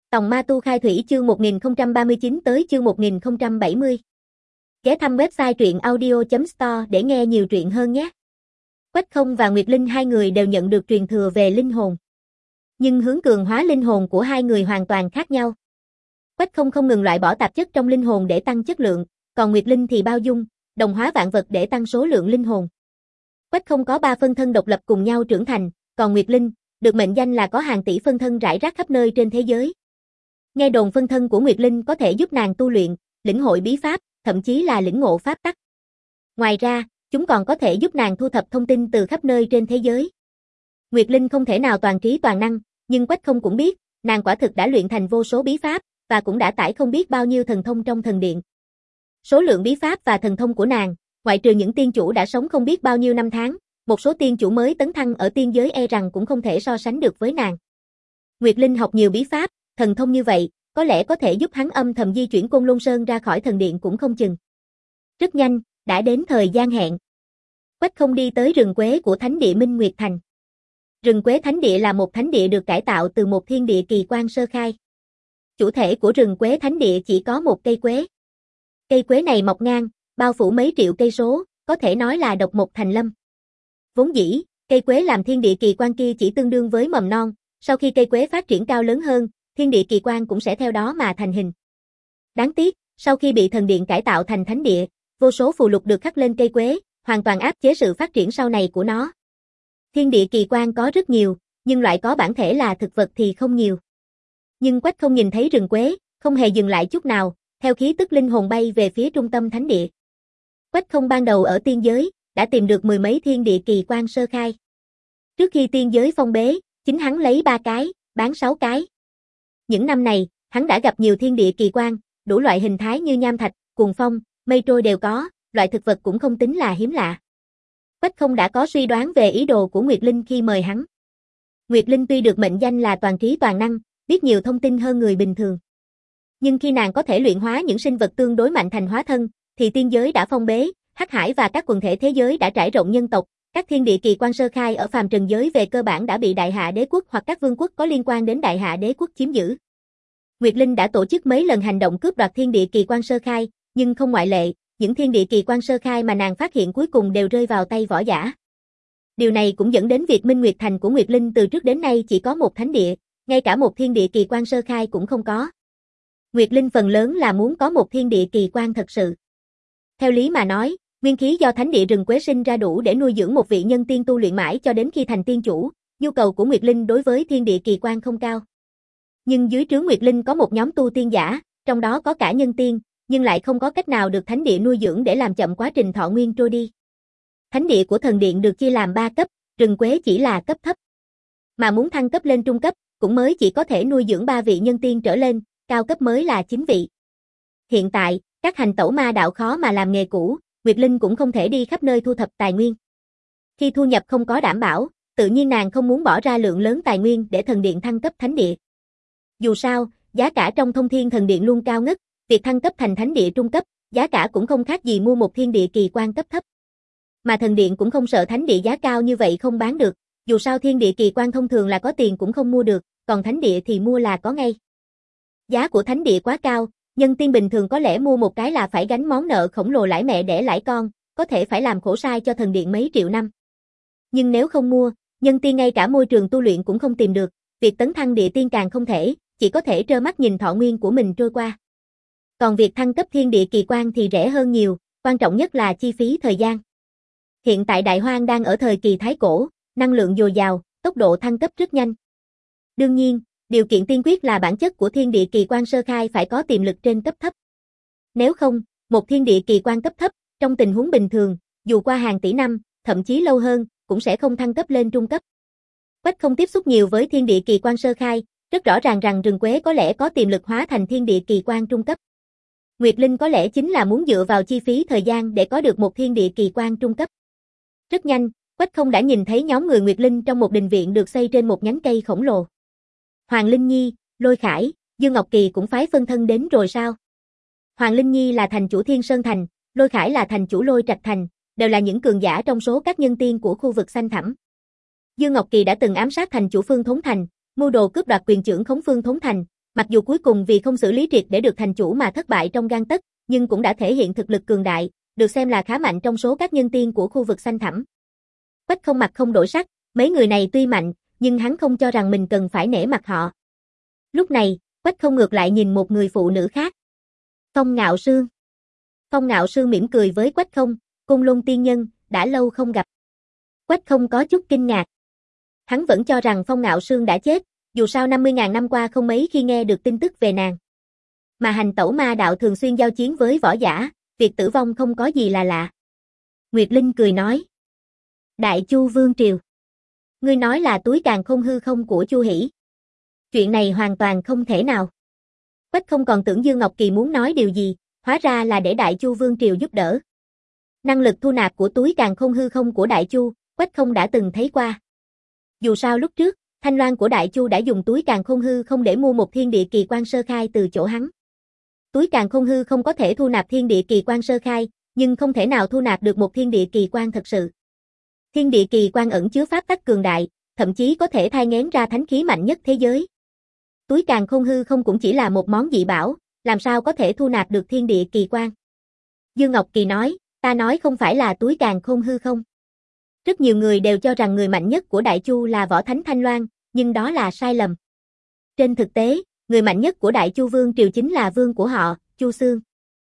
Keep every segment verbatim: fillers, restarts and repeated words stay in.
Tòng Ma Tu Khai Thủy chương một nghìn không trăm ba mươi chín tới chương một nghìn không trăm bảy mươi. Ghé thăm website truyện audio chấm store để nghe nhiều truyện hơn nhé. Quách Không và Nguyệt Linh hai người đều nhận được truyền thừa về linh hồn. Nhưng hướng cường hóa linh hồn của hai người hoàn toàn khác nhau. Quách Không không ngừng loại bỏ tạp chất trong linh hồn để tăng chất lượng, còn Nguyệt Linh thì bao dung, đồng hóa vạn vật để tăng số lượng linh hồn. Quách Không có ba phân thân độc lập cùng nhau trưởng thành, còn Nguyệt Linh được mệnh danh là có hàng tỷ phân thân rải rác khắp nơi trên thế giới. Nghe đồn phân thân của Nguyệt Linh có thể giúp nàng tu luyện, lĩnh hội bí pháp, thậm chí là lĩnh ngộ pháp tắc. Ngoài ra, chúng còn có thể giúp nàng thu thập thông tin từ khắp nơi trên thế giới. Nguyệt Linh không thể nào toàn trí toàn năng, nhưng Quách Không cũng biết, nàng quả thực đã luyện thành vô số bí pháp, và cũng đã tải không biết bao nhiêu thần thông trong thần điện. Số lượng bí pháp và thần thông của nàng, ngoại trừ những tiên chủ đã sống không biết bao nhiêu năm tháng, một số tiên chủ mới tấn thăng ở tiên giới e rằng cũng không thể so sánh được với nàng. Nguyệt Linh học nhiều bí pháp, thần thông như vậy, có lẽ có thể giúp hắn âm thầm di chuyển Côn Lôn Sơn ra khỏi thần điện cũng không chừng. Rất nhanh, đã đến thời gian hẹn. Quách Không đi tới rừng quế của thánh địa Minh Nguyệt Thành. Rừng quế thánh địa là một thánh địa được cải tạo từ một thiên địa kỳ quan sơ khai. Chủ thể của rừng quế thánh địa chỉ có một cây quế. Cây quế này mọc ngang, bao phủ mấy triệu cây số, có thể nói là độc mộc thành lâm. Vốn dĩ, cây quế làm thiên địa kỳ quan kia chỉ tương đương với mầm non, sau khi cây quế phát triển cao lớn hơn, thiên địa kỳ quan cũng sẽ theo đó mà thành hình. Đáng tiếc, sau khi bị thần điện cải tạo thành thánh địa, vô số phù lục được khắc lên cây quế, hoàn toàn áp chế sự phát triển sau này của nó. Thiên địa kỳ quan có rất nhiều, nhưng loại có bản thể là thực vật thì không nhiều. Nhưng Quách Không nhìn thấy rừng quế, không hề dừng lại chút nào, theo khí tức linh hồn bay về phía trung tâm thánh địa. Quách Không ban đầu ở tiên giới, đã tìm được mười mấy thiên địa kỳ quan sơ khai. Trước khi tiên giới phong bế, chính hắn lấy ba cái, bán sáu cái. Những năm này, hắn đã gặp nhiều thiên địa kỳ quan, đủ loại hình thái như nham thạch, cuồng phong, mây trôi đều có, loại thực vật cũng không tính là hiếm lạ. Quách Không đã có suy đoán về ý đồ của Nguyệt Linh khi mời hắn. Nguyệt Linh tuy được mệnh danh là toàn trí toàn năng, biết nhiều thông tin hơn người bình thường. Nhưng khi nàng có thể luyện hóa những sinh vật tương đối mạnh thành hóa thân, thì tiên giới đã phong bế, Hắc Hải và các quần thể thế giới đã trải rộng nhân tộc, các thiên địa kỳ quan sơ khai ở phàm trần giới về cơ bản đã bị Đại Hạ Đế quốc hoặc các vương quốc có liên quan đến Đại Hạ Đế quốc chiếm giữ. Nguyệt Linh đã tổ chức mấy lần hành động cướp đoạt thiên địa kỳ quan sơ khai, nhưng không ngoại lệ, những thiên địa kỳ quan sơ khai mà nàng phát hiện cuối cùng đều rơi vào tay võ giả. Điều này cũng dẫn đến việc Minh Nguyệt Thành của Nguyệt Linh từ trước đến nay chỉ có một thánh địa, ngay cả một thiên địa kỳ quan sơ khai cũng không có. Nguyệt Linh phần lớn là muốn có một thiên địa kỳ quan thật sự. Theo lý mà nói, nguyên khí do thánh địa rừng quế sinh ra đủ để nuôi dưỡng một vị nhân tiên tu luyện mãi cho đến khi thành tiên chủ, nhu cầu của Nguyệt Linh đối với thiên địa kỳ quan không cao. Nhưng dưới trướng Nguyệt Linh có một nhóm tu tiên giả, trong đó có cả nhân tiên, nhưng lại không có cách nào được thánh địa nuôi dưỡng để làm chậm quá trình thọ nguyên trôi đi. Thánh địa của thần điện được chia làm ba cấp, rừng quế chỉ là cấp thấp. Mà muốn thăng cấp lên trung cấp, cũng mới chỉ có thể nuôi dưỡng ba vị nhân tiên trở lên, cao cấp mới là chín vị. Hiện tại, các hành tẩu ma đạo khó mà làm nghề cũ, Nguyệt Linh cũng không thể đi khắp nơi thu thập tài nguyên. Khi thu nhập không có đảm bảo, tự nhiên nàng không muốn bỏ ra lượng lớn tài nguyên để thần điện thăng cấp thánh địa. Dù sao, giá cả trong Thông Thiên Thần Điện luôn cao ngất, việc thăng cấp thành thánh địa trung cấp, giá cả cũng không khác gì mua một thiên địa kỳ quan cấp thấp. Mà thần điện cũng không sợ thánh địa giá cao như vậy không bán được, dù sao thiên địa kỳ quan thông thường là có tiền cũng không mua được, còn thánh địa thì mua là có ngay. Giá của thánh địa quá cao, nhân tiên bình thường có lẽ mua một cái là phải gánh món nợ khổng lồ lãi mẹ đẻ lãi con, có thể phải làm khổ sai cho thần điện mấy triệu năm. Nhưng nếu không mua, nhân tiên ngay cả môi trường tu luyện cũng không tìm được, việc tấn thăng địa tiên càng không thể, chỉ có thể trơ mắt nhìn thọ nguyên của mình trôi qua. Còn việc thăng cấp thiên địa kỳ quan thì rẻ hơn nhiều, quan trọng nhất là chi phí thời gian. Hiện tại Đại Hoang đang ở thời kỳ thái cổ, năng lượng dồi dào, tốc độ thăng cấp rất nhanh. Đương nhiên, điều kiện tiên quyết là bản chất của thiên địa kỳ quan sơ khai phải có tiềm lực trên cấp thấp. Nếu không, một thiên địa kỳ quan cấp thấp, trong tình huống bình thường, dù qua hàng tỷ năm, thậm chí lâu hơn, cũng sẽ không thăng cấp lên trung cấp. Quách Không tiếp xúc nhiều với thiên địa kỳ quan sơ khai, rất rõ ràng rằng rừng quế có lẽ có tiềm lực hóa thành thiên địa kỳ quan trung cấp. Nguyệt Linh có lẽ chính là muốn dựa vào chi phí thời gian để có được một thiên địa kỳ quan trung cấp. Rất nhanh, Quách Không đã nhìn thấy nhóm người Nguyệt Linh trong một đình viện được xây trên một nhánh cây khổng lồ. Hoàng Linh Nhi, Lôi Khải, Dương Ngọc Kỳ cũng phái phân thân đến rồi sao? Hoàng Linh Nhi là thành chủ Thiên Sơn Thành, Lôi Khải là thành chủ Lôi Trạch Thành, đều là những cường giả trong số các nhân tiên của khu vực xanh thẳm. Dương Ngọc Kỳ đã từng ám sát thành chủ Phương Thốn Thành, mưu đồ cướp đoạt quyền trưởng khống Phương Thốn Thành, Mặc dù cuối cùng vì không xử lý triệt để được thành chủ mà thất bại trong gang tấc, nhưng cũng đã thể hiện thực lực cường đại, được xem là khá mạnh trong số các nhân tiên của khu vực xanh thẳm. Quách Không mặt không đổi sắc, mấy người này tuy mạnh, nhưng hắn không cho rằng mình cần phải nể mặt họ. Lúc này, Quách Không ngược lại nhìn một người phụ nữ khác. Phong Ngạo Sương. Phong Ngạo Sương mỉm cười với Quách Không, Côn Lôn tiên nhân, đã lâu không gặp. Quách Không có chút kinh ngạc. Hắn vẫn cho rằng Phong Ngạo Sương đã chết, dù sao năm mươi nghìn năm qua không mấy khi nghe được tin tức về nàng. Mà hành tẩu ma đạo thường xuyên giao chiến với võ giả, việc tử vong không có gì là lạ. Nguyệt Linh cười nói. Đại Chu Vương Triều. Ngươi nói là túi càn khôn hư không của Chu Hỷ. Chuyện này hoàn toàn không thể nào. Quách Không còn tưởng Dương Ngọc Kỳ muốn nói điều gì, hóa ra là để Đại Chu Vương Triều giúp đỡ. Năng lực thu nạp của túi càn khôn hư không của Đại Chu, Quách Không đã từng thấy qua. Dù sao lúc trước, Thanh Loan của Đại Chu đã dùng túi càn khôn hư không để mua một thiên địa kỳ quan sơ khai từ chỗ hắn. Túi càn khôn hư không có thể thu nạp thiên địa kỳ quan sơ khai, nhưng không thể nào thu nạp được một thiên địa kỳ quan thật sự. Thiên địa kỳ quan ẩn chứa pháp tắc cường đại, thậm chí có thể thai nghén ra thánh khí mạnh nhất thế giới. Túi càn khôn hư không cũng chỉ là một món dị bảo, làm sao có thể thu nạp được thiên địa kỳ quan. Dương Ngọc Kỳ nói, ta nói không phải là túi càn khôn hư không. Rất nhiều người đều cho rằng người mạnh nhất của Đại Chu là Võ Thánh Thanh Loan, nhưng đó là sai lầm. Trên thực tế, người mạnh nhất của Đại Chu Vương Triều chính là vương của họ, Chu Xương.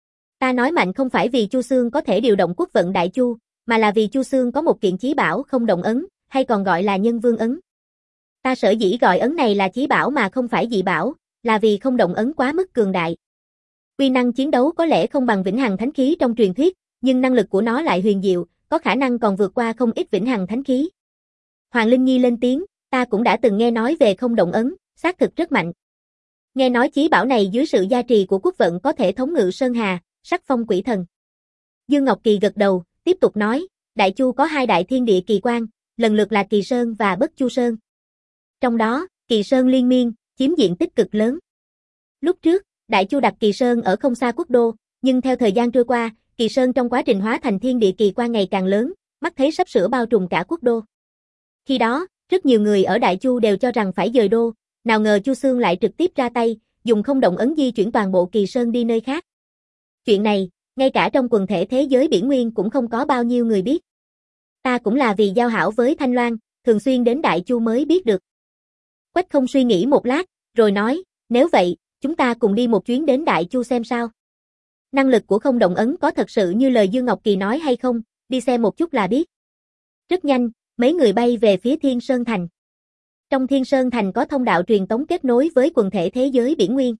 Ta nói mạnh không phải vì Chu Xương có thể điều động quốc vận Đại Chu, mà là vì Chu Xương có một kiện chí bảo không động ấn, hay còn gọi là nhân vương ấn. Ta sở dĩ gọi ấn này là chí bảo mà không phải dị bảo, là vì không động ấn quá mức cường đại. Uy năng chiến đấu có lẽ không bằng vĩnh hằng thánh khí trong truyền thuyết, nhưng năng lực của nó lại huyền diệu, có khả năng còn vượt qua không ít vĩnh hằng thánh khí. Hoàng Linh Nhi lên tiếng, ta cũng đã từng nghe nói về không động ấn, xác thực rất mạnh. Nghe nói chí bảo này dưới sự gia trì của quốc vận có thể thống ngự sơn hà, sắc phong quỷ thần. Dương Ngọc Kỳ gật đầu, tiếp tục nói, Đại Chu có hai đại thiên địa kỳ quan, lần lượt là Kỳ Sơn và Bất Chu Sơn. Trong đó, Kỳ Sơn liên miên, chiếm diện tích cực lớn. Lúc trước, Đại Chu đặt Kỳ Sơn ở không xa quốc đô, nhưng theo thời gian trôi qua, Kỳ Sơn trong quá trình hóa thành thiên địa kỳ quan ngày càng lớn, mắt thấy sắp sửa bao trùm cả quốc đô. Khi đó, rất nhiều người ở Đại Chu đều cho rằng phải dời đô, nào ngờ Chu Xương lại trực tiếp ra tay, dùng không động ấn di chuyển toàn bộ Kỳ Sơn đi nơi khác. Chuyện này, ngay cả trong quần thể thế giới biển nguyên cũng không có bao nhiêu người biết. Ta cũng là vì giao hảo với Thanh Loan, thường xuyên đến Đại Chu mới biết được. Quách Không suy nghĩ một lát, rồi nói, nếu vậy, chúng ta cùng đi một chuyến đến Đại Chu xem sao. Năng lực của không động ấn có thật sự như lời Dương Ngọc Kỳ nói hay không, đi xem một chút là biết. Rất nhanh, mấy người bay về phía Thiên Sơn Thành. Trong Thiên Sơn Thành có thông đạo truyền tống kết nối với quần thể thế giới biển nguyên.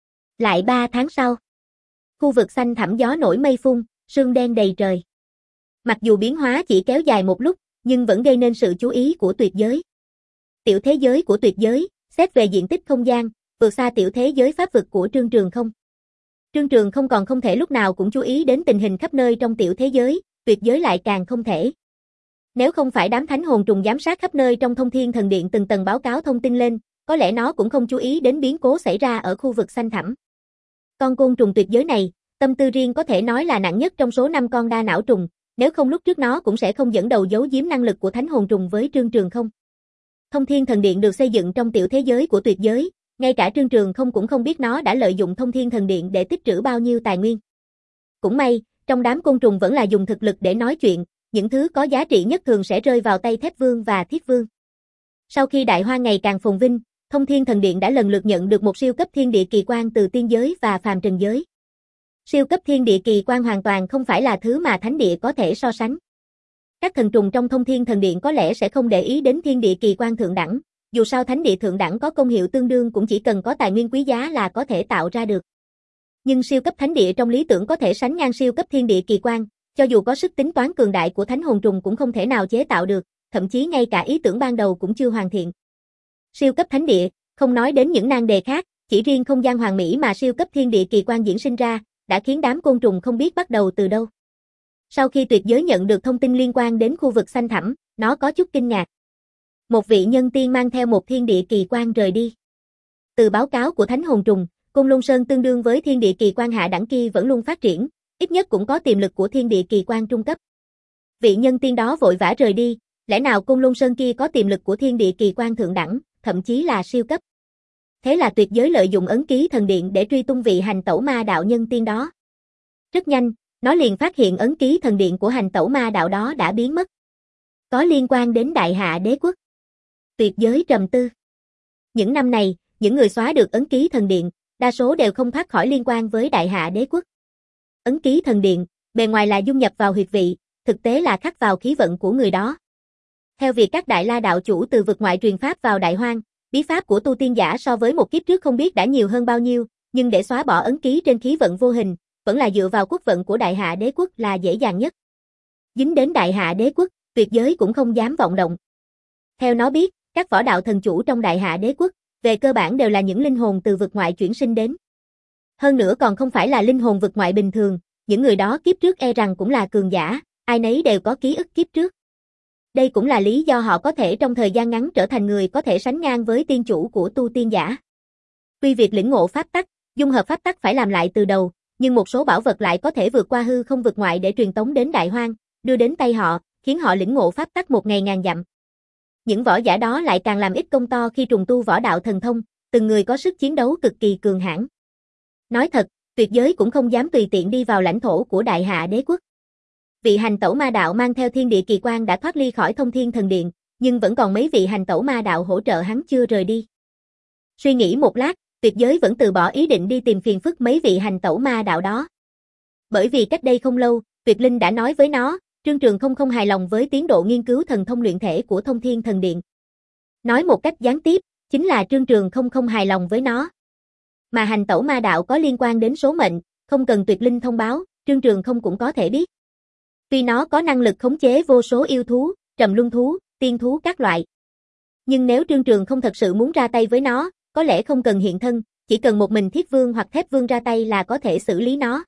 Lại ba tháng sau, khu vực xanh thẳm gió nổi mây phun, sương đen đầy trời. Mặc dù biến hóa chỉ kéo dài một lúc, nhưng vẫn gây nên sự chú ý của tuyệt giới. Tiểu thế giới của tuyệt giới, xét về diện tích không gian, vượt xa tiểu thế giới pháp vực của Trương Trường Không. Trương Trường Không còn không thể lúc nào cũng chú ý đến tình hình khắp nơi trong tiểu thế giới, tuyệt giới lại càng không thể. Nếu không phải đám thánh hồn trùng giám sát khắp nơi trong Thông Thiên Thần Điện từng tầng báo cáo thông tin lên, có lẽ nó cũng không chú ý đến biến cố xảy ra ở khu vực xanh thẳm. Con côn trùng tuyệt giới này, tâm tư riêng có thể nói là nặng nhất trong số năm con đa não trùng, nếu không lúc trước nó cũng sẽ không dẫn đầu giấu giếm năng lực của thánh hồn trùng với Trương Trường Không. Thông Thiên Thần Điện được xây dựng trong tiểu thế giới của tuyệt giới, ngay cả Trương Trường Không cũng không biết nó đã lợi dụng Thông Thiên Thần Điện để tích trữ bao nhiêu tài nguyên. Cũng may, trong đám côn trùng vẫn là dùng thực lực để nói chuyện, những thứ có giá trị nhất thường sẽ rơi vào tay Thép Vương và Thiết Vương. Sau khi Đại Hoa ngày càng phồn vinh, Thông Thiên Thần Điện đã lần lượt nhận được một siêu cấp thiên địa kỳ quan từ tiên giới và phàm trần giới. Siêu cấp thiên địa kỳ quan hoàn toàn không phải là thứ mà thánh địa có thể so sánh. Các thần trùng trong Thông Thiên Thần Điện có lẽ sẽ không để ý đến thiên địa kỳ quan thượng đẳng, dù sao thánh địa thượng đẳng có công hiệu tương đương cũng chỉ cần có tài nguyên quý giá là có thể tạo ra được. Nhưng siêu cấp thánh địa trong lý tưởng có thể sánh ngang siêu cấp thiên địa kỳ quan, cho dù có sức tính toán cường đại của thánh hồn trùng cũng không thể nào chế tạo được, thậm chí ngay cả ý tưởng ban đầu cũng chưa hoàn thiện. Siêu cấp thánh địa, không nói đến những nan đề khác, chỉ riêng không gian hoàn mỹ mà siêu cấp thiên địa kỳ quan diễn sinh ra, đã khiến đám côn trùng không biết bắt đầu từ đâu. Sau khi tuyệt giới nhận được thông tin liên quan đến khu vực xanh thẳm, nó có chút kinh ngạc. Một vị nhân tiên mang theo một thiên địa kỳ quan rời đi. Từ báo cáo của thánh hồn trùng, Côn Lôn Sơn tương đương với thiên địa kỳ quan hạ đẳng kia vẫn luôn phát triển, ít nhất cũng có tiềm lực của thiên địa kỳ quan trung cấp. Vị nhân tiên đó vội vã rời đi, lẽ nào Côn Lôn Sơn kia có tiềm lực của thiên địa kỳ quan thượng đẳng, thậm chí là siêu cấp. Thế là tuyệt giới lợi dụng ấn ký thần điện để truy tung vị hành tẩu ma đạo nhân tiên đó. Rất nhanh, nó liền phát hiện ấn ký thần điện của hành tẩu ma đạo đó đã biến mất. Có liên quan đến Đại Hạ Đế quốc. Tuyệt giới trầm tư. Những năm này, những người xóa được ấn ký thần điện, đa số đều không thoát khỏi liên quan với Đại Hạ Đế quốc. Ấn ký thần điện, bề ngoài là dung nhập vào huyệt vị, thực tế là khắc vào khí vận của người đó. Theo việc các Đại La đạo chủ từ vực ngoại truyền pháp vào Đại Hoang, bí pháp của tu tiên giả so với một kiếp trước không biết đã nhiều hơn bao nhiêu, nhưng để xóa bỏ ấn ký trên khí vận vô hình, vẫn là dựa vào quốc vận của Đại Hạ Đế quốc là dễ dàng nhất. Dính đến Đại Hạ Đế quốc, tuyệt giới cũng không dám vọng động. Theo nó biết, các võ đạo thần chủ trong Đại Hạ Đế quốc, về cơ bản đều là những linh hồn từ vực ngoại chuyển sinh đến. Hơn nữa còn không phải là linh hồn vực ngoại bình thường, những người đó kiếp trước e rằng cũng là cường giả, ai nấy đều có ký ức kiếp trước. Đây cũng là lý do họ có thể trong thời gian ngắn trở thành người có thể sánh ngang với tiên chủ của tu tiên giả. Tuy việc lĩnh ngộ pháp tắc, dung hợp pháp tắc phải làm lại từ đầu, nhưng một số bảo vật lại có thể vượt qua hư không vực ngoại để truyền tống đến Đại Hoang, đưa đến tay họ, khiến họ lĩnh ngộ pháp tắc một ngày ngàn dặm. Những võ giả đó lại càng làm ít công to khi trùng tu võ đạo thần thông, từng người có sức chiến đấu cực kỳ cường hãn. Nói thật, tuyệt giới cũng không dám tùy tiện đi vào lãnh thổ của Đại Hạ Đế quốc. Vị hành tẩu ma đạo mang theo thiên địa kỳ quan đã thoát ly khỏi Thông Thiên Thần Điện, nhưng vẫn còn mấy vị hành tẩu ma đạo hỗ trợ hắn chưa rời đi. Suy nghĩ một lát, tuyệt giới vẫn từ bỏ ý định đi tìm phiền phức mấy vị hành tẩu ma đạo đó. Bởi vì cách đây không lâu, Tuyệt Linh đã nói với nó, Trương Trường không không hài lòng với tiến độ nghiên cứu thần thông luyện thể của Thông Thiên Thần Điện. Nói một cách gián tiếp, chính là Trương Trường không không hài lòng với nó. Mà hành tẩu ma đạo có liên quan đến số mệnh, không cần Tuyệt Linh thông báo, Trương Trường không cũng có thể biết. Tuy nó có năng lực khống chế vô số yêu thú, trầm luân thú, tiên thú các loại. Nhưng nếu Trương Trường không thật sự muốn ra tay với nó, có lẽ không cần hiện thân, chỉ cần một mình Thiết Vương hoặc Thép Vương ra tay là có thể xử lý nó.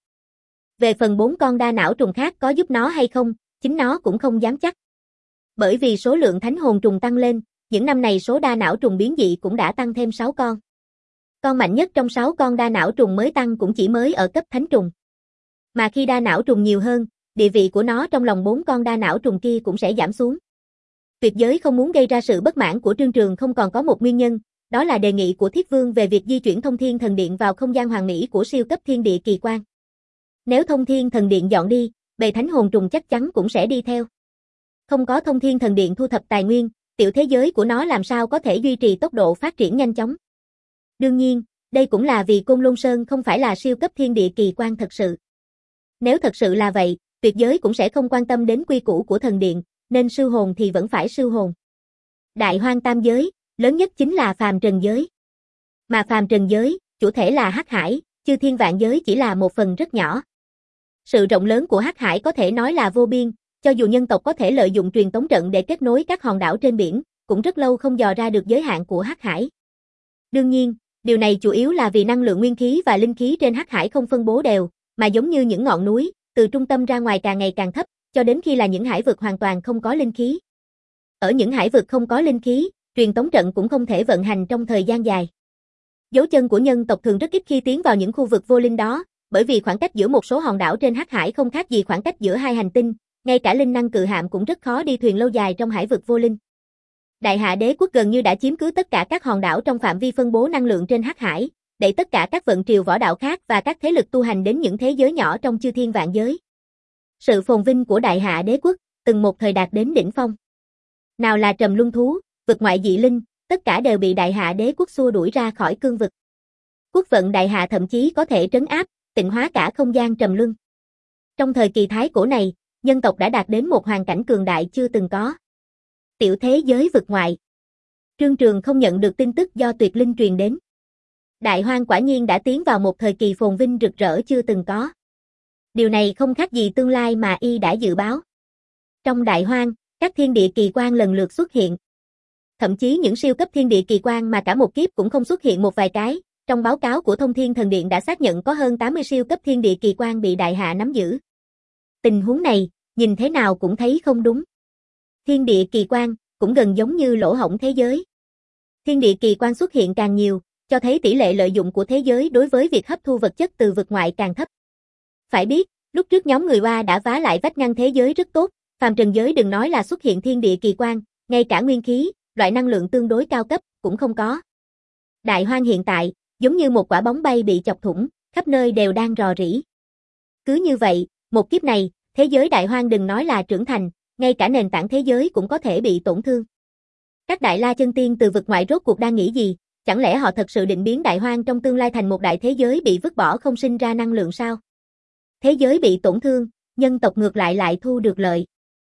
Về phần bốn con đa não trùng khác có giúp nó hay không, chính nó cũng không dám chắc. Bởi vì số lượng thánh hồn trùng tăng lên, những năm này số đa não trùng biến dị cũng đã tăng thêm sáu con. Con mạnh nhất trong sáu con đa não trùng mới tăng cũng chỉ mới ở cấp thánh trùng. Mà khi đa não trùng nhiều hơn, địa vị của nó trong lòng bốn con đa não trùng kia cũng sẽ giảm xuống. Tuyệt giới không muốn gây ra sự bất mãn của Trương Trường không còn có một nguyên nhân, đó là đề nghị của Thiết Vương về việc di chuyển Thông Thiên Thần Điện vào không gian hoàn mỹ của siêu cấp thiên địa kỳ quan. Nếu Thông Thiên Thần Điện dọn đi, bầy thánh hồn trùng chắc chắn cũng sẽ đi theo. Không có Thông Thiên Thần Điện thu thập tài nguyên, tiểu thế giới của nó làm sao có thể duy trì tốc độ phát triển nhanh chóng. Đương nhiên, đây cũng là vì Côn Lôn Sơn không phải là siêu cấp thiên địa kỳ quan thật sự. Nếu thật sự là vậy, tuyệt giới cũng sẽ không quan tâm đến quy củ của thần điện, nên sư hồn thì vẫn phải sư hồn. Đại Hoang tam giới, lớn nhất chính là phàm trần giới. Mà phàm trần giới, chủ thể là Hắc Hải, chư thiên vạn giới chỉ là một phần rất nhỏ. Sự rộng lớn của Hắc Hải có thể nói là vô biên, cho dù nhân tộc có thể lợi dụng truyền tống trận để kết nối các hòn đảo trên biển, cũng rất lâu không dò ra được giới hạn của Hắc Hải. Đương nhiên, điều này chủ yếu là vì năng lượng nguyên khí và linh khí trên Hắc Hải không phân bố đều, mà giống như những ngọn núi, từ trung tâm ra ngoài càng ngày càng thấp, cho đến khi là những hải vực hoàn toàn không có linh khí. Ở những hải vực không có linh khí, truyền tống trận cũng không thể vận hành trong thời gian dài. Dấu chân của nhân tộc thường rất ít khi tiến vào những khu vực vô linh đó, bởi vì khoảng cách giữa một số hòn đảo trên Hắc Hải không khác gì khoảng cách giữa hai hành tinh, ngay cả linh năng cự hạm cũng rất khó đi thuyền lâu dài trong hải vực vô linh. Đại Hạ Đế quốc gần như đã chiếm cứ tất cả các hòn đảo trong phạm vi phân bố năng lượng trên Hắc Hải, đẩy tất cả các vận triều võ đạo khác và các thế lực tu hành đến những thế giới nhỏ trong chư thiên vạn giới. Sự phồn vinh của Đại Hạ Đế quốc từng một thời đạt đến đỉnh phong. Nào là trầm luân thú, vực ngoại dị linh, tất cả đều bị Đại Hạ Đế quốc xua đuổi ra khỏi cương vực. Quốc vận Đại Hạ thậm chí có thể trấn áp, tịnh hóa cả không gian trầm luân. Trong thời kỳ thái cổ này, nhân tộc đã đạt đến một hoàn cảnh cường đại chưa từng có. Tiểu thế giới vực ngoại. Trương Trường không nhận được tin tức do Tuyệt Linh truyền đến. Đại Hoang quả nhiên đã tiến vào một thời kỳ phồn vinh rực rỡ chưa từng có. Điều này không khác gì tương lai mà y đã dự báo. Trong Đại Hoang, các thiên địa kỳ quan lần lượt xuất hiện. Thậm chí những siêu cấp thiên địa kỳ quan mà cả một kiếp cũng không xuất hiện một vài cái, trong báo cáo của Thông Thiên Thần Điện đã xác nhận có hơn tám mươi siêu cấp thiên địa kỳ quan bị Đại Hạ nắm giữ. Tình huống này, nhìn thế nào cũng thấy không đúng. Thiên địa kỳ quan cũng gần giống như lỗ hổng thế giới. Thiên địa kỳ quan xuất hiện càng nhiều, cho thấy tỷ lệ lợi dụng của thế giới đối với việc hấp thu vật chất từ vực ngoại càng thấp. Phải biết, lúc trước nhóm người Hoa đã phá lại vách ngăn thế giới rất tốt, phàm trần giới đừng nói là xuất hiện thiên địa kỳ quan, ngay cả nguyên khí, loại năng lượng tương đối cao cấp, cũng không có. Đại Hoang hiện tại, giống như một quả bóng bay bị chọc thủng, khắp nơi đều đang rò rỉ. Cứ như vậy, một kiếp này, thế giới Đại Hoang đừng nói là trưởng thành, ngay cả nền tảng thế giới cũng có thể bị tổn thương. Các Đại La chân tiên từ vực ngoại rốt cuộc đang nghĩ gì? Chẳng lẽ họ thật sự định biến Đại Hoang trong tương lai thành một đại thế giới bị vứt bỏ không sinh ra năng lượng sao? Thế giới bị tổn thương, nhân tộc ngược lại lại thu được lợi.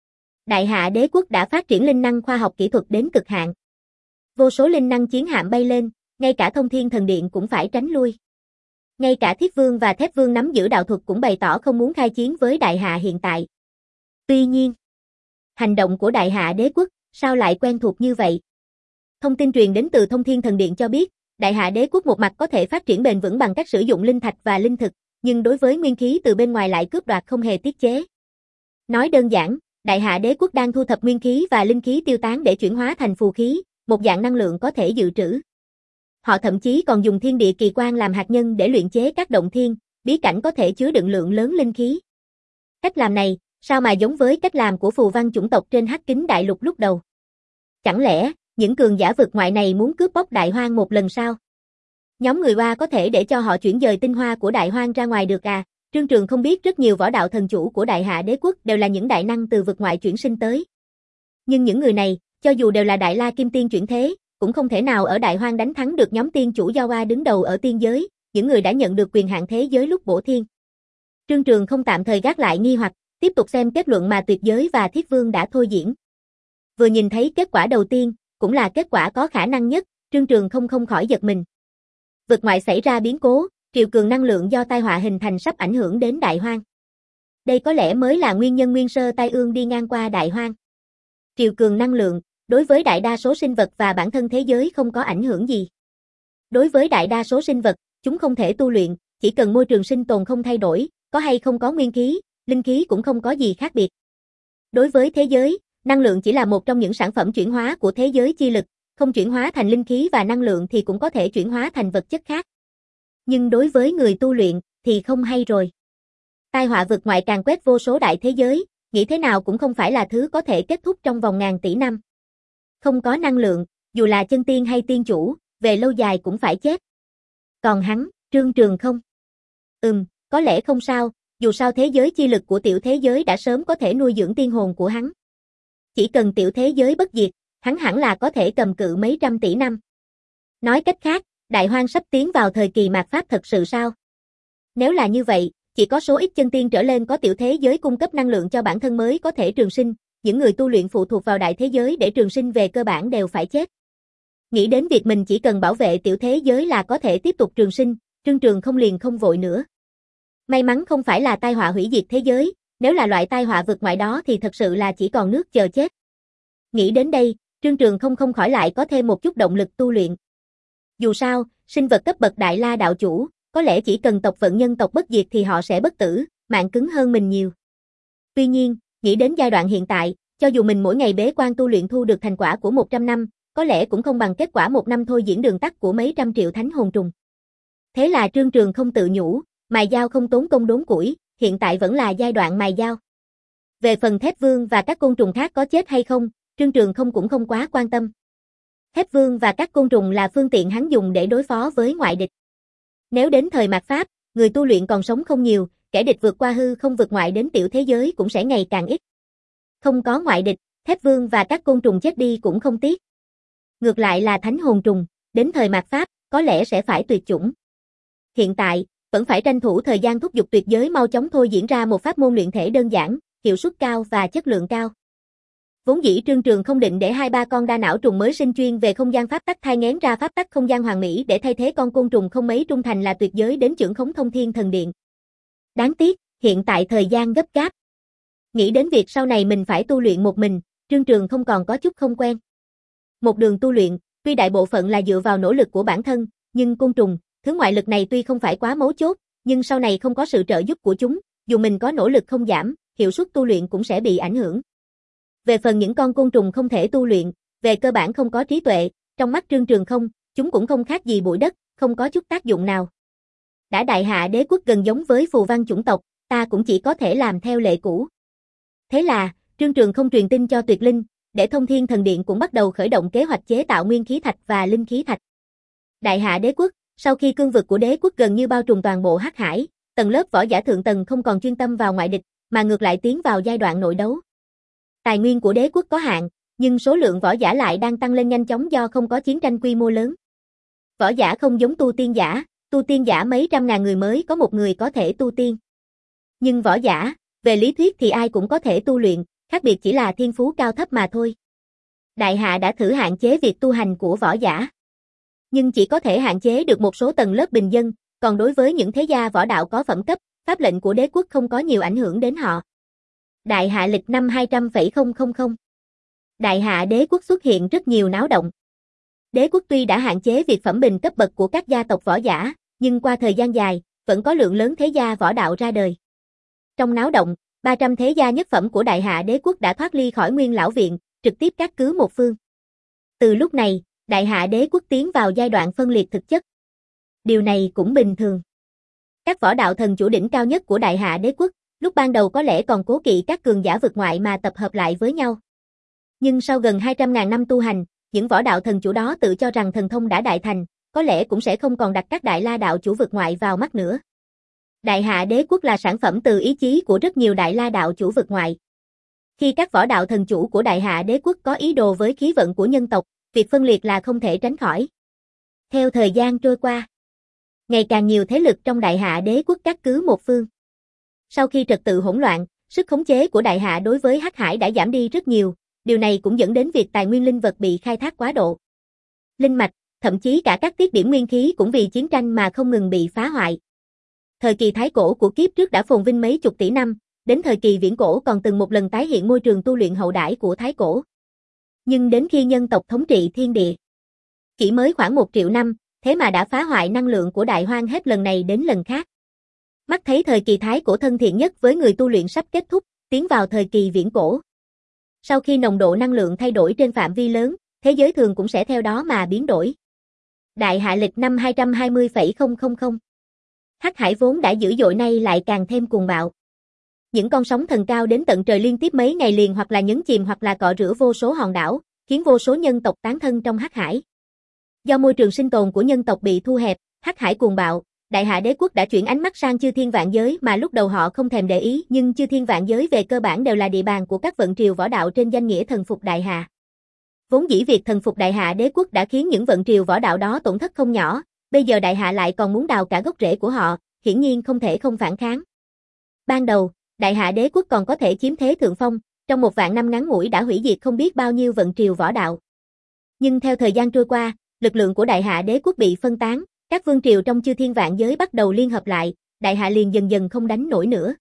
Đại Hạ Đế quốc đã phát triển linh năng khoa học kỹ thuật đến cực hạn. Vô số linh năng chiến hạm bay lên, ngay cả Thông Thiên Thần Điện cũng phải tránh lui. Ngay cả Thiết Vương và Thép Vương nắm giữ đạo thuật cũng bày tỏ không muốn khai chiến với Đại Hạ hiện tại. Tuy nhiên, hành động của Đại Hạ Đế quốc sao lại quen thuộc như vậy? Thông tin truyền đến từ Thông Thiên Thần Điện cho biết, Đại Hạ Đế quốc một mặt có thể phát triển bền vững bằng cách sử dụng linh thạch và linh thực, nhưng đối với nguyên khí từ bên ngoài lại cướp đoạt không hề tiết chế. Nói đơn giản, Đại Hạ Đế quốc đang thu thập nguyên khí và linh khí tiêu tán để chuyển hóa thành phù khí, một dạng năng lượng có thể dự trữ. Họ thậm chí còn dùng thiên địa kỳ quan làm hạt nhân để luyện chế các động thiên, bí cảnh có thể chứa đựng lượng lớn linh khí. Cách làm này, sao mà giống với cách làm của phù văn chủng tộc trên Hắc Kính Đại Lục lúc đầu? Chẳng lẽ, những cường giả vực ngoại này muốn cướp bóc Đại Hoang một lần sao? Nhóm người Hoa có thể để cho họ chuyển dời tinh hoa của Đại Hoang ra ngoài được à? Trương Trường không biết rất nhiều võ đạo thần chủ của Đại Hạ Đế quốc đều là những đại năng từ vực ngoại chuyển sinh tới. Nhưng những người này, cho dù đều là Đại La Kim Tiên chuyển thế, cũng không thể nào ở Đại Hoang đánh thắng được nhóm tiên chủ do Hoa đứng đầu ở tiên giới, những người đã nhận được quyền hạn thế giới lúc bổ thiên. Trương Trường không tạm thời gác lại nghi hoặc, tiếp tục xem kết luận mà Tuyệt Giới và Thiết Vương đã thôi diễn. Vừa nhìn thấy kết quả đầu tiên, cũng là kết quả có khả năng nhất, Trương Trường không không khỏi giật mình. Vực ngoại xảy ra biến cố, triều cường năng lượng do tai họa hình thành sắp ảnh hưởng đến Đại Hoang. Đây có lẽ mới là nguyên nhân nguyên sơ tai ương đi ngang qua Đại Hoang. Triều cường năng lượng, đối với đại đa số sinh vật và bản thân thế giới không có ảnh hưởng gì. Đối với đại đa số sinh vật, chúng không thể tu luyện, chỉ cần môi trường sinh tồn không thay đổi, có hay không có nguyên khí, linh khí cũng không có gì khác biệt. Đối với thế giới, năng lượng chỉ là một trong những sản phẩm chuyển hóa của thế giới chi lực, không chuyển hóa thành linh khí và năng lượng thì cũng có thể chuyển hóa thành vật chất khác. Nhưng đối với người tu luyện, thì không hay rồi. Tai họa vực ngoại càng quét vô số đại thế giới, nghĩ thế nào cũng không phải là thứ có thể kết thúc trong vòng ngàn tỷ năm. Không có năng lượng, dù là chân tiên hay tiên chủ, về lâu dài cũng phải chết. Còn hắn, Trương Trường không? Ừm, có lẽ không sao, dù sao thế giới chi lực của tiểu thế giới đã sớm có thể nuôi dưỡng tiên hồn của hắn. Chỉ cần tiểu thế giới bất diệt, hắn hẳn là có thể cầm cự mấy trăm tỷ năm. Nói cách khác, Đại Hoang sắp tiến vào thời kỳ mạt Pháp thật sự sao? Nếu là như vậy, chỉ có số ít chân tiên trở lên có tiểu thế giới cung cấp năng lượng cho bản thân mới có thể trường sinh, những người tu luyện phụ thuộc vào đại thế giới để trường sinh về cơ bản đều phải chết. Nghĩ đến việc mình chỉ cần bảo vệ tiểu thế giới là có thể tiếp tục trường sinh, Trương Trường không liền không vội nữa. May mắn không phải là tai họa hủy diệt thế giới, nếu là loại tai họa vực ngoại đó thì thật sự là chỉ còn nước chờ chết. Nghĩ đến đây, Trương Trường không không khỏi lại có thêm một chút động lực tu luyện. Dù sao, sinh vật cấp bậc Đại La đạo chủ, có lẽ chỉ cần tộc vận nhân tộc bất diệt thì họ sẽ bất tử, mạng cứng hơn mình nhiều. Tuy nhiên, nghĩ đến giai đoạn hiện tại, cho dù mình mỗi ngày bế quan tu luyện thu được thành quả của một trăm năm, có lẽ cũng không bằng kết quả một năm thôi diễn đường tắt của mấy trăm triệu thánh hồn trùng. Thế là Trương Trường không tự nhủ, mài dao không tốn công đốn củi, hiện tại vẫn là giai đoạn mài dao. Về phần Thép Vương và các côn trùng khác có chết hay không, Trương Trường không cũng không quá quan tâm. Thép Vương và các côn trùng là phương tiện hắn dùng để đối phó với ngoại địch. Nếu đến thời mạt Pháp, người tu luyện còn sống không nhiều, kẻ địch vượt qua hư không vượt ngoại đến tiểu thế giới cũng sẽ ngày càng ít. Không có ngoại địch, Thép Vương và các côn trùng chết đi cũng không tiếc. Ngược lại là thánh hồn trùng, đến thời mạt Pháp, có lẽ sẽ phải tuyệt chủng. Hiện tại, vẫn phải tranh thủ thời gian thúc giục tuyệt giới mau chóng thôi diễn ra một pháp môn luyện thể đơn giản, hiệu suất cao và chất lượng cao. Vốn dĩ Trương Trường không định để hai ba con đa não trùng mới sinh chuyên về không gian pháp tắc thai nghén ra pháp tắc không gian hoàn mỹ để thay thế con côn trùng không mấy trung thành là tuyệt giới đến trưởng khống Thông Thiên Thần Điện. Đáng tiếc, hiện tại thời gian gấp gáp. Nghĩ đến việc sau này mình phải tu luyện một mình, Trương Trường không còn có chút không quen. Một đường tu luyện, tuy đại bộ phận là dựa vào nỗ lực của bản thân, nhưng côn trùng, thứ ngoại lực này tuy không phải quá mấu chốt, nhưng sau này không có sự trợ giúp của chúng, dù mình có nỗ lực không giảm, hiệu suất tu luyện cũng sẽ bị ảnh hưởng. Về phần những con côn trùng không thể tu luyện, về cơ bản không có trí tuệ, trong mắt Trương Trường không, chúng cũng không khác gì bụi đất, không có chút tác dụng nào. Đã Đại Hạ Đế quốc gần giống với phù văn chủng tộc, ta cũng chỉ có thể làm theo lệ cũ. Thế là, Trương Trường không truyền tin cho Tuyệt Linh, để Thông Thiên Thần Điện cũng bắt đầu khởi động kế hoạch chế tạo nguyên khí thạch và linh khí thạch. Đại Hạ Đế quốc, sau khi cương vực của đế quốc gần như bao trùm toàn bộ Hắc Hải, tầng lớp võ giả thượng tầng không còn chuyên tâm vào ngoại địch, mà ngược lại tiến vào giai đoạn nội đấu. Tài nguyên của đế quốc có hạn, nhưng số lượng võ giả lại đang tăng lên nhanh chóng do không có chiến tranh quy mô lớn. Võ giả không giống tu tiên giả, tu tiên giả mấy trăm ngàn người mới có một người có thể tu tiên. Nhưng võ giả, về lý thuyết thì ai cũng có thể tu luyện, khác biệt chỉ là thiên phú cao thấp mà thôi. Đại Hạ đã thử hạn chế việc tu hành của võ giả. Nhưng chỉ có thể hạn chế được một số tầng lớp bình dân, còn đối với những thế gia võ đạo có phẩm cấp, pháp lệnh của đế quốc không có nhiều ảnh hưởng đến họ. Đại Hạ lịch năm hai trăm phẩy không không không. Đại Hạ đế quốc xuất hiện rất nhiều náo động. Đế quốc tuy đã hạn chế việc phẩm bình cấp bậc của các gia tộc võ giả, nhưng qua thời gian dài, vẫn có lượng lớn thế gia võ đạo ra đời. Trong náo động, ba trăm thế gia nhất phẩm của Đại Hạ đế quốc đã thoát ly khỏi Nguyên Lão Viện, trực tiếp cát cứ một phương. Từ lúc này, Đại Hạ đế quốc tiến vào giai đoạn phân liệt thực chất. Điều này cũng bình thường. Các võ đạo thần chủ đỉnh cao nhất của Đại Hạ đế quốc, lúc ban đầu có lẽ còn cố kỵ các cường giả vực ngoại mà tập hợp lại với nhau. Nhưng sau gần hai trăm ngàn năm tu hành, những võ đạo thần chủ đó tự cho rằng thần thông đã đại thành, có lẽ cũng sẽ không còn đặt các đại la đạo chủ vực ngoại vào mắt nữa. Đại Hạ đế quốc là sản phẩm từ ý chí của rất nhiều đại la đạo chủ vực ngoại. Khi các võ đạo thần chủ của Đại Hạ đế quốc có ý đồ với khí vận của nhân tộc, việc phân liệt là không thể tránh khỏi. Theo thời gian trôi qua, ngày càng nhiều thế lực trong Đại Hạ đế quốc cát cứ một phương. Sau khi trật tự hỗn loạn, sức khống chế của Đại Hạ đối với Hắc Hải đã giảm đi rất nhiều, điều này cũng dẫn đến việc tài nguyên linh vật bị khai thác quá độ. Linh mạch, thậm chí cả các tiết điểm nguyên khí cũng vì chiến tranh mà không ngừng bị phá hoại. Thời kỳ thái cổ của kiếp trước đã phồn vinh mấy chục tỷ năm, đến thời kỳ viễn cổ còn từng một lần tái hiện môi trường tu luyện hậu đãi của thái cổ. Nhưng đến khi nhân tộc thống trị thiên địa, chỉ mới khoảng một triệu năm, thế mà đã phá hoại năng lượng của đại hoang hết lần này đến lần khác. Mắt thấy thời kỳ thái cổ thân thiện nhất với người tu luyện sắp kết thúc, tiến vào thời kỳ viễn cổ. Sau khi nồng độ năng lượng thay đổi trên phạm vi lớn, thế giới thường cũng sẽ theo đó mà biến đổi. Đại Hạ lịch năm hai trăm hai mươi phẩy không không không. Hắc Hải vốn đã dữ dội nay lại càng thêm cuồng bạo. Những con sóng thần cao đến tận trời liên tiếp mấy ngày liền hoặc là nhấn chìm hoặc là cọ rửa vô số hòn đảo, khiến vô số nhân tộc tán thân trong Hắc Hải. Do môi trường sinh tồn của nhân tộc bị thu hẹp, Hắc Hải cuồng bạo, Đại Hạ đế quốc đã chuyển ánh mắt sang chư thiên vạn giới mà lúc đầu họ không thèm để ý, nhưng chư thiên vạn giới về cơ bản đều là địa bàn của các vận triều võ đạo trên danh nghĩa thần phục Đại Hạ. Vốn dĩ việc thần phục Đại Hạ đế quốc đã khiến những vận triều võ đạo đó tổn thất không nhỏ, bây giờ Đại Hạ lại còn muốn đào cả gốc rễ của họ, hiển nhiên không thể không phản kháng. Ban đầu, Đại Hạ đế quốc còn có thể chiếm thế thượng phong, trong một vạn năm ngắn ngủi đã hủy diệt không biết bao nhiêu vận triều võ đạo. Nhưng theo thời gian trôi qua, lực lượng của Đại Hạ đế quốc bị phân tán, các vương triều trong chư thiên vạn giới bắt đầu liên hợp lại, Đại Hạ liền dần dần không đánh nổi nữa.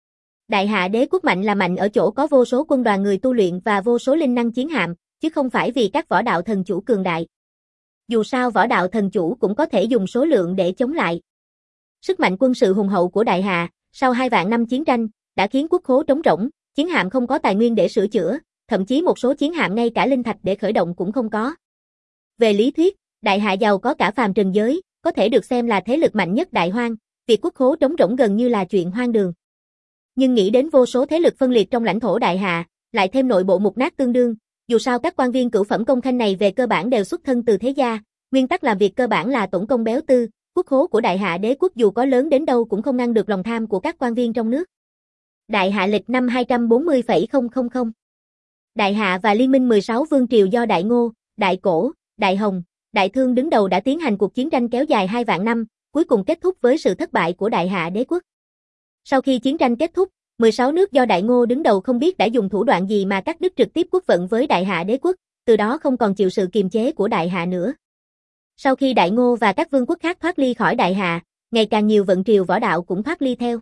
Đại Hạ đế quốc mạnh là mạnh ở chỗ có vô số quân đoàn người tu luyện và vô số linh năng chiến hạm, chứ không phải vì các võ đạo thần chủ cường đại. Dù sao võ đạo thần chủ cũng có thể dùng số lượng để chống lại. Sức mạnh quân sự hùng hậu của Đại Hạ, sau hai vạn năm chiến tranh, đã khiến quốc khố trống rỗng, chiến hạm không có tài nguyên để sửa chữa, thậm chí một số chiến hạm ngay cả linh thạch để khởi động cũng không có. Về lý thuyết, Đại Hạ giàu có cả phàm trần giới, có thể được xem là thế lực mạnh nhất đại hoang, việc quốc khố trống rỗng gần như là chuyện hoang đường. Nhưng nghĩ đến vô số thế lực phân liệt trong lãnh thổ Đại Hạ, lại thêm nội bộ mục nát tương đương, dù sao các quan viên cửu phẩm công khanh này về cơ bản đều xuất thân từ thế gia, nguyên tắc làm việc cơ bản là tổn công béo tư, quốc khố của Đại Hạ đế quốc dù có lớn đến đâu cũng không ngăn được lòng tham của các quan viên trong nước. Đại Hạ lịch năm hai trăm bốn mươi phẩy không không không. Đại Hạ và Liên minh mười sáu vương triều do Đại Ngô, Đại Cổ, Đại Hồng, Đại Thương đứng đầu đã tiến hành cuộc chiến tranh kéo dài hai vạn năm, cuối cùng kết thúc với sự thất bại của Đại Hạ đế quốc. Sau khi chiến tranh kết thúc, mười sáu nước do Đại Ngô đứng đầu không biết đã dùng thủ đoạn gì mà cắt đứt trực tiếp quốc vận với Đại Hạ đế quốc, từ đó không còn chịu sự kiềm chế của Đại Hạ nữa. Sau khi Đại Ngô và các vương quốc khác thoát ly khỏi Đại Hạ, ngày càng nhiều vận triều võ đạo cũng thoát ly theo.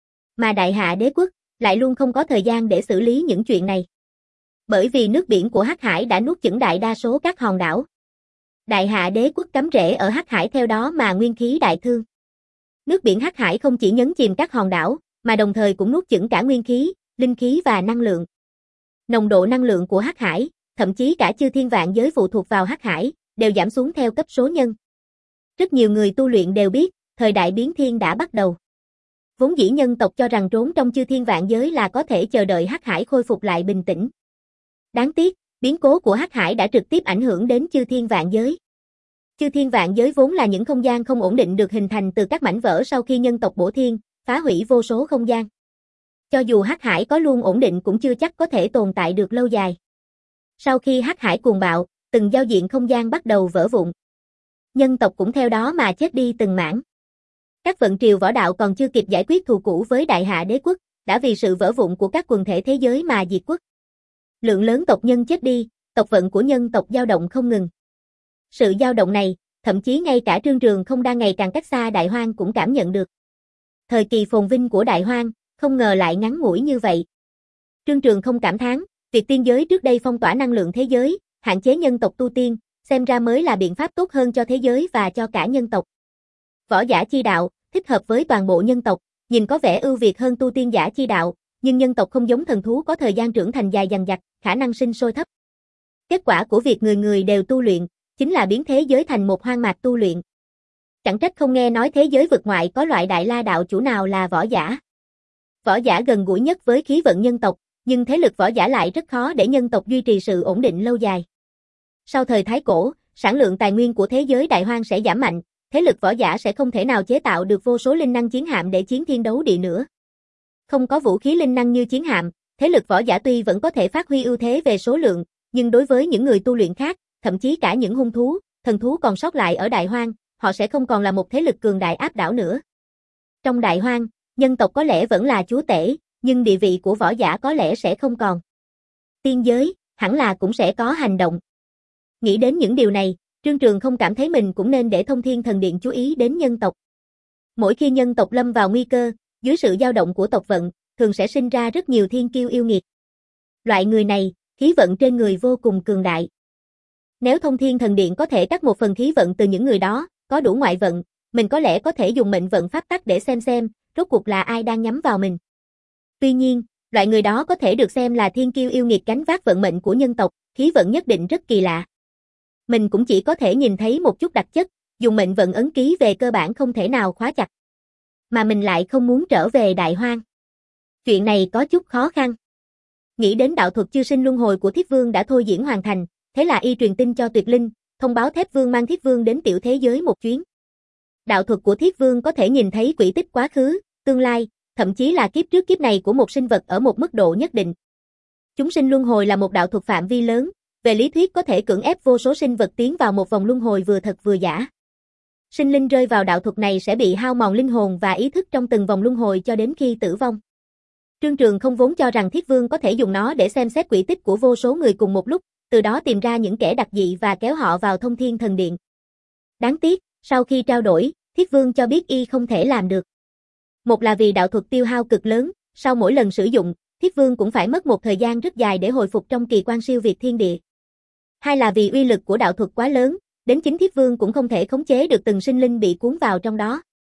Mà Đại Hạ đế quốc lại luôn không có thời gian để xử lý những chuyện này. Bởi vì nước biển của Hắc Hải đã nuốt chửng đại đa số các hòn đảo. Đại Hạ đế quốc cắm rễ ở Hắc Hải theo đó mà nguyên khí đại thương. Nước biển Hắc Hải không chỉ nhấn chìm các hòn đảo, mà đồng thời cũng nuốt chửng cả nguyên khí, linh khí và năng lượng. Nồng độ năng lượng của Hắc Hải, thậm chí cả chư thiên vạn giới phụ thuộc vào Hắc Hải, đều giảm xuống theo cấp số nhân. Rất nhiều người tu luyện đều biết, thời đại biến thiên đã bắt đầu. Vốn dĩ nhân tộc cho rằng trốn trong chư thiên vạn giới là có thể chờ đợi Hắc Hải khôi phục lại bình tĩnh. Đáng tiếc, biến cố của Hắc Hải đã trực tiếp ảnh hưởng đến chư thiên vạn giới. Chư thiên vạn giới vốn là những không gian không ổn định được hình thành từ các mảnh vỡ sau khi nhân tộc bổ thiên, phá hủy vô số không gian. Cho dù Hắc Hải có luôn ổn định cũng chưa chắc có thể tồn tại được lâu dài. Sau khi Hắc Hải cuồng bạo, từng giao diện không gian bắt đầu vỡ vụn. Nhân tộc cũng theo đó mà chết đi từng mảng. Các vận triều võ đạo còn chưa kịp giải quyết thù cũ với Đại Hạ Đế quốc, đã vì sự vỡ vụn của các quần thể thế giới mà diệt quốc. Lượng lớn tộc nhân chết đi, tộc vận của nhân tộc dao động không ngừng. Sự dao động này, thậm chí ngay cả Trương Trường Không đang ngày càng cách xa Đại Hoang cũng cảm nhận được. Thời kỳ phồn vinh của Đại Hoang, không ngờ lại ngắn ngủi như vậy. Trương Trường Không cảm thán, việc tiên giới trước đây phong tỏa năng lượng thế giới, hạn chế nhân tộc tu tiên, xem ra mới là biện pháp tốt hơn cho thế giới và cho cả nhân tộc. Võ giả chi đạo, thích hợp với toàn bộ nhân tộc, nhìn có vẻ ưu việt hơn tu tiên giả chi đạo, nhưng nhân tộc không giống thần thú có thời gian trưởng thành dài dằng dặc, khả năng sinh sôi thấp. Kết quả của việc người người đều tu luyện, chính là biến thế giới thành một hoang mạc tu luyện. Chẳng trách không nghe nói thế giới vực ngoại có loại đại la đạo chủ nào là võ giả. Võ giả gần gũi nhất với khí vận nhân tộc, nhưng thế lực võ giả lại rất khó để nhân tộc duy trì sự ổn định lâu dài. Sau thời Thái Cổ, sản lượng tài nguyên của thế giới Đại Hoang sẽ giảm mạnh, thế lực võ giả sẽ không thể nào chế tạo được vô số linh năng chiến hạm để chiến thiên đấu địa nữa. Không có vũ khí linh năng như chiến hạm, thế lực võ giả tuy vẫn có thể phát huy ưu thế về số lượng, nhưng đối với những người tu luyện khác, thậm chí cả những hung thú, thần thú còn sót lại ở Đại Hoang, họ sẽ không còn là một thế lực cường đại áp đảo nữa. Trong Đại Hoang, nhân tộc có lẽ vẫn là chúa tể, nhưng địa vị của võ giả có lẽ sẽ không còn. Tiên giới, hẳn là cũng sẽ có hành động. Nghĩ đến những điều này, Trương Trường Không cảm thấy mình cũng nên để Thông Thiên Thần Điện chú ý đến nhân tộc. Mỗi khi nhân tộc lâm vào nguy cơ, dưới sự dao động của tộc vận, thường sẽ sinh ra rất nhiều thiên kiêu yêu nghiệt. Loại người này, khí vận trên người vô cùng cường đại. Nếu Thông Thiên Thần Điện có thể cắt một phần khí vận từ những người đó, có đủ ngoại vận, mình có lẽ có thể dùng mệnh vận pháp tắc để xem xem, rốt cuộc là ai đang nhắm vào mình. Tuy nhiên, loại người đó có thể được xem là thiên kiêu yêu nghiệt gánh vác vận mệnh của nhân tộc, khí vận nhất định rất kỳ lạ. Mình cũng chỉ có thể nhìn thấy một chút đặc chất, dùng mệnh vận ấn ký về cơ bản không thể nào khóa chặt. Mà mình lại không muốn trở về Đại Hoang. Chuyện này có chút khó khăn. Nghĩ đến đạo thuật chư sinh luân hồi của Thiết Vương đã thôi diễn hoàn thành, thế là y truyền tin cho Tuyệt Linh, thông báo Thép Vương mang Thiết Vương đến tiểu thế giới một chuyến. Đạo thuật của Thiết Vương có thể nhìn thấy quỹ tích quá khứ, tương lai, thậm chí là kiếp trước kiếp này của một sinh vật ở một mức độ nhất định. Chúng sinh luân hồi là một đạo thuật phạm vi lớn, về lý thuyết có thể cưỡng ép vô số sinh vật tiến vào một vòng luân hồi vừa thật vừa giả. Sinh linh rơi vào đạo thuật này sẽ bị hao mòn linh hồn và ý thức trong từng vòng luân hồi cho đến khi tử vong. Trương Trường Không vốn cho rằng Thiết Vương có thể dùng nó để xem xét quỹ tích của vô số người cùng một lúc, từ đó tìm ra những kẻ đặc dị và kéo họ vào Thông Thiên Thần Điện. Đáng tiếc, sau khi trao đổi, Thiết Vương cho biết y không thể làm được. Một là vì đạo thuật tiêu hao cực lớn, sau mỗi lần sử dụng, Thiết Vương cũng phải mất một thời gian rất dài để hồi phục trong kỳ quan siêu việt thiên địa. Hai là vì uy lực của đạo thuật quá lớn, đến chính Thiết Vương cũng không thể khống chế được từng sinh linh bị cuốn vào trong đó.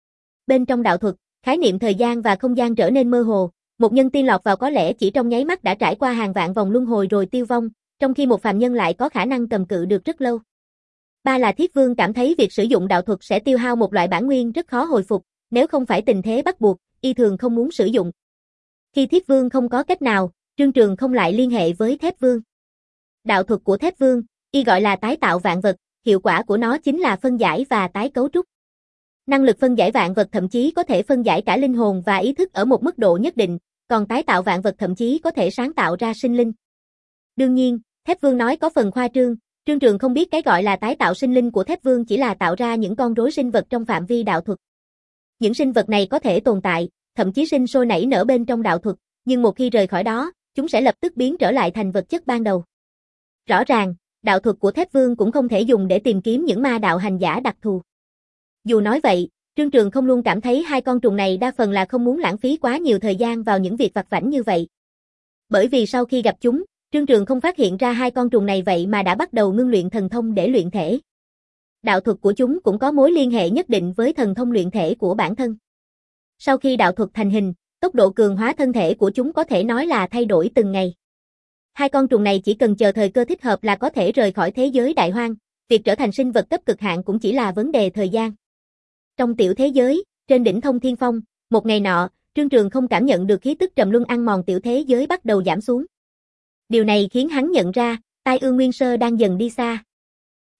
Bên trong đạo thuật, khái niệm thời gian và không gian trở nên mơ hồ, một nhân tiên lọt vào có lẽ chỉ trong nháy mắt đã trải qua hàng vạn vòng luân hồi rồi tiêu vong, trong khi một phàm nhân lại có khả năng cầm cự được rất lâu. Ba là Thiết Vương cảm thấy việc sử dụng đạo thuật sẽ tiêu hao một loại bản nguyên rất khó hồi phục, nếu không phải tình thế bắt buộc, y thường không muốn sử dụng. Khi Thiết Vương không có cách nào, Trương Trường Không lại liên hệ với Thép Vương. Đạo thuật của Thép Vương, y gọi là tái tạo vạn vật, hiệu quả của nó chính là phân giải và tái cấu trúc. Năng lực phân giải vạn vật thậm chí có thể phân giải cả linh hồn và ý thức ở một mức độ nhất định, còn tái tạo vạn vật thậm chí có thể sáng tạo ra sinh linh. Đương nhiên, Thép Vương nói có phần khoa trương, Trương Trường không biết cái gọi là tái tạo sinh linh của Thép Vương chỉ là tạo ra những con rối sinh vật trong phạm vi đạo thuật. Những sinh vật này có thể tồn tại, thậm chí sinh sôi nảy nở bên trong đạo thuật, nhưng một khi rời khỏi đó, chúng sẽ lập tức biến trở lại thành vật chất ban đầu. Rõ ràng, đạo thuật của Thép Vương cũng không thể dùng để tìm kiếm những ma đạo hành giả đặc thù. Dù nói vậy, Trương Trường không luôn cảm thấy hai con trùng này đa phần là không muốn lãng phí quá nhiều thời gian vào những việc vặt vãnh như vậy. Bởi vì sau khi gặp chúng, Trương Trường không phát hiện ra hai con trùng này vậy mà đã bắt đầu ngưng luyện thần thông để luyện thể. Đạo thuật của chúng cũng có mối liên hệ nhất định với thần thông luyện thể của bản thân. Sau khi đạo thuật thành hình, tốc độ cường hóa thân thể của chúng có thể nói là thay đổi từng ngày. Hai con trùng này chỉ cần chờ thời cơ thích hợp là có thể rời khỏi thế giới Đại Hoang, việc trở thành sinh vật cấp cực hạn cũng chỉ là vấn đề thời gian. Trong tiểu thế giới, trên đỉnh Thông Thiên Phong, một ngày nọ, Trương Trường không cảm nhận được khí tức trầm luân ăn mòn tiểu thế giới bắt đầu giảm xuống. Điều này khiến hắn nhận ra, tai ương nguyên sơ đang dần đi xa.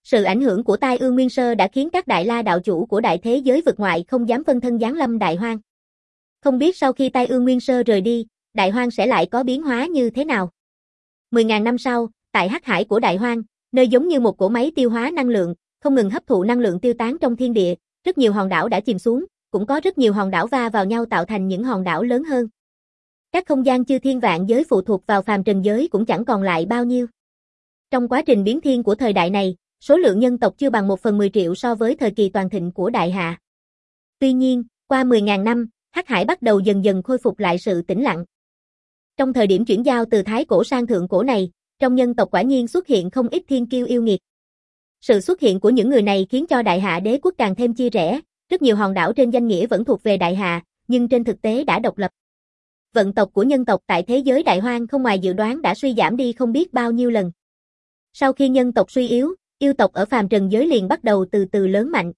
Sự ảnh hưởng của tai ương nguyên sơ đã khiến các đại la đạo chủ của đại thế giới vực ngoại không dám phân thân giáng lâm Đại Hoang. Không biết sau khi tai ương nguyên sơ rời đi, Đại Hoang sẽ lại có biến hóa như thế nào. mười nghìn năm sau, tại hắc hải của Đại Hoang, nơi giống như một cỗ máy tiêu hóa năng lượng, không ngừng hấp thụ năng lượng tiêu tán trong thiên địa, rất nhiều hòn đảo đã chìm xuống, cũng có rất nhiều hòn đảo va vào nhau tạo thành những hòn đảo lớn hơn. Các không gian chư thiên vạn giới phụ thuộc vào phàm trần giới cũng chẳng còn lại bao nhiêu. Trong quá trình biến thiên của thời đại này, số lượng nhân tộc chưa bằng một phần mười triệu so với thời kỳ toàn thịnh của Đại Hạ. Tuy nhiên, qua mười nghìn năm, hắc hải bắt đầu dần dần khôi phục lại sự tĩnh lặng. Trong thời điểm chuyển giao từ thái cổ sang thượng cổ này, trong nhân tộc quả nhiên xuất hiện không ít thiên kiêu yêu nghiệt. Sự xuất hiện của những người này khiến cho Đại Hạ đế quốc càng thêm chia rẽ, rất nhiều hòn đảo trên danh nghĩa vẫn thuộc về Đại Hạ, nhưng trên thực tế đã độc lập. Vận tộc của nhân tộc tại thế giới Đại Hoang không ngoài dự đoán đã suy giảm đi không biết bao nhiêu lần. Sau khi nhân tộc suy yếu, yêu tộc ở phàm trần giới liền bắt đầu từ từ lớn mạnh.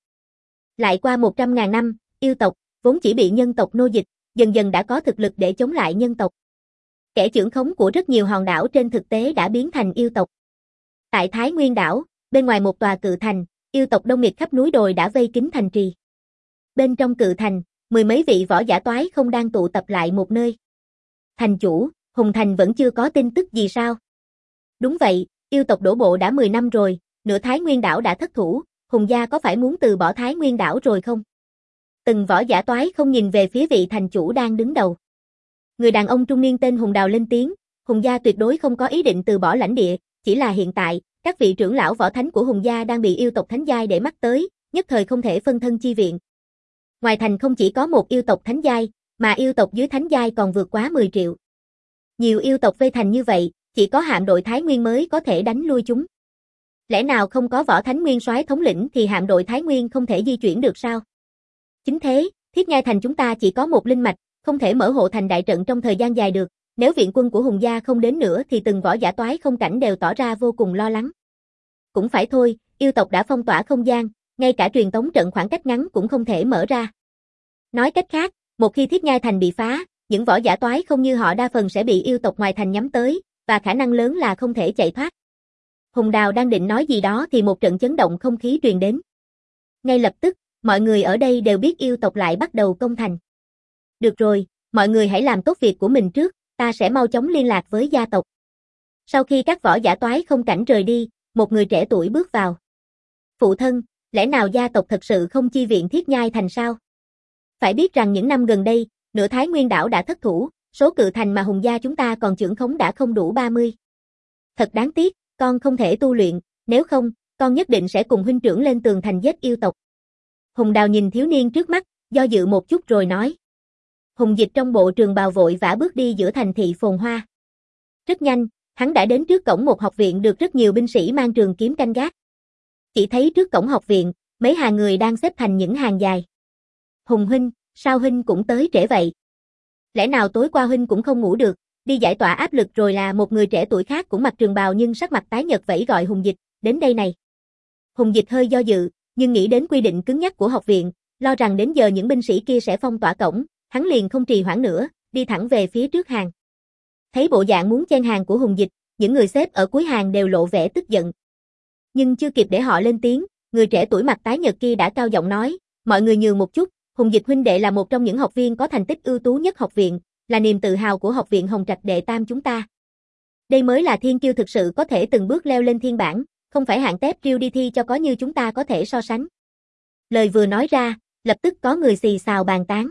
Lại qua một trăm ngàn năm, yêu tộc, vốn chỉ bị nhân tộc nô dịch, dần dần đã có thực lực để chống lại nhân tộc. Kẻ chưởng khống của rất nhiều hòn đảo trên thực tế đã biến thành yêu tộc. Tại Thái Nguyên đảo, bên ngoài một tòa cự thành, yêu tộc đông nghịt khắp núi đồi đã vây kín thành trì. Bên trong cự thành, mười mấy vị võ giả toái không đang tụ tập lại một nơi. Thành chủ, Hùng Thành vẫn chưa có tin tức gì sao? Đúng vậy, yêu tộc đổ bộ đã mười năm rồi, nửa Thái Nguyên đảo đã thất thủ, Hùng gia có phải muốn từ bỏ Thái Nguyên đảo rồi không? Từng võ giả toái không nhìn về phía vị thành chủ đang đứng đầu. Người đàn ông trung niên tên Hùng Đào lên tiếng, Hùng gia tuyệt đối không có ý định từ bỏ lãnh địa, chỉ là hiện tại, các vị trưởng lão võ thánh của Hùng gia đang bị yêu tộc thánh giai để mắt tới, nhất thời không thể phân thân chi viện. Ngoài thành không chỉ có một yêu tộc thánh giai, mà yêu tộc dưới thánh giai còn vượt quá mười triệu. Nhiều yêu tộc vây thành như vậy, chỉ có hạm đội Thái Nguyên mới có thể đánh lui chúng. Lẽ nào không có võ thánh nguyên soái thống lĩnh thì hạm đội Thái Nguyên không thể di chuyển được sao? Chính thế, Thiết Nhai thành chúng ta chỉ có một linh mạch, không thể mở hộ thành đại trận trong thời gian dài được, nếu viện quân của Hùng gia không đến nữa thì từng võ giả toái không cảnh đều tỏ ra vô cùng lo lắng. Cũng phải thôi, yêu tộc đã phong tỏa không gian, ngay cả truyền tống trận khoảng cách ngắn cũng không thể mở ra. Nói cách khác, một khi Thiết Nhai thành bị phá, những võ giả toái không như họ đa phần sẽ bị yêu tộc ngoài thành nhắm tới, và khả năng lớn là không thể chạy thoát. Hùng Đào đang định nói gì đó thì một trận chấn động không khí truyền đến. Ngay lập tức, mọi người ở đây đều biết yêu tộc lại bắt đầu công thành. Được rồi, mọi người hãy làm tốt việc của mình trước, ta sẽ mau chóng liên lạc với gia tộc. Sau khi các võ giả toái không cảnh rời đi, một người trẻ tuổi bước vào. Phụ thân, lẽ nào gia tộc thật sự không chi viện Thiết Nhai thành sao? Phải biết rằng những năm gần đây, nửa Thái Nguyên đảo đã thất thủ, số cự thành mà Hùng gia chúng ta còn chưởng khống đã không đủ ba mươi. Thật đáng tiếc, con không thể tu luyện, nếu không, con nhất định sẽ cùng huynh trưởng lên tường thành giết yêu tộc. Hùng Đào nhìn thiếu niên trước mắt, do dự một chút rồi nói. Hùng Dịch trong bộ trường bào vội vã bước đi giữa thành thị phồn hoa. Rất nhanh, hắn đã đến trước cổng một học viện được rất nhiều binh sĩ mang trường kiếm canh gác. Chỉ thấy trước cổng học viện, mấy hàng người đang xếp thành những hàng dài. Hùng huynh, sao huynh cũng tới trễ vậy? Lẽ nào tối qua huynh cũng không ngủ được, đi giải tỏa áp lực rồi? Là một người trẻ tuổi khác cũng mặc trường bào nhưng sắc mặt tái nhợt vẫy gọi Hùng Dịch, đến đây này. Hùng Dịch hơi do dự, nhưng nghĩ đến quy định cứng nhắc của học viện, lo rằng đến giờ những binh sĩ kia sẽ phong tỏa cổng, hắn liền không trì hoãn nữa, đi thẳng về phía trước hàng. Thấy bộ dạng muốn chen hàng của Hùng Dịch, những người xếp ở cuối hàng đều lộ vẻ tức giận. Nhưng chưa kịp để họ lên tiếng, người trẻ tuổi mặt tái nhợt kia đã cao giọng nói, mọi người nhường một chút, Hùng Dịch huynh đệ là một trong những học viên có thành tích ưu tú nhất học viện, là niềm tự hào của học viện Hồng Trạch đệ tam chúng ta. Đây mới là thiên kiêu thực sự có thể từng bước leo lên thiên bảng, không phải hạng tép riêu đi thi cho có như chúng ta có thể so sánh. Lời vừa nói ra, lập tức có người xì xào bàn tán.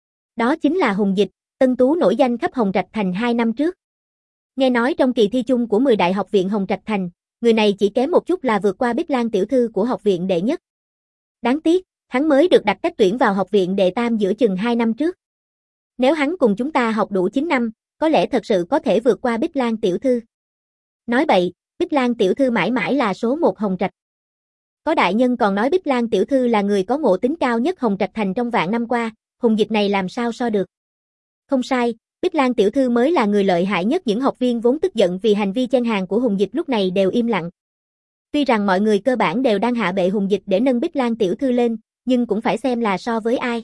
Đó chính là Hùng Dịch, tân tú nổi danh khắp Hồng Trạch Thành hai năm trước. Nghe nói trong kỳ thi chung của mười đại học viện Hồng Trạch Thành, người này chỉ kém một chút là vượt qua Bích Lan tiểu thư của học viện đệ nhất. Đáng tiếc, hắn mới được đặt cách tuyển vào học viện đệ tam giữa chừng hai năm trước. Nếu hắn cùng chúng ta học đủ chín năm, có lẽ thật sự có thể vượt qua Bích Lan tiểu thư. Nói bậy, Bích Lan tiểu thư mãi mãi là số một Hồng Trạch. Có đại nhân còn nói Bích Lan tiểu thư là người có ngộ tính cao nhất Hồng Trạch Thành trong vạn năm qua, Hùng Dịch này làm sao so được. Không sai, Bích Lan tiểu thư mới là người lợi hại nhất. Những học viên vốn tức giận vì hành vi chen hàng của Hùng Dịch lúc này đều im lặng. Tuy rằng mọi người cơ bản đều đang hạ bệ Hùng Dịch để nâng Bích Lan tiểu thư lên, nhưng cũng phải xem là so với ai.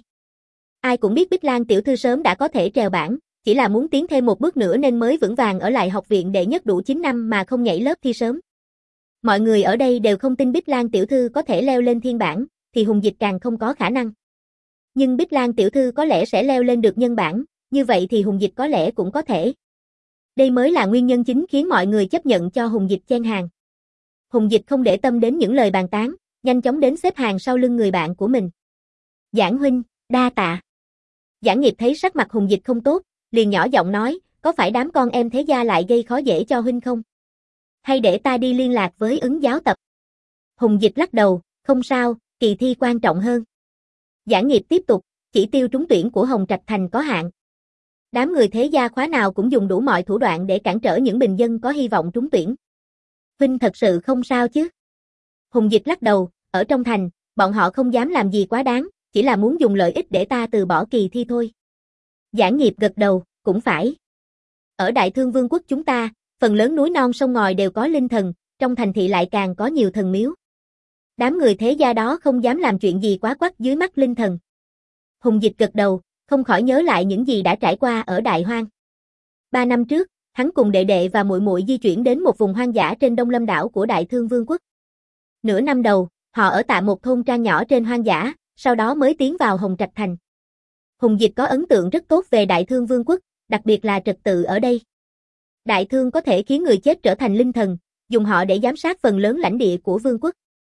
Ai cũng biết Bích Lan tiểu thư sớm đã có thể trèo bảng, chỉ là muốn tiến thêm một bước nữa nên mới vững vàng ở lại học viện đệ nhất đủ chín năm mà không nhảy lớp thi sớm. Mọi người ở đây đều không tin Bích Lan tiểu thư có thể leo lên thiên bảng, thì Hùng Dịch càng không có khả năng. Nhưng Bích Lan tiểu thư có lẽ sẽ leo lên được nhân bảng, như vậy thì Hùng Dịch có lẽ cũng có thể. Đây mới là nguyên nhân chính khiến mọi người chấp nhận cho Hùng Dịch chen hàng. Hùng Dịch không để tâm đến những lời bàn tán, nhanh chóng đến xếp hàng sau lưng người bạn của mình. Giảng huynh, đa tạ. Giảng Nghiệp thấy sắc mặt Hùng Dịch không tốt, liền nhỏ giọng nói, có phải đám con em thế gia lại gây khó dễ cho huynh không? Hay để ta đi liên lạc với ứng giáo tập? Hùng Dịch lắc đầu, không sao, kỳ thi quan trọng hơn. Giảng Nghiệp tiếp tục, chỉ tiêu trúng tuyển của Hồng Trạch Thành có hạn. Đám người thế gia khóa nào cũng dùng đủ mọi thủ đoạn để cản trở những bình dân có hy vọng trúng tuyển. Huynh thật sự không sao chứ? Hùng Dịch lắc đầu, ở trong thành, bọn họ không dám làm gì quá đáng, chỉ là muốn dùng lợi ích để ta từ bỏ kỳ thi thôi. Giảng Nghiệp gật đầu, cũng phải. Ở Đại Thương Vương quốc chúng ta, phần lớn núi non sông ngòi đều có linh thần, trong thành thị lại càng có nhiều thần miếu. Đám người thế gia đó không dám làm chuyện gì quá quắc dưới mắt linh thần. Hùng Dịch gật đầu, không khỏi nhớ lại những gì đã trải qua ở Đại Hoang. Ba năm trước, hắn cùng đệ đệ và muội muội di chuyển đến một vùng hoang dã trên Đông Lâm đảo của Đại Thương Vương quốc. Nửa năm đầu, họ ở tại một thôn trang nhỏ trên hoang dã, sau đó mới tiến vào Hồng Trạch Thành. Hùng Dịch có ấn tượng rất tốt về Đại Thương Vương quốc, đặc biệt là trật tự ở đây. Đại Thương có thể khiến người chết trở thành linh thần, dùng họ để giám sát phần lớn lãnh địa của vương quốc.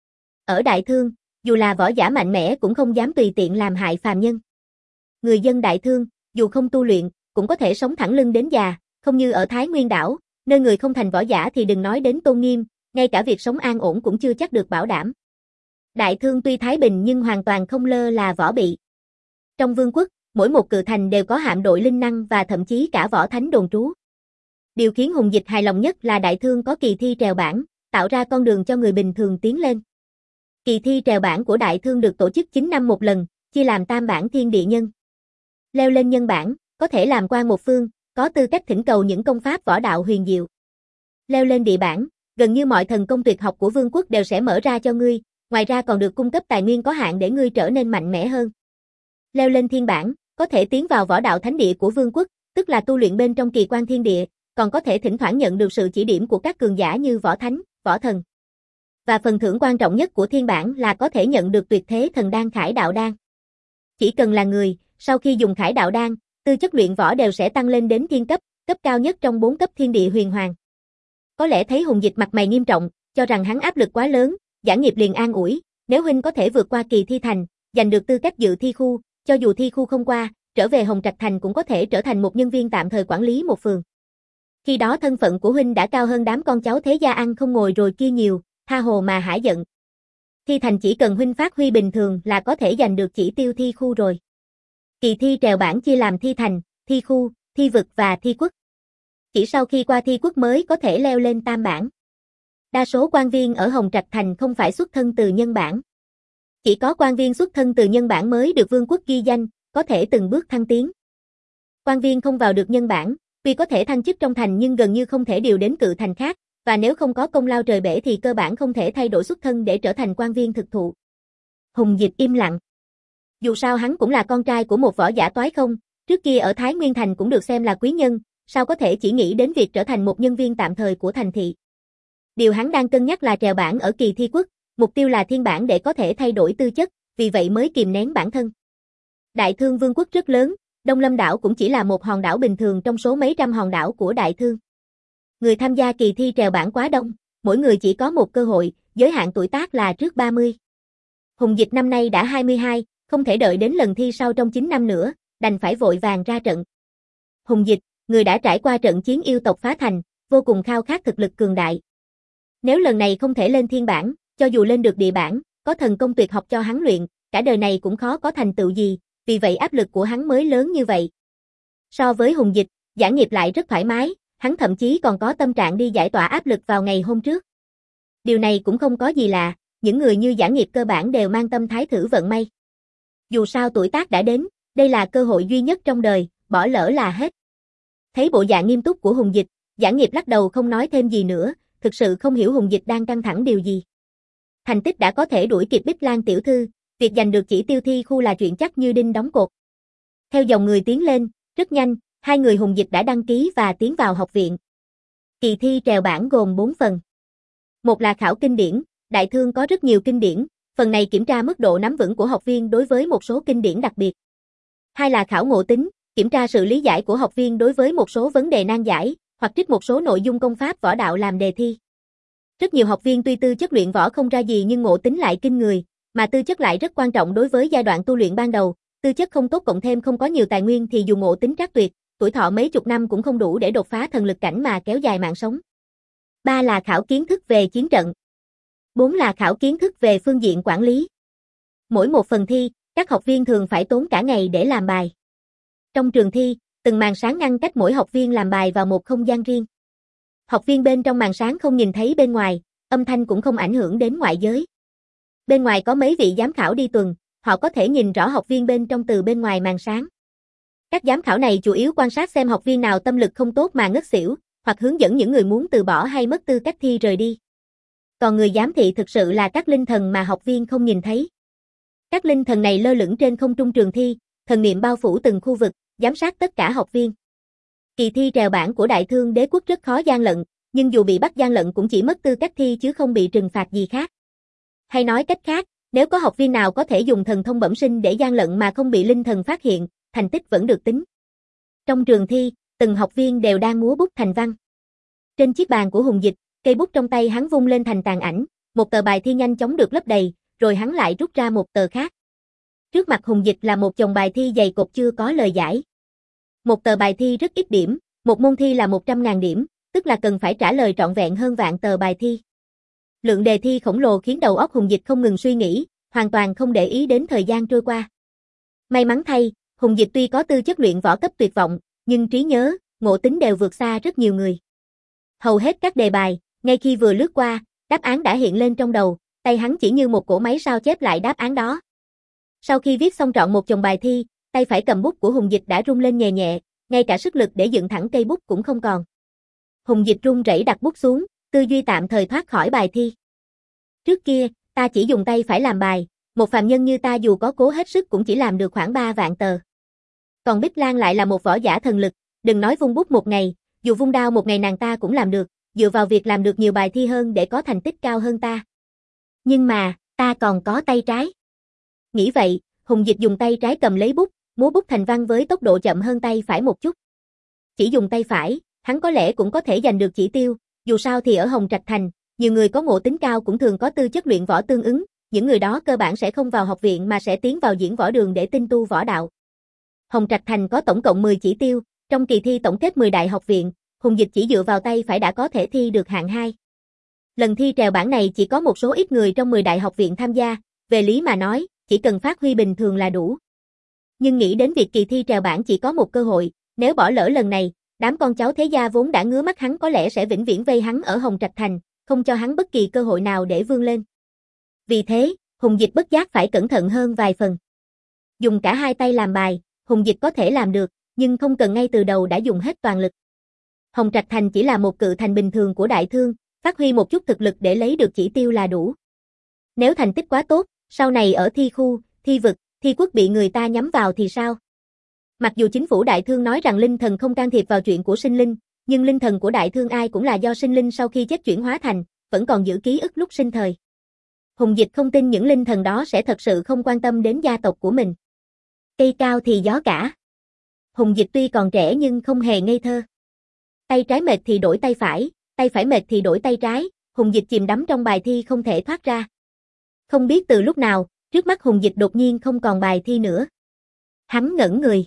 Ở Đại Thương, dù là võ giả mạnh mẽ cũng không dám tùy tiện làm hại phàm nhân. Người dân Đại Thương, dù không tu luyện, cũng có thể sống thẳng lưng đến già, không như ở Thái Nguyên đảo, nơi người không thành võ giả thì đừng nói đến tôn nghiêm, ngay cả việc sống an ổn cũng chưa chắc được bảo đảm. Đại Thương tuy thái bình nhưng hoàn toàn không lơ là võ bị. Trong vương quốc, mỗi một cự thành đều có hạm đội linh năng và thậm chí cả võ thánh đồn trú. Điều khiến Hùng Dịch hài lòng nhất là Đại Thương có kỳ thi trèo bảng, tạo ra con đường cho người bình thường tiến lên. Kỳ thi trèo bảng của Đại Thương được tổ chức chín năm một lần, chia làm tam bảng thiên địa nhân. Leo lên nhân bảng, có thể làm quan một phương, có tư cách thỉnh cầu những công pháp võ đạo huyền diệu. Leo lên địa bảng, gần như mọi thần công tuyệt học của vương quốc đều sẽ mở ra cho ngươi, ngoài ra còn được cung cấp tài nguyên có hạn để ngươi trở nên mạnh mẽ hơn. Leo lên thiên bảng, có thể tiến vào võ đạo thánh địa của vương quốc, tức là tu luyện bên trong kỳ quan thiên địa, còn có thể thỉnh thoảng nhận được sự chỉ điểm của các cường giả như võ thánh, võ thần. Và phần thưởng quan trọng nhất của thiên bảng là có thể nhận được tuyệt thế thần đan Khải Đạo Đan. Chỉ cần là người, sau khi dùng Khải Đạo Đan, tư chất luyện võ đều sẽ tăng lên đến thiên cấp, cấp cao nhất trong bốn cấp thiên địa huyền hoàng. Có lẽ thấy Hùng Dịch mặt mày nghiêm trọng, cho rằng hắn áp lực quá lớn, Giảng Nghiệp liền an ủi, nếu huynh có thể vượt qua kỳ thi thành, giành được tư cách dự thi khu, cho dù thi khu không qua, trở về Hồng Trạch Thành cũng có thể trở thành một nhân viên tạm thời quản lý một phường. Khi đó thân phận của huynh đã cao hơn đám con cháu thế gia ăn không ngồi rồi kia nhiều, tha hồ mà hả giận. Thi thành chỉ cần huynh phát huy bình thường là có thể giành được chỉ tiêu thi khu rồi. Kỳ thi trèo bảng chia làm thi thành, thi khu, thi vực và thi quốc. Chỉ sau khi qua thi quốc mới có thể leo lên tam bảng. Đa số quan viên ở Hồng Trạch Thành không phải xuất thân từ nhân bảng. Chỉ có quan viên xuất thân từ nhân bảng mới được vương quốc ghi danh, có thể từng bước thăng tiến. Quan viên không vào được nhân bảng, tuy có thể thăng chức trong thành nhưng gần như không thể điều đến cự thành khác, và nếu không có công lao trời bể thì cơ bản không thể thay đổi xuất thân để trở thành quan viên thực thụ. Hùng Dịch im lặng. Dù sao hắn cũng là con trai của một võ giả toái không, trước kia ở Thái Nguyên Thành cũng được xem là quý nhân, sao có thể chỉ nghĩ đến việc trở thành một nhân viên tạm thời của thành thị. Điều hắn đang cân nhắc là trèo bảng ở kỳ thi quốc, mục tiêu là thiên bảng để có thể thay đổi tư chất, vì vậy mới kìm nén bản thân. Đại Thương Vương quốc rất lớn, Đông Lâm đảo cũng chỉ là một hòn đảo bình thường trong số mấy trăm hòn đảo của Đại Thương. Người tham gia kỳ thi trèo bảng quá đông, mỗi người chỉ có một cơ hội, giới hạn tuổi tác là trước ba mươi. Hùng Dịch năm nay đã hai mươi hai, không thể đợi đến lần thi sau trong chín năm nữa, đành phải vội vàng ra trận. Hùng Dịch, người đã trải qua trận chiến yêu tộc phá thành, vô cùng khao khát thực lực cường đại. Nếu lần này không thể lên thiên bảng, cho dù lên được địa bảng, có thần công tuyệt học cho hắn luyện, cả đời này cũng khó có thành tựu gì, vì vậy áp lực của hắn mới lớn như vậy. So với Hùng Dịch, Giảng Nghiệp lại rất thoải mái, hắn thậm chí còn có tâm trạng đi giải tỏa áp lực vào ngày hôm trước. Điều này cũng không có gì lạ, những người như Giảng Nghiệp cơ bản đều mang tâm thái thử vận may. Dù sao tuổi tác đã đến, đây là cơ hội duy nhất trong đời, bỏ lỡ là hết. Thấy bộ dạng nghiêm túc của Hùng Dịch, Giảng Nghiệp lắc đầu không nói thêm gì nữa, thực sự không hiểu Hùng Dịch đang căng thẳng điều gì. Thành tích đã có thể đuổi kịp Bích Lan tiểu thư, việc giành được chỉ tiêu thi khu là chuyện chắc như đinh đóng cột. Theo dòng người tiến lên, rất nhanh, hai người Hùng Dịch đã đăng ký và tiến vào học viện. Kỳ thi trèo bảng gồm bốn phần. Một là khảo kinh điển, đại thương có rất nhiều kinh điển, phần này kiểm tra mức độ nắm vững của học viên đối với một số kinh điển đặc biệt. Hai là khảo ngộ tính, kiểm tra sự lý giải của học viên đối với một số vấn đề nan giải, hoặc trích một số nội dung công pháp võ đạo làm đề thi. Rất nhiều học viên tuy tư chất luyện võ không ra gì nhưng ngộ tính lại kinh người, mà tư chất lại rất quan trọng đối với giai đoạn tu luyện ban đầu, tư chất không tốt cộng thêm không có nhiều tài nguyên thì dù ngộ tính trác tuyệt, tuổi thọ mấy chục năm cũng không đủ để đột phá thần lực cảnh mà kéo dài mạng sống. Ba là khảo kiến thức về chiến trận. Bốn là khảo kiến thức về phương diện quản lý. Mỗi một phần thi, các học viên thường phải tốn cả ngày để làm bài. Trong trường thi, từng màn sáng ngăn cách mỗi học viên làm bài vào một không gian riêng. Học viên bên trong màn sáng không nhìn thấy bên ngoài, âm thanh cũng không ảnh hưởng đến ngoại giới. Bên ngoài có mấy vị giám khảo đi tuần, họ có thể nhìn rõ học viên bên trong từ bên ngoài màn sáng. Các giám khảo này chủ yếu quan sát xem học viên nào tâm lực không tốt mà ngất xỉu, hoặc hướng dẫn những người muốn từ bỏ hay mất tư cách thi rời đi. Còn người giám thị thực sự là các linh thần mà học viên không nhìn thấy. Các linh thần này lơ lửng trên không trung trường thi, thần niệm bao phủ từng khu vực, giám sát tất cả học viên. Kỳ thi trèo bảng của Đại Thương Đế quốc rất khó gian lận, nhưng dù bị bắt gian lận cũng chỉ mất tư cách thi chứ không bị trừng phạt gì khác. Hay nói cách khác, nếu có học viên nào có thể dùng thần thông bẩm sinh để gian lận mà không bị linh thần phát hiện, thành tích vẫn được tính. Trong trường thi, từng học viên đều đang múa bút thành văn. Trên chiếc bàn của Hùng Dịch, cây bút trong tay hắn vung lên thành tàn ảnh, một tờ bài thi nhanh chóng được lấp đầy, rồi hắn lại rút ra một tờ khác. Trước mặt Hùng Dịch là một chồng bài thi dày cộp chưa có lời giải. Một tờ bài thi rất ít điểm, một môn thi là một trăm nghìn điểm, tức là cần phải trả lời trọn vẹn hơn vạn tờ bài thi. Lượng đề thi khổng lồ khiến đầu óc Hùng Dịch không ngừng suy nghĩ, hoàn toàn không để ý đến thời gian trôi qua. May mắn thay, Hùng Dịch tuy có tư chất luyện võ cấp tuyệt vọng, nhưng trí nhớ, ngộ tính đều vượt xa rất nhiều người. Hầu hết các đề bài, ngay khi vừa lướt qua, đáp án đã hiện lên trong đầu, tay hắn chỉ như một cỗ máy sao chép lại đáp án đó. Sau khi viết xong trọn một chồng bài thi, tay phải cầm bút của Hùng Dịch đã rung lên nhẹ nhẹ, ngay cả sức lực để dựng thẳng cây bút cũng không còn. Hùng Dịch run rẩy đặt bút xuống, tư duy tạm thời thoát khỏi bài thi. Trước kia, ta chỉ dùng tay phải làm bài, một phàm nhân như ta dù có cố hết sức cũng chỉ làm được khoảng ba vạn tờ. Còn Bích Lan lại là một võ giả thần lực, đừng nói vung bút một ngày, dù vung đao một ngày nàng ta cũng làm được, dựa vào việc làm được nhiều bài thi hơn để có thành tích cao hơn ta. Nhưng mà, ta còn có tay trái. Nghĩ vậy, Hùng Dịch dùng tay trái cầm lấy bút, múa bút thành văn với tốc độ chậm hơn tay phải một chút. Chỉ dùng tay phải, hắn có lẽ cũng có thể giành được chỉ tiêu, dù sao thì ở Hồng Trạch Thành, nhiều người có ngộ tính cao cũng thường có tư chất luyện võ tương ứng, những người đó cơ bản sẽ không vào học viện mà sẽ tiến vào diễn võ đường để tinh tu võ đạo. Hồng Trạch Thành có tổng cộng mười chỉ tiêu, trong kỳ thi tổng kết mười đại học viện, Hùng Dịch chỉ dựa vào tay phải đã có thể thi được hạng hai. Lần thi trèo bảng này chỉ có một số ít người trong mười đại học viện tham gia, về lý mà nói, chỉ cần phát huy bình thường là đủ. Nhưng nghĩ đến việc kỳ thi trèo bảng chỉ có một cơ hội, nếu bỏ lỡ lần này, đám con cháu thế gia vốn đã ngứa mắt hắn có lẽ sẽ vĩnh viễn vây hắn ở Hồng Trạch Thành, không cho hắn bất kỳ cơ hội nào để vươn lên. Vì thế, Hùng Dịch bất giác phải cẩn thận hơn vài phần. Dùng cả hai tay làm bài, Hùng Dịch có thể làm được, nhưng không cần ngay từ đầu đã dùng hết toàn lực. Hồng Trạch Thành chỉ là một cự thành bình thường của Đại Thương, phát huy một chút thực lực để lấy được chỉ tiêu là đủ. Nếu thành tích quá tốt, sau này ở thi khu, thi vực, thi quốc bị người ta nhắm vào thì sao? Mặc dù chính phủ Đại Thương nói rằng linh thần không can thiệp vào chuyện của sinh linh, nhưng linh thần của Đại Thương ai cũng là do sinh linh sau khi chết chuyển hóa thành, vẫn còn giữ ký ức lúc sinh thời. Hùng Dịch không tin những linh thần đó sẽ thật sự không quan tâm đến gia tộc của mình. Cây cao thì gió cả. Hùng Dịch tuy còn trẻ nhưng không hề ngây thơ. Tay trái mệt thì đổi tay phải, tay phải mệt thì đổi tay trái, Hùng Dịch chìm đắm trong bài thi không thể thoát ra. Không biết từ lúc nào, trước mắt Hùng Dịch đột nhiên không còn bài thi nữa. Hắn ngẩn người.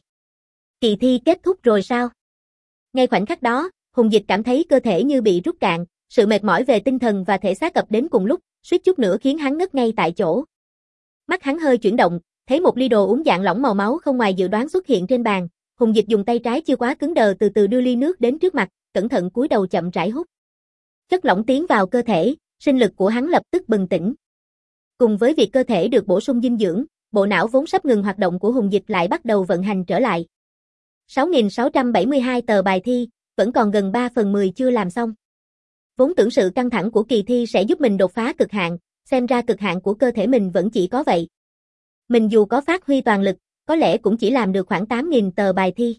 Kỳ thi kết thúc rồi sao? Ngay khoảnh khắc đó, Hùng Dịch cảm thấy cơ thể như bị rút cạn, sự mệt mỏi về tinh thần và thể xác ập đến cùng lúc, suýt chút nữa khiến hắn ngất ngay tại chỗ. Mắt hắn hơi chuyển động, thấy một ly đồ uống dạng lỏng màu máu không ngoài dự đoán xuất hiện trên bàn, Hùng Dịch dùng tay trái chưa quá cứng đờ từ từ đưa ly nước đến trước mặt, cẩn thận cúi đầu chậm rãi hút. Chất lỏng tiến vào cơ thể, sinh lực của hắn lập tức bừng tỉnh. Cùng với việc cơ thể được bổ sung dinh dưỡng, bộ não vốn sắp ngừng hoạt động của Hùng Dịch lại bắt đầu vận hành trở lại. sáu nghìn sáu trăm bảy mươi hai tờ bài thi, vẫn còn gần ba phần mười chưa làm xong. Vốn tưởng sự căng thẳng của kỳ thi sẽ giúp mình đột phá cực hạn, xem ra cực hạn của cơ thể mình vẫn chỉ có vậy. Mình dù có phát huy toàn lực, có lẽ cũng chỉ làm được khoảng tám nghìn tờ bài thi.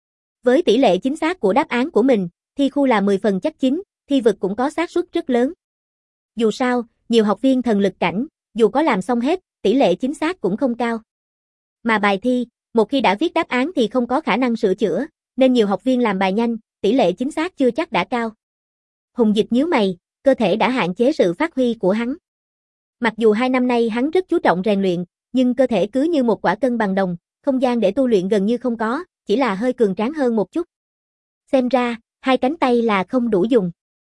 Với tỷ lệ chính xác của đáp án của mình, thi khu là mười phần chắc chín, thi vực cũng có xác suất rất lớn. Dù sao, nhiều học viên thần lực cảnh, dù có làm xong hết, tỷ lệ chính xác cũng không cao. Mà bài thi, một khi đã viết đáp án thì không có khả năng sửa chữa, nên nhiều học viên làm bài nhanh, tỷ lệ chính xác chưa chắc đã cao. Hùng Dịch nhíu mày, cơ thể đã hạn chế sự phát huy của hắn. Mặc dù hai năm nay hắn rất chú trọng rèn luyện, nhưng cơ thể cứ như một quả cân bằng đồng, không gian để tu luyện gần như không có, chỉ là hơi cường tráng hơn một chút. Xem ra, hai cánh tay là không đủ dùng.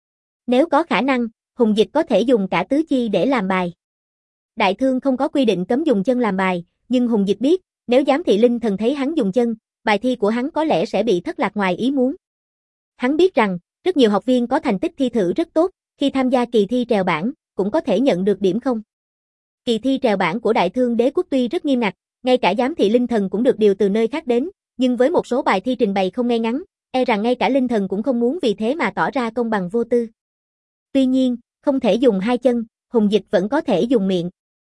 Nếu có khả năng, Hùng Dịch có thể dùng cả tứ chi để làm bài. Đại thương không có quy định cấm dùng chân làm bài, nhưng Hùng Dịch biết, nếu giám thị linh thần thấy hắn dùng chân, bài thi của hắn có lẽ sẽ bị thất lạc ngoài ý muốn. Hắn biết rằng, rất nhiều học viên có thành tích thi thử rất tốt, khi tham gia kỳ thi trèo bảng, cũng có thể nhận được điểm không. Kỳ thi trèo bảng của Đại Thương Đế quốc tuy rất nghiêm ngặt, ngay cả giám thị linh thần cũng được điều từ nơi khác đến, nhưng với một số bài thi trình bày không ngay ngắn, e rằng ngay cả linh thần cũng không muốn vì thế mà tỏ ra công bằng vô tư. Tuy nhiên, không thể dùng hai chân, Hùng Dịch vẫn có thể dùng miệng.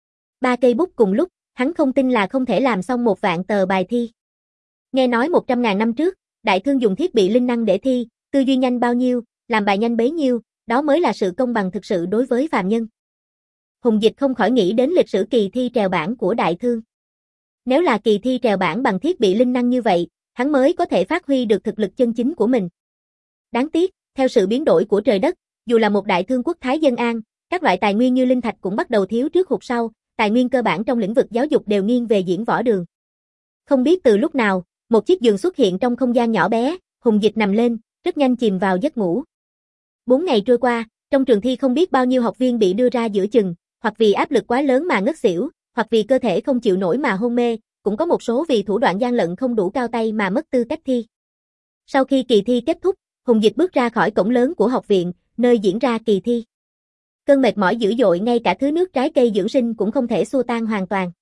Ba cây bút cùng lúc, hắn không tin là không thể làm xong một vạn tờ bài thi. Nghe nói một trăm ngàn năm trước, Đại Thương dùng thiết bị linh năng để thi, tư duy nhanh bao nhiêu, làm bài nhanh bấy nhiêu, đó mới là sự công bằng thực sự đối với phàm nhân. Hùng Dịch không khỏi nghĩ đến lịch sử kỳ thi trèo bảng của Đại Thương. Nếu là kỳ thi trèo bảng bằng thiết bị linh năng như vậy, hắn mới có thể phát huy được thực lực chân chính của mình. Đáng tiếc, theo sự biến đổi của trời đất, dù là một đại thương quốc thái dân an, các loại tài nguyên như linh thạch cũng bắt đầu thiếu trước hụt sau, tài nguyên cơ bản trong lĩnh vực giáo dục đều nghiêng về diễn võ đường. Không biết từ lúc nào, một chiếc giường xuất hiện trong không gian nhỏ bé, Hùng Dịch nằm lên, rất nhanh chìm vào giấc ngủ. Bốn ngày trôi qua, trong trường thi không biết bao nhiêu học viên bị đưa ra giữa chừng, hoặc vì áp lực quá lớn mà ngất xỉu, hoặc vì cơ thể không chịu nổi mà hôn mê, cũng có một số vì thủ đoạn gian lận không đủ cao tay mà mất tư cách thi. Sau khi kỳ thi kết thúc, Hùng Dịch bước ra khỏi cổng lớn của học viện, nơi diễn ra kỳ thi. Cơn mệt mỏi dữ dội ngay cả thứ nước trái cây dưỡng sinh cũng không thể xua tan hoàn toàn.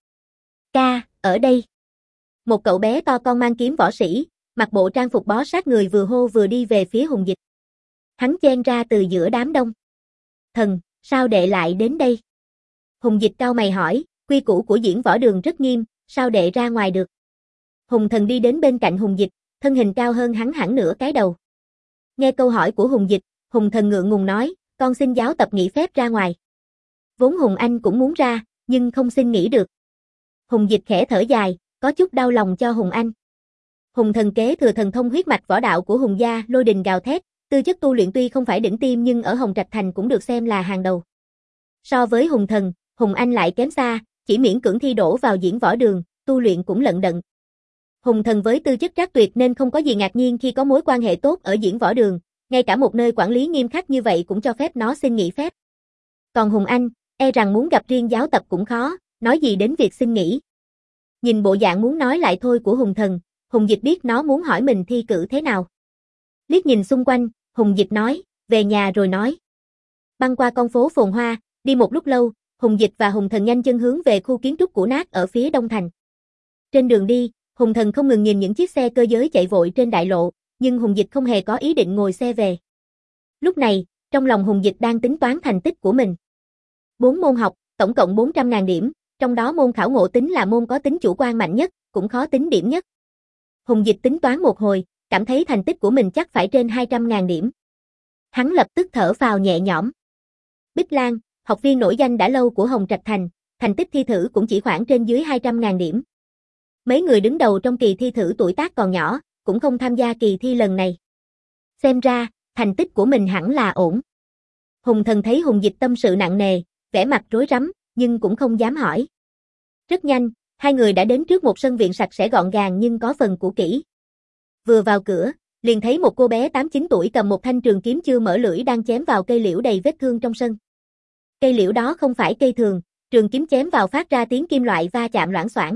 Ca, ở đây. Một cậu bé to con mang kiếm võ sĩ, mặc bộ trang phục bó sát người vừa hô vừa đi về phía Hùng Dịch. Hắn chen ra từ giữa đám đông. Thần, sao đệ lại đến đây? Hùng Dịch cau mày hỏi, quy củ của diễn võ đường rất nghiêm, sao đệ ra ngoài được? Hùng Thần đi đến bên cạnh Hùng Dịch, thân hình cao hơn hắn hẳn nửa cái đầu. Nghe câu hỏi của Hùng Dịch, Hùng Thần ngượng ngùng nói, con xin giáo tập nghỉ phép ra ngoài. Vốn Hùng Anh cũng muốn ra, nhưng không xin nghỉ được. Hùng Dịch khẽ thở dài, có chút đau lòng cho Hùng Anh. Hùng Thần kế thừa thần thông huyết mạch võ đạo của Hùng gia, lôi đình gào thét, tư chất tu luyện tuy không phải đỉnh tiêm nhưng ở Hồng Trạch Thành cũng được xem là hàng đầu. So với Hùng Thần, Hùng Anh lại kém xa, chỉ miễn cưỡng thi đỗ vào diễn võ đường, tu luyện cũng lận đận. Hùng Thần với tư chất trác tuyệt nên không có gì ngạc nhiên khi có mối quan hệ tốt ở diễn võ đường, ngay cả một nơi quản lý nghiêm khắc như vậy cũng cho phép nó xin nghỉ phép. Còn Hùng Anh, e rằng muốn gặp riêng giáo tập cũng khó, nói gì đến việc xin nghỉ. Nhìn bộ dạng muốn nói lại thôi của Hùng Thần, Hùng Dịch biết nó muốn hỏi mình thi cử thế nào. Liếc nhìn xung quanh, Hùng Dịch nói, về nhà rồi nói. Băng qua con phố phồn hoa, đi một lúc lâu, Hùng Dịch và Hùng Thần nhanh chân hướng về khu kiến trúc cũ nát ở phía đông thành. Trên đường đi, Hùng Thần không ngừng nhìn những chiếc xe cơ giới chạy vội trên đại lộ, nhưng Hùng Dịch không hề có ý định ngồi xe về. Lúc này, trong lòng Hùng Dịch đang tính toán thành tích của mình. Bốn môn học, tổng cộng bốn trăm ngàn điểm, trong đó môn khảo ngộ tính là môn có tính chủ quan mạnh nhất, cũng khó tính điểm nhất. Hùng Dịch tính toán một hồi, cảm thấy thành tích của mình chắc phải trên hai trăm ngàn điểm. Hắn lập tức thở phào nhẹ nhõm. Bích Lan, học viên nổi danh đã lâu của Hồng Trạch Thành, thành tích thi thử cũng chỉ khoảng trên dưới hai trăm ngàn điểm. Mấy người đứng đầu trong kỳ thi thử tuổi tác còn nhỏ, cũng không tham gia kỳ thi lần này. Xem ra, thành tích của mình hẳn là ổn. Hùng Thần thấy Hùng Dịch tâm sự nặng nề, vẻ mặt rối rắm, nhưng cũng không dám hỏi. Rất nhanh, hai người đã đến trước một sân viện sạch sẽ gọn gàng nhưng có phần cũ kỹ. Vừa vào cửa, liền thấy một cô bé tám chín tuổi cầm một thanh trường kiếm chưa mở lưỡi đang chém vào cây liễu đầy vết thương trong sân. Cây liễu đó không phải cây thường, trường kiếm chém vào phát ra tiếng kim loại va chạm loảng xoảng.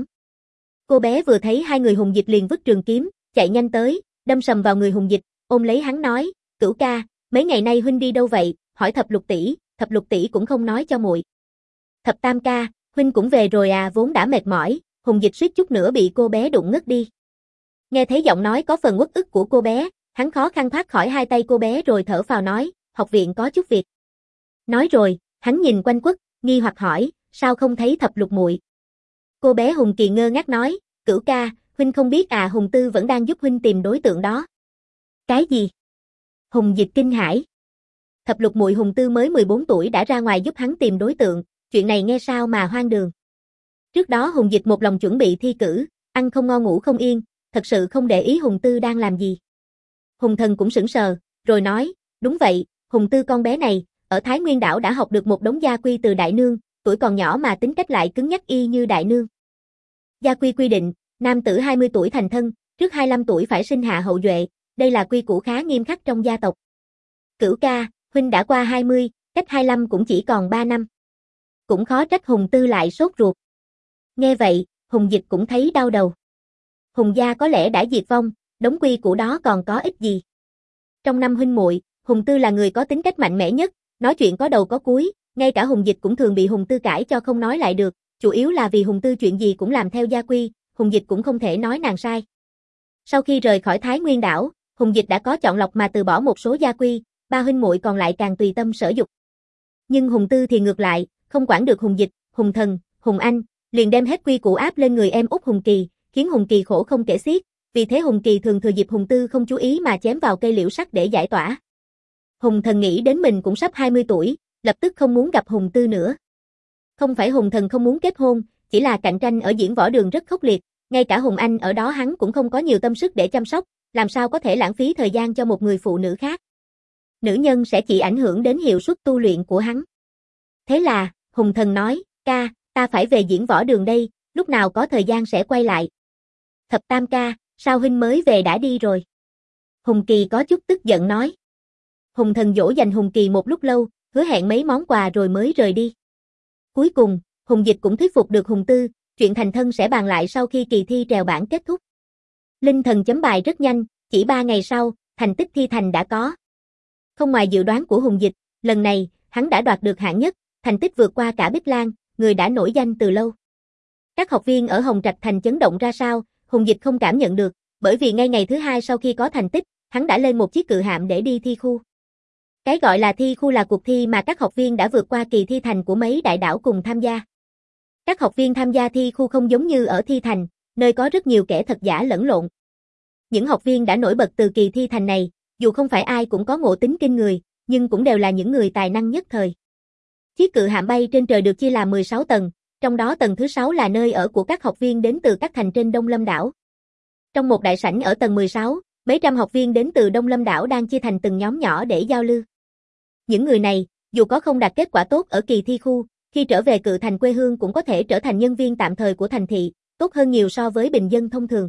Cô bé vừa thấy hai người Hùng Dịch liền vứt trường kiếm, chạy nhanh tới, đâm sầm vào người Hùng Dịch, ôm lấy hắn nói, Cửu ca, mấy ngày nay huynh đi đâu vậy? Hỏi Thập Lục tỷ, Thập Lục tỷ cũng không nói cho muội. Thập Tam ca, huynh cũng về rồi à? Vốn đã mệt mỏi, Hùng Dịch suýt chút nữa bị cô bé đụng ngất đi. Nghe thấy giọng nói có phần uất ức của cô bé, hắn khó khăn thoát khỏi hai tay cô bé rồi thở phào nói, học viện có chút việc. Nói rồi, hắn nhìn quanh quất, nghi hoặc hỏi, sao không thấy Thập Lục muội? Cô bé Hùng Kỳ ngơ ngác nói, Cửu ca, huynh không biết à, Hùng Tư vẫn đang giúp huynh tìm đối tượng đó. Cái gì? Hùng Dịch kinh hãi. Thập lục muội Hùng Tư mới mười bốn tuổi đã ra ngoài giúp hắn tìm đối tượng, chuyện này nghe sao mà hoang đường. Trước đó Hùng Dịch một lòng chuẩn bị thi cử, ăn không ngon ngủ không yên, thật sự không để ý Hùng Tư đang làm gì. Hùng Thần cũng sững sờ, rồi nói, đúng vậy, Hùng Tư con bé này, ở Thái Nguyên đảo đã học được một đống gia quy từ đại nương, tuổi còn nhỏ mà tính cách lại cứng nhắc y như đại nương. Gia quy quy định, nam tử hai mươi tuổi thành thân, trước hai mươi lăm tuổi phải sinh hạ hậu duệ, đây là quy củ khá nghiêm khắc trong gia tộc. Cửu ca, huynh đã qua hai mươi, cách hai mươi lăm cũng chỉ còn ba năm. Cũng khó trách Hùng Tư lại sốt ruột. Nghe vậy, Hùng Dịch cũng thấy đau đầu. Hùng gia có lẽ đã diệt vong, đống quy củ đó còn có ích gì. Trong năm huynh muội, Hùng Tư là người có tính cách mạnh mẽ nhất, nói chuyện có đầu có cuối, ngay cả Hùng Dịch cũng thường bị Hùng Tư cãi cho không nói lại được, chủ yếu là vì Hùng Tư chuyện gì cũng làm theo gia quy, Hùng Dịch cũng không thể nói nàng sai. Sau khi rời khỏi Thái Nguyên đảo, Hùng Dịch đã có chọn lọc mà từ bỏ một số gia quy, ba huynh muội còn lại càng tùy tâm sở dục. Nhưng Hùng Tư thì ngược lại, không quản được Hùng Dịch, Hùng Thần, Hùng Anh, liền đem hết quy củ áp lên người em út Hùng Kỳ, khiến Hùng Kỳ khổ không kể xiết, vì thế Hùng Kỳ thường thừa dịp Hùng Tư không chú ý mà chém vào cây liễu sắt để giải tỏa. Hùng Thần nghĩ đến mình cũng sắp hai mươi tuổi, lập tức không muốn gặp Hùng Tư nữa. Không phải Hùng Thần không muốn kết hôn, chỉ là cạnh tranh ở diễn võ đường rất khốc liệt, ngay cả Hùng Anh ở đó hắn cũng không có nhiều tâm sức để chăm sóc, làm sao có thể lãng phí thời gian cho một người phụ nữ khác. Nữ nhân sẽ chỉ ảnh hưởng đến hiệu suất tu luyện của hắn. Thế là, Hùng Thần nói, ca, ta phải về diễn võ đường đây, lúc nào có thời gian sẽ quay lại. Thập Tam ca, sao huynh mới về đã đi rồi? Hùng Kỳ có chút tức giận nói. Hùng Thần dỗ dành Hùng Kỳ một lúc lâu, hứa hẹn mấy món quà rồi mới rời đi. Cuối cùng, Hùng Dịch cũng thuyết phục được Hùng Tư, chuyện thành thân sẽ bàn lại sau khi kỳ thi trèo bảng kết thúc. Linh thần chấm bài rất nhanh, chỉ ba ngày sau, thành tích thi thành đã có. Không ngoài dự đoán của Hùng Dịch, lần này, hắn đã đoạt được hạng nhất, thành tích vượt qua cả Bích Lan, người đã nổi danh từ lâu. Các học viên ở Hồng Trạch Thành chấn động ra sao, Hùng Dịch không cảm nhận được, bởi vì ngay ngày thứ hai sau khi có thành tích, hắn đã lên một chiếc cự hạm để đi thi khu. Cái gọi là thi khu là cuộc thi mà các học viên đã vượt qua kỳ thi thành của mấy đại đảo cùng tham gia. Các học viên tham gia thi khu không giống như ở thi thành, nơi có rất nhiều kẻ thật giả lẫn lộn. Những học viên đã nổi bật từ kỳ thi thành này, dù không phải ai cũng có ngộ tính kinh người, nhưng cũng đều là những người tài năng nhất thời. Chiếc cự hạm bay trên trời được chia làm mười sáu tầng, trong đó tầng thứ sáu là nơi ở của các học viên đến từ các thành trên Đông Lâm đảo. Trong một đại sảnh ở tầng mười sáu, mấy trăm học viên đến từ Đông Lâm đảo đang chia thành từng nhóm nhỏ để giao lưu. Những người này, dù có không đạt kết quả tốt ở kỳ thi khu, khi trở về cự thành quê hương cũng có thể trở thành nhân viên tạm thời của thành thị, tốt hơn nhiều so với bình dân thông thường.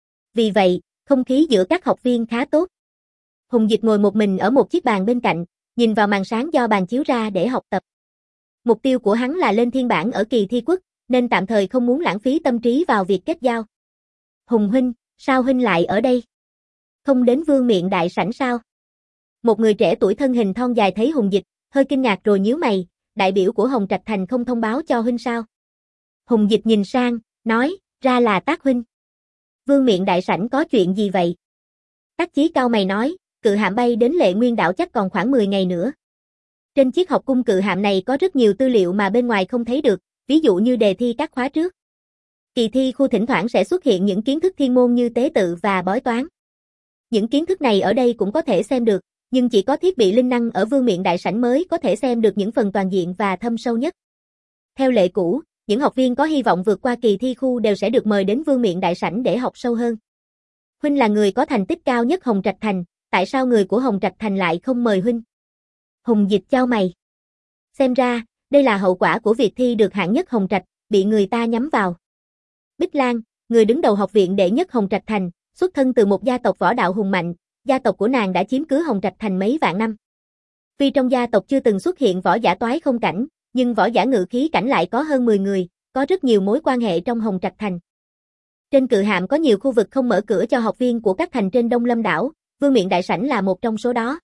Vì vậy, không khí giữa các học viên khá tốt. Hùng Dịch ngồi một mình ở một chiếc bàn bên cạnh, nhìn vào màn sáng do bàn chiếu ra để học tập. Mục tiêu của hắn là lên thiên bảng ở kỳ thi quốc, nên tạm thời không muốn lãng phí tâm trí vào việc kết giao. Hùng huynh, sao huynh lại ở đây? Không đến Vương Miện đại sảnh sao? Một người trẻ tuổi thân hình thon dài thấy Hùng Dịch, hơi kinh ngạc rồi nhíu mày, đại biểu của Hồng Trạch Thành không thông báo cho huynh sao? Hùng Dịch nhìn sang, nói, ra là Tác huynh. Vương Miện đại sảnh có chuyện gì vậy? Tác Chí cau mày nói, cự hạm bay đến Lệ Nguyên đảo chắc còn khoảng mười ngày nữa. Trên chiếc học cung cự hạm này có rất nhiều tư liệu mà bên ngoài không thấy được, ví dụ như đề thi các khóa trước. Kỳ thi khu thỉnh thoảng sẽ xuất hiện những kiến thức thiên môn như tế tự và bói toán. Những kiến thức này ở đây cũng có thể xem được, nhưng chỉ có thiết bị linh năng ở Vương Miện đại sảnh mới có thể xem được những phần toàn diện và thâm sâu nhất. Theo lệ cũ, những học viên có hy vọng vượt qua kỳ thi khu đều sẽ được mời đến Vương Miện đại sảnh để học sâu hơn. Huynh là người có thành tích cao nhất Hồng Trạch Thành, tại sao người của Hồng Trạch Thành lại không mời huynh? Hùng Dịch chau mày. Xem ra, đây là hậu quả của việc thi được hạng nhất Hồng Trạch, bị người ta nhắm vào. Bích Lan, người đứng đầu học viện đệ nhất Hồng Trạch Thành, xuất thân từ một gia tộc võ đạo hùng mạnh, gia tộc của nàng đã chiếm cứ Hồng Trạch Thành mấy vạn năm. Tuy trong gia tộc chưa từng xuất hiện võ giả toái không cảnh, nhưng võ giả ngự khí cảnh lại có hơn mười người, có rất nhiều mối quan hệ trong Hồng Trạch Thành. Trên cự hạm có nhiều khu vực không mở cửa cho học viên của các thành trên Đông Lâm đảo, Vương Miện đại sảnh là một trong số đó.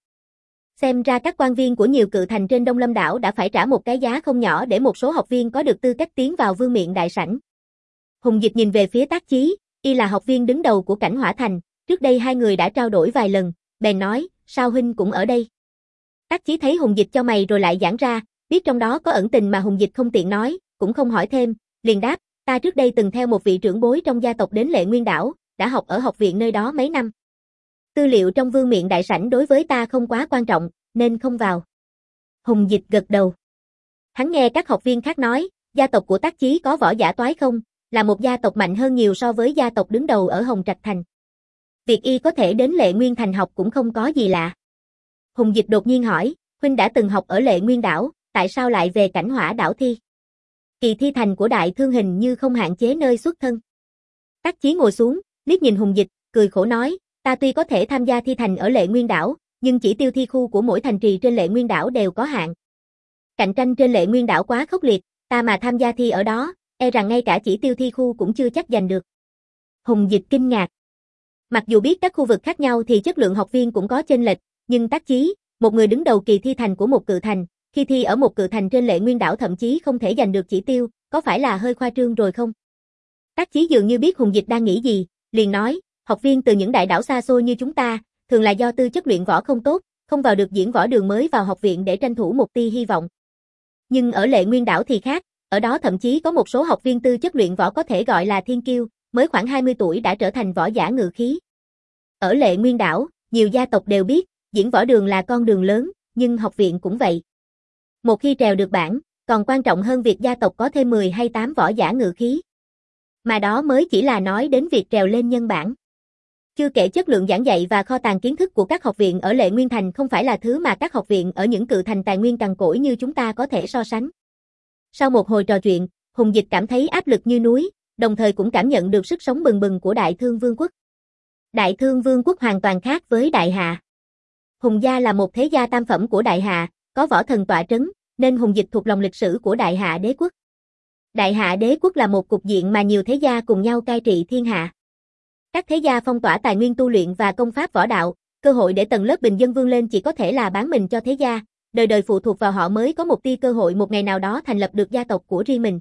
Xem ra các quan viên của nhiều cự thành trên Đông Lâm đảo đã phải trả một cái giá không nhỏ để một số học viên có được tư cách tiến vào Vương Miện đại sảnh. Hùng Dịch nhìn về phía Tác Chí, y là học viên đứng đầu của Cảnh Hỏa Thành, trước đây hai người đã trao đổi vài lần, bèn nói, sao huynh cũng ở đây? Tác Chí thấy Hùng Dịch cho mày rồi lại giãn ra, biết trong đó có ẩn tình mà Hùng Dịch không tiện nói, cũng không hỏi thêm, liền đáp, ta trước đây từng theo một vị trưởng bối trong gia tộc đến Lệ Nguyên đảo, đã học ở học viện nơi đó mấy năm. Tư liệu trong Vương Miện đại sảnh đối với ta không quá quan trọng, nên không vào. Hùng Dịch gật đầu. Hắn nghe các học viên khác nói, gia tộc của Tác Chí có võ giả toái không, là một gia tộc mạnh hơn nhiều so với gia tộc đứng đầu ở Hồng Trạch Thành. Việc y có thể đến Lệ Nguyên Thành học cũng không có gì lạ. Hùng Dịch đột nhiên hỏi, huynh đã từng học ở Lệ Nguyên đảo, tại sao lại về Cảnh Hỏa đảo thi? Kỳ thi thành của Đại Thương hình như không hạn chế nơi xuất thân. Tác Chí ngồi xuống, liếc nhìn Hùng Dịch, cười khổ nói, ta tuy có thể tham gia thi thành ở Lệ Nguyên đảo, nhưng chỉ tiêu thi khu của mỗi thành trì trên Lệ Nguyên đảo đều có hạn. Cạnh tranh trên Lệ Nguyên đảo quá khốc liệt, ta mà tham gia thi ở đó, e rằng ngay cả chỉ tiêu thi khu cũng chưa chắc giành được. Hùng Dịch kinh ngạc. Mặc dù biết các khu vực khác nhau thì chất lượng học viên cũng có chênh lệch, nhưng Tác Chí, một người đứng đầu kỳ thi thành của một cự thành, khi thi ở một cự thành trên Lệ Nguyên đảo thậm chí không thể giành được chỉ tiêu, có phải là hơi khoa trương rồi không? Tác Chí dường như biết Hùng Dịch đang nghĩ gì, liền nói, học viên từ những đại đảo xa xôi như chúng ta, thường là do tư chất luyện võ không tốt, không vào được diễn võ đường mới vào học viện để tranh thủ một tia hy vọng. Nhưng ở Lệ Nguyên đảo thì khác, ở đó thậm chí có một số học viên tư chất luyện võ có thể gọi là thiên kiêu, mới khoảng hai mươi tuổi đã trở thành võ giả ngự khí. Ở Lệ Nguyên đảo, nhiều gia tộc đều biết, diễn võ đường là con đường lớn, nhưng học viện cũng vậy. Một khi trèo được bảng, còn quan trọng hơn việc gia tộc có thêm mười hay tám võ giả ngự khí. Mà đó mới chỉ là nói đến việc trèo lên nhân bảng. Chưa kể chất lượng giảng dạy và kho tàng kiến thức của các học viện ở Lệ Nguyên Thành không phải là thứ mà các học viện ở những cự thành tài nguyên cằn cỗi như chúng ta có thể so sánh. Sau một hồi trò chuyện, Hùng Dịch cảm thấy áp lực như núi, đồng thời cũng cảm nhận được sức sống bừng bừng của Đại Thương Vương quốc. Đại Thương Vương quốc hoàn toàn khác với Đại Hạ. Hùng gia là một thế gia tam phẩm của Đại Hạ, có võ thần tọa trấn, nên Hùng Dịch thuộc lòng lịch sử của Đại Hạ đế quốc. Đại Hạ đế quốc là một cục diện mà nhiều thế gia cùng nhau cai trị thiên hạ. Các thế gia phong tỏa tài nguyên tu luyện và công pháp võ đạo, cơ hội để tầng lớp bình dân vươn lên chỉ có thể là bán mình cho thế gia, đời đời phụ thuộc vào họ mới có một tia cơ hội một ngày nào đó thành lập được gia tộc của riêng mình.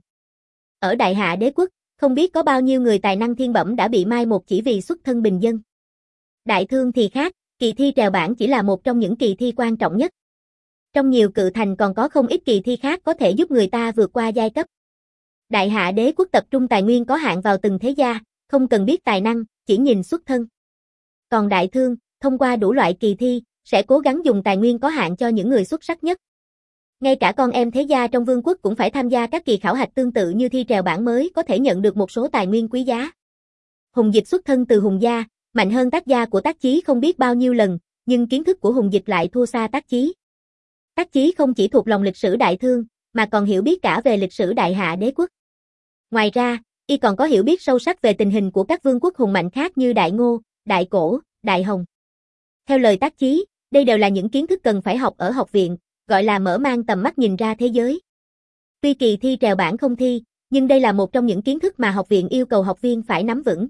Ở Đại Hạ đế quốc, không biết có bao nhiêu người tài năng thiên bẩm đã bị mai một chỉ vì xuất thân bình dân. Đại Thương thì khác, kỳ thi trèo bảng chỉ là một trong những kỳ thi quan trọng nhất. Trong nhiều cự thành còn có không ít kỳ thi khác có thể giúp người ta vượt qua giai cấp. Đại Hạ đế quốc tập trung tài nguyên có hạn vào từng thế gia, không cần biết tài năng, chỉ nhìn xuất thân. Còn Đại Thương, thông qua đủ loại kỳ thi, sẽ cố gắng dùng tài nguyên có hạn cho những người xuất sắc nhất. Ngay cả con em thế gia trong vương quốc cũng phải tham gia các kỳ khảo hạch tương tự như thi trèo bảng mới có thể nhận được một số tài nguyên quý giá. Hùng Dịch xuất thân từ Hùng gia, mạnh hơn Tác gia của Tác Chí không biết bao nhiêu lần, nhưng kiến thức của Hùng Dịch lại thua xa Tác Chí. Tác Chí không chỉ thuộc lòng lịch sử Đại Thương, mà còn hiểu biết cả về lịch sử Đại Hạ đế quốc. Ngoài ra, y còn có hiểu biết sâu sắc về tình hình của các vương quốc hùng mạnh khác như Đại Ngô, Đại Cổ, Đại Hồng. Theo lời Tác Chí, đây đều là những kiến thức cần phải học ở học viện, gọi là mở mang tầm mắt nhìn ra thế giới. Tuy kỳ thi trèo bảng không thi, nhưng đây là một trong những kiến thức mà học viện yêu cầu học viên phải nắm vững.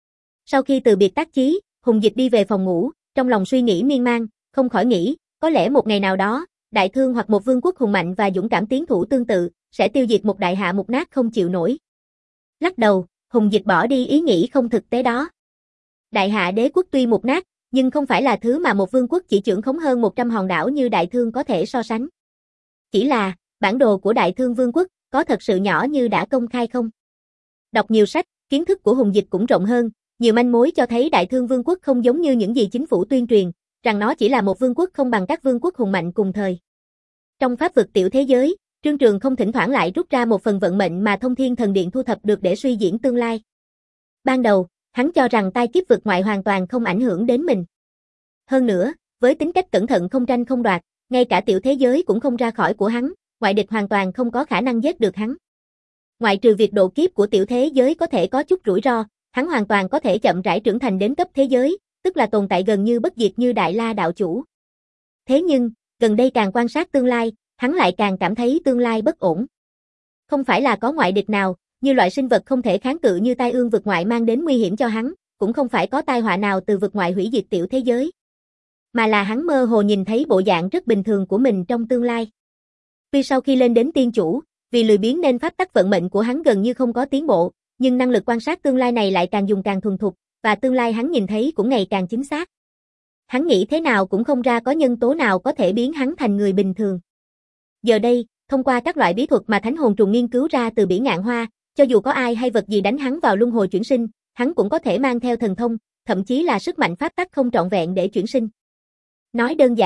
Sau khi từ biệt Tác Chí, Hùng Dịch đi về phòng ngủ, trong lòng suy nghĩ miên man, không khỏi nghĩ, có lẽ một ngày nào đó, Đại Thương hoặc một vương quốc hùng mạnh và dũng cảm tiến thủ tương tự, sẽ tiêu diệt một đại hạ mục nát không chịu nổi. Lắc đầu, Hùng Dịch bỏ đi ý nghĩ không thực tế đó. Đại Hạ đế quốc tuy mục nát, nhưng không phải là thứ mà một vương quốc chỉ trưởng khống hơn một trăm hòn đảo như Đại Thương có thể so sánh. Chỉ là, bản đồ của Đại Thương vương quốc, có thật sự nhỏ như đã công khai không? Đọc nhiều sách, kiến thức của Hùng Dịch cũng rộng hơn, nhiều manh mối cho thấy Đại Thương vương quốc không giống như những gì chính phủ tuyên truyền, rằng nó chỉ là một vương quốc không bằng các vương quốc hùng mạnh cùng thời. Trong pháp vực tiểu thế giới, Trương Trường không thỉnh thoảng lại rút ra một phần vận mệnh mà Thông Thiên Thần Điện thu thập được để suy diễn tương lai. Ban đầu, hắn cho rằng tai kiếp vực ngoại hoàn toàn không ảnh hưởng đến mình. Hơn nữa, với tính cách cẩn thận không tranh không đoạt, ngay cả tiểu thế giới cũng không ra khỏi của hắn, ngoại địch hoàn toàn không có khả năng giết được hắn. Ngoại trừ việc độ kiếp của tiểu thế giới có thể có chút rủi ro, hắn hoàn toàn có thể chậm rãi trưởng thành đến cấp thế giới, tức là tồn tại gần như bất diệt như Đại La đạo chủ. Thế nhưng, gần đây càng quan sát tương lai, hắn lại càng cảm thấy tương lai bất ổn. Không phải là có ngoại địch nào, như loại sinh vật không thể kháng cự như tai ương vực ngoại mang đến nguy hiểm cho hắn, cũng không phải có tai họa nào từ vực ngoại hủy diệt tiểu thế giới. Mà là hắn mơ hồ nhìn thấy bộ dạng rất bình thường của mình trong tương lai. Tuy sau khi lên đến tiên chủ, vì lười biếng nên pháp tắc vận mệnh của hắn gần như không có tiến bộ, nhưng năng lực quan sát tương lai này lại càng dùng càng thuần thục, và tương lai hắn nhìn thấy cũng ngày càng chính xác. Hắn nghĩ thế nào cũng không ra có nhân tố nào có thể biến hắn thành người bình thường. Giờ đây, thông qua các loại bí thuật mà Thánh Hồn Trùng nghiên cứu ra từ Bỉ Ngạn Hoa, cho dù có ai hay vật gì đánh hắn vào luân hồi chuyển sinh, hắn cũng có thể mang theo thần thông, thậm chí là sức mạnh pháp tắc không trọn vẹn để chuyển sinh. Nói đơn giản,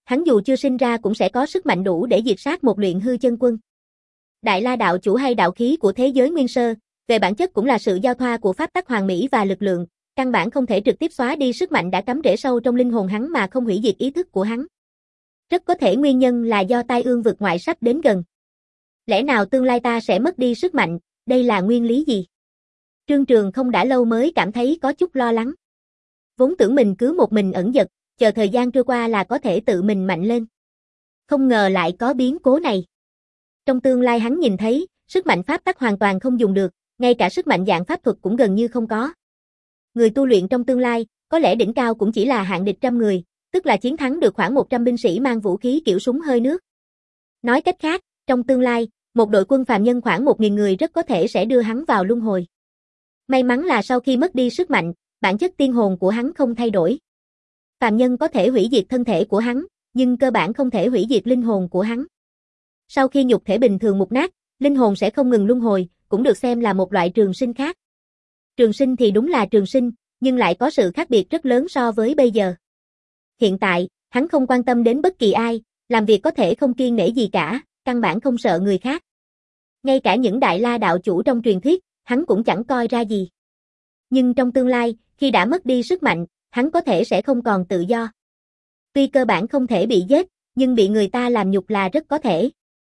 hắn dù chưa sinh ra cũng sẽ có sức mạnh đủ để diệt sát một luyện hư chân quân. Đại La đạo chủ hay đạo khí của thế giới nguyên sơ, về bản chất cũng là sự giao thoa của pháp tắc hoàn mỹ và lực lượng, căn bản không thể trực tiếp xóa đi sức mạnh đã cắm rễ sâu trong linh hồn hắn mà không hủy diệt ý thức của hắn. Rất có thể nguyên nhân là do tai ương vực ngoại sắp đến gần. Lẽ nào tương lai ta sẽ mất đi sức mạnh, đây là nguyên lý gì? Trương Trường không đã lâu mới cảm thấy có chút lo lắng. Vốn tưởng mình cứ một mình ẩn dật, chờ thời gian trôi qua là có thể tự mình mạnh lên. Không ngờ lại có biến cố này. Trong tương lai hắn nhìn thấy, sức mạnh pháp tắc hoàn toàn không dùng được, ngay cả sức mạnh dạng pháp thuật cũng gần như không có. Người tu luyện trong tương lai, có lẽ đỉnh cao cũng chỉ là hạng địch trăm người, tức là chiến thắng được khoảng một trăm binh sĩ mang vũ khí kiểu súng hơi nước. Nói cách khác, trong tương lai, một đội quân phàm nhân khoảng một nghìn người rất có thể sẽ đưa hắn vào luân hồi. May mắn là sau khi mất đi sức mạnh, bản chất tiên hồn của hắn không thay đổi. Phàm nhân có thể hủy diệt thân thể của hắn, nhưng cơ bản không thể hủy diệt linh hồn của hắn. Sau khi nhục thể bình thường mục nát, linh hồn sẽ không ngừng luân hồi, cũng được xem là một loại trường sinh khác. Trường sinh thì đúng là trường sinh, nhưng lại có sự khác biệt rất lớn so với bây giờ. Hiện tại, hắn không quan tâm đến bất kỳ ai, làm việc có thể không kiêng nể gì cả, căn bản không sợ người khác. Ngay cả những Đại La đạo chủ trong truyền thuyết, hắn cũng chẳng coi ra gì. Nhưng trong tương lai, khi đã mất đi sức mạnh, hắn có thể sẽ không còn tự do. Tuy cơ bản không thể bị giết, nhưng bị người ta làm nhục là rất có thể.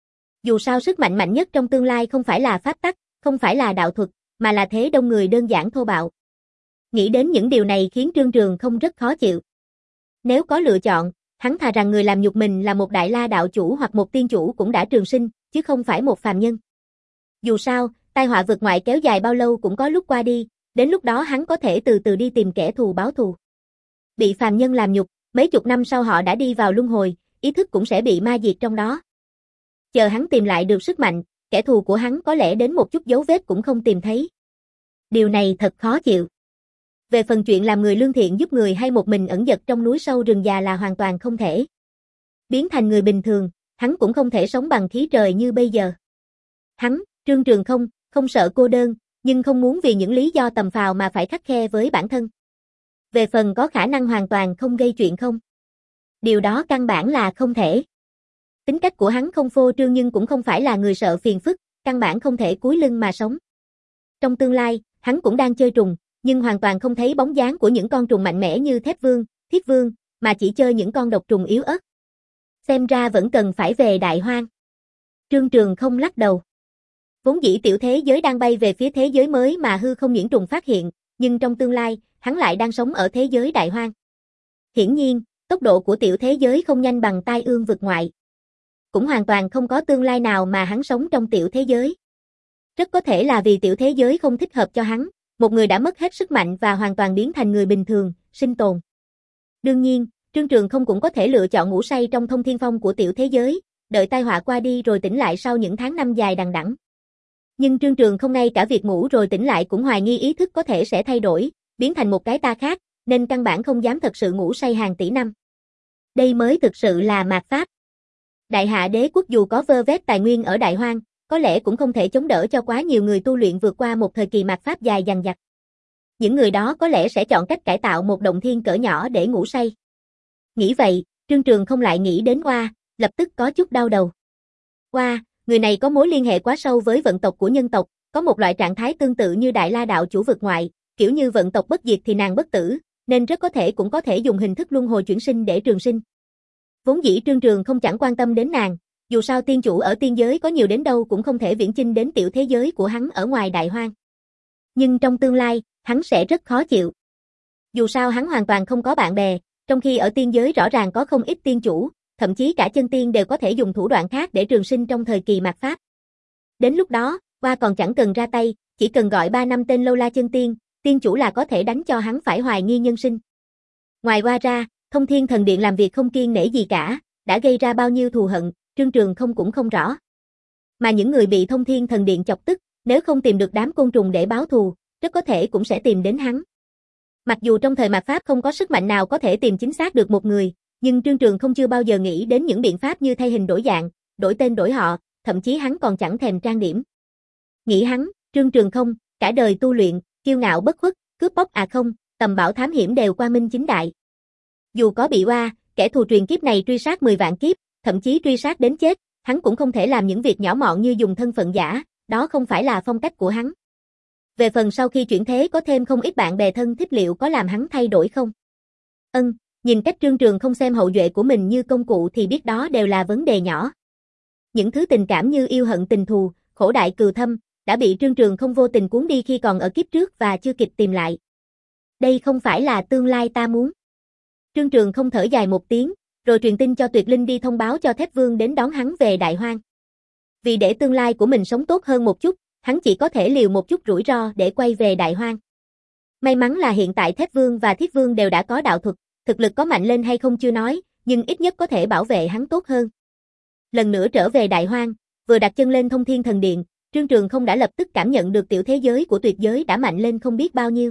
Dù sao sức mạnh mạnh nhất trong tương lai không phải là pháp tắc, không phải là đạo thuật, mà là thế đông người đơn giản thô bạo. Nghĩ đến những điều này khiến Trương Trường không rất khó chịu. Nếu có lựa chọn, hắn thà rằng người làm nhục mình là một Đại La đạo chủ hoặc một tiên chủ cũng đã trường sinh, chứ không phải một phàm nhân. Dù sao, tai họa vực ngoại kéo dài bao lâu cũng có lúc qua đi, đến lúc đó hắn có thể từ từ đi tìm kẻ thù báo thù. Bị phàm nhân làm nhục, mấy chục năm sau họ đã đi vào luân hồi, ý thức cũng sẽ bị ma diệt trong đó. Chờ hắn tìm lại được sức mạnh, kẻ thù của hắn có lẽ đến một chút dấu vết cũng không tìm thấy. Điều này thật khó chịu. Về phần chuyện làm người lương thiện giúp người hay một mình ẩn dật trong núi sâu rừng già là hoàn toàn không thể. Biến thành người bình thường, hắn cũng không thể sống bằng khí trời như bây giờ. Hắn, Trương Trường không, không sợ cô đơn, nhưng không muốn vì những lý do tầm phào mà phải khắt khe với bản thân. Về phần có khả năng hoàn toàn không gây chuyện không? Điều đó căn bản là không thể. Tính cách của hắn không phô trương nhưng cũng không phải là người sợ phiền phức, căn bản không thể cúi lưng mà sống. Trong tương lai, hắn cũng đang chơi trùng, nhưng hoàn toàn không thấy bóng dáng của những con trùng mạnh mẽ như Thép Vương, Thiết Vương, mà chỉ chơi những con độc trùng yếu ớt. Xem ra vẫn cần phải về Đại Hoang. Trương Trường không lắc đầu. Vốn dĩ tiểu thế giới đang bay về phía thế giới mới mà hư không nhiễm trùng phát hiện, nhưng trong tương lai, hắn lại đang sống ở thế giới Đại Hoang. Hiển nhiên, tốc độ của tiểu thế giới không nhanh bằng tai ương vực ngoại. Cũng hoàn toàn không có tương lai nào mà hắn sống trong tiểu thế giới. Rất có thể là vì tiểu thế giới không thích hợp cho hắn, một người đã mất hết sức mạnh và hoàn toàn biến thành người bình thường, sinh tồn. Đương nhiên, Trương Trường không cũng có thể lựa chọn ngủ say trong thông thiên phong của tiểu thế giới, đợi tai họa qua đi rồi tỉnh lại sau những tháng năm dài đằng đẵng. Nhưng Trương Trường không ngay cả việc ngủ rồi tỉnh lại cũng hoài nghi ý thức có thể sẽ thay đổi, biến thành một cái ta khác, nên căn bản không dám thật sự ngủ say hàng tỷ năm. Đây mới thực sự là mạt Pháp. Đại Hạ đế quốc dù có vơ vét tài nguyên ở Đại Hoang, có lẽ cũng không thể chống đỡ cho quá nhiều người tu luyện vượt qua một thời kỳ mạt Pháp dài dằng dặc. Những người đó có lẽ sẽ chọn cách cải tạo một động thiên cỡ nhỏ để ngủ say. Nghĩ vậy, Trương Trường không lại nghĩ đến Oa, lập tức có chút đau đầu. Oa, người này có mối liên hệ quá sâu với vận tộc của nhân tộc, có một loại trạng thái tương tự như Đại La đạo chủ vực ngoại, kiểu như vận tộc bất diệt thì nàng bất tử, nên rất có thể cũng có thể dùng hình thức luân hồi chuyển sinh để trường sinh. Vốn dĩ Trương Trường không chẳng quan tâm đến nàng, dù sao tiên chủ ở tiên giới có nhiều đến đâu cũng không thể viễn chinh đến tiểu thế giới của hắn ở ngoài Đại Hoang. Nhưng trong tương lai, hắn sẽ rất khó chịu. Dù sao hắn hoàn toàn không có bạn bè, trong khi ở tiên giới rõ ràng có không ít tiên chủ, thậm chí cả chân tiên đều có thể dùng thủ đoạn khác để trường sinh trong thời kỳ mạt Pháp. Đến lúc đó, Oa còn chẳng cần ra tay, chỉ cần gọi ba năm tên lâu la chân tiên, tiên chủ là có thể đánh cho hắn phải hoài nghi nhân sinh. Ngoài Oa ra, Thông Thiên Thần Điện làm việc không kiêng nể gì cả, đã gây ra bao nhiêu thù hận, Trương Trường không cũng không rõ. Mà những người bị Thông Thiên Thần Điện chọc tức, nếu không tìm được đám côn trùng để báo thù, rất có thể cũng sẽ tìm đến hắn. Mặc dù trong thời mạt Pháp không có sức mạnh nào có thể tìm chính xác được một người, nhưng Trương Trường không chưa bao giờ nghĩ đến những biện pháp như thay hình đổi dạng, đổi tên đổi họ, thậm chí hắn còn chẳng thèm trang điểm. Nghĩ hắn, Trương Trường không, cả đời tu luyện, kiêu ngạo bất khuất, cướp bóc à không, tầm bảo thám hiểm đều qua minh chính đại. Dù có bị Oa, kẻ thù truyền kiếp này truy sát mười vạn kiếp, thậm chí truy sát đến chết, hắn cũng không thể làm những việc nhỏ mọn như dùng thân phận giả, đó không phải là phong cách của hắn. Về phần sau khi chuyển thế có thêm không ít bạn bè thân thích liệu có làm hắn thay đổi không? Ân, nhìn cách Trương Trường không xem hậu duệ của mình như công cụ thì biết đó đều là vấn đề nhỏ. Những thứ tình cảm như yêu hận tình thù, khổ đại cừu thâm, đã bị Trương Trường không vô tình cuốn đi khi còn ở kiếp trước và chưa kịp tìm lại. Đây không phải là tương lai ta muốn. Trương Trường không thở dài một tiếng, rồi truyền tin cho Tuyệt Linh đi thông báo cho Thép Vương đến đón hắn về Đại Hoang. Vì để tương lai của mình sống tốt hơn một chút, hắn chỉ có thể liều một chút rủi ro để quay về Đại Hoang. May mắn là hiện tại Thép Vương và Thiết Vương đều đã có đạo thuật, thực lực có mạnh lên hay không chưa nói, nhưng ít nhất có thể bảo vệ hắn tốt hơn. Lần nữa trở về Đại Hoang, vừa đặt chân lên Thông Thiên Thần Điện, Trương Trường không đã lập tức cảm nhận được tiểu thế giới của tuyệt giới đã mạnh lên không biết bao nhiêu.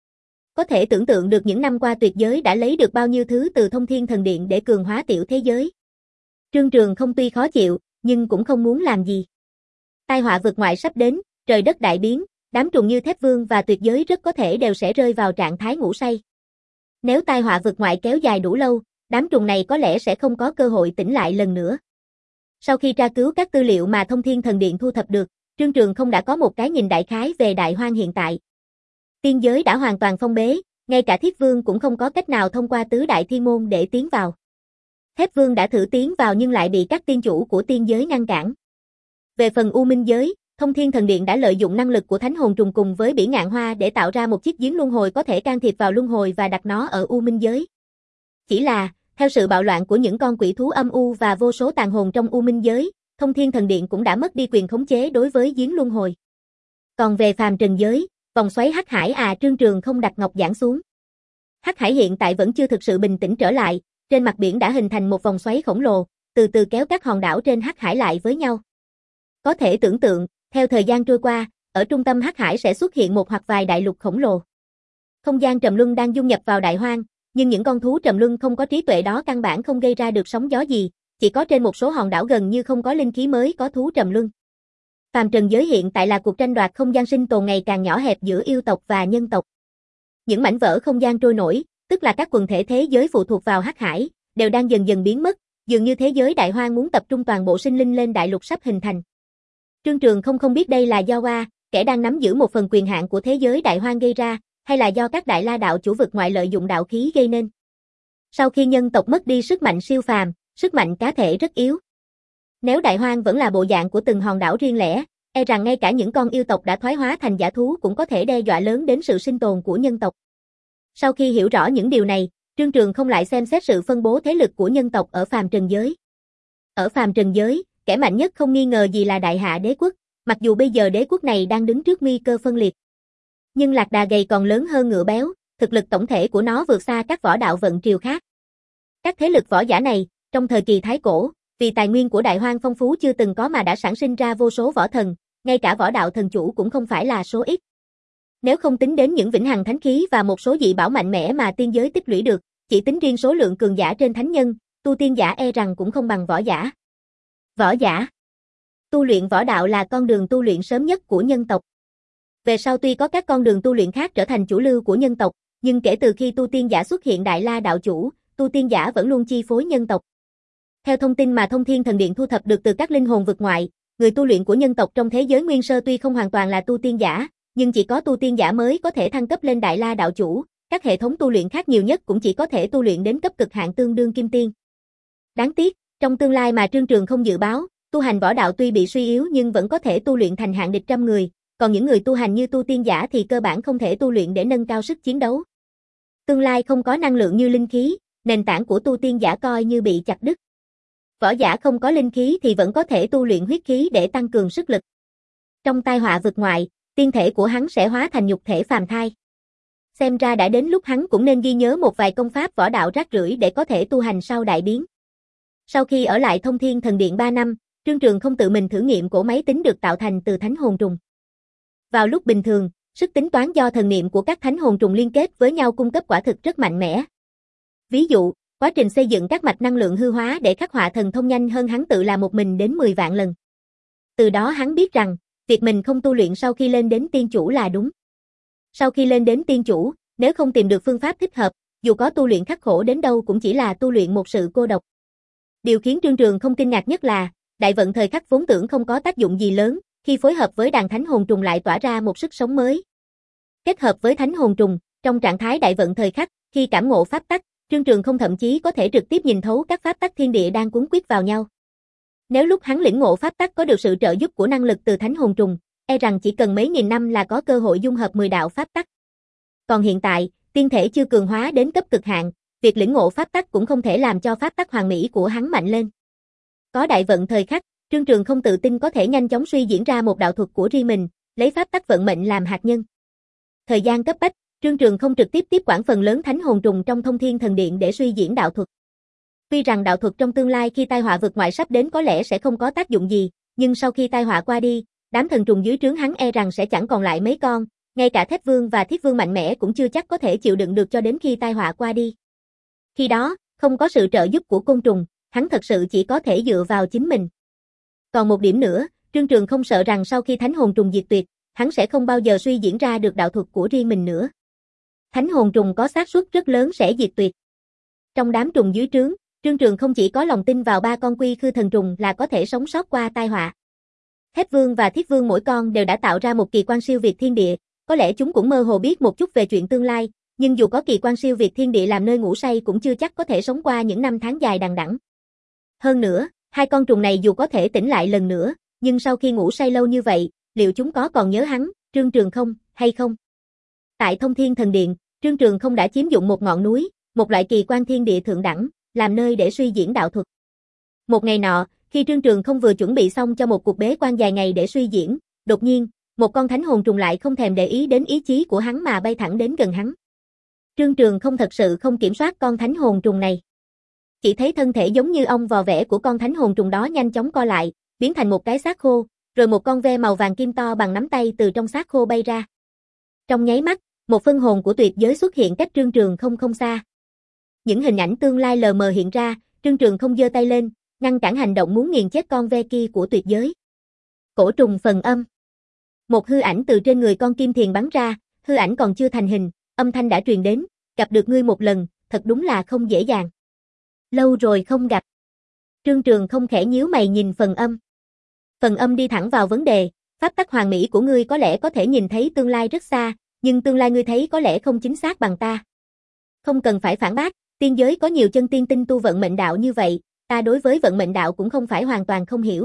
Có thể tưởng tượng được những năm qua tuyệt giới đã lấy được bao nhiêu thứ từ Thông Thiên Thần Điện để cường hóa tiểu thế giới. Trương Trường không tuy khó chịu, nhưng cũng không muốn làm gì. Tai họa vượt ngoại sắp đến, trời đất đại biến, đám trùng như Thép Vương và tuyệt giới rất có thể đều sẽ rơi vào trạng thái ngủ say. Nếu tai họa vượt ngoại kéo dài đủ lâu, đám trùng này có lẽ sẽ không có cơ hội tỉnh lại lần nữa. Sau khi tra cứu các tư liệu mà Thông Thiên Thần Điện thu thập được, Trương Trường không đã có một cái nhìn đại khái về Đại Hoang hiện tại. Tiên giới đã hoàn toàn phong bế, ngay cả Thiết Vương cũng không có cách nào thông qua tứ đại thiên môn để tiến vào. Thép Vương đã thử tiến vào nhưng lại bị các tiên chủ của tiên giới ngăn cản. Về phần U Minh giới, Thông Thiên Thần Điện đã lợi dụng năng lực của Thánh Hồn Trùng cùng với Bỉ Ngạn Hoa để tạo ra một chiếc giếng luân hồi có thể can thiệp vào luân hồi và đặt nó ở U Minh giới. Chỉ là, theo sự bạo loạn của những con quỷ thú âm u và vô số tàn hồn trong U Minh giới, Thông Thiên Thần Điện cũng đã mất đi quyền khống chế đối với giếng luân hồi. Còn về phàm trần giới, vòng xoáy Hắc Hải à Trương Trường không đặt ngọc giảng xuống. Hắc Hải hiện tại vẫn chưa thực sự bình tĩnh trở lại, trên mặt biển đã hình thành một vòng xoáy khổng lồ, từ từ kéo các hòn đảo trên Hắc Hải lại với nhau. Có thể tưởng tượng, theo thời gian trôi qua, ở trung tâm Hắc Hải sẽ xuất hiện một hoặc vài đại lục khổng lồ. Không gian trầm luân đang dung nhập vào Đại Hoang, nhưng những con thú trầm luân không có trí tuệ đó căn bản không gây ra được sóng gió gì, chỉ có trên một số hòn đảo gần như không có linh khí mới có thú trầm luân. Phàm trần giới hiện tại là cuộc tranh đoạt không gian sinh tồn ngày càng nhỏ hẹp giữa yêu tộc và nhân tộc. Những mảnh vỡ không gian trôi nổi, tức là các quần thể thế giới phụ thuộc vào Hắc Hải, đều đang dần dần biến mất, dường như thế giới Đại Hoang muốn tập trung toàn bộ sinh linh lên đại lục sắp hình thành. Trương Trường không không biết đây là do Oa, kẻ đang nắm giữ một phần quyền hạn của thế giới Đại Hoang gây ra, hay là do các đại la đạo chủ vực ngoại lợi dụng đạo khí gây nên. Sau khi nhân tộc mất đi sức mạnh siêu phàm, sức mạnh cá thể rất yếu. Nếu Đại Hoang vẫn là bộ dạng của từng hòn đảo riêng lẻ, e rằng ngay cả những con yêu tộc đã thoái hóa thành dã thú cũng có thể đe dọa lớn đến sự sinh tồn của nhân tộc. Sau khi hiểu rõ những điều này, Trương Trường không lại xem xét sự phân bố thế lực của nhân tộc ở phàm trần giới. Ở phàm trần giới, kẻ mạnh nhất không nghi ngờ gì là Đại Hạ Đế quốc, mặc dù bây giờ đế quốc này đang đứng trước nguy cơ phân liệt. Nhưng lạc đà gầy còn lớn hơn ngựa béo, thực lực tổng thể của nó vượt xa các võ đạo vận triều khác. Các thế lực võ giả này, trong thời kỳ Thái Cổ, vì tài nguyên của Đại Hoang phong phú chưa từng có mà đã sản sinh ra vô số võ thần, ngay cả võ đạo thần chủ cũng không phải là số ít. Nếu không tính đến những vĩnh hằng thánh khí và một số dị bảo mạnh mẽ mà tiên giới tích lũy được, chỉ tính riêng số lượng cường giả trên thánh nhân, tu tiên giả e rằng cũng không bằng võ giả. Võ giả. Tu luyện võ đạo là con đường tu luyện sớm nhất của nhân tộc. Về sau tuy có các con đường tu luyện khác trở thành chủ lưu của nhân tộc, nhưng kể từ khi tu tiên giả xuất hiện Đại La đạo chủ, tu tiên giả vẫn luôn chi phối nhân tộc. Theo thông tin mà Thông Thiên Thần Điện thu thập được từ các linh hồn vực ngoại, người tu luyện của nhân tộc trong thế giới nguyên sơ tuy không hoàn toàn là tu tiên giả, nhưng chỉ có tu tiên giả mới có thể thăng cấp lên Đại La đạo chủ, các hệ thống tu luyện khác nhiều nhất cũng chỉ có thể tu luyện đến cấp cực hạn tương đương kim tiên. Đáng tiếc, trong tương lai mà Trương Trường không dự báo, tu hành võ đạo tuy bị suy yếu nhưng vẫn có thể tu luyện thành hạng địch trăm người, còn những người tu hành như tu tiên giả thì cơ bản không thể tu luyện để nâng cao sức chiến đấu. Tương lai không có năng lượng như linh khí, nền tảng của tu tiên giả coi như bị chặt đứt. Võ giả không có linh khí thì vẫn có thể tu luyện huyết khí để tăng cường sức lực. Trong tai họa vực ngoại, tiên thể của hắn sẽ hóa thành nhục thể phàm thai. Xem ra đã đến lúc hắn cũng nên ghi nhớ một vài công pháp võ đạo rác rưởi để có thể tu hành sau đại biến. Sau khi ở lại Thông Thiên Thần Điện ba năm, Trương Trường không tự mình thử nghiệm cỗ máy tính được tạo thành từ thánh hồn trùng. Vào lúc bình thường, sức tính toán do thần niệm của các thánh hồn trùng liên kết với nhau cung cấp quả thực rất mạnh mẽ. Ví dụ, quá trình xây dựng các mạch năng lượng hư hóa để khắc họa thần thông nhanh hơn hắn tự làm một mình đến mười vạn lần. Từ đó hắn biết rằng, việc mình không tu luyện sau khi lên đến tiên chủ là đúng. Sau khi lên đến tiên chủ, nếu không tìm được phương pháp thích hợp, dù có tu luyện khắc khổ đến đâu cũng chỉ là tu luyện một sự cô độc. Điều khiến Trương Trường không kinh ngạc nhất là, đại vận thời khắc vốn tưởng không có tác dụng gì lớn, khi phối hợp với đàn thánh hồn trùng lại tỏa ra một sức sống mới. Kết hợp với thánh hồn trùng, trong trạng thái đại vận thời khắc, khi cảm ngộ pháp tắc, Trương Trường không thậm chí có thể trực tiếp nhìn thấu các pháp tắc thiên địa đang cuốn quýt vào nhau. Nếu lúc hắn lĩnh ngộ pháp tắc có được sự trợ giúp của năng lực từ thánh hồn trùng, e rằng chỉ cần mấy nghìn năm là có cơ hội dung hợp mười đạo pháp tắc. Còn hiện tại, tiên thể chưa cường hóa đến cấp cực hạn, việc lĩnh ngộ pháp tắc cũng không thể làm cho pháp tắc hoàn mỹ của hắn mạnh lên. Có đại vận thời khắc, Trương Trường không tự tin có thể nhanh chóng suy diễn ra một đạo thuật của riêng mình, lấy pháp tắc vận mệnh làm hạt nhân. Thời gian cấp bách, Trương Trường không trực tiếp tiếp quản phần lớn thánh hồn trùng trong Thông Thiên Thần Điện để suy diễn đạo thuật. Tuy rằng đạo thuật trong tương lai khi tai họa vực ngoại sắp đến có lẽ sẽ không có tác dụng gì, nhưng sau khi tai họa qua đi, đám thần trùng dưới trướng hắn e rằng sẽ chẳng còn lại mấy con, ngay cả Thép Vương và Thiết Vương mạnh mẽ cũng chưa chắc có thể chịu đựng được cho đến khi tai họa qua đi. Khi đó, không có sự trợ giúp của côn trùng, hắn thật sự chỉ có thể dựa vào chính mình. Còn một điểm nữa, Trương Trường không sợ rằng sau khi thánh hồn trùng diệt tuyệt, hắn sẽ không bao giờ suy diễn ra được đạo thuật của riêng mình nữa. Thánh hồn trùng có xác suất rất lớn sẽ diệt tuyệt. Trong đám trùng dưới trướng, Trương Trường không chỉ có lòng tin vào ba con quy khư thần trùng là có thể sống sót qua tai họa. Thép Vương và Thiết Vương mỗi con đều đã tạo ra một kỳ quan siêu việt thiên địa, có lẽ chúng cũng mơ hồ biết một chút về chuyện tương lai, nhưng dù có kỳ quan siêu việt thiên địa làm nơi ngủ say cũng chưa chắc có thể sống qua những năm tháng dài đằng đẵng. Hơn nữa, hai con trùng này dù có thể tỉnh lại lần nữa, nhưng sau khi ngủ say lâu như vậy, liệu chúng có còn nhớ hắn, Trương Trường không, hay không? Tại Thông Thiên Thần Điện, Trương Trường không đã chiếm dụng một ngọn núi, một loại kỳ quan thiên địa thượng đẳng, làm nơi để suy diễn đạo thuật. Một ngày nọ, khi Trương Trường không vừa chuẩn bị xong cho một cuộc bế quan dài ngày để suy diễn, đột nhiên, một con thánh hồn trùng lại không thèm để ý đến ý chí của hắn mà bay thẳng đến gần hắn. Trương Trường không thật sự không kiểm soát con thánh hồn trùng này. Chỉ thấy thân thể giống như ong vò vẽ của con thánh hồn trùng đó nhanh chóng co lại, biến thành một cái xác khô, rồi một con ve màu vàng kim to bằng nắm tay từ trong xác khô bay ra. Trong nháy mắt, một phân hồn của tuyệt giới xuất hiện cách Trương Trường không không xa. Những hình ảnh tương lai lờ mờ hiện ra, Trương Trường không giơ tay lên, ngăn cản hành động muốn nghiền chết con ve kia của tuyệt giới. Cổ trùng phần âm. Một hư ảnh từ trên người con kim thiền bắn ra, hư ảnh còn chưa thành hình, âm thanh đã truyền đến, gặp được ngươi một lần, thật đúng là không dễ dàng. Lâu rồi không gặp. Trương Trường không khẽ nhíu mày nhìn phần âm. Phần âm đi thẳng vào vấn đề, pháp tắc hoàn mỹ của ngươi có lẽ có thể nhìn thấy tương lai rất xa, nhưng tương lai ngươi thấy có lẽ không chính xác bằng ta. Không cần phải phản bác, tiên giới có nhiều chân tiên tinh tu vận mệnh đạo như vậy, ta đối với vận mệnh đạo cũng không phải hoàn toàn không hiểu.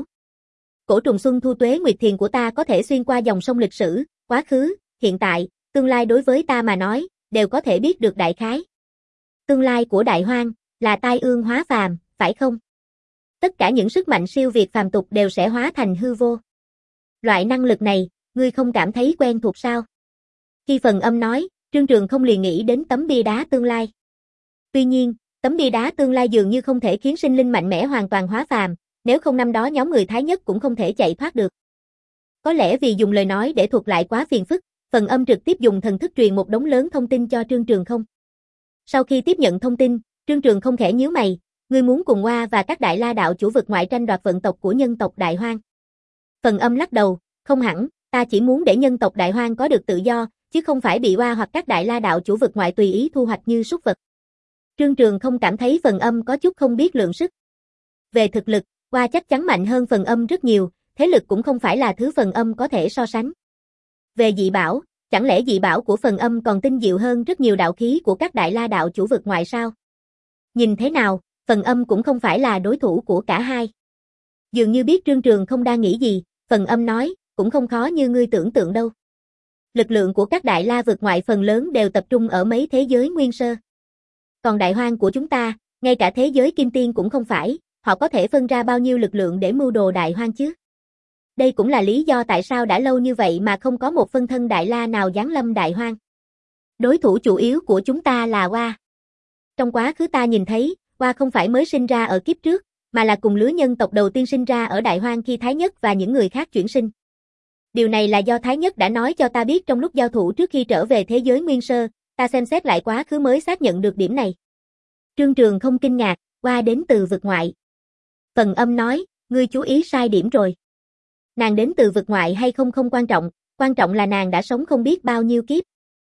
Cổ trùng xuân thu tuế nguyệt thiền của ta có thể xuyên qua dòng sông lịch sử, quá khứ, hiện tại, tương lai đối với ta mà nói, đều có thể biết được đại khái. Tương lai của đại hoang, là tai ương hóa phàm, phải không? Tất cả những sức mạnh siêu việt phàm tục đều sẽ hóa thành hư vô. Loại năng lực này, ngươi không cảm thấy quen thuộc sao? Khi phần âm nói, Trương Trường không liền nghĩ đến tấm bia đá tương lai. Tuy nhiên, tấm bia đá tương lai dường như không thể khiến sinh linh mạnh mẽ hoàn toàn hóa phàm, nếu không năm đó nhóm người Thái Nhất cũng không thể chạy thoát được. Có lẽ vì dùng lời nói để thuật lại quá phiền phức, phần âm trực tiếp dùng thần thức truyền một đống lớn thông tin cho Trương Trường không. Sau khi tiếp nhận thông tin, Trương Trường không khẽ nhíu mày, ngươi muốn cùng Oa và các đại la đạo chủ vực ngoại tranh đoạt vận tộc của nhân tộc Đại Hoang. Phần âm lắc đầu, không hẳn, ta chỉ muốn để nhân tộc Đại Hoang có được tự do, chứ không phải bị Oa hoặc các đại la đạo chủ vực ngoại tùy ý thu hoạch như súc vật. Trương Trường không cảm thấy phần âm có chút không biết lượng sức. Về thực lực, Oa chắc chắn mạnh hơn phần âm rất nhiều, thế lực cũng không phải là thứ phần âm có thể so sánh. Về dị bảo, chẳng lẽ dị bảo của phần âm còn tinh diệu hơn rất nhiều đạo khí của các đại la đạo chủ vực ngoại sao? Nhìn thế nào, phần âm cũng không phải là đối thủ của cả hai. Dường như biết Trương Trường không đang nghĩ gì, phần âm nói, cũng không khó như ngươi tưởng tượng đâu. Lực lượng của các đại la vực ngoại phần lớn đều tập trung ở mấy thế giới nguyên sơ. Còn đại hoang của chúng ta, ngay cả thế giới kim tiên cũng không phải, họ có thể phân ra bao nhiêu lực lượng để mưu đồ đại hoang chứ? Đây cũng là lý do tại sao đã lâu như vậy mà không có một phân thân đại la nào giáng lâm đại hoang. Đối thủ chủ yếu của chúng ta là Oa. Trong quá khứ ta nhìn thấy, Oa không phải mới sinh ra ở kiếp trước, mà là cùng lứa nhân tộc đầu tiên sinh ra ở đại hoang khi Thái Nhất và những người khác chuyển sinh. Điều này là do Thái Nhất đã nói cho ta biết trong lúc giao thủ trước khi trở về thế giới nguyên sơ, ta xem xét lại quá khứ mới xác nhận được điểm này. Trương Trường không kinh ngạc, Oa đến từ vực ngoại. Phần âm nói, ngươi chú ý sai điểm rồi. Nàng đến từ vực ngoại hay không không quan trọng, quan trọng là nàng đã sống không biết bao nhiêu kiếp.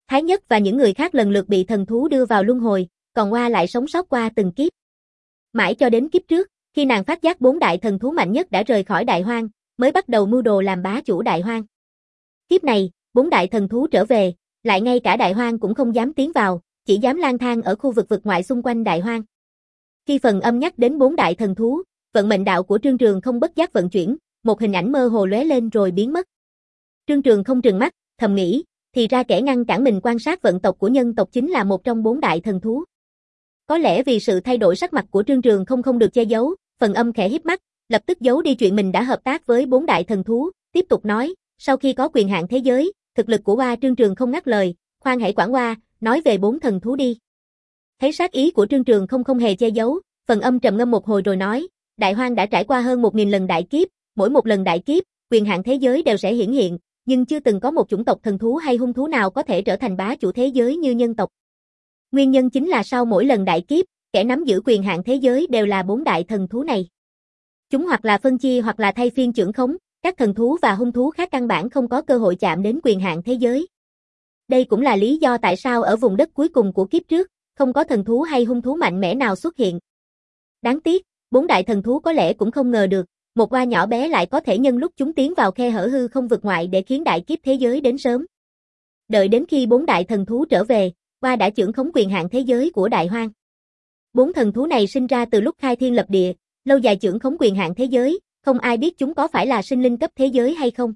Thái Nhất và những người khác lần lượt bị thần thú đưa vào luân hồi, còn Oa lại sống sót qua từng kiếp. Mãi cho đến kiếp trước, khi nàng phát giác bốn đại thần thú mạnh nhất đã rời khỏi Đại Hoang, mới bắt đầu mưu đồ làm bá chủ Đại Hoang. Kiếp này, bốn đại thần thú trở về, lại ngay cả Đại Hoang cũng không dám tiến vào, chỉ dám lang thang ở khu vực vực ngoại xung quanh Đại Hoang. Khi phần âm nhắc đến bốn đại thần thú, vận mệnh đạo của Trương Trường không bất giác vận chuyển, một hình ảnh mơ hồ lóe lên rồi biến mất. Trương Trường không trừng mắt, thầm nghĩ, thì ra kẻ ngăn cản mình quan sát vận tộc của nhân tộc chính là một trong bốn đại thần thú. Có lẽ vì sự thay đổi sắc mặt của Trương Trường không không được che giấu, phần âm khẽ híp mắt, lập tức giấu đi chuyện mình đã hợp tác với bốn đại thần thú, tiếp tục nói, sau khi có quyền hạn thế giới, thực lực của Oa. Trương Trường không ngắt lời, khoan hãy quản Oa, nói về bốn thần thú đi. Thấy sát ý của Trương Trường không không hề che giấu, phần âm trầm ngâm một hồi rồi nói, Đại Hoang đã trải qua hơn một nghìn lần đại kiếp, mỗi một lần đại kiếp, quyền hạn thế giới đều sẽ hiển hiện, nhưng chưa từng có một chủng tộc thần thú hay hung thú nào có thể trở thành bá chủ thế giới như nhân tộc. Nguyên nhân chính là sau mỗi lần đại kiếp, kẻ nắm giữ quyền hạn thế giới đều là bốn đại thần thú này. Chúng hoặc là phân chia hoặc là thay phiên trưởng khống, các thần thú và hung thú khác căn bản không có cơ hội chạm đến quyền hạn thế giới. Đây cũng là lý do tại sao ở vùng đất cuối cùng của kiếp trước, không có thần thú hay hung thú mạnh mẽ nào xuất hiện. Đáng tiếc, bốn đại thần thú có lẽ cũng không ngờ được, một Oa nhỏ bé lại có thể nhân lúc chúng tiến vào khe hở hư không vực ngoại để khiến đại kiếp thế giới đến sớm. Đợi đến khi bốn đại thần thú trở về, Oa đã trưởng khống quyền hạn thế giới của Đại Hoang. Bốn thần thú này sinh ra từ lúc khai thiên lập địa, lâu dài trưởng khống quyền hạn thế giới, không ai biết chúng có phải là sinh linh cấp thế giới hay không.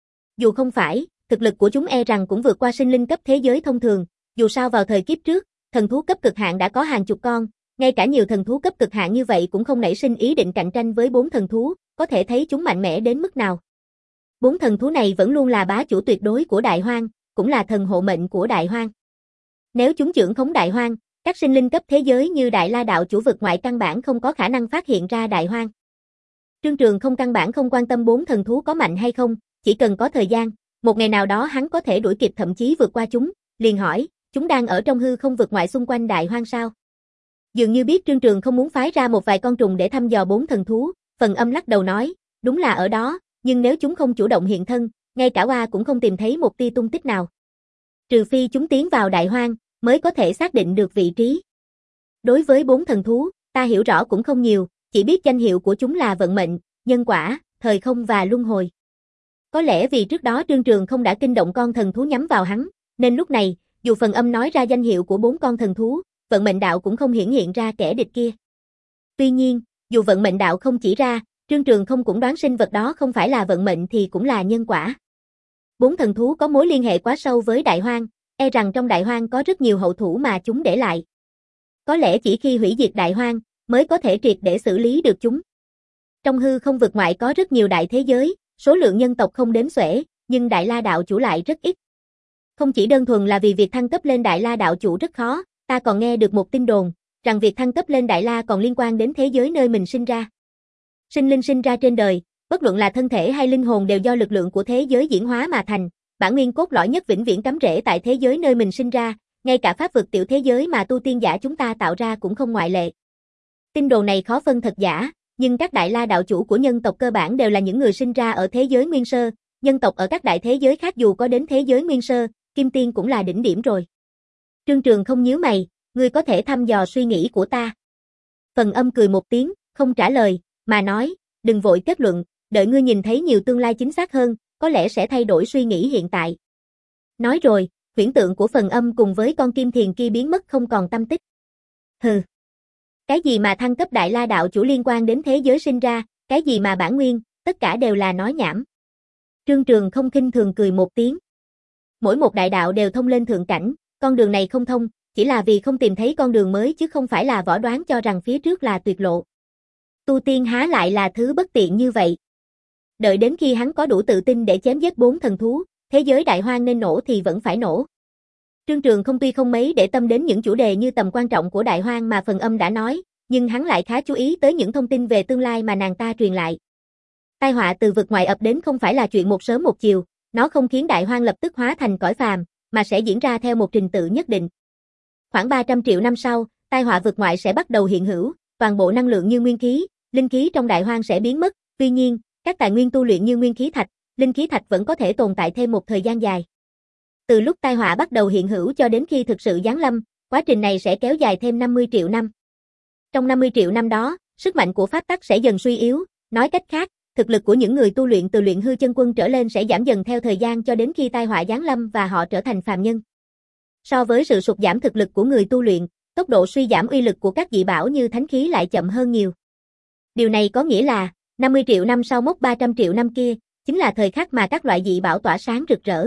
Dù không phải, thực lực của chúng e rằng cũng vượt qua sinh linh cấp thế giới thông thường, dù sao vào thời kiếp trước, thần thú cấp cực hạn đã có hàng chục con, ngay cả nhiều thần thú cấp cực hạn như vậy cũng không nảy sinh ý định cạnh tranh với bốn thần thú, có thể thấy chúng mạnh mẽ đến mức nào. Bốn thần thú này vẫn luôn là bá chủ tuyệt đối của Đại Hoang, cũng là thần hộ mệnh của Đại Hoang. Nếu chúng trưởng khống Đại Hoang, các sinh linh cấp thế giới như Đại La đạo chủ vực ngoại căn bản không có khả năng phát hiện ra Đại Hoang. Trương Trường không căn bản không quan tâm bốn thần thú có mạnh hay không, chỉ cần có thời gian, một ngày nào đó hắn có thể đuổi kịp thậm chí vượt qua chúng, liền hỏi, chúng đang ở trong hư không vực ngoại xung quanh Đại Hoang sao? Dường như biết Trương Trường không muốn phái ra một vài con trùng để thăm dò bốn thần thú, phần âm lắc đầu nói, đúng là ở đó, nhưng nếu chúng không chủ động hiện thân, ngay cả Oa cũng không tìm thấy một tia tung tích nào. Trừ phi chúng tiến vào Đại Hoang, mới có thể xác định được vị trí. Đối với bốn thần thú, ta hiểu rõ cũng không nhiều, chỉ biết danh hiệu của chúng là vận mệnh, nhân quả, thời không và luân hồi. Có lẽ vì trước đó Trương Trường không đã kinh động con thần thú nhắm vào hắn, nên lúc này, dù phần âm nói ra danh hiệu của bốn con thần thú, vận mệnh đạo cũng không hiển hiện ra kẻ địch kia. Tuy nhiên, dù vận mệnh đạo không chỉ ra, Trương Trường không cũng đoán sinh vật đó không phải là vận mệnh thì cũng là nhân quả. Bốn thần thú có mối liên hệ quá sâu với Đại Hoang, e rằng trong Đại Hoang có rất nhiều hậu thủ mà chúng để lại. Có lẽ chỉ khi hủy diệt Đại Hoang, mới có thể triệt để xử lý được chúng. Trong hư không vực ngoại có rất nhiều đại thế giới, số lượng nhân tộc không đếm xuể, nhưng Đại La đạo chủ lại rất ít. Không chỉ đơn thuần là vì việc thăng cấp lên Đại La đạo chủ rất khó, ta còn nghe được một tin đồn, rằng việc thăng cấp lên Đại La còn liên quan đến thế giới nơi mình sinh ra. Sinh linh sinh ra trên đời, bất luận là thân thể hay linh hồn đều do lực lượng của thế giới diễn hóa mà thành, bản nguyên cốt lõi nhất vĩnh viễn cắm rễ tại thế giới nơi mình sinh ra, ngay cả pháp vực tiểu thế giới mà tu tiên giả chúng ta tạo ra cũng không ngoại lệ. Tin đồn này khó phân thật giả, nhưng các Đại La đạo chủ của nhân tộc cơ bản đều là những người sinh ra ở thế giới nguyên sơ, nhân tộc ở các đại thế giới khác dù có đến thế giới nguyên sơ, kim tiên cũng là đỉnh điểm rồi. Trương Trường không nhíu mày, ngươi có thể thăm dò suy nghĩ của ta. Phần âm cười một tiếng, không trả lời, mà nói, đừng vội kết luận, đợi ngươi nhìn thấy nhiều tương lai chính xác hơn, có lẽ sẽ thay đổi suy nghĩ hiện tại. Nói rồi, huyễn tượng của phần âm cùng với con kim thiền kia biến mất không còn tăm tích. Hừ. Cái gì mà thăng cấp Đại La đạo chủ liên quan đến thế giới sinh ra, cái gì mà bản nguyên, tất cả đều là nói nhảm. Trương Trường không khinh thường cười một tiếng. Mỗi một đại đạo đều thông lên thượng cảnh, con đường này không thông, chỉ là vì không tìm thấy con đường mới chứ không phải là võ đoán cho rằng phía trước là tuyệt lộ. Tu tiên há lại là thứ bất tiện như vậy. Đợi đến khi hắn có đủ tự tin để chém giết bốn thần thú, thế giới Đại Hoang nên nổ thì vẫn phải nổ. Trương Trường không tuy không mấy để tâm đến những chủ đề như tầm quan trọng của Đại Hoang mà phần âm đã nói, nhưng hắn lại khá chú ý tới những thông tin về tương lai mà nàng ta truyền lại. Tai họa từ vực ngoài ập đến không phải là chuyện một sớm một chiều, nó không khiến Đại Hoang lập tức hóa thành cõi phàm, mà sẽ diễn ra theo một trình tự nhất định. Khoảng ba trăm triệu năm sau, tai họa vực ngoại sẽ bắt đầu hiện hữu, toàn bộ năng lượng như nguyên khí, linh khí trong Đại Hoang sẽ biến mất, tuy nhiên, các tài nguyên tu luyện như nguyên khí thạch, linh khí thạch vẫn có thể tồn tại thêm một thời gian dài. Từ lúc tai họa bắt đầu hiện hữu cho đến khi thực sự giáng lâm, quá trình này sẽ kéo dài thêm năm mươi triệu năm. Trong năm mươi triệu năm đó, sức mạnh của pháp tắc sẽ dần suy yếu, nói cách khác, thực lực của những người tu luyện từ luyện hư chân quân trở lên sẽ giảm dần theo thời gian cho đến khi tai họa giáng lâm và họ trở thành phàm nhân. So với sự sụt giảm thực lực của người tu luyện, tốc độ suy giảm uy lực của các dị bảo như thánh khí lại chậm hơn nhiều. Điều này có nghĩa là, năm mươi triệu năm sau mốc ba trăm triệu năm kia, chính là thời khắc mà các loại dị bảo tỏa sáng rực rỡ.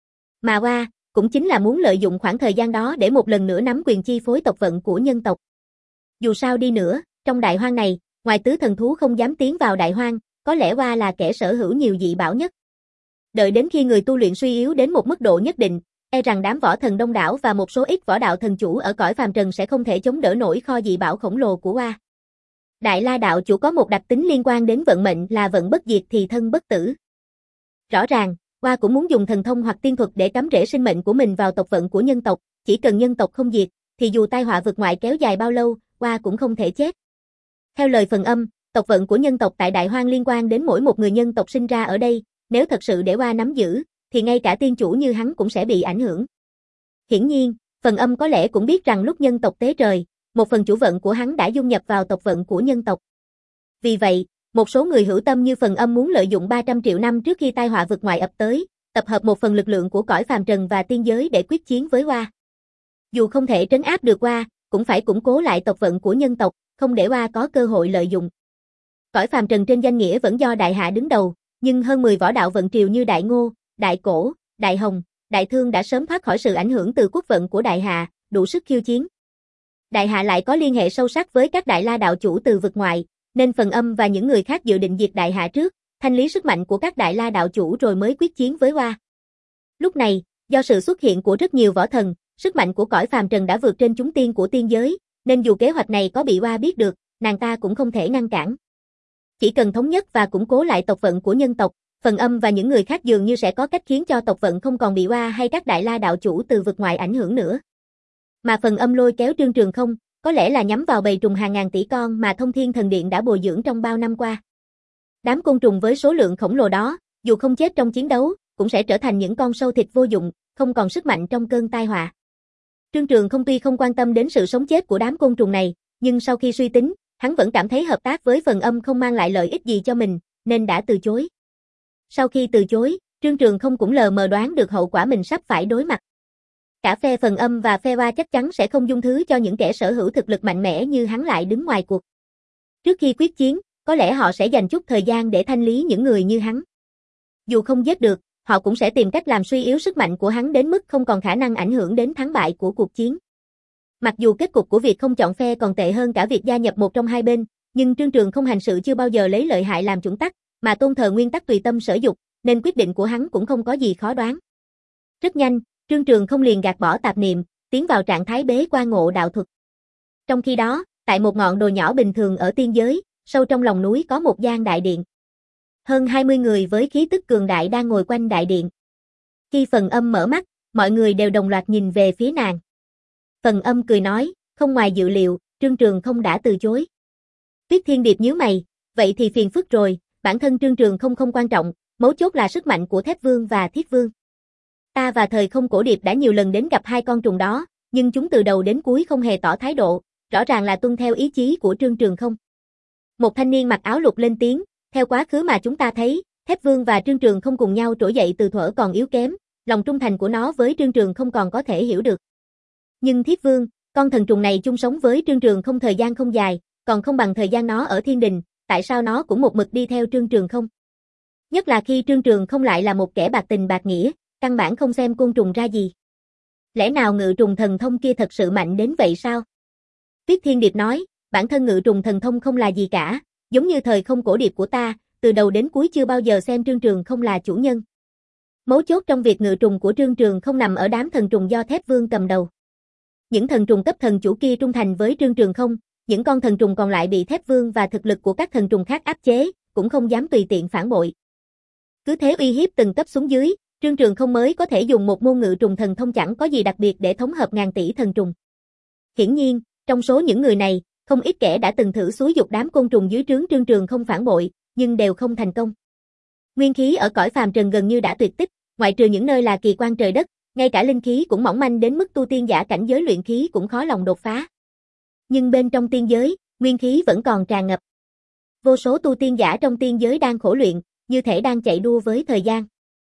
Mà Oa, cũng chính là muốn lợi dụng khoảng thời gian đó để một lần nữa nắm quyền chi phối tộc vận của nhân tộc. Dù sao đi nữa, trong đại hoang này, ngoài tứ thần thú không dám tiến vào đại hoang, có lẽ Oa là kẻ sở hữu nhiều dị bảo nhất. Đợi đến khi người tu luyện suy yếu đến một mức độ nhất định, e rằng đám võ thần đông đảo và một số ít võ đạo thần chủ ở cõi phàm trần sẽ không thể chống đỡ nổi kho dị bảo khổng lồ của Oa. Đại La đạo chủ có một đặc tính liên quan đến vận mệnh là vận bất diệt thì thân bất tử. Rõ ràng, Oa cũng muốn dùng thần thông hoặc tiên thuật để cắm rễ sinh mệnh của mình vào tộc vận của nhân tộc, chỉ cần nhân tộc không diệt, thì dù tai họa vượt ngoại kéo dài bao lâu, Oa cũng không thể chết. Theo lời phần âm, tộc vận của nhân tộc tại Đại Hoang liên quan đến mỗi một người nhân tộc sinh ra ở đây, nếu thật sự để Oa nắm giữ, thì ngay cả tiên chủ như hắn cũng sẽ bị ảnh hưởng. Hiển nhiên, phần âm có lẽ cũng biết rằng lúc nhân tộc tế trời, một phần chủ vận của hắn đã dung nhập vào tộc vận của nhân tộc. Vì vậy, một số người hữu tâm như phần âm muốn lợi dụng ba trăm triệu năm trước khi tai họa vượt ngoại ập tới, tập hợp một phần lực lượng của cõi phàm trần và tiên giới để quyết chiến với Oa. Dù không thể trấn áp được Oa, cũng phải củng cố lại tộc vận của nhân tộc, không để Oa có cơ hội lợi dụng. Cõi phàm trần trên danh nghĩa vẫn do Đại Hạ đứng đầu, nhưng hơn mười võ đạo vận triều như Đại Ngô, Đại Cổ, Đại Hồng, Đại Thương đã sớm thoát khỏi sự ảnh hưởng từ quốc vận của Đại Hạ, đủ sức khiêu chiến. Đại Hạ lại có liên hệ sâu sắc với các Đại La đạo chủ từ vực ngoại, nên phần âm và những người khác dự định diệt Đại Hạ trước, thanh lý sức mạnh của các Đại La đạo chủ rồi mới quyết chiến với Oa. Lúc này, do sự xuất hiện của rất nhiều võ thần, sức mạnh của cõi phàm trần đã vượt trên chúng tiên của tiên giới, nên dù kế hoạch này có bị Oa biết được, nàng ta cũng không thể ngăn cản. Chỉ cần thống nhất và củng cố lại tộc vận của nhân tộc, phần âm và những người khác dường như sẽ có cách khiến cho tộc vận không còn bị Oa hay các Đại La đạo chủ từ vực ngoài ảnh hưởng nữa. Mà phần âm lôi kéo Trương Trường Không, có lẽ là nhắm vào bầy trùng hàng ngàn tỷ con mà Thông Thiên Thần Điện đã bồi dưỡng trong bao năm qua. Đám côn trùng với số lượng khổng lồ đó, dù không chết trong chiến đấu, cũng sẽ trở thành những con sâu thịt vô dụng, không còn sức mạnh trong cơn tai họa. Trương Trường Không tuy không quan tâm đến sự sống chết của đám côn trùng này, nhưng sau khi suy tính, hắn vẫn cảm thấy hợp tác với phần âm không mang lại lợi ích gì cho mình, nên đã từ chối. Sau khi từ chối, Trương Trường Không cũng lờ mờ đoán được hậu quả mình sắp phải đối mặt. Cả phe phần âm và phe Oa chắc chắn sẽ không dung thứ cho những kẻ sở hữu thực lực mạnh mẽ như hắn lại đứng ngoài cuộc. Trước khi quyết chiến, có lẽ họ sẽ dành chút thời gian để thanh lý những người như hắn. Dù không giết được, họ cũng sẽ tìm cách làm suy yếu sức mạnh của hắn đến mức không còn khả năng ảnh hưởng đến thắng bại của cuộc chiến. Mặc dù kết cục của việc không chọn phe còn tệ hơn cả việc gia nhập một trong hai bên, nhưng Trương Trường không hành sự chưa bao giờ lấy lợi hại làm chuẩn tắc, mà tôn thờ nguyên tắc tùy tâm sở dục, nên quyết định của hắn cũng không có gì khó đoán. Rất nhanh, Trương Trường không liền gạt bỏ tạp niệm, tiến vào trạng thái bế quan ngộ đạo thuật. Trong khi đó, tại một ngọn đồi nhỏ bình thường ở tiên giới, sâu trong lòng núi có một gian đại điện. Hơn hai mươi người với khí tức cường đại đang ngồi quanh đại điện. Khi phần âm mở mắt, mọi người đều đồng loạt nhìn về phía nàng. Phần âm cười nói, không ngoài dự liệu, Trương Trường không đã từ chối. Tuyết Thiên Điệp nhíu mày, vậy thì phiền phức rồi, bản thân Trương Trường không không quan trọng, mấu chốt là sức mạnh của Thép Vương và Thiết Vương. Ta và Thời Không Cổ Điệp đã nhiều lần đến gặp hai con trùng đó, nhưng chúng từ đầu đến cuối không hề tỏ thái độ, rõ ràng là tuân theo ý chí của Trương Trường không. Một thanh niên mặc áo lục lên tiếng, theo quá khứ mà chúng ta thấy, Thép Vương và Trương Trường không cùng nhau trỗi dậy từ thuở còn yếu kém, lòng trung thành của nó với Trương Trường không còn có thể hiểu được. Nhưng Thiết Vương, con thần trùng này chung sống với Trương Trường không thời gian không dài, còn không bằng thời gian nó ở thiên đình, tại sao nó cũng một mực đi theo Trương Trường không? Nhất là khi Trương Trường không lại là một kẻ bạc tình bạc nghĩa, căn bản không xem côn trùng ra gì. Lẽ nào ngự trùng thần thông kia thật sự mạnh đến vậy sao? Tuyết Thiên Điệp nói, bản thân ngự trùng thần thông không là gì cả, giống như Thời Không Cổ Điệp của ta, từ đầu đến cuối chưa bao giờ xem Trương Trường không là chủ nhân. Mấu chốt trong việc ngự trùng của Trương Trường không nằm ở đám thần trùng do Thép Vương cầm đầu. Những thần trùng cấp thần chủ kia trung thành với Trương Trường không, những con thần trùng còn lại bị Thép Vương và thực lực của các thần trùng khác áp chế, cũng không dám tùy tiện phản bội. Cứ thế uy hiếp từng cấp xuống dưới, Trương Trường không mới có thể dùng một môn ngự trùng thần thông chẳng có gì đặc biệt để thống hợp ngàn tỷ thần trùng. Hiển nhiên, trong số những người này, không ít kẻ đã từng thử xúi dục đám côn trùng dưới trướng Trương Trường không phản bội, nhưng đều không thành công. Nguyên khí ở cõi phàm trần gần như đã tuyệt tích, ngoại trừ những nơi là kỳ quan trời đất, ngay cả linh khí cũng mỏng manh đến mức tu tiên giả cảnh giới luyện khí cũng khó lòng đột phá. Nhưng bên trong tiên giới, nguyên khí vẫn còn tràn ngập. Vô số tu tiên giả trong tiên giới đang khổ luyện, như thể đang chạy đua với thời gian.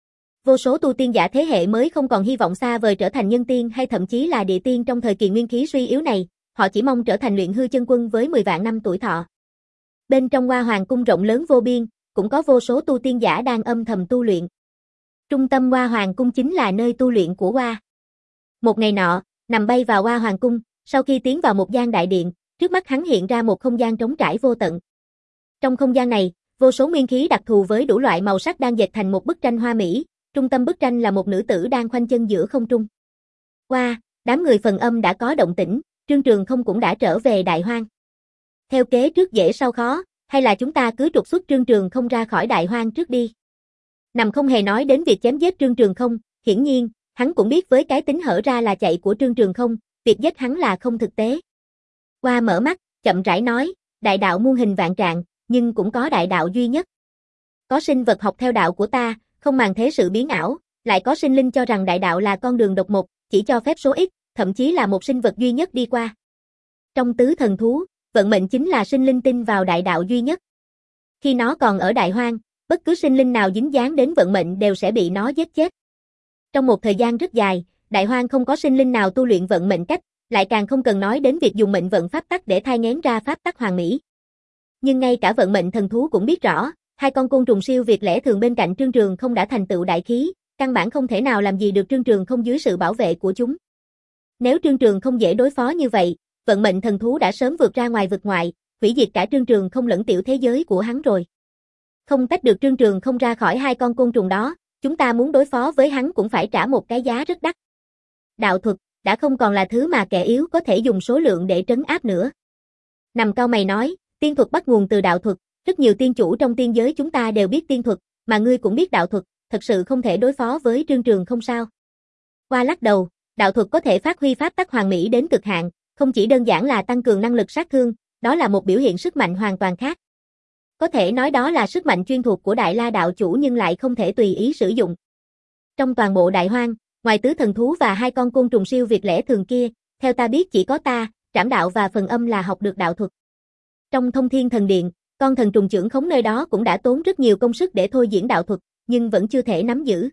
Vô số tu tiên giả thế hệ mới không còn hy vọng xa vời trở thành nhân tiên hay thậm chí là địa tiên trong thời kỳ nguyên khí suy yếu này, họ chỉ mong trở thành luyện hư chân quân với mười vạn năm tuổi thọ. Bên trong Hoa Hoàng cung rộng lớn vô biên, cũng có vô số tu tiên giả đang âm thầm tu luyện. Trung tâm Hoa Hoàng cung chính là nơi tu luyện của Hoa. Một ngày nọ, nằm bay vào Hoa Hoàng cung, sau khi tiến vào một gian đại điện, trước mắt hắn hiện ra một không gian trống trải vô tận. Trong không gian này, vô số nguyên khí đặc thù với đủ loại màu sắc đang dệt thành một bức tranh hoa mỹ, trung tâm bức tranh là một nữ tử đang khoanh chân giữa không trung. Qua, wow, đám người Phần Âm đã có động tĩnh, Trương Trường Không cũng đã trở về Đại Hoang. Theo kế trước dễ sau khó, hay là chúng ta cứ trục xuất Trương Trường Không ra khỏi Đại Hoang trước đi. Nằm không hề nói đến việc chém giết Trương Trường Không, hiển nhiên, hắn cũng biết với cái tính hở ra là chạy của Trương Trường Không, việc giết hắn là không thực tế. Qua wow, mở mắt, chậm rãi nói, đại đạo muôn hình vạn trạng, nhưng cũng có đại đạo duy nhất. Có sinh vật học theo đạo của ta, không màng thế sự biến ảo, lại có sinh linh cho rằng đại đạo là con đường độc một, chỉ cho phép số ít, thậm chí là một sinh vật duy nhất đi qua. Trong tứ thần thú, vận mệnh chính là sinh linh tin vào đại đạo duy nhất. Khi nó còn ở Đại Hoang, bất cứ sinh linh nào dính dáng đến vận mệnh đều sẽ bị nó giết chết. Trong một thời gian rất dài, Đại Hoang không có sinh linh nào tu luyện vận mệnh cách, lại càng không cần nói đến việc dùng mệnh vận pháp tắc để thai nghén ra pháp tắc hoàn mỹ. Nhưng ngay cả vận mệnh thần thú cũng biết rõ, hai con côn trùng siêu việt lẽ thường bên cạnh Trương Trường Không đã thành tựu đại khí, căn bản không thể nào làm gì được Trương Trường Không dưới sự bảo vệ của chúng. Nếu Trương Trường Không dễ đối phó như vậy, vận mệnh thần thú đã sớm vượt ra ngoài vực ngoại, hủy diệt cả Trương Trường Không lẫn tiểu thế giới của hắn rồi. Không tách được Trương Trường Không ra khỏi hai con côn trùng đó, chúng ta muốn đối phó với hắn cũng phải trả một cái giá rất đắt. Đạo thuật đã không còn là thứ mà kẻ yếu có thể dùng số lượng để trấn áp nữa. Nằm cau mày nói, tiên thuật bắt nguồn từ đạo thuật, rất nhiều tiên chủ trong tiên giới chúng ta đều biết tiên thuật, mà ngươi cũng biết đạo thuật, thật sự không thể đối phó với Trương Trường Không sao? Qua lắc đầu, đạo thuật có thể phát huy pháp tắc hoàn mỹ đến cực hạn, không chỉ đơn giản là tăng cường năng lực sát thương, đó là một biểu hiện sức mạnh hoàn toàn khác. Có thể nói đó là sức mạnh chuyên thuộc của Đại La đạo chủ nhưng lại không thể tùy ý sử dụng. Trong toàn bộ Đại Hoang, ngoài tứ thần thú và hai con côn trùng siêu việt lẽ thường kia, theo ta biết chỉ có ta, Trảm Đạo và Phần Âm là học được đạo thuật. Trong Thông Thiên Thần Điện, con thần trùng trưởng khống nơi đó cũng đã tốn rất nhiều công sức để thôi diễn đạo thuật, nhưng vẫn chưa thể nắm giữ.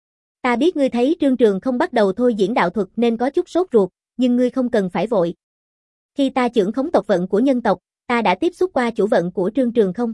Ta biết ngươi thấy Trương Trường Không bắt đầu thôi diễn đạo thuật nên có chút sốt ruột, nhưng ngươi không cần phải vội. Khi ta trưởng khống tộc vận của nhân tộc, ta đã tiếp xúc qua chủ vận của Trương Trường Không.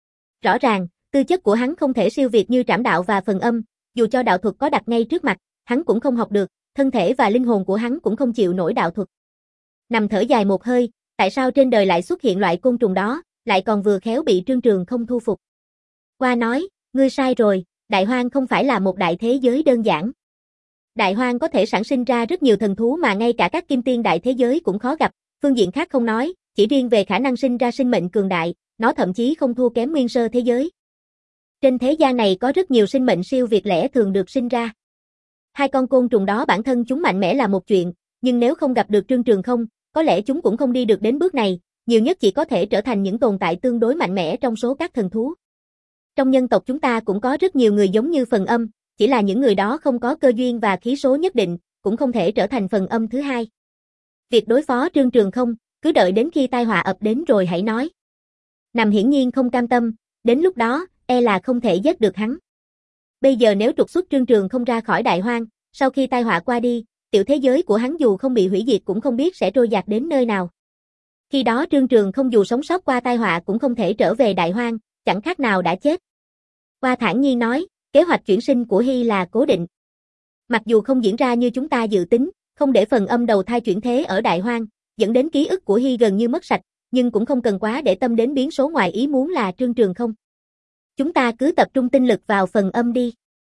Rõ ràng, tư chất của hắn không thể siêu việt như Trảm Đạo và Phần Âm, dù cho đạo thuật có đặt ngay trước mặt, hắn cũng không học được, thân thể và linh hồn của hắn cũng không chịu nổi đạo thuật. Nằm thở dài một hơi, tại sao trên đời lại xuất hiện loại côn trùng đó, lại còn vừa khéo bị Trương Trường Không thu phục. Qua nói, ngươi sai rồi, Đại Hoang không phải là một đại thế giới đơn giản. Đại Hoang có thể sản sinh ra rất nhiều thần thú mà ngay cả các kim tiên đại thế giới cũng khó gặp, phương diện khác không nói, chỉ riêng về khả năng sinh ra sinh mệnh cường đại, nó thậm chí không thua kém nguyên sơ thế giới. Trên thế gian này có rất nhiều sinh mệnh siêu việt lẽ thường được sinh ra. Hai con côn trùng đó bản thân chúng mạnh mẽ là một chuyện, nhưng nếu không gặp được Trương Trường Không, có lẽ chúng cũng không đi được đến bước này, nhiều nhất chỉ có thể trở thành những tồn tại tương đối mạnh mẽ trong số các thần thú. Trong nhân tộc chúng ta cũng có rất nhiều người giống như Phần Âm, chỉ là những người đó không có cơ duyên và khí số nhất định, cũng không thể trở thành Phần Âm thứ hai. Việc đối phó Trương Trường Không, cứ đợi đến khi tai họa ập đến rồi hãy nói. Nằm hiển nhiên không cam tâm, đến lúc đó, e là không thể giết được hắn. Bây giờ nếu trục xuất Trương Trường Không ra khỏi Đại Hoang, sau khi tai họa qua đi, tiểu thế giới của hắn dù không bị hủy diệt cũng không biết sẽ trôi dạt đến nơi nào. Khi đó Trương Trường Không dù sống sót qua tai họa cũng không thể trở về Đại Hoang, chẳng khác nào đã chết. Qua thản nhiên nói, kế hoạch chuyển sinh của Hy là cố định. Mặc dù không diễn ra như chúng ta dự tính, không để Phần Âm đầu thai chuyển thế ở Đại Hoang, dẫn đến ký ức của Hy gần như mất sạch, nhưng cũng không cần quá để tâm đến biến số ngoài ý muốn là Trương Trường Không. Chúng ta cứ tập trung tinh lực vào Phần Âm đi.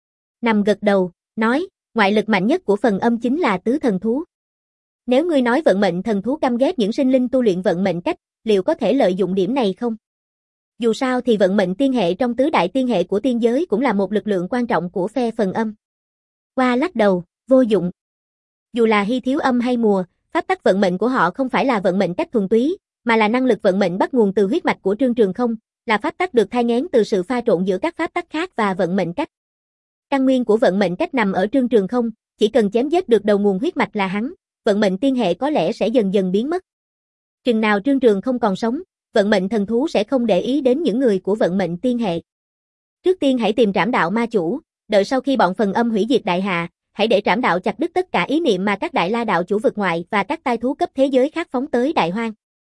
Nằm gật đầu, nói, ngoại lực mạnh nhất của Phần Âm chính là tứ thần thú. Nếu ngươi nói vận mệnh thần thú căm ghét những sinh linh tu luyện vận mệnh cách, liệu có thể lợi dụng điểm này không? Dù sao thì vận mệnh tiên hệ trong tứ đại tiên hệ của tiên giới cũng là một lực lượng quan trọng của phe Phần Âm. Qua lắc đầu, vô dụng. Dù là Hy thiếu âm hay mùa, pháp tắc vận mệnh của họ không phải là vận mệnh cách thuần túy, mà là năng lực vận mệnh bắt nguồn từ huyết mạch của Trương Trường Không, là pháp tắc được thai nghén từ sự pha trộn giữa các pháp tắc khác và vận mệnh cách. Căn nguyên của vận mệnh cách nằm ở Trương Trường Không, chỉ cần chém giết được đầu nguồn huyết mạch là hắn, vận mệnh tiên hệ có lẽ sẽ dần dần biến mất. Chừng nào Trương Trường không còn sống, vận mệnh thần thú sẽ không để ý đến những người của vận mệnh tiên hệ. Trước tiên hãy tìm Trảm Đạo ma chủ, đợi sau khi bọn Phần Âm hủy diệt đại hạ, hãy để Trảm Đạo chặt đứt tất cả ý niệm mà các đại la đạo chủ vực ngoại và các tai thú cấp thế giới khác phóng tới đại hoang.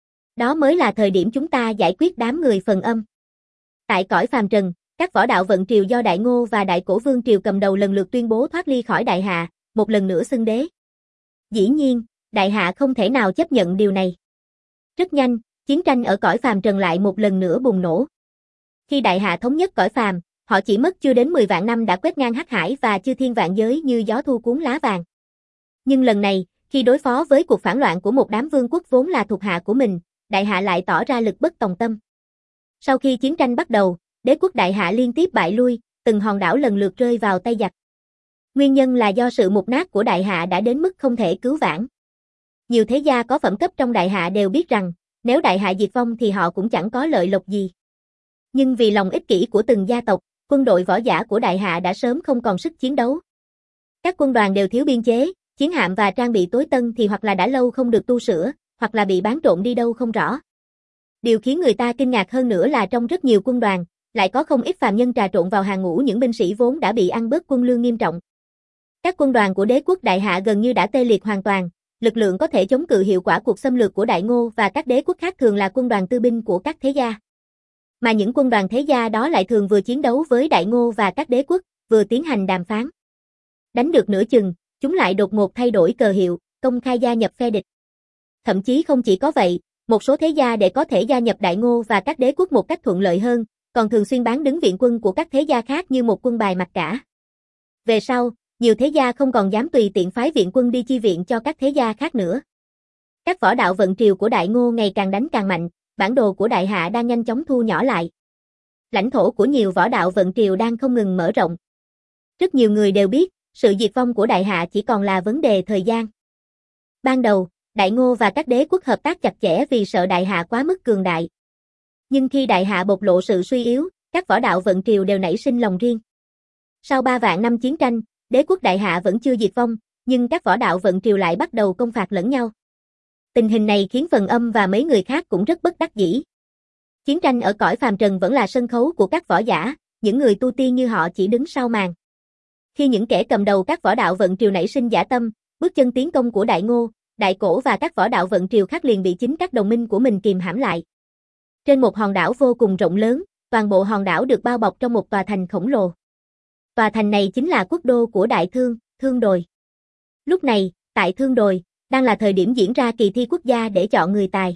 Đó mới là thời điểm chúng ta giải quyết đám người Phần Âm. Tại cõi phàm trần, các võ đạo vận triều do Đại Ngô và Đại Cổ Vương triều cầm đầu lần lượt tuyên bố thoát ly khỏi đại hạ, một lần nữa xưng đế. Dĩ nhiên, đại hạ không thể nào chấp nhận điều này. Rất nhanh, chiến tranh ở cõi phàm trần lại một lần nữa bùng nổ. Khi đại hạ thống nhất cõi phàm, họ chỉ mất chưa đến mười vạn năm đã quét ngang hắc hải và chư thiên vạn giới như gió thu cuốn lá vàng. Nhưng lần này, khi đối phó với cuộc phản loạn của một đám vương quốc vốn là thuộc hạ của mình, đại hạ lại tỏ ra lực bất tòng tâm. Sau khi chiến tranh bắt đầu, đế quốc đại hạ liên tiếp bại lui, từng hòn đảo lần lượt rơi vào tay giặc. Nguyên nhân là do sự mục nát của đại hạ đã đến mức không thể cứu vãn. Nhiều thế gia có phẩm cấp trong đại hạ đều biết rằng, nếu đại hạ diệt vong thì họ cũng chẳng có lợi lộc gì. Nhưng vì lòng ích kỷ của từng gia tộc, quân đội võ giả của đại hạ đã sớm không còn sức chiến đấu. Các quân đoàn đều thiếu biên chế, chiến hạm và trang bị tối tân thì hoặc là đã lâu không được tu sửa, hoặc là bị bán trộn đi đâu không rõ. Điều khiến người ta kinh ngạc hơn nữa là trong rất nhiều quân đoàn, lại có không ít phàm nhân trà trộn vào hàng ngũ những binh sĩ vốn đã bị ăn bớt quân lương nghiêm trọng. Các quân đoàn của đế quốc đại hạ gần như đã tê liệt hoàn toàn, lực lượng có thể chống cự hiệu quả cuộc xâm lược của Đại Ngô và các đế quốc khác thường là quân đoàn tư binh của các thế gia. Mà những quân đoàn thế gia đó lại thường vừa chiến đấu với Đại Ngô và các đế quốc, vừa tiến hành đàm phán. Đánh được nửa chừng, chúng lại đột ngột thay đổi cờ hiệu, công khai gia nhập phe địch. Thậm chí không chỉ có vậy, một số thế gia để có thể gia nhập Đại Ngô và các đế quốc một cách thuận lợi hơn, còn thường xuyên bán đứng viện quân của các thế gia khác như một quân bài mặc cả. Về sau, nhiều thế gia không còn dám tùy tiện phái viện quân đi chi viện cho các thế gia khác nữa. Các võ đạo vận triều của Đại Ngô ngày càng đánh càng mạnh, bản đồ của đại hạ đang nhanh chóng thu nhỏ lại. Lãnh thổ của nhiều võ đạo vận triều đang không ngừng mở rộng. Rất nhiều người đều biết, sự diệt vong của đại hạ chỉ còn là vấn đề thời gian. Ban đầu, Đại Ngô và các đế quốc hợp tác chặt chẽ vì sợ đại hạ quá mức cường đại. Nhưng khi đại hạ bộc lộ sự suy yếu, các võ đạo vận triều đều nảy sinh lòng riêng. Sau ba vạn năm chiến tranh, đế quốc đại hạ vẫn chưa diệt vong, nhưng các võ đạo vận triều lại bắt đầu công phạt lẫn nhau. Tình hình này khiến Phần Âm và mấy người khác cũng rất bất đắc dĩ. Chiến tranh ở cõi phàm trần vẫn là sân khấu của các võ giả, những người tu tiên như họ chỉ đứng sau màn. Khi những kẻ cầm đầu các võ đạo vận triều nảy sinh dã tâm, bước chân tiến công của Đại Ngô, Đại Cổ và các võ đạo vận triều khác liền bị chính các đồng minh của mình kìm hãm lại. Trên một hòn đảo vô cùng rộng lớn, toàn bộ hòn đảo được bao bọc trong một tòa thành khổng lồ. Tòa thành này chính là quốc đô của Đại Thương, Thương Đồi. Lúc này, tại Thương Đồi, đang là thời điểm diễn ra kỳ thi quốc gia để chọn người tài.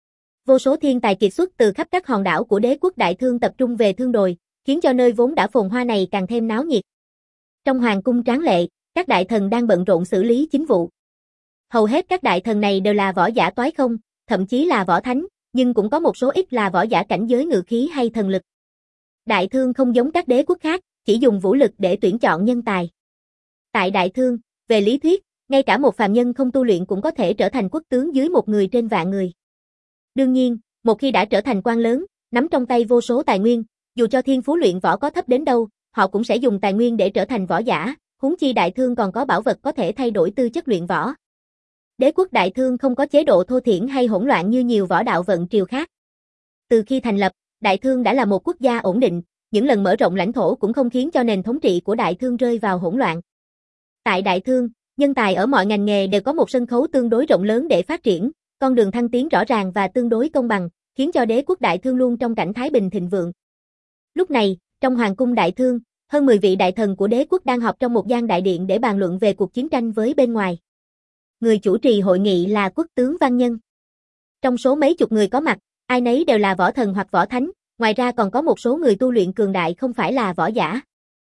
Vô số thiên tài kiệt xuất từ khắp các hòn đảo của đế quốc Đại Thương tập trung về Thương Đồi, khiến cho nơi vốn đã phồn hoa này càng thêm náo nhiệt. Trong hoàng cung tráng lệ, các đại thần đang bận rộn xử lý chính vụ. Hầu hết các đại thần này đều là võ giả toái không, thậm chí là võ thánh, nhưng cũng có một số ít là võ giả cảnh giới ngự khí hay thần lực. Đại Thương không giống các đế quốc khác, chỉ dùng vũ lực để tuyển chọn nhân tài. Tại Đại Thương, về lý thuyết, ngay cả một phàm nhân không tu luyện cũng có thể trở thành quốc tướng dưới một người trên vạn người. Đương nhiên, một khi đã trở thành quan lớn, nắm trong tay vô số tài nguyên, dù cho thiên phú luyện võ có thấp đến đâu, họ cũng sẽ dùng tài nguyên để trở thành võ giả, huống chi Đại Thương còn có bảo vật có thể thay đổi tư chất luyện võ. Đế quốc Đại Thương không có chế độ thô thiển hay hỗn loạn như nhiều võ đạo vận triều khác. Từ khi thành lập, Đại Thương đã là một quốc gia ổn định, những lần mở rộng lãnh thổ cũng không khiến cho nền thống trị của Đại Thương rơi vào hỗn loạn. Tại Đại Thương, nhân tài ở mọi ngành nghề đều có một sân khấu tương đối rộng lớn để phát triển, con đường thăng tiến rõ ràng và tương đối công bằng, khiến cho đế quốc Đại Thương luôn trong cảnh thái bình thịnh vượng. Lúc này, trong hoàng cung Đại Thương, hơn mười vị đại thần của đế quốc đang họp trong một gian đại điện để bàn luận về cuộc chiến tranh với bên ngoài. Người chủ trì hội nghị là quốc tướng Văn Nhân. Trong số mấy chục người có mặt, ai nấy đều là võ thần hoặc võ thánh, ngoài ra còn có một số người tu luyện cường đại không phải là võ giả.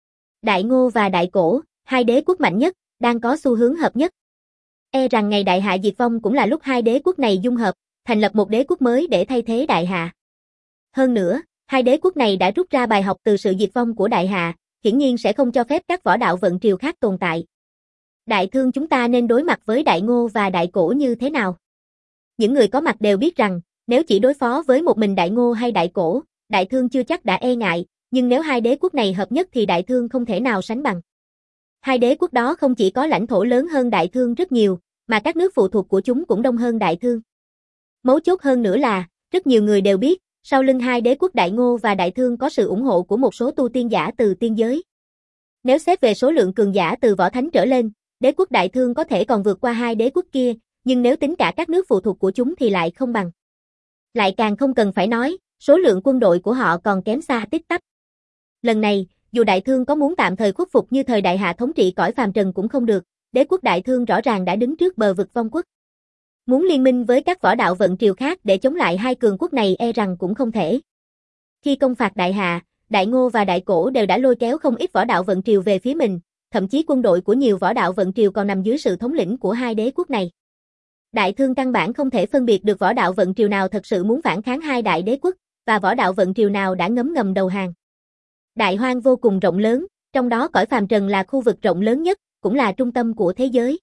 Đại Ngô và Đại Cổ, hai đế quốc mạnh nhất, đang có xu hướng hợp nhất. E rằng ngày đại hạ diệt vong cũng là lúc hai đế quốc này dung hợp, thành lập một đế quốc mới để thay thế đại hạ. Hơn nữa, hai đế quốc này đã rút ra bài học từ sự diệt vong của đại hạ, hiển nhiên sẽ không cho phép các võ đạo vận triều khác tồn tại. Đại Thương chúng ta nên đối mặt với Đại Ngô và Đại Cổ như thế nào? Những người có mặt đều biết rằng, nếu chỉ đối phó với một mình Đại Ngô hay Đại Cổ, Đại Thương chưa chắc đã e ngại, nhưng nếu hai đế quốc này hợp nhất thì Đại Thương không thể nào sánh bằng. Hai đế quốc đó không chỉ có lãnh thổ lớn hơn Đại Thương rất nhiều, mà các nước phụ thuộc của chúng cũng đông hơn Đại Thương. Mấu chốt hơn nữa là, rất nhiều người đều biết, sau lưng hai đế quốc Đại Ngô và Đại Thương có sự ủng hộ của một số tu tiên giả từ tiên giới. Nếu xét về số lượng cường giả từ võ thánh trở lên, đế quốc Đại Thương có thể còn vượt qua hai đế quốc kia, nhưng nếu tính cả các nước phụ thuộc của chúng thì lại không bằng. Lại càng không cần phải nói, số lượng quân đội của họ còn kém xa tít tắp. Lần này, dù Đại Thương có muốn tạm thời khuất phục như thời Đại Hạ thống trị cõi phàm trần cũng không được, đế quốc Đại Thương rõ ràng đã đứng trước bờ vực vong quốc. Muốn liên minh với các võ đạo vận triều khác để chống lại hai cường quốc này e rằng cũng không thể. Khi công phạt Đại Hạ, Đại Ngô và Đại Cổ đều đã lôi kéo không ít võ đạo vận triều về phía mình, thậm chí quân đội của nhiều võ đạo vận triều còn nằm dưới sự thống lĩnh của hai đế quốc này. Đại Thương căn bản không thể phân biệt được võ đạo vận triều nào thật sự muốn phản kháng hai đại đế quốc, và võ đạo vận triều nào đã ngấm ngầm đầu hàng. Đại Hoang vô cùng rộng lớn, trong đó cõi phàm trần là khu vực rộng lớn nhất, cũng là trung tâm của thế giới.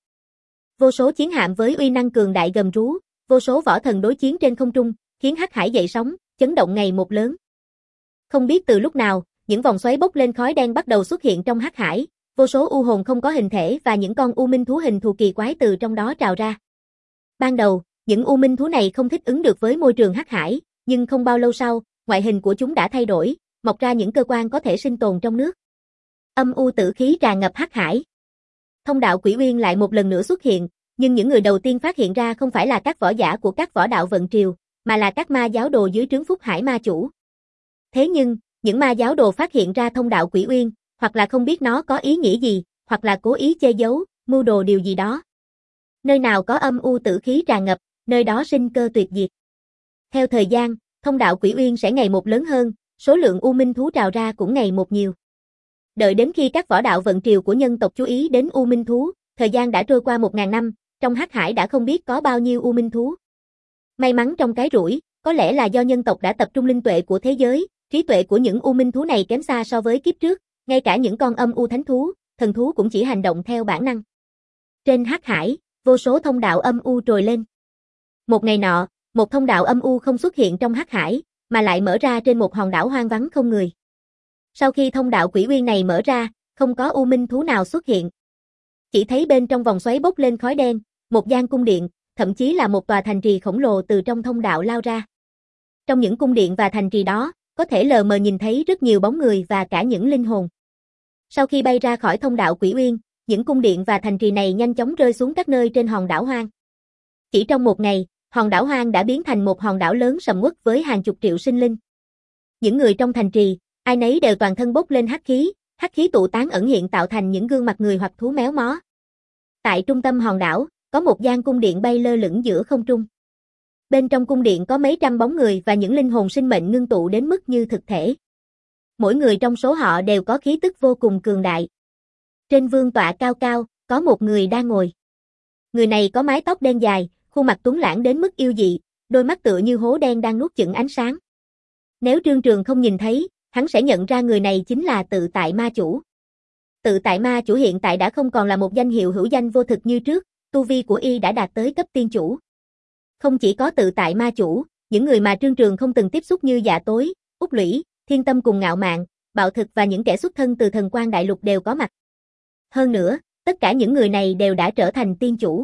Vô số chiến hạm với uy năng cường đại gầm rú, vô số võ thần đối chiến trên không trung, khiến hắc hải dậy sóng, chấn động ngày một lớn. Không biết từ lúc nào, những vòng xoáy bốc lên khói đen bắt đầu xuất hiện trong hắc hải, vô số u hồn không có hình thể và những con u minh thú hình thù kỳ quái từ trong đó trào ra. Ban đầu, những u minh thú này không thích ứng được với môi trường hắc hải, nhưng không bao lâu sau, ngoại hình của chúng đã thay đổi, mọc ra những cơ quan có thể sinh tồn trong nước. Âm u tử khí tràn ngập hắc hải. Thông đạo Quỷ Uyên lại một lần nữa xuất hiện, nhưng những người đầu tiên phát hiện ra không phải là các võ giả của các võ đạo vận triều, mà là các ma giáo đồ dưới trướng Phúc Hải ma chủ. Thế nhưng, những ma giáo đồ phát hiện ra thông đạo Quỷ Uyên, hoặc là không biết nó có ý nghĩa gì, hoặc là cố ý che giấu, mưu đồ điều gì đó. Nơi nào có âm u tử khí tràn ngập, nơi đó sinh cơ tuyệt diệt. Theo thời gian, thông đạo Quỷ Uyên sẽ ngày một lớn hơn, số lượng u minh thú trào ra cũng ngày một nhiều. Đợi đến khi các võ đạo vận triều của nhân tộc chú ý đến u minh thú, thời gian đã trôi qua một ngàn năm, trong hắc hải đã không biết có bao nhiêu u minh thú. May mắn trong cái rủi, có lẽ là do nhân tộc đã tập trung linh tuệ của thế giới, trí tuệ của những u minh thú này kém xa so với kiếp trước, ngay cả những con âm u thánh thú, thần thú cũng chỉ hành động theo bản năng. Trên hắc hải, vô số thông đạo âm u trồi lên. Một ngày nọ, một thông đạo âm u không xuất hiện trong hắc hải, mà lại mở ra trên một hòn đảo hoang vắng không người. Sau khi thông đạo Quỷ Uyên này mở ra, không có u minh thú nào xuất hiện. Chỉ thấy bên trong vòng xoáy bốc lên khói đen, một gian cung điện, thậm chí là một tòa thành trì khổng lồ từ trong thông đạo lao ra. Trong những cung điện và thành trì đó, có thể lờ mờ nhìn thấy rất nhiều bóng người và cả những linh hồn. Sau khi bay ra khỏi thông đạo Quỷ Uyên, những cung điện và thành trì này nhanh chóng rơi xuống các nơi trên hòn đảo hoang. Chỉ trong một ngày, hòn đảo hoang đã biến thành một hòn đảo lớn sầm uất với hàng chục triệu sinh linh. Những người trong thành trì, ai nấy đều toàn thân bốc lên hắc khí, hắc khí tụ tán ẩn hiện tạo thành những gương mặt người hoặc thú méo mó. Tại trung tâm hòn đảo, có một gian cung điện bay lơ lửng giữa không trung. Bên trong cung điện có mấy trăm bóng người và những linh hồn sinh mệnh ngưng tụ đến mức như thực thể. Mỗi người trong số họ đều có khí tức vô cùng cường đại. Trên vương tọa cao cao, có một người đang ngồi. Người này có mái tóc đen dài, khuôn mặt tuấn lãng đến mức yêu dị, đôi mắt tựa như hố đen đang nuốt chửng ánh sáng. Nếu Trương Trường không nhìn thấy, hắn sẽ nhận ra người này chính là Tự Tại Ma Chủ. Tự Tại Ma Chủ hiện tại đã không còn là một danh hiệu hữu danh vô thực như trước, tu vi của y đã đạt tới cấp tiên chủ. Không chỉ có Tự Tại Ma Chủ, những người mà Trương Trường không từng tiếp xúc như Dạ Tối, Úc Lũy, Thiên Tâm cùng Ngạo Mạn, Bạo Thực và những kẻ xuất thân từ Thần Quan Đại Lục đều có mặt. Hơn nữa, tất cả những người này đều đã trở thành tiên chủ.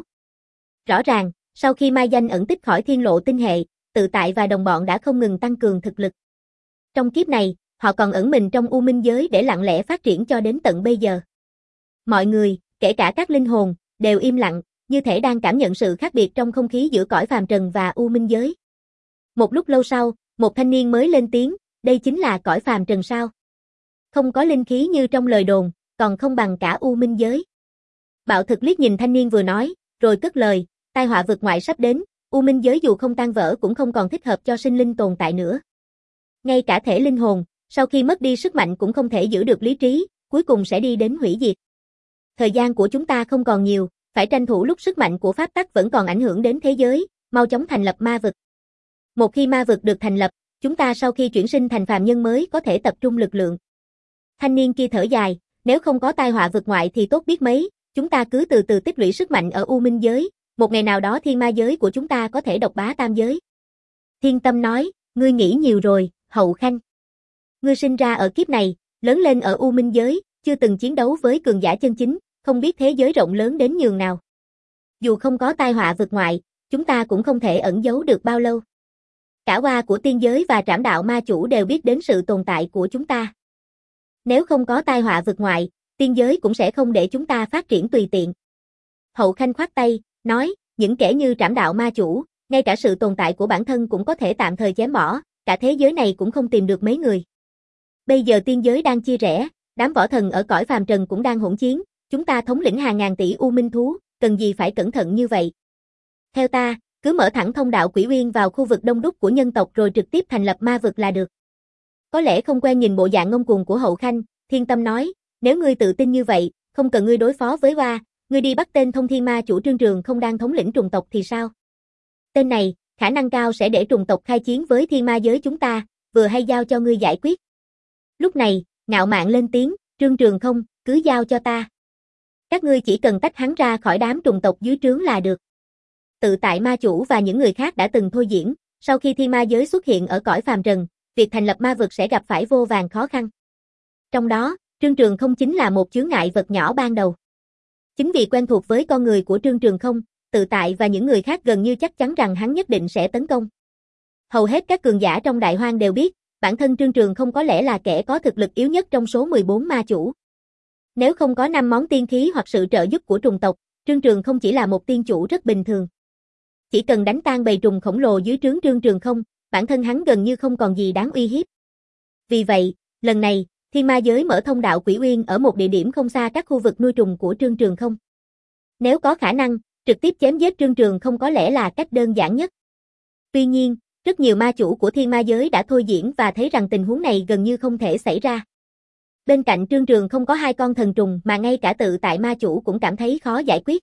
Rõ ràng, sau khi mai danh ẩn tích khỏi thiên lộ tinh hệ, Tự Tại và đồng bọn đã không ngừng tăng cường thực lực. Trong kiếp này, họ còn ẩn mình trong u minh giới để lặng lẽ phát triển cho đến tận bây giờ. Mọi người, kể cả các linh hồn, đều im lặng, như thể đang cảm nhận sự khác biệt trong không khí giữa cõi phàm trần và u minh giới. Một lúc lâu sau, một thanh niên mới lên tiếng, đây chính là cõi phàm trần sao? Không có linh khí như trong lời đồn, còn không bằng cả u minh giới. Bạo Thực liếc nhìn thanh niên vừa nói, rồi cất lời, tai họa vực ngoại sắp đến, u minh giới dù không tan vỡ cũng không còn thích hợp cho sinh linh tồn tại nữa. Ngay cả thể linh hồn, sau khi mất đi sức mạnh cũng không thể giữ được lý trí, cuối cùng sẽ đi đến hủy diệt. Thời gian của chúng ta không còn nhiều, phải tranh thủ lúc sức mạnh của pháp tắc vẫn còn ảnh hưởng đến thế giới, mau chóng thành lập ma vực. Một khi ma vực được thành lập, chúng ta sau khi chuyển sinh thành phàm nhân mới có thể tập trung lực lượng. Thanh niên kia thở dài, nếu không có tai họa vực ngoại thì tốt biết mấy, chúng ta cứ từ từ tích lũy sức mạnh ở u minh giới, một ngày nào đó thiên ma giới của chúng ta có thể độc bá tam giới. Thiên Tâm nói, ngươi nghĩ nhiều rồi, Hậu Khanh. Ngươi sinh ra ở kiếp này, lớn lên ở u minh giới, chưa từng chiến đấu với cường giả chân chính, không biết thế giới rộng lớn đến nhường nào. Dù không có tai họa vực ngoại, chúng ta cũng không thể ẩn giấu được bao lâu. Cả Hoa của tiên giới và Trảm Đạo Ma Chủ đều biết đến sự tồn tại của chúng ta. Nếu không có tai họa vực ngoại, tiên giới cũng sẽ không để chúng ta phát triển tùy tiện. Hậu Khanh khoát tay, nói, những kẻ như Trảm Đạo Ma Chủ, ngay cả sự tồn tại của bản thân cũng có thể tạm thời chém bỏ, cả thế giới này cũng không tìm được mấy người. Bây giờ tiên giới đang chia rẽ, đám võ thần ở cõi phàm trần cũng đang hỗn chiến, chúng ta thống lĩnh hàng ngàn tỷ u minh thú, cần gì phải cẩn thận như vậy. Theo ta, cứ mở thẳng thông đạo Quỷ Uyên vào khu vực đông đúc của nhân tộc rồi trực tiếp thành lập ma vực là được. Có lẽ không quen nhìn bộ dạng ngông cuồng của Hậu Khanh, Thiên Tâm nói, nếu ngươi tự tin như vậy, không cần ngươi đối phó với Hoa, ngươi đi bắt tên Thông Thiên Ma Chủ Trương Trường không đang thống lĩnh trùng tộc thì sao? Tên này, khả năng cao sẽ để trùng tộc khai chiến với thiên ma giới chúng ta, vừa hay giao cho ngươi giải quyết. Lúc này, Ngạo Mạn lên tiếng, Trương Trường không, cứ giao cho ta. Các ngươi chỉ cần tách hắn ra khỏi đám trùng tộc dưới trướng là được. Tự tại ma chủ và những người khác đã từng thôi diễn, sau khi thiên ma giới xuất hiện ở cõi phàm trần, việc thành lập ma vực sẽ gặp phải vô vàn khó khăn. Trong đó, Trương Trường không chính là một chướng ngại vật nhỏ ban đầu. Chính vì quen thuộc với con người của Trương Trường không, Tự tại và những người khác gần như chắc chắn rằng hắn nhất định sẽ tấn công. Hầu hết các cường giả trong Đại Hoang đều biết, bản thân Trương Trường không có lẽ là kẻ có thực lực yếu nhất trong số mười bốn ma chủ. Nếu không có năm món tiên khí hoặc sự trợ giúp của trùng tộc, Trương Trường không chỉ là một tiên chủ rất bình thường. Chỉ cần đánh tan bầy trùng khổng lồ dưới trướng Trương Trường không, bản thân hắn gần như không còn gì đáng uy hiếp. Vì vậy, lần này, thiên ma giới mở thông đạo Quỷ Uyên ở một địa điểm không xa các khu vực nuôi trùng của Trương Trường không. Nếu có khả năng, trực tiếp chém giết Trương Trường không có lẽ là cách đơn giản nhất. Tuy nhiên, rất nhiều ma chủ của thiên ma giới đã thôi diễn và thấy rằng tình huống này gần như không thể xảy ra. Bên cạnh Trương Trường không có hai con thần trùng mà ngay cả tự tại ma chủ cũng cảm thấy khó giải quyết.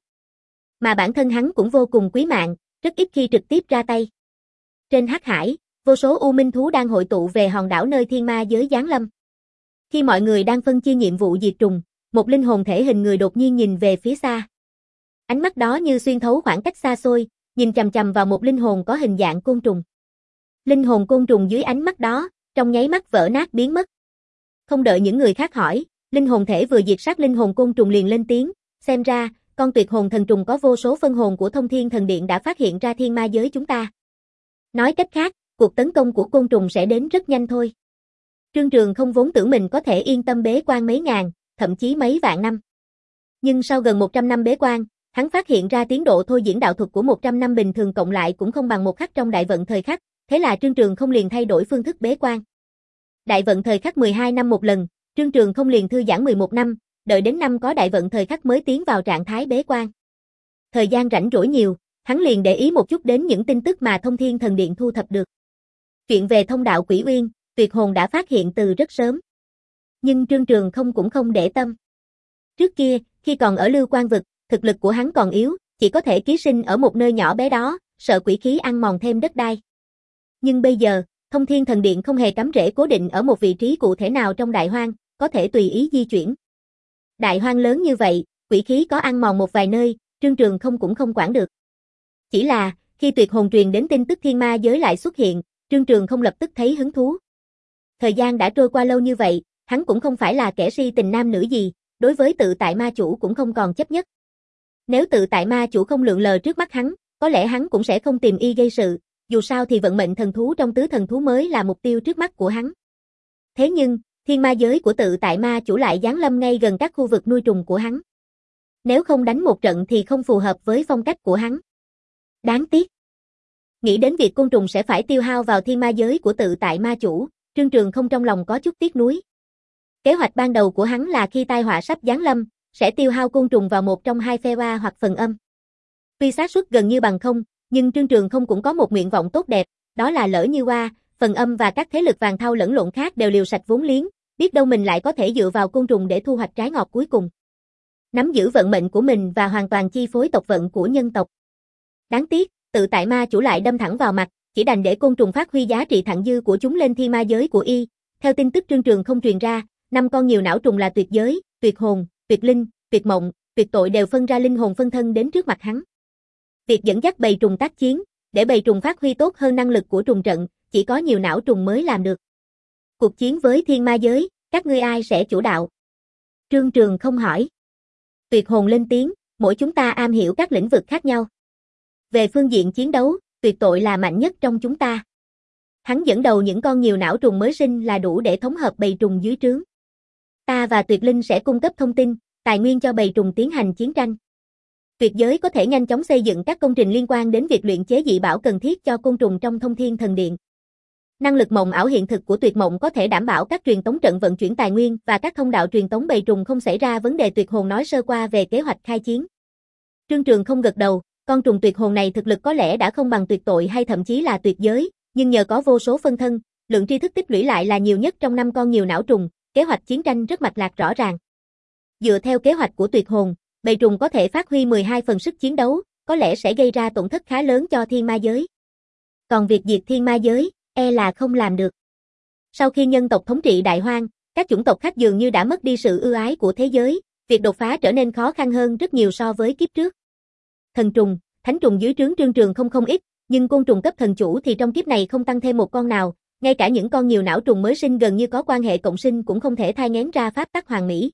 Mà bản thân hắn cũng vô cùng quý mạng, rất ít khi trực tiếp ra tay. Trên Hắc Hải, vô số u minh thú đang hội tụ về hòn đảo nơi thiên ma giới giáng lâm. Khi mọi người đang phân chia nhiệm vụ diệt trùng, một linh hồn thể hình người đột nhiên nhìn về phía xa. Ánh mắt đó như xuyên thấu khoảng cách xa xôi, nhìn chằm chằm vào một linh hồn có hình dạng côn trùng. Linh hồn côn trùng dưới ánh mắt đó, trong nháy mắt vỡ nát biến mất. Không đợi những người khác hỏi, linh hồn thể vừa diệt sát linh hồn côn trùng liền lên tiếng, xem ra, con tuyệt hồn thần trùng có vô số phân hồn của Thông Thiên Thần Điện đã phát hiện ra thiên ma giới chúng ta. Nói cách khác, cuộc tấn công của côn trùng sẽ đến rất nhanh thôi. Trương Trường không vốn tưởng mình có thể yên tâm bế quan mấy ngàn, thậm chí mấy vạn năm. Nhưng sau gần một trăm năm bế quan, hắn phát hiện ra tiến độ thôi diễn đạo thuật của một trăm năm bình thường cộng lại cũng không bằng một khắc trong đại vận thời khắc, thế là Trương Trường không liền thay đổi phương thức bế quan. Đại vận thời khắc mười hai năm một lần, Trương Trường không liền thư giãn mười một năm, đợi đến năm có đại vận thời khắc mới tiến vào trạng thái bế quan. Thời gian rảnh rỗi nhiều, hắn liền để ý một chút đến những tin tức mà Thông Thiên Thần Điện thu thập được. Chuyện về thông đạo Quỷ Uyên, Tuyệt Hồn đã phát hiện từ rất sớm. Nhưng Trương Trường không cũng không để tâm. Trước kia, khi còn ở Lưu Quan Vực, thực lực của hắn còn yếu, chỉ có thể ký sinh ở một nơi nhỏ bé đó, sợ quỷ khí ăn mòn thêm đất đai. Nhưng bây giờ, Thông Thiên Thần Điện không hề cắm rễ cố định ở một vị trí cụ thể nào trong Đại Hoang, có thể tùy ý di chuyển. Đại Hoang lớn như vậy, quỷ khí có ăn mòn một vài nơi, Trương Trường không cũng không quản được. Chỉ là, khi Tuyệt Hồn truyền đến tin tức thiên ma giới lại xuất hiện, Trương Trường không lập tức thấy hứng thú. Thời gian đã trôi qua lâu như vậy, hắn cũng không phải là kẻ si tình nam nữ gì, đối với tự tại ma chủ cũng không còn chấp nhất. Nếu tự tại ma chủ không lượn lờ trước mắt hắn, có lẽ hắn cũng sẽ không tìm y gây sự, dù sao thì vận mệnh thần thú trong tứ thần thú mới là mục tiêu trước mắt của hắn. Thế nhưng, thiên ma giới của tự tại ma chủ lại giáng lâm ngay gần các khu vực nuôi trùng của hắn. Nếu không đánh một trận thì không phù hợp với phong cách của hắn. Đáng tiếc. Nghĩ đến việc côn trùng sẽ phải tiêu hao vào thiên ma giới của tự tại ma chủ, Trương Trường không trong lòng có chút tiếc nuối. Kế hoạch ban đầu của hắn là khi tai họa sắp giáng lâm, sẽ tiêu hao côn trùng vào một trong hai phe Hoa hoặc phần âm. Tuy xác suất gần như bằng không, nhưng Trương Trường không cũng có một nguyện vọng tốt đẹp, đó là lỡ như Hoa, phần âm và các thế lực vàng thau lẫn lộn khác đều liều sạch vốn liếng, biết đâu mình lại có thể dựa vào côn trùng để thu hoạch trái ngọt cuối cùng. Nắm giữ vận mệnh của mình và hoàn toàn chi phối tộc vận của nhân tộc. Đáng tiếc, tự tại ma chủ lại đâm thẳng vào mặt, chỉ đành để côn trùng phát huy giá trị thặng dư của chúng lên thiên ma giới của y. Theo tin tức Trương Trường không truyền ra, năm con nhiều não trùng là tuyệt giới, tuyệt hồn, tuyệt linh, tuyệt mộng, tuyệt tội đều phân ra linh hồn phân thân đến trước mặt hắn. Việc dẫn dắt bầy trùng tác chiến, để bầy trùng phát huy tốt hơn năng lực của trùng trận, chỉ có nhiều não trùng mới làm được. Cuộc chiến với thiên ma giới, các ngươi ai sẽ chủ đạo? Trương Trường không hỏi. Tuyệt hồn lên tiếng, mỗi chúng ta am hiểu các lĩnh vực khác nhau. Về phương diện chiến đấu, tuyệt tội là mạnh nhất trong chúng ta. Hắn dẫn đầu những con nhiều não trùng mới sinh là đủ để thống hợp bầy trùng dưới trướng. Ta và Tuyệt Linh sẽ cung cấp thông tin, tài nguyên cho bầy trùng tiến hành chiến tranh. Tuyệt giới có thể nhanh chóng xây dựng các công trình liên quan đến việc luyện chế dị bảo cần thiết cho côn trùng trong Thông Thiên Thần Điện. Năng lực mộng ảo hiện thực của Tuyệt Mộng có thể đảm bảo các truyền tống trận vận chuyển tài nguyên và các thông đạo truyền tống bầy trùng không xảy ra vấn đề. Tuyệt hồn nói sơ qua về kế hoạch khai chiến. Trương Trường không gật đầu, con trùng tuyệt hồn này thực lực có lẽ đã không bằng tuyệt tội hay thậm chí là tuyệt giới, nhưng nhờ có vô số phân thân, lượng tri thức tích lũy lại là nhiều nhất trong năm con nhiều não trùng, kế hoạch chiến tranh rất mạch lạc rõ ràng. Dựa theo kế hoạch của tuyệt hồn, bầy trùng có thể phát huy mười hai phần sức chiến đấu, có lẽ sẽ gây ra tổn thất khá lớn cho thiên ma giới. Còn việc diệt thiên ma giới, e là không làm được. Sau khi nhân tộc thống trị Đại Hoang, các chủng tộc khác dường như đã mất đi sự ưu ái của thế giới, việc đột phá trở nên khó khăn hơn rất nhiều so với kiếp trước. Thần trùng, thánh trùng dưới trướng Trương Trường không không ít, nhưng côn trùng cấp thần chủ thì trong kiếp này không tăng thêm một con nào, ngay cả những con nhiều não trùng mới sinh gần như có quan hệ cộng sinh cũng không thể thai nghén ra pháp tắc hoàn mỹ.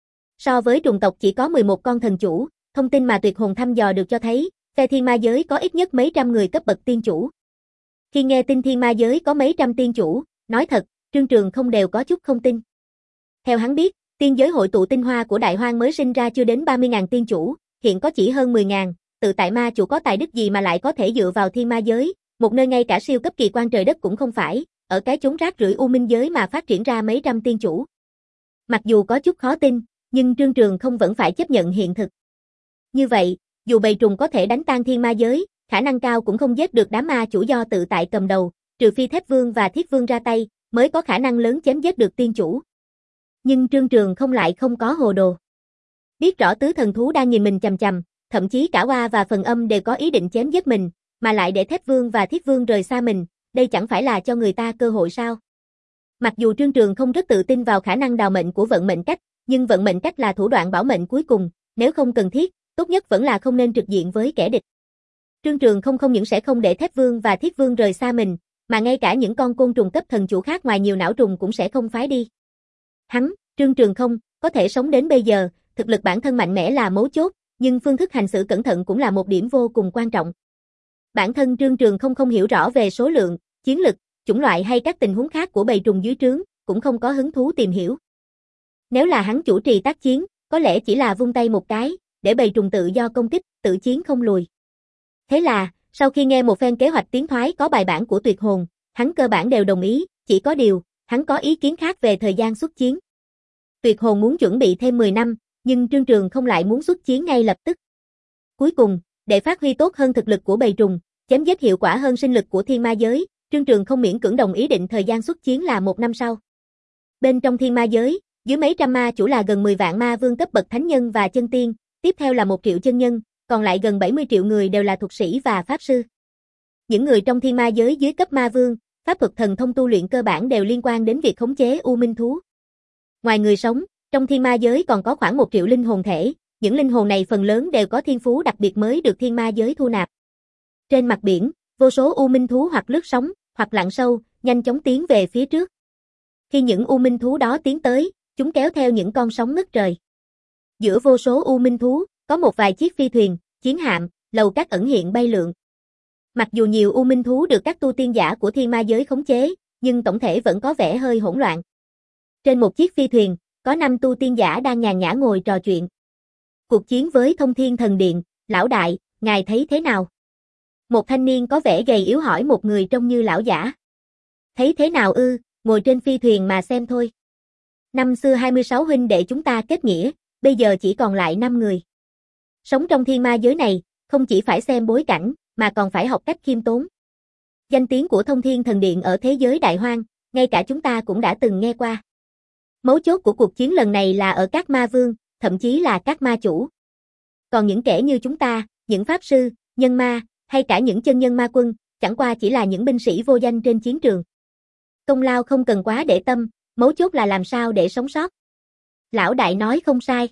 So với trùng tộc chỉ có mười một con thần chủ, thông tin mà tuyệt hồn thăm dò được cho thấy, phe thiên ma giới có ít nhất mấy trăm người cấp bậc tiên chủ. Khi nghe tin thiên ma giới có mấy trăm tiên chủ, nói thật, Trương Trường không đều có chút không tin. Theo hắn biết, tiên giới hội tụ tinh hoa của Đại Hoang mới sinh ra chưa đến ba mươi nghìn tiên chủ, hiện có chỉ hơn mười nghìn, tự tại ma chủ có tài đức gì mà lại có thể dựa vào thiên ma giới, một nơi ngay cả siêu cấp kỳ quan trời đất cũng không phải, ở cái chốn rác rưởi u minh giới mà phát triển ra mấy trăm tiên chủ. Mặc dù có chút khó tin, nhưng Trương Trường không vẫn phải chấp nhận hiện thực. Như vậy, dù bầy trùng có thể đánh tan thiên ma giới, khả năng cao cũng không giết được đám ma chủ do tự tại cầm đầu, trừ phi Thép Vương và Thiết Vương ra tay, mới có khả năng lớn chém giết được tiên chủ. Nhưng Trương Trường không lại không có hồ đồ. Biết rõ tứ thần thú đang nhìn mình chằm chằm, thậm chí cả Oa và Phần Âm đều có ý định chém giết mình, mà lại để Thép Vương và Thiết Vương rời xa mình, đây chẳng phải là cho người ta cơ hội sao? Mặc dù Trương Trường không rất tự tin vào khả năng đào mệnh của vận mệnh cách, nhưng vận mệnh cách là thủ đoạn bảo mệnh cuối cùng, nếu không cần thiết, tốt nhất vẫn là không nên trực diện với kẻ địch. Trương Trường không không những sẽ không để Thép Vương và Thiết Vương rời xa mình, mà ngay cả những con côn trùng cấp thần chủ khác ngoài nhiều não trùng cũng sẽ không phái đi. Hắn, Trương Trường không, có thể sống đến bây giờ, thực lực bản thân mạnh mẽ là mấu chốt, nhưng phương thức hành xử cẩn thận cũng là một điểm vô cùng quan trọng. Bản thân Trương Trường không không hiểu rõ về số lượng, chiến lực, chủng loại hay các tình huống khác của bầy trùng dưới trướng, cũng không có hứng thú tìm hiểu. Nếu là hắn chủ trì tác chiến, có lẽ chỉ là vung tay một cái, để bầy trùng tự do công kích, tự chiến không lùi. Thế là, sau khi nghe một phen kế hoạch tiến thoái có bài bản của tuyệt hồn, hắn cơ bản đều đồng ý, chỉ có điều, hắn có ý kiến khác về thời gian xuất chiến. Tuyệt hồn muốn chuẩn bị thêm mười năm, nhưng Trương Trường không lại muốn xuất chiến ngay lập tức. Cuối cùng, để phát huy tốt hơn thực lực của bầy trùng, chém giết hiệu quả hơn sinh lực của thiên ma giới, Trương Trường không miễn cưỡng đồng ý định thời gian xuất chiến là một năm sau. Bên trong thiên ma giới, dưới mấy trăm ma chủ là gần mười vạn ma vương cấp bậc thánh nhân và chân tiên, tiếp theo là một triệu chân nhân, còn lại gần bảy mươi triệu người đều là thuật sĩ và pháp sư. Những người trong thiên ma giới dưới cấp ma vương, pháp thuật thần thông tu luyện cơ bản đều liên quan đến việc khống chế u minh thú. Ngoài người sống, trong thiên ma giới còn có khoảng một triệu linh hồn thể, những linh hồn này phần lớn đều có thiên phú đặc biệt mới được thiên ma giới thu nạp. Trên mặt biển, vô số u minh thú hoặc lướt sóng, hoặc lặn sâu, nhanh chóng tiến về phía trước. Khi những u minh thú đó tiến tới, chúng kéo theo những con sóng ngất trời. Giữa vô số u minh thú, có một vài chiếc phi thuyền, chiến hạm, lầu các ẩn hiện bay lượn. Mặc dù nhiều u minh thú được các tu tiên giả của thiên ma giới khống chế, nhưng tổng thể vẫn có vẻ hơi hỗn loạn. Trên một chiếc phi thuyền, có năm tu tiên giả đang nhàn nhã ngồi trò chuyện. Cuộc chiến với Thông Thiên Thần Điện, lão đại, ngài thấy thế nào? Một thanh niên có vẻ gầy yếu hỏi một người trông như lão giả. Thấy thế nào ư, ngồi trên phi thuyền mà xem thôi. Năm xưa hai mươi sáu huynh đệ chúng ta kết nghĩa, bây giờ chỉ còn lại năm người. Sống trong thiên ma giới này, không chỉ phải xem bối cảnh, mà còn phải học cách khiêm tốn. Danh tiếng của Thông Thiên Thần Điện ở thế giới Đại Hoang, ngay cả chúng ta cũng đã từng nghe qua. Mấu chốt của cuộc chiến lần này là ở các ma vương, thậm chí là các ma chủ. Còn những kẻ như chúng ta, những pháp sư, nhân ma, hay cả những chân nhân ma quân, chẳng qua chỉ là những binh sĩ vô danh trên chiến trường. Công lao không cần quá để tâm, mấu chốt là làm sao để sống sót. Lão đại nói không sai.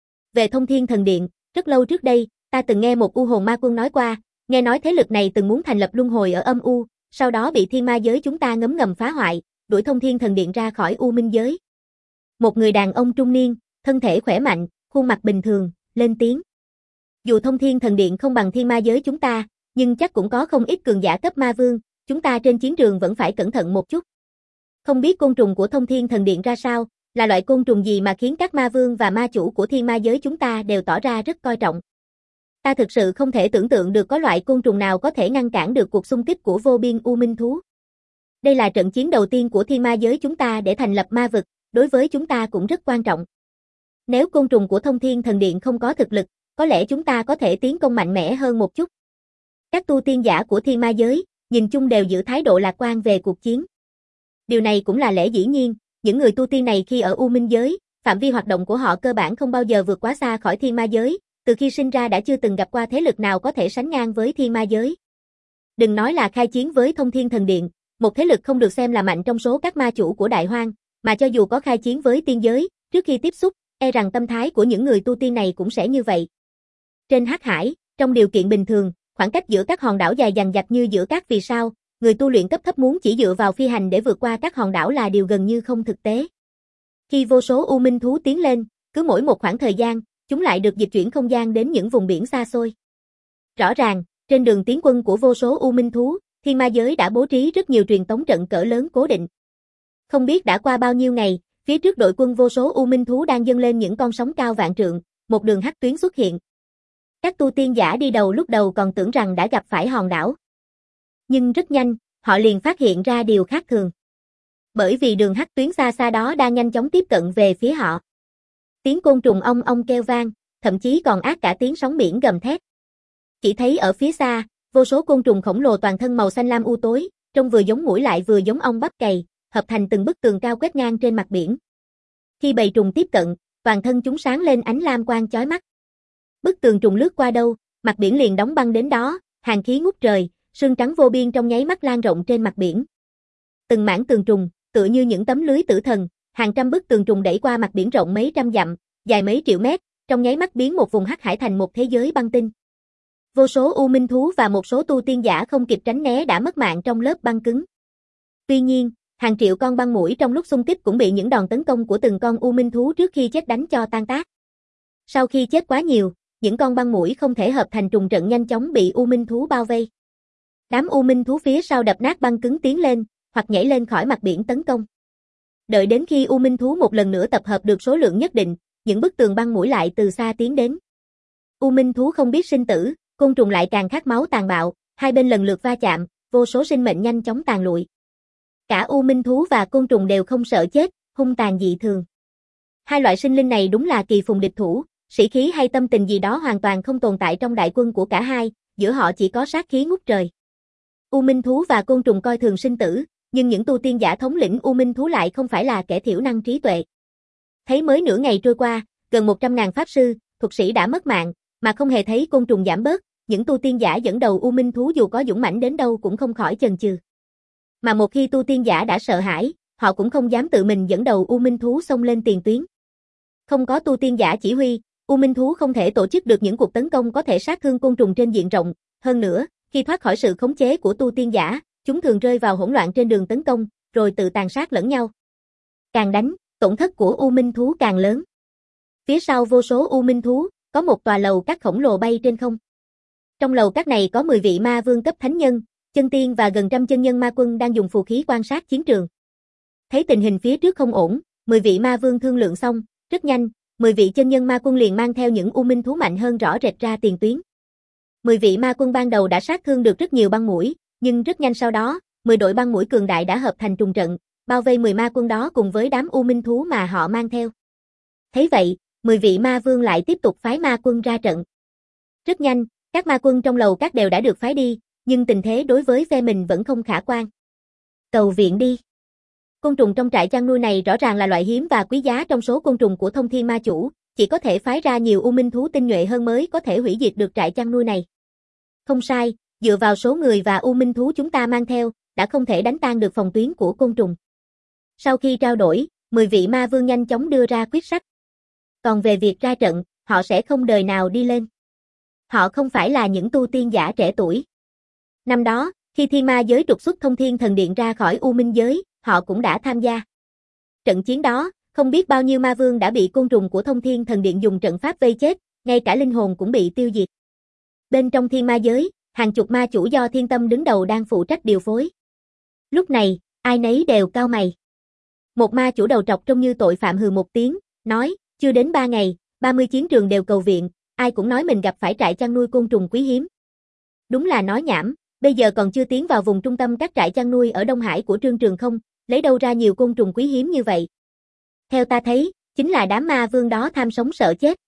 Về Thông Thiên Thần Điện, rất lâu trước đây, ta từng nghe một u hồn ma quân nói qua, nghe nói thế lực này từng muốn thành lập luân hồi ở âm u, sau đó bị thiên ma giới chúng ta ngấm ngầm phá hoại, đuổi Thông Thiên Thần Điện ra khỏi u minh giới. Một người đàn ông trung niên, thân thể khỏe mạnh, khuôn mặt bình thường, lên tiếng. Dù thông thiên thần điện không bằng thiên ma giới chúng ta, nhưng chắc cũng có không ít cường giả cấp ma vương, chúng ta trên chiến trường vẫn phải cẩn thận một chút. Không biết côn trùng của thông thiên thần điện ra sao, là loại côn trùng gì mà khiến các ma vương và ma chủ của thiên ma giới chúng ta đều tỏ ra rất coi trọng. Ta thực sự không thể tưởng tượng được có loại côn trùng nào có thể ngăn cản được cuộc xung kích của vô biên u minh thú. Đây là trận chiến đầu tiên của thiên ma giới chúng ta để thành lập ma vực, đối với chúng ta cũng rất quan trọng. Nếu côn trùng của thông thiên thần điện không có thực lực, có lẽ chúng ta có thể tiến công mạnh mẽ hơn một chút. Các tu tiên giả của thiên ma giới, nhìn chung đều giữ thái độ lạc quan về cuộc chiến. Điều này cũng là lẽ dĩ nhiên, những người tu tiên này khi ở U Minh giới, phạm vi hoạt động của họ cơ bản không bao giờ vượt quá xa khỏi thiên ma giới, từ khi sinh ra đã chưa từng gặp qua thế lực nào có thể sánh ngang với thiên ma giới. Đừng nói là khai chiến với thông thiên thần điện, một thế lực không được xem là mạnh trong số các ma chủ của Đại Hoang, mà cho dù có khai chiến với tiên giới, trước khi tiếp xúc, e rằng tâm thái của những người tu tiên này cũng sẽ như vậy. Trên Hắc Hải, trong điều kiện bình thường, khoảng cách giữa các hòn đảo dài dằng dặc như giữa các vì sao, người tu luyện cấp thấp muốn chỉ dựa vào phi hành để vượt qua các hòn đảo là điều gần như không thực tế. Khi vô số u minh thú tiến lên, cứ mỗi một khoảng thời gian, chúng lại được dịch chuyển không gian đến những vùng biển xa xôi. Rõ ràng, trên đường tiến quân của vô số u minh thú, thiên ma giới đã bố trí rất nhiều truyền tống trận cỡ lớn cố định. Không biết đã qua bao nhiêu ngày, phía trước đội quân vô số u minh thú đang dâng lên những con sóng cao vạn trượng, một đường hắc tuyến xuất hiện. Các tu tiên giả đi đầu lúc đầu còn tưởng rằng đã gặp phải hòn đảo. Nhưng rất nhanh, họ liền phát hiện ra điều khác thường. Bởi vì đường hắc tuyến xa xa đó đang nhanh chóng tiếp cận về phía họ. Tiếng côn trùng ong ong kêu vang, thậm chí còn ác cả tiếng sóng biển gầm thét. Chỉ thấy ở phía xa, vô số côn trùng khổng lồ toàn thân màu xanh lam u tối, trông vừa giống muỗi lại vừa giống ong bắp cày, hợp thành từng bức tường cao quét ngang trên mặt biển. Khi bầy trùng tiếp cận, toàn thân chúng sáng lên ánh lam quang chói mắt. Bức tường trùng lướt qua đâu, mặt biển liền đóng băng đến đó, hàn khí ngút trời, sương trắng vô biên trong nháy mắt lan rộng trên mặt biển. Từng mảng tường trùng, tựa như những tấm lưới tử thần, hàng trăm bức tường trùng đẩy qua mặt biển rộng mấy trăm dặm, dài mấy triệu mét, trong nháy mắt biến một vùng hắc hải thành một thế giới băng tinh. Vô số u minh thú và một số tu tiên giả không kịp tránh né đã mất mạng trong lớp băng cứng. Tuy nhiên, hàng triệu con băng muỗi trong lúc xung kích cũng bị những đòn tấn công của từng con u minh thú trước khi chết đánh cho tan tác. Sau khi chết quá nhiều, những con băng muỗi không thể hợp thành trùng trận nhanh chóng bị u minh thú bao vây. Đám u minh thú phía sau đập nát băng cứng tiến lên, hoặc nhảy lên khỏi mặt biển tấn công. Đợi đến khi u minh thú một lần nữa tập hợp được số lượng nhất định, những bức tường băng muỗi lại từ xa tiến đến. U minh thú không biết sinh tử, côn trùng lại càng khát máu tàn bạo, hai bên lần lượt va chạm, vô số sinh mệnh nhanh chóng tàn lụi. Cả u minh thú và côn trùng đều không sợ chết, hung tàn dị thường. Hai loại sinh linh này đúng là kỳ phùng địch thủ, sĩ khí hay tâm tình gì đó hoàn toàn không tồn tại trong đại quân của cả hai, giữa họ chỉ có sát khí ngút trời. U minh thú và côn trùng coi thường sinh tử, nhưng những tu tiên giả thống lĩnh u minh thú lại không phải là kẻ thiểu năng trí tuệ. Thấy mới nửa ngày trôi qua, gần một trăm ngàn pháp sư, thuật sĩ đã mất mạng, mà không hề thấy côn trùng giảm bớt, những tu tiên giả dẫn đầu u minh thú dù có dũng mãnh đến đâu cũng không khỏi chần chừ. Mà một khi tu tiên giả đã sợ hãi, họ cũng không dám tự mình dẫn đầu u minh thú xông lên tiền tuyến. Không có tu tiên giả chỉ huy, u minh thú không thể tổ chức được những cuộc tấn công có thể sát thương côn trùng trên diện rộng, hơn nữa, khi thoát khỏi sự khống chế của tu tiên giả, chúng thường rơi vào hỗn loạn trên đường tấn công, rồi tự tàn sát lẫn nhau. Càng đánh, tổn thất của u minh thú càng lớn. Phía sau vô số u minh thú, có một tòa lầu các khổng lồ bay trên không. Trong lầu các này có mười vị ma vương cấp thánh nhân, chân tiên và gần trăm chân nhân ma quân đang dùng phù khí quan sát chiến trường. Thấy tình hình phía trước không ổn, mười vị ma vương thương lượng xong, rất nhanh, mười vị chân nhân ma quân liền mang theo những u minh thú mạnh hơn rõ rệt ra tiền tuyến. mười vị ma quân ban đầu đã sát thương được rất nhiều băng muỗi, nhưng rất nhanh sau đó, mười đội băng muỗi cường đại đã hợp thành trùng trận, bao vây mười ma quân đó cùng với đám u minh thú mà họ mang theo. Thấy vậy, mười vị ma vương lại tiếp tục phái ma quân ra trận. Rất nhanh, các ma quân trong lầu các đều đã được phái đi, nhưng tình thế đối với phe mình vẫn không khả quan. Cầu viện đi. Côn trùng trong trại chăn nuôi này rõ ràng là loại hiếm và quý giá trong số côn trùng của Thông Thiên Ma Chủ, chỉ có thể phái ra nhiều u minh thú tinh nhuệ hơn mới có thể hủy diệt được trại chăn nuôi này. Không sai, dựa vào số người và u minh thú chúng ta mang theo, đã không thể đánh tan được phòng tuyến của côn trùng. Sau khi trao đổi, mười vị ma vương nhanh chóng đưa ra quyết sách. Còn về việc ra trận, họ sẽ không đời nào đi lên. Họ không phải là những tu tiên giả trẻ tuổi. Năm đó, khi thiên ma giới trục xuất Thông Thiên Thần Điện ra khỏi U Minh giới, họ cũng đã tham gia. Trận chiến đó, không biết bao nhiêu ma vương đã bị côn trùng của Thông Thiên Thần Điện dùng trận pháp vây chết, ngay cả linh hồn cũng bị tiêu diệt. Bên trong thiên ma giới, hàng chục ma chủ do Thiên Tâm đứng đầu đang phụ trách điều phối. Lúc này, ai nấy đều cau mày. Một ma chủ đầu trọc trông như tội phạm hừ một tiếng, nói, chưa đến ba ngày, ba mươi chiến trường đều cầu viện, ai cũng nói mình gặp phải trại chăn nuôi côn trùng quý hiếm. Đúng là nói nhảm, bây giờ còn chưa tiến vào vùng trung tâm các trại chăn nuôi ở Đông Hải của Trương Trường Không, lấy đâu ra nhiều côn trùng quý hiếm như vậy. Theo ta thấy, chính là đám ma vương đó tham sống sợ chết.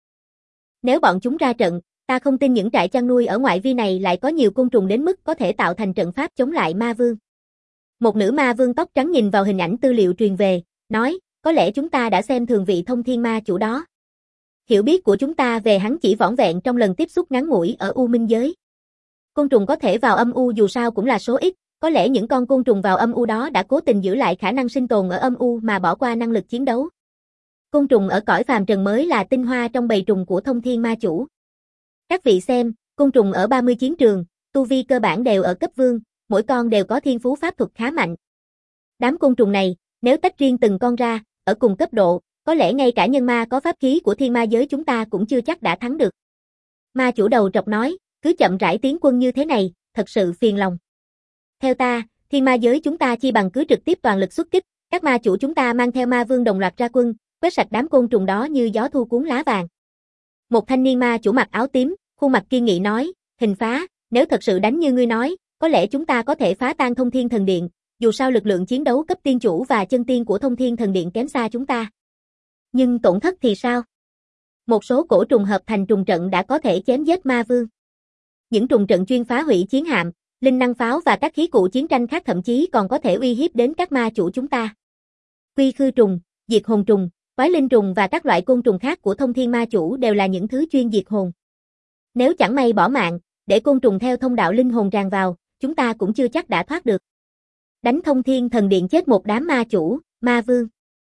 Nếu bọn chúng ra trận, ta không tin những trại chăn nuôi ở ngoại vi này lại có nhiều côn trùng đến mức có thể tạo thành trận pháp chống lại ma vương. Một nữ ma vương tóc trắng nhìn vào hình ảnh tư liệu truyền về, nói, có lẽ chúng ta đã xem thường vị thông thiên ma chủ đó. Hiểu biết của chúng ta về hắn chỉ vỏn vẹn trong lần tiếp xúc ngắn ngủi ở U Minh giới. Côn trùng có thể vào âm u dù sao cũng là số ít, có lẽ những con côn trùng vào âm u đó đã cố tình giữ lại khả năng sinh tồn ở âm u mà bỏ qua năng lực chiến đấu. Côn trùng ở cõi phàm trần mới là tinh hoa trong bầy trùng của thông thiên ma chủ. Các vị xem, côn trùng ở ba mươi chiến trường, tu vi cơ bản đều ở cấp vương, mỗi con đều có thiên phú pháp thuật khá mạnh. Đám côn trùng này, nếu tách riêng từng con ra, ở cùng cấp độ, có lẽ ngay cả nhân ma có pháp khí của thiên ma giới chúng ta cũng chưa chắc đã thắng được. Ma chủ đầu trọc nói, cứ chậm rãi tiến quân như thế này, thật sự phiền lòng. Theo ta, thiên ma giới chúng ta chi bằng cứ trực tiếp toàn lực xuất kích, các ma chủ chúng ta mang theo ma vương đồng loạt ra quân, quét sạch đám côn trùng đó như gió thu cuốn lá vàng. Một thanh niên ma chủ mặc áo tím, khuôn mặt kiên nghị nói, Hình Phá, nếu thật sự đánh như ngươi nói, có lẽ chúng ta có thể phá tan Thông Thiên Thần Điện, dù sao lực lượng chiến đấu cấp tiên chủ và chân tiên của Thông Thiên Thần Điện kém xa chúng ta. Nhưng tổn thất thì sao? Một số cổ trùng hợp thành trùng trận đã có thể chém giết ma vương. Những trùng trận chuyên phá hủy chiến hạm, linh năng pháo và các khí cụ chiến tranh khác thậm chí còn có thể uy hiếp đến các ma chủ chúng ta. Quy khư trùng, diệt hồn trùng, quái linh trùng và các loại côn trùng khác của Thông Thiên ma chủ đều là những thứ chuyên diệt hồn. Nếu chẳng may bỏ mạng, để côn trùng theo thông đạo linh hồn tràn vào, chúng ta cũng chưa chắc đã thoát được. Đánh Thông Thiên Thần Điện chết một đám ma chủ, ma vương.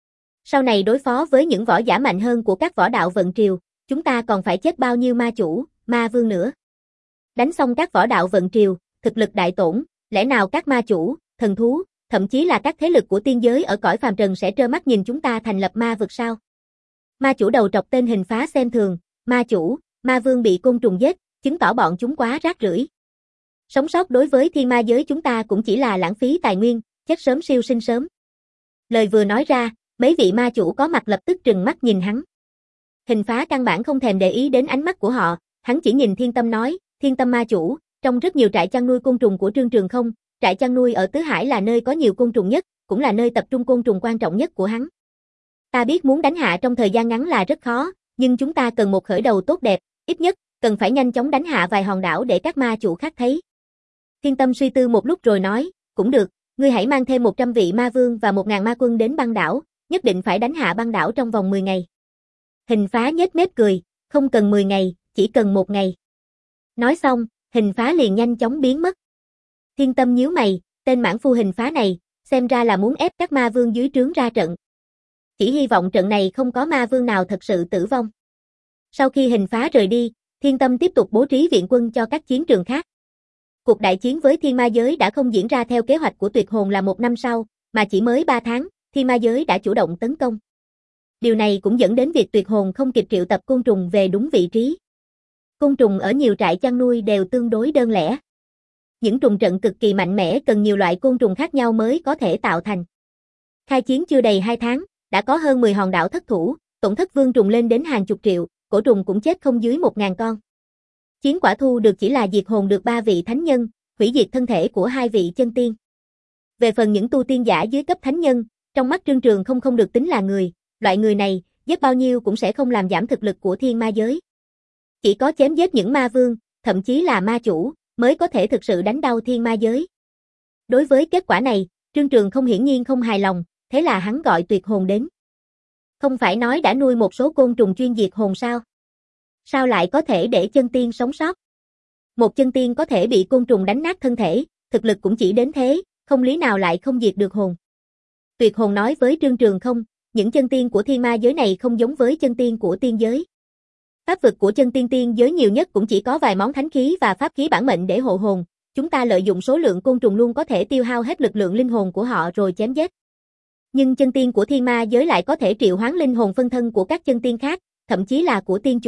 Sau này đối phó với những võ giả mạnh hơn của các võ đạo vận triều, chúng ta còn phải chết bao nhiêu ma chủ, ma vương nữa. Đánh xong các võ đạo vận triều, thực lực đại tổn, lẽ nào các ma chủ, thần thú, thậm chí là các thế lực của tiên giới ở cõi phàm trần sẽ trơ mắt nhìn chúng ta thành lập ma vực sao? Ma chủ đầu trọc tên Hình Phá xem thường, ma chủ, ma vương bị côn trùng giết, chứng tỏ bọn chúng quá rác rưởi. Sống sót đối với thiên ma giới chúng ta cũng chỉ là lãng phí tài nguyên, chết sớm siêu sinh sớm. Lời vừa nói ra, mấy vị ma chủ có mặt lập tức trừng mắt nhìn hắn. Hình Phá căn bản không thèm để ý đến ánh mắt của họ, hắn chỉ nhìn Thiên Tâm nói, Thiên Tâm ma chủ, trong rất nhiều trại chăn nuôi côn trùng của Trương Trường Không, trại chăn nuôi ở Tứ Hải là nơi có nhiều côn trùng nhất, cũng là nơi tập trung côn trùng quan trọng nhất của hắn. Ta biết muốn đánh hạ trong thời gian ngắn là rất khó, nhưng chúng ta cần một khởi đầu tốt đẹp, ít nhất, cần phải nhanh chóng đánh hạ vài hòn đảo để các ma chủ khác thấy. Thiên Tâm suy tư một lúc rồi nói, cũng được, ngươi hãy mang thêm một trăm vị ma vương và một ngàn ma quân đến băng đảo, nhất định phải đánh hạ băng đảo trong vòng mười ngày. Hình Phá nhếch mép cười, không cần mười ngày, chỉ cần một ngày. Nói xong, Hình Phá liền nhanh chóng biến mất. Thiên Tâm nhíu mày, tên mãn phu Hình Phá này, xem ra là muốn ép các ma vương dưới trướng ra trận. Chỉ hy vọng trận này không có ma vương nào thật sự tử vong. Sau khi Hình Phá rời đi, Thiên Tâm tiếp tục bố trí viện quân cho các chiến trường khác. Cuộc đại chiến với thiên ma giới đã không diễn ra theo kế hoạch của Tuyệt Hồn là một năm sau, mà chỉ mới ba tháng, thiên ma giới đã chủ động tấn công. Điều này cũng dẫn đến việc Tuyệt Hồn không kịp triệu tập côn trùng về đúng vị trí. Côn trùng ở nhiều trại chăn nuôi đều tương đối đơn lẻ. Những trùng trận cực kỳ mạnh mẽ cần nhiều loại côn trùng khác nhau mới có thể tạo thành. Khai chiến chưa đầy hai tháng, đã có hơn mười hòn đảo thất thủ, tổn thất vương trùng lên đến hàng chục triệu, cổ trùng cũng chết không dưới một ngàn con. Chiến quả thu được chỉ là diệt hồn được ba vị thánh nhân, hủy diệt thân thể của hai vị chân tiên. Về phần những tu tiên giả dưới cấp thánh nhân, trong mắt Trương Trường Không không được tính là người, loại người này, giết bao nhiêu cũng sẽ không làm giảm thực lực của thiên ma giới. Chỉ có chém giết những ma vương, thậm chí là ma chủ, mới có thể thực sự đánh đau thiên ma giới. Đối với kết quả này, Trương Trường Không hiển nhiên không hài lòng, thế là hắn gọi Tuyệt Hồn đến. Không phải nói đã nuôi một số côn trùng chuyên diệt hồn sao? Sao lại có thể để chân tiên sống sót? Một chân tiên có thể bị côn trùng đánh nát thân thể, thực lực cũng chỉ đến thế, không lý nào lại không diệt được hồn. Tuyệt Hồn nói với Trương Trường Không, những chân tiên của thiên ma giới này không giống với chân tiên của tiên giới. Pháp vực của chân tiên tiên giới nhiều nhất cũng chỉ có vài món thánh khí và pháp khí bản mệnh để hộ hồn, chúng ta lợi dụng số lượng côn trùng luôn có thể tiêu hao hết lực lượng linh hồn của họ rồi chém giết. Nhưng chân tiên của thiên ma giới lại có thể triệu hoán linh hồn phân thân của các chân tiên khác, thậm chí là của tiên chủ,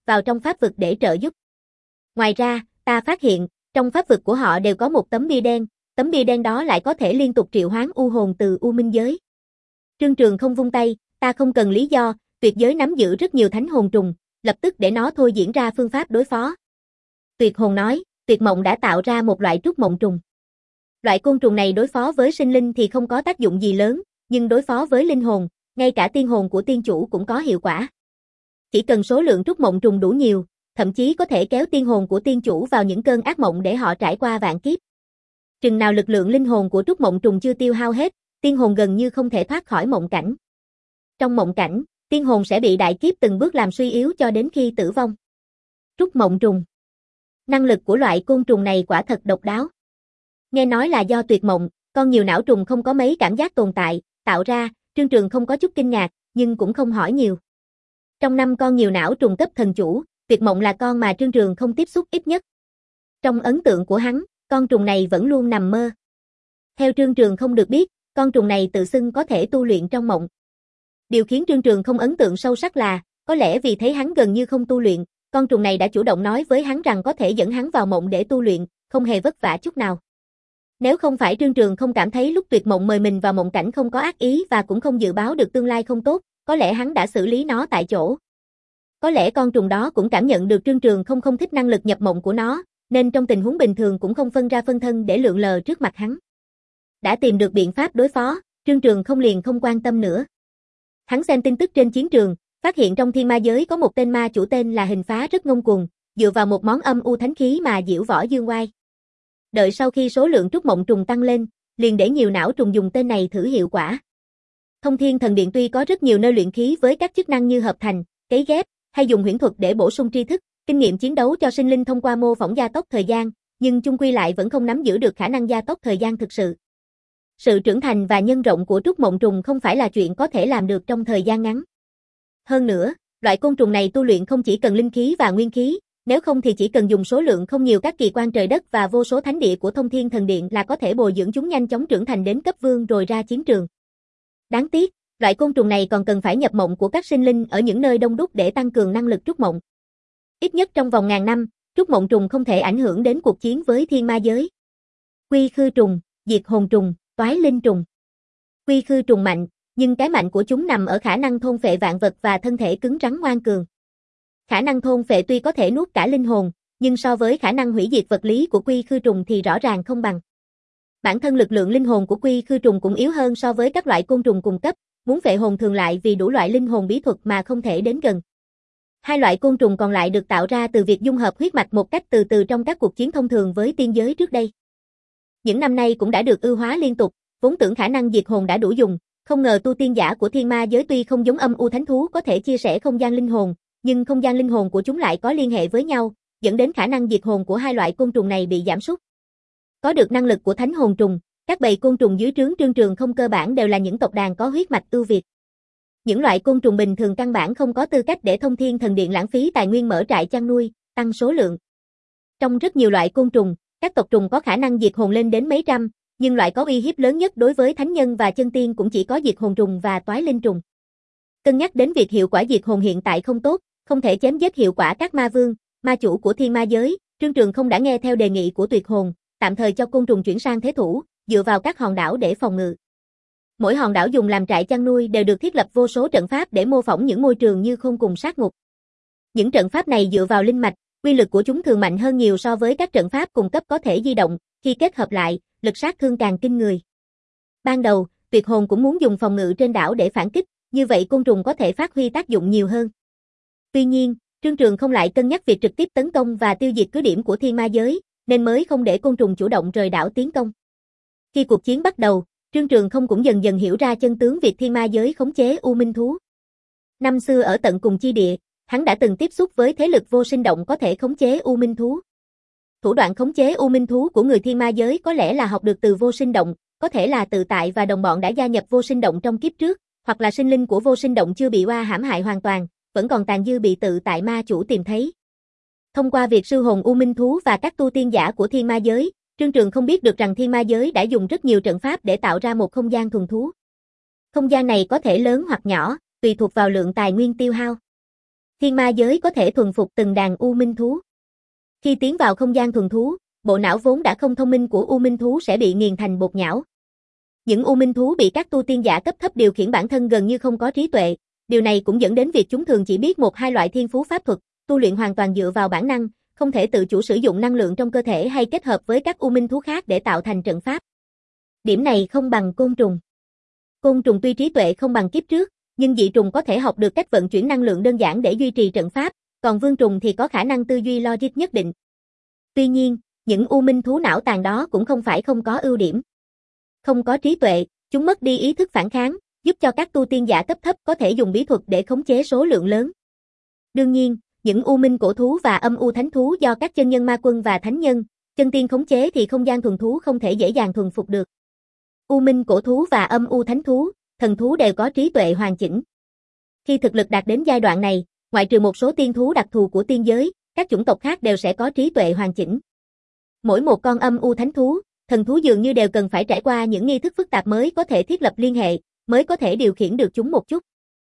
vào trong pháp vực để trợ giúp. Ngoài ra, ta phát hiện, trong pháp vực của họ đều có một tấm bia đen, tấm bia đen đó lại có thể liên tục triệu hoán u hồn từ u minh giới. Trương Trường không vung tay, ta không cần lý do, tuyệt giới nắm giữ rất nhiều thánh hồn trùng, lập tức để nó thôi diễn ra phương pháp đối phó. Tuyệt hồn nói, Tuyệt Mộng đã tạo ra một loại trúc mộng trùng. Loại côn trùng này đối phó với sinh linh thì không có tác dụng gì lớn, nhưng đối phó với linh hồn, ngay cả tiên hồn của tiên chủ cũng có hiệu quả. Chỉ cần số lượng trúc mộng trùng đủ nhiều, thậm chí có thể kéo tiên hồn của tiên chủ vào những cơn ác mộng để họ trải qua vạn kiếp. Chừng nào lực lượng linh hồn của trúc mộng trùng chưa tiêu hao hết, tiên hồn gần như không thể thoát khỏi mộng cảnh. Trong mộng cảnh, tiên hồn sẽ bị đại kiếp từng bước làm suy yếu cho đến khi tử vong. Trúc mộng trùng. Năng lực của loại côn trùng này quả thật độc đáo. Nghe nói là do Tuyệt Mộng, con nhiều não trùng không có mấy cảm giác tồn tại, tạo ra, Trương Trường không có chút kinh ngạc, nhưng cũng không hỏi nhiều. Trong năm con nhiều não trùng cấp thần chủ, Tuyệt Mộng là con mà Trương Trường không tiếp xúc ít nhất. Trong ấn tượng của hắn, con trùng này vẫn luôn nằm mơ. Theo Trương Trường không được biết, con trùng này tự xưng có thể tu luyện trong mộng. Điều khiến Trương Trường không ấn tượng sâu sắc là, có lẽ vì thấy hắn gần như không tu luyện, con trùng này đã chủ động nói với hắn rằng có thể dẫn hắn vào mộng để tu luyện, không hề vất vả chút nào. Nếu không phải Trương Trường không cảm thấy lúc Tuyệt Mộng mời mình vào mộng cảnh không có ác ý và cũng không dự báo được tương lai không tốt, có lẽ hắn đã xử lý nó tại chỗ. Có lẽ con trùng đó cũng cảm nhận được Trương Trường không không thích năng lực nhập mộng của nó, nên trong tình huống bình thường cũng không phân ra phân thân để lượn lờ trước mặt hắn. Đã tìm được biện pháp đối phó, Trương Trường không liền không quan tâm nữa. Hắn xem tin tức trên chiến trường, phát hiện trong thiên ma giới có một tên ma chủ tên là Hình Phá rất ngông cuồng, dựa vào một món âm u thánh khí mà diễu võ dương oai. Đợi sau khi số lượng trúc mộng trùng tăng lên, liền để nhiều não trùng dùng tên này thử hiệu quả. Thông Thiên Thần Điện tuy có rất nhiều nơi luyện khí với các chức năng như hợp thành, cấy ghép, hay dùng huyễn thuật để bổ sung tri thức, kinh nghiệm chiến đấu cho sinh linh thông qua mô phỏng gia tốc thời gian, nhưng chung quy lại vẫn không nắm giữ được khả năng gia tốc thời gian thực sự. Sự trưởng thành và nhân rộng của trúc mộng trùng không phải là chuyện có thể làm được trong thời gian ngắn. Hơn nữa, loại côn trùng này tu luyện không chỉ cần linh khí và nguyên khí, nếu không thì chỉ cần dùng số lượng không nhiều các kỳ quan trời đất và vô số thánh địa của Thông Thiên Thần Điện là có thể bồi dưỡng chúng nhanh chóng trưởng thành đến cấp vương rồi ra chiến trường. Đáng tiếc, loại côn trùng này còn cần phải nhập mộng của các sinh linh ở những nơi đông đúc để tăng cường năng lực trúc mộng. Ít nhất trong vòng ngàn năm, trúc mộng trùng không thể ảnh hưởng đến cuộc chiến với thiên ma giới. Quy khư trùng, diệt hồn trùng, toái linh trùng. Quy khư trùng mạnh, nhưng cái mạnh của chúng nằm ở khả năng thôn phệ vạn vật và thân thể cứng rắn ngoan cường. Khả năng thôn phệ tuy có thể nuốt cả linh hồn, nhưng so với khả năng hủy diệt vật lý của quy khư trùng thì rõ ràng không bằng. Bản thân lực lượng linh hồn của quy khư trùng cũng yếu hơn so với các loại côn trùng cùng cấp, muốn phệ hồn thường lại vì đủ loại linh hồn bí thuật mà không thể đến gần. Hai loại côn trùng còn lại được tạo ra từ việc dung hợp huyết mạch một cách từ từ trong các cuộc chiến thông thường với tiên giới trước đây. Những năm nay cũng đã được ưu hóa liên tục, vốn tưởng khả năng diệt hồn đã đủ dùng, không ngờ tu tiên giả của thiên ma giới tuy không giống âm u thánh thú có thể chia sẻ không gian linh hồn, nhưng không gian linh hồn của chúng lại có liên hệ với nhau, dẫn đến khả năng diệt hồn của hai loại côn trùng này bị giảm sút. Có được năng lực của thánh hồn trùng, các bầy côn trùng dưới trướng Trương Trường không cơ bản đều là những tộc đàn có huyết mạch ưu việt. Những loại côn trùng bình thường căn bản không có tư cách để Thông Thiên Thần Điện lãng phí tài nguyên mở trại chăn nuôi, tăng số lượng. Trong rất nhiều loại côn trùng, các tộc trùng có khả năng diệt hồn lên đến mấy trăm, nhưng loại có uy hiếp lớn nhất đối với thánh nhân và chân tiên cũng chỉ có diệt hồn trùng và toái linh trùng. Cân nhắc đến việc hiệu quả diệt hồn hiện tại không tốt, không thể chém giết hiệu quả các ma vương, ma chủ của thiên ma giới, Trương Trường không đã nghe theo đề nghị của Tuyệt Hồn, tạm thời cho côn trùng chuyển sang thế thủ, dựa vào các hòn đảo để phòng ngự. Mỗi hòn đảo dùng làm trại chăn nuôi đều được thiết lập vô số trận pháp để mô phỏng những môi trường như khôn cùng sát ngục. Những trận pháp này dựa vào linh mạch, uy lực của chúng thường mạnh hơn nhiều so với các trận pháp cùng cấp có thể di động, khi kết hợp lại, lực sát thương càng kinh người. Ban đầu, Tuyệt Hồn cũng muốn dùng phòng ngự trên đảo để phản kích, như vậy côn trùng có thể phát huy tác dụng nhiều hơn. Tuy nhiên, Trương Trường không lại cân nhắc việc trực tiếp tấn công và tiêu diệt cứ điểm của thiên ma giới, nên mới không để côn trùng chủ động rời đảo tiến công. Khi cuộc chiến bắt đầu, Trương Trường không cũng dần dần hiểu ra chân tướng việc thiên ma giới khống chế u minh thú. Năm xưa ở tận cùng chi địa, hắn đã từng tiếp xúc với thế lực vô sinh động có thể khống chế u minh thú. Thủ đoạn khống chế u minh thú của người thiên ma giới có lẽ là học được từ vô sinh động, có thể là tự tại và đồng bọn đã gia nhập vô sinh động trong kiếp trước, hoặc là sinh linh của vô sinh động chưa bị oa hãm hại hoàn toàn, vẫn còn tàn dư bị tự tại ma chủ tìm thấy. Thông qua việc sư hồn u minh thú và các tu tiên giả của thiên ma giới, Trương Trường không biết được rằng thiên ma giới đã dùng rất nhiều trận pháp để tạo ra một không gian thuần thú. Không gian này có thể lớn hoặc nhỏ, tùy thuộc vào lượng tài nguyên tiêu hao. Thiên ma giới có thể thuần phục từng đàn U Minh thú. Khi tiến vào không gian thuần thú, bộ não vốn đã không thông minh của U Minh thú sẽ bị nghiền thành bột nhão. Những U Minh thú bị các tu tiên giả cấp thấp điều khiển bản thân gần như không có trí tuệ, điều này cũng dẫn đến việc chúng thường chỉ biết một hai loại thiên phú pháp thuật, tu luyện hoàn toàn dựa vào bản năng, không thể tự chủ sử dụng năng lượng trong cơ thể hay kết hợp với các U Minh thú khác để tạo thành trận pháp. Điểm này không bằng côn trùng. Côn trùng tuy trí tuệ không bằng kiếp trước, nhưng dị trùng có thể học được cách vận chuyển năng lượng đơn giản để duy trì trận pháp, còn vương trùng thì có khả năng tư duy logic nhất định. Tuy nhiên, những U Minh thú não tàn đó cũng không phải không có ưu điểm. Không có trí tuệ, chúng mất đi ý thức phản kháng, giúp cho các tu tiên giả cấp thấp có thể dùng bí thuật để khống chế số lượng lớn. Đương nhiên, những U Minh cổ thú và âm U thánh thú do các chân nhân ma quân và thánh nhân, chân tiên khống chế thì không gian thuần thú không thể dễ dàng thuần phục được. U Minh cổ thú và âm U thánh thú, thần thú đều có trí tuệ hoàn chỉnh. Khi thực lực đạt đến giai đoạn này, ngoại trừ một số tiên thú đặc thù của tiên giới, các chủng tộc khác đều sẽ có trí tuệ hoàn chỉnh. Mỗi một con âm U thánh thú, thần thú dường như đều cần phải trải qua những nghi thức phức tạp mới có thể thiết lập liên hệ, mới có thể điều khiển được chúng một chút.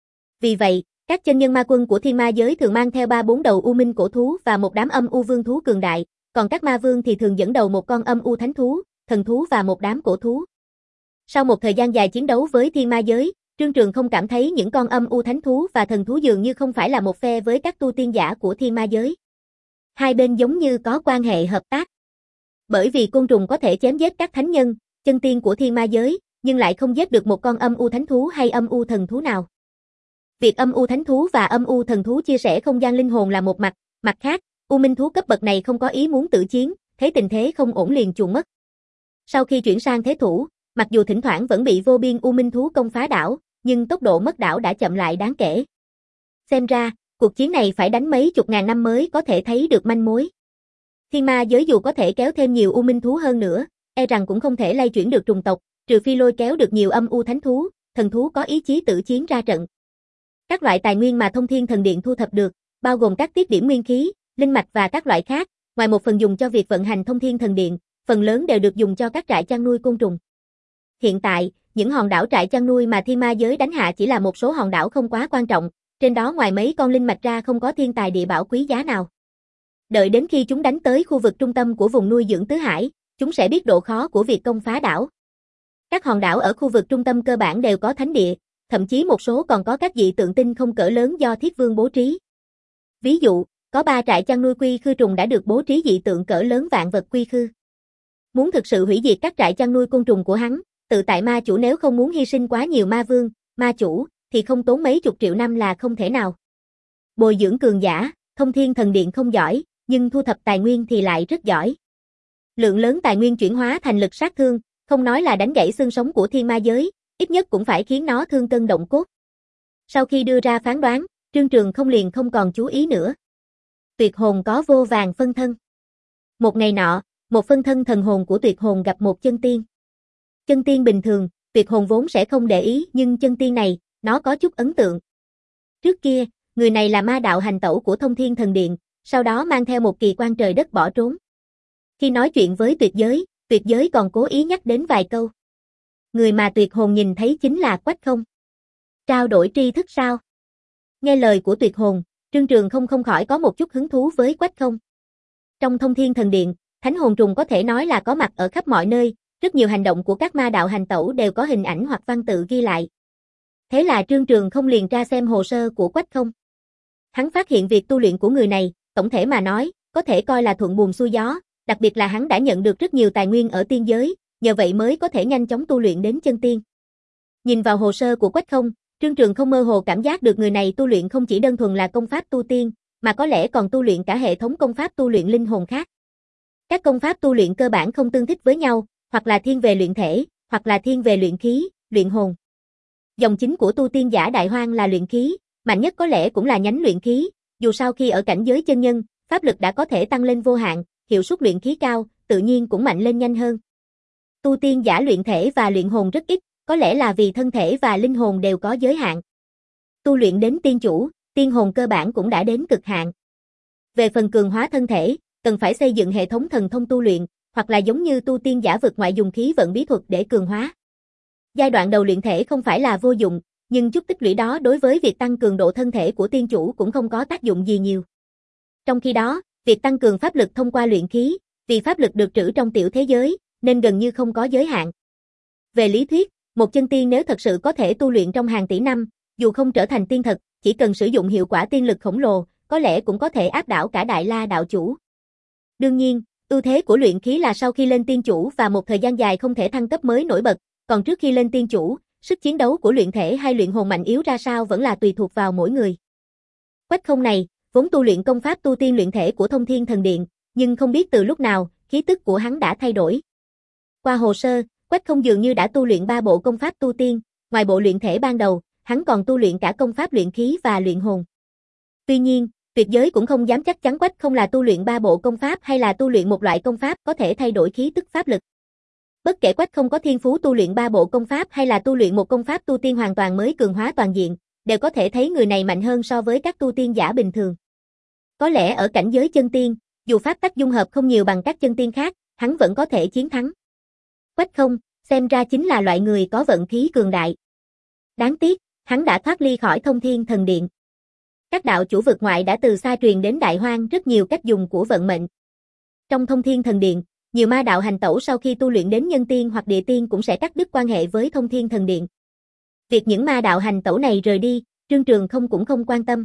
Vì vậy, các chân nhân ma quân của thiên ma giới thường mang theo ba bốn đầu U Minh cổ thú và một đám âm U vương thú cường đại, còn các ma vương thì thường dẫn đầu một con âm U thánh thú, thần thú và một đám cổ thú. Sau một thời gian dài chiến đấu với thiên ma giới, Trương Trường không cảm thấy những con âm U thánh thú và thần thú dường như không phải là một phe với các tu tiên giả của thiên ma giới. Hai bên giống như có quan hệ hợp tác. Bởi vì côn trùng có thể chém giết các thánh nhân, chân tiên của thiên ma giới, nhưng lại không giết được một con âm U thánh thú hay âm U thần thú nào. Việc âm U thánh thú và âm U thần thú chia sẻ không gian linh hồn là một mặt, mặt khác, U Minh thú cấp bậc này không có ý muốn tự chiến, thấy tình thế không ổn liền chuồn mất. Sau khi chuyển sang thế thủ, mặc dù thỉnh thoảng vẫn bị vô biên U Minh thú công phá đảo, nhưng tốc độ mất đảo đã chậm lại đáng kể. Xem ra, cuộc chiến này phải đánh mấy chục ngàn năm mới có thể thấy được manh mối. Thiên ma giới dù có thể kéo thêm nhiều U Minh thú hơn nữa, e rằng cũng không thể lay chuyển được trùng tộc, trừ phi lôi kéo được nhiều âm U thánh thú, thần thú có ý chí tự chiến ra trận. Các loại tài nguyên mà Thông Thiên Thần Điện thu thập được, bao gồm các tiết điểm nguyên khí, linh mạch và các loại khác, ngoài một phần dùng cho việc vận hành Thông Thiên Thần Điện, phần lớn đều được dùng cho các trại chăn nuôi côn trùng. Hiện tại, những hòn đảo trại chăn nuôi mà thiên ma giới đánh hạ chỉ là một số hòn đảo không quá quan trọng, trên đó ngoài mấy con linh mạch ra không có thiên tài địa bảo quý giá nào. Đợi đến khi chúng đánh tới khu vực trung tâm của vùng nuôi dưỡng Tứ Hải, chúng sẽ biết độ khó của việc công phá đảo. Các hòn đảo ở khu vực trung tâm cơ bản đều có thánh địa, thậm chí một số còn có các dị tượng tinh không cỡ lớn do Thiết Vương bố trí. Ví dụ, có ba trại chăn nuôi quy khư trùng đã được bố trí dị tượng cỡ lớn vạn vật quy khư. Muốn thực sự hủy diệt các trại chăn nuôi côn trùng của hắn, tự tại ma chủ nếu không muốn hy sinh quá nhiều ma vương, ma chủ, thì không tốn mấy chục triệu năm là không thể nào. Bồi dưỡng cường giả, Thông Thiên Thần Điện không giỏi, nhưng thu thập tài nguyên thì lại rất giỏi. Lượng lớn tài nguyên chuyển hóa thành lực sát thương, không nói là đánh gãy xương sống của thiên ma giới, ít nhất cũng phải khiến nó thương cân động cốt. Sau khi đưa ra phán đoán, Trương Trường không liền không còn chú ý nữa. Tuyệt hồn có vô vàn phân thân. Một ngày nọ, một phân thân thần hồn của tuyệt hồn gặp một chân tiên. Chân tiên bình thường, tuyệt hồn vốn sẽ không để ý, nhưng chân tiên này, nó có chút ấn tượng. Trước kia, người này là ma đạo hành tẩu của Thông Thiên Thần Điện, sau đó mang theo một kỳ quan trời đất bỏ trốn. Khi nói chuyện với tuyệt giới, tuyệt giới còn cố ý nhắc đến vài câu. Người mà tuyệt hồn nhìn thấy chính là Quách Không. Trao đổi tri thức sao? Nghe lời của tuyệt hồn, Trương Trường không không khỏi có một chút hứng thú với Quách Không. Trong Thông Thiên Thần Điện, thánh hồn trùng có thể nói là có mặt ở khắp mọi nơi, rất nhiều hành động của các ma đạo hành tẩu đều có hình ảnh hoặc văn tự ghi lại. Thế là Trương Trường không liền tra xem hồ sơ của Quách Không. Hắn phát hiện việc tu luyện của người này, tổng thể mà nói, có thể coi là thuận buồm xuôi gió, đặc biệt là hắn đã nhận được rất nhiều tài nguyên ở tiên giới, nhờ vậy mới có thể nhanh chóng tu luyện đến chân tiên. Nhìn vào hồ sơ của Quách Không, Trương Trường không mơ hồ cảm giác được người này tu luyện không chỉ đơn thuần là công pháp tu tiên, mà có lẽ còn tu luyện cả hệ thống công pháp tu luyện linh hồn khác. Các công pháp tu luyện cơ bản không tương thích với nhau, hoặc là thiên về luyện thể, hoặc là thiên về luyện khí, luyện hồn. Dòng chính của tu tiên giả Đại Hoang là luyện khí, mạnh nhất có lẽ cũng là nhánh luyện khí, dù sao khi ở cảnh giới chân nhân, pháp lực đã có thể tăng lên vô hạn, hiệu suất luyện khí cao, tự nhiên cũng mạnh lên nhanh hơn. Tu tiên giả luyện thể và luyện hồn rất ít, có lẽ là vì thân thể và linh hồn đều có giới hạn. Tu luyện đến tiên chủ, tiên hồn cơ bản cũng đã đến cực hạn. Về phần cường hóa thân thể, cần phải xây dựng hệ thống thần thông tu luyện, hoặc là giống như tu tiên giả vực ngoại dùng khí vận bí thuật để cường hóa. Giai đoạn đầu luyện thể không phải là vô dụng, nhưng chút tích lũy đó đối với việc tăng cường độ thân thể của tiên chủ cũng không có tác dụng gì nhiều. Trong khi đó, việc tăng cường pháp lực thông qua luyện khí, vì pháp lực được trữ trong tiểu thế giới, nên gần như không có giới hạn. Về lý thuyết, một chân tiên nếu thật sự có thể tu luyện trong hàng tỷ năm, dù không trở thành tiên thật, chỉ cần sử dụng hiệu quả tiên lực khổng lồ, có lẽ cũng có thể áp đảo cả Đại La đạo chủ. Đương nhiên, ưu thế của luyện khí là sau khi lên tiên chủ và một thời gian dài không thể thăng cấp mới nổi bật, còn trước khi lên tiên chủ, sức chiến đấu của luyện thể hay luyện hồn mạnh yếu ra sao vẫn là tùy thuộc vào mỗi người. Quách Không này, vốn tu luyện công pháp tu tiên luyện thể của Thông Thiên Thần Điện, nhưng không biết từ lúc nào, khí tức của hắn đã thay đổi. Qua hồ sơ, Quách Không dường như đã tu luyện ba bộ công pháp tu tiên, ngoài bộ luyện thể ban đầu, hắn còn tu luyện cả công pháp luyện khí và luyện hồn. Tuy nhiên, tuyệt giới cũng không dám chắc chắn Quách Không là tu luyện ba bộ công pháp hay là tu luyện một loại công pháp có thể thay đổi khí tức pháp lực. Bất kể Quách Không có thiên phú tu luyện ba bộ công pháp hay là tu luyện một công pháp tu tiên hoàn toàn mới cường hóa toàn diện, đều có thể thấy người này mạnh hơn so với các tu tiên giả bình thường. Có lẽ ở cảnh giới chân tiên, dù pháp tắc dung hợp không nhiều bằng các chân tiên khác, hắn vẫn có thể chiến thắng. Quách Không, xem ra chính là loại người có vận khí cường đại. Đáng tiếc, hắn đã thoát ly khỏi Thông Thiên Thần Điện. Các đạo chủ vực ngoại đã từ xa truyền đến Đại Hoang rất nhiều cách dùng của vận mệnh. Trong Thông Thiên Thần Điện, nhiều ma đạo hành tẩu sau khi tu luyện đến nhân tiên hoặc địa tiên cũng sẽ cắt đứt quan hệ với Thông Thiên Thần Điện. Việc những ma đạo hành tẩu này rời đi, Trương Trường Không cũng không quan tâm.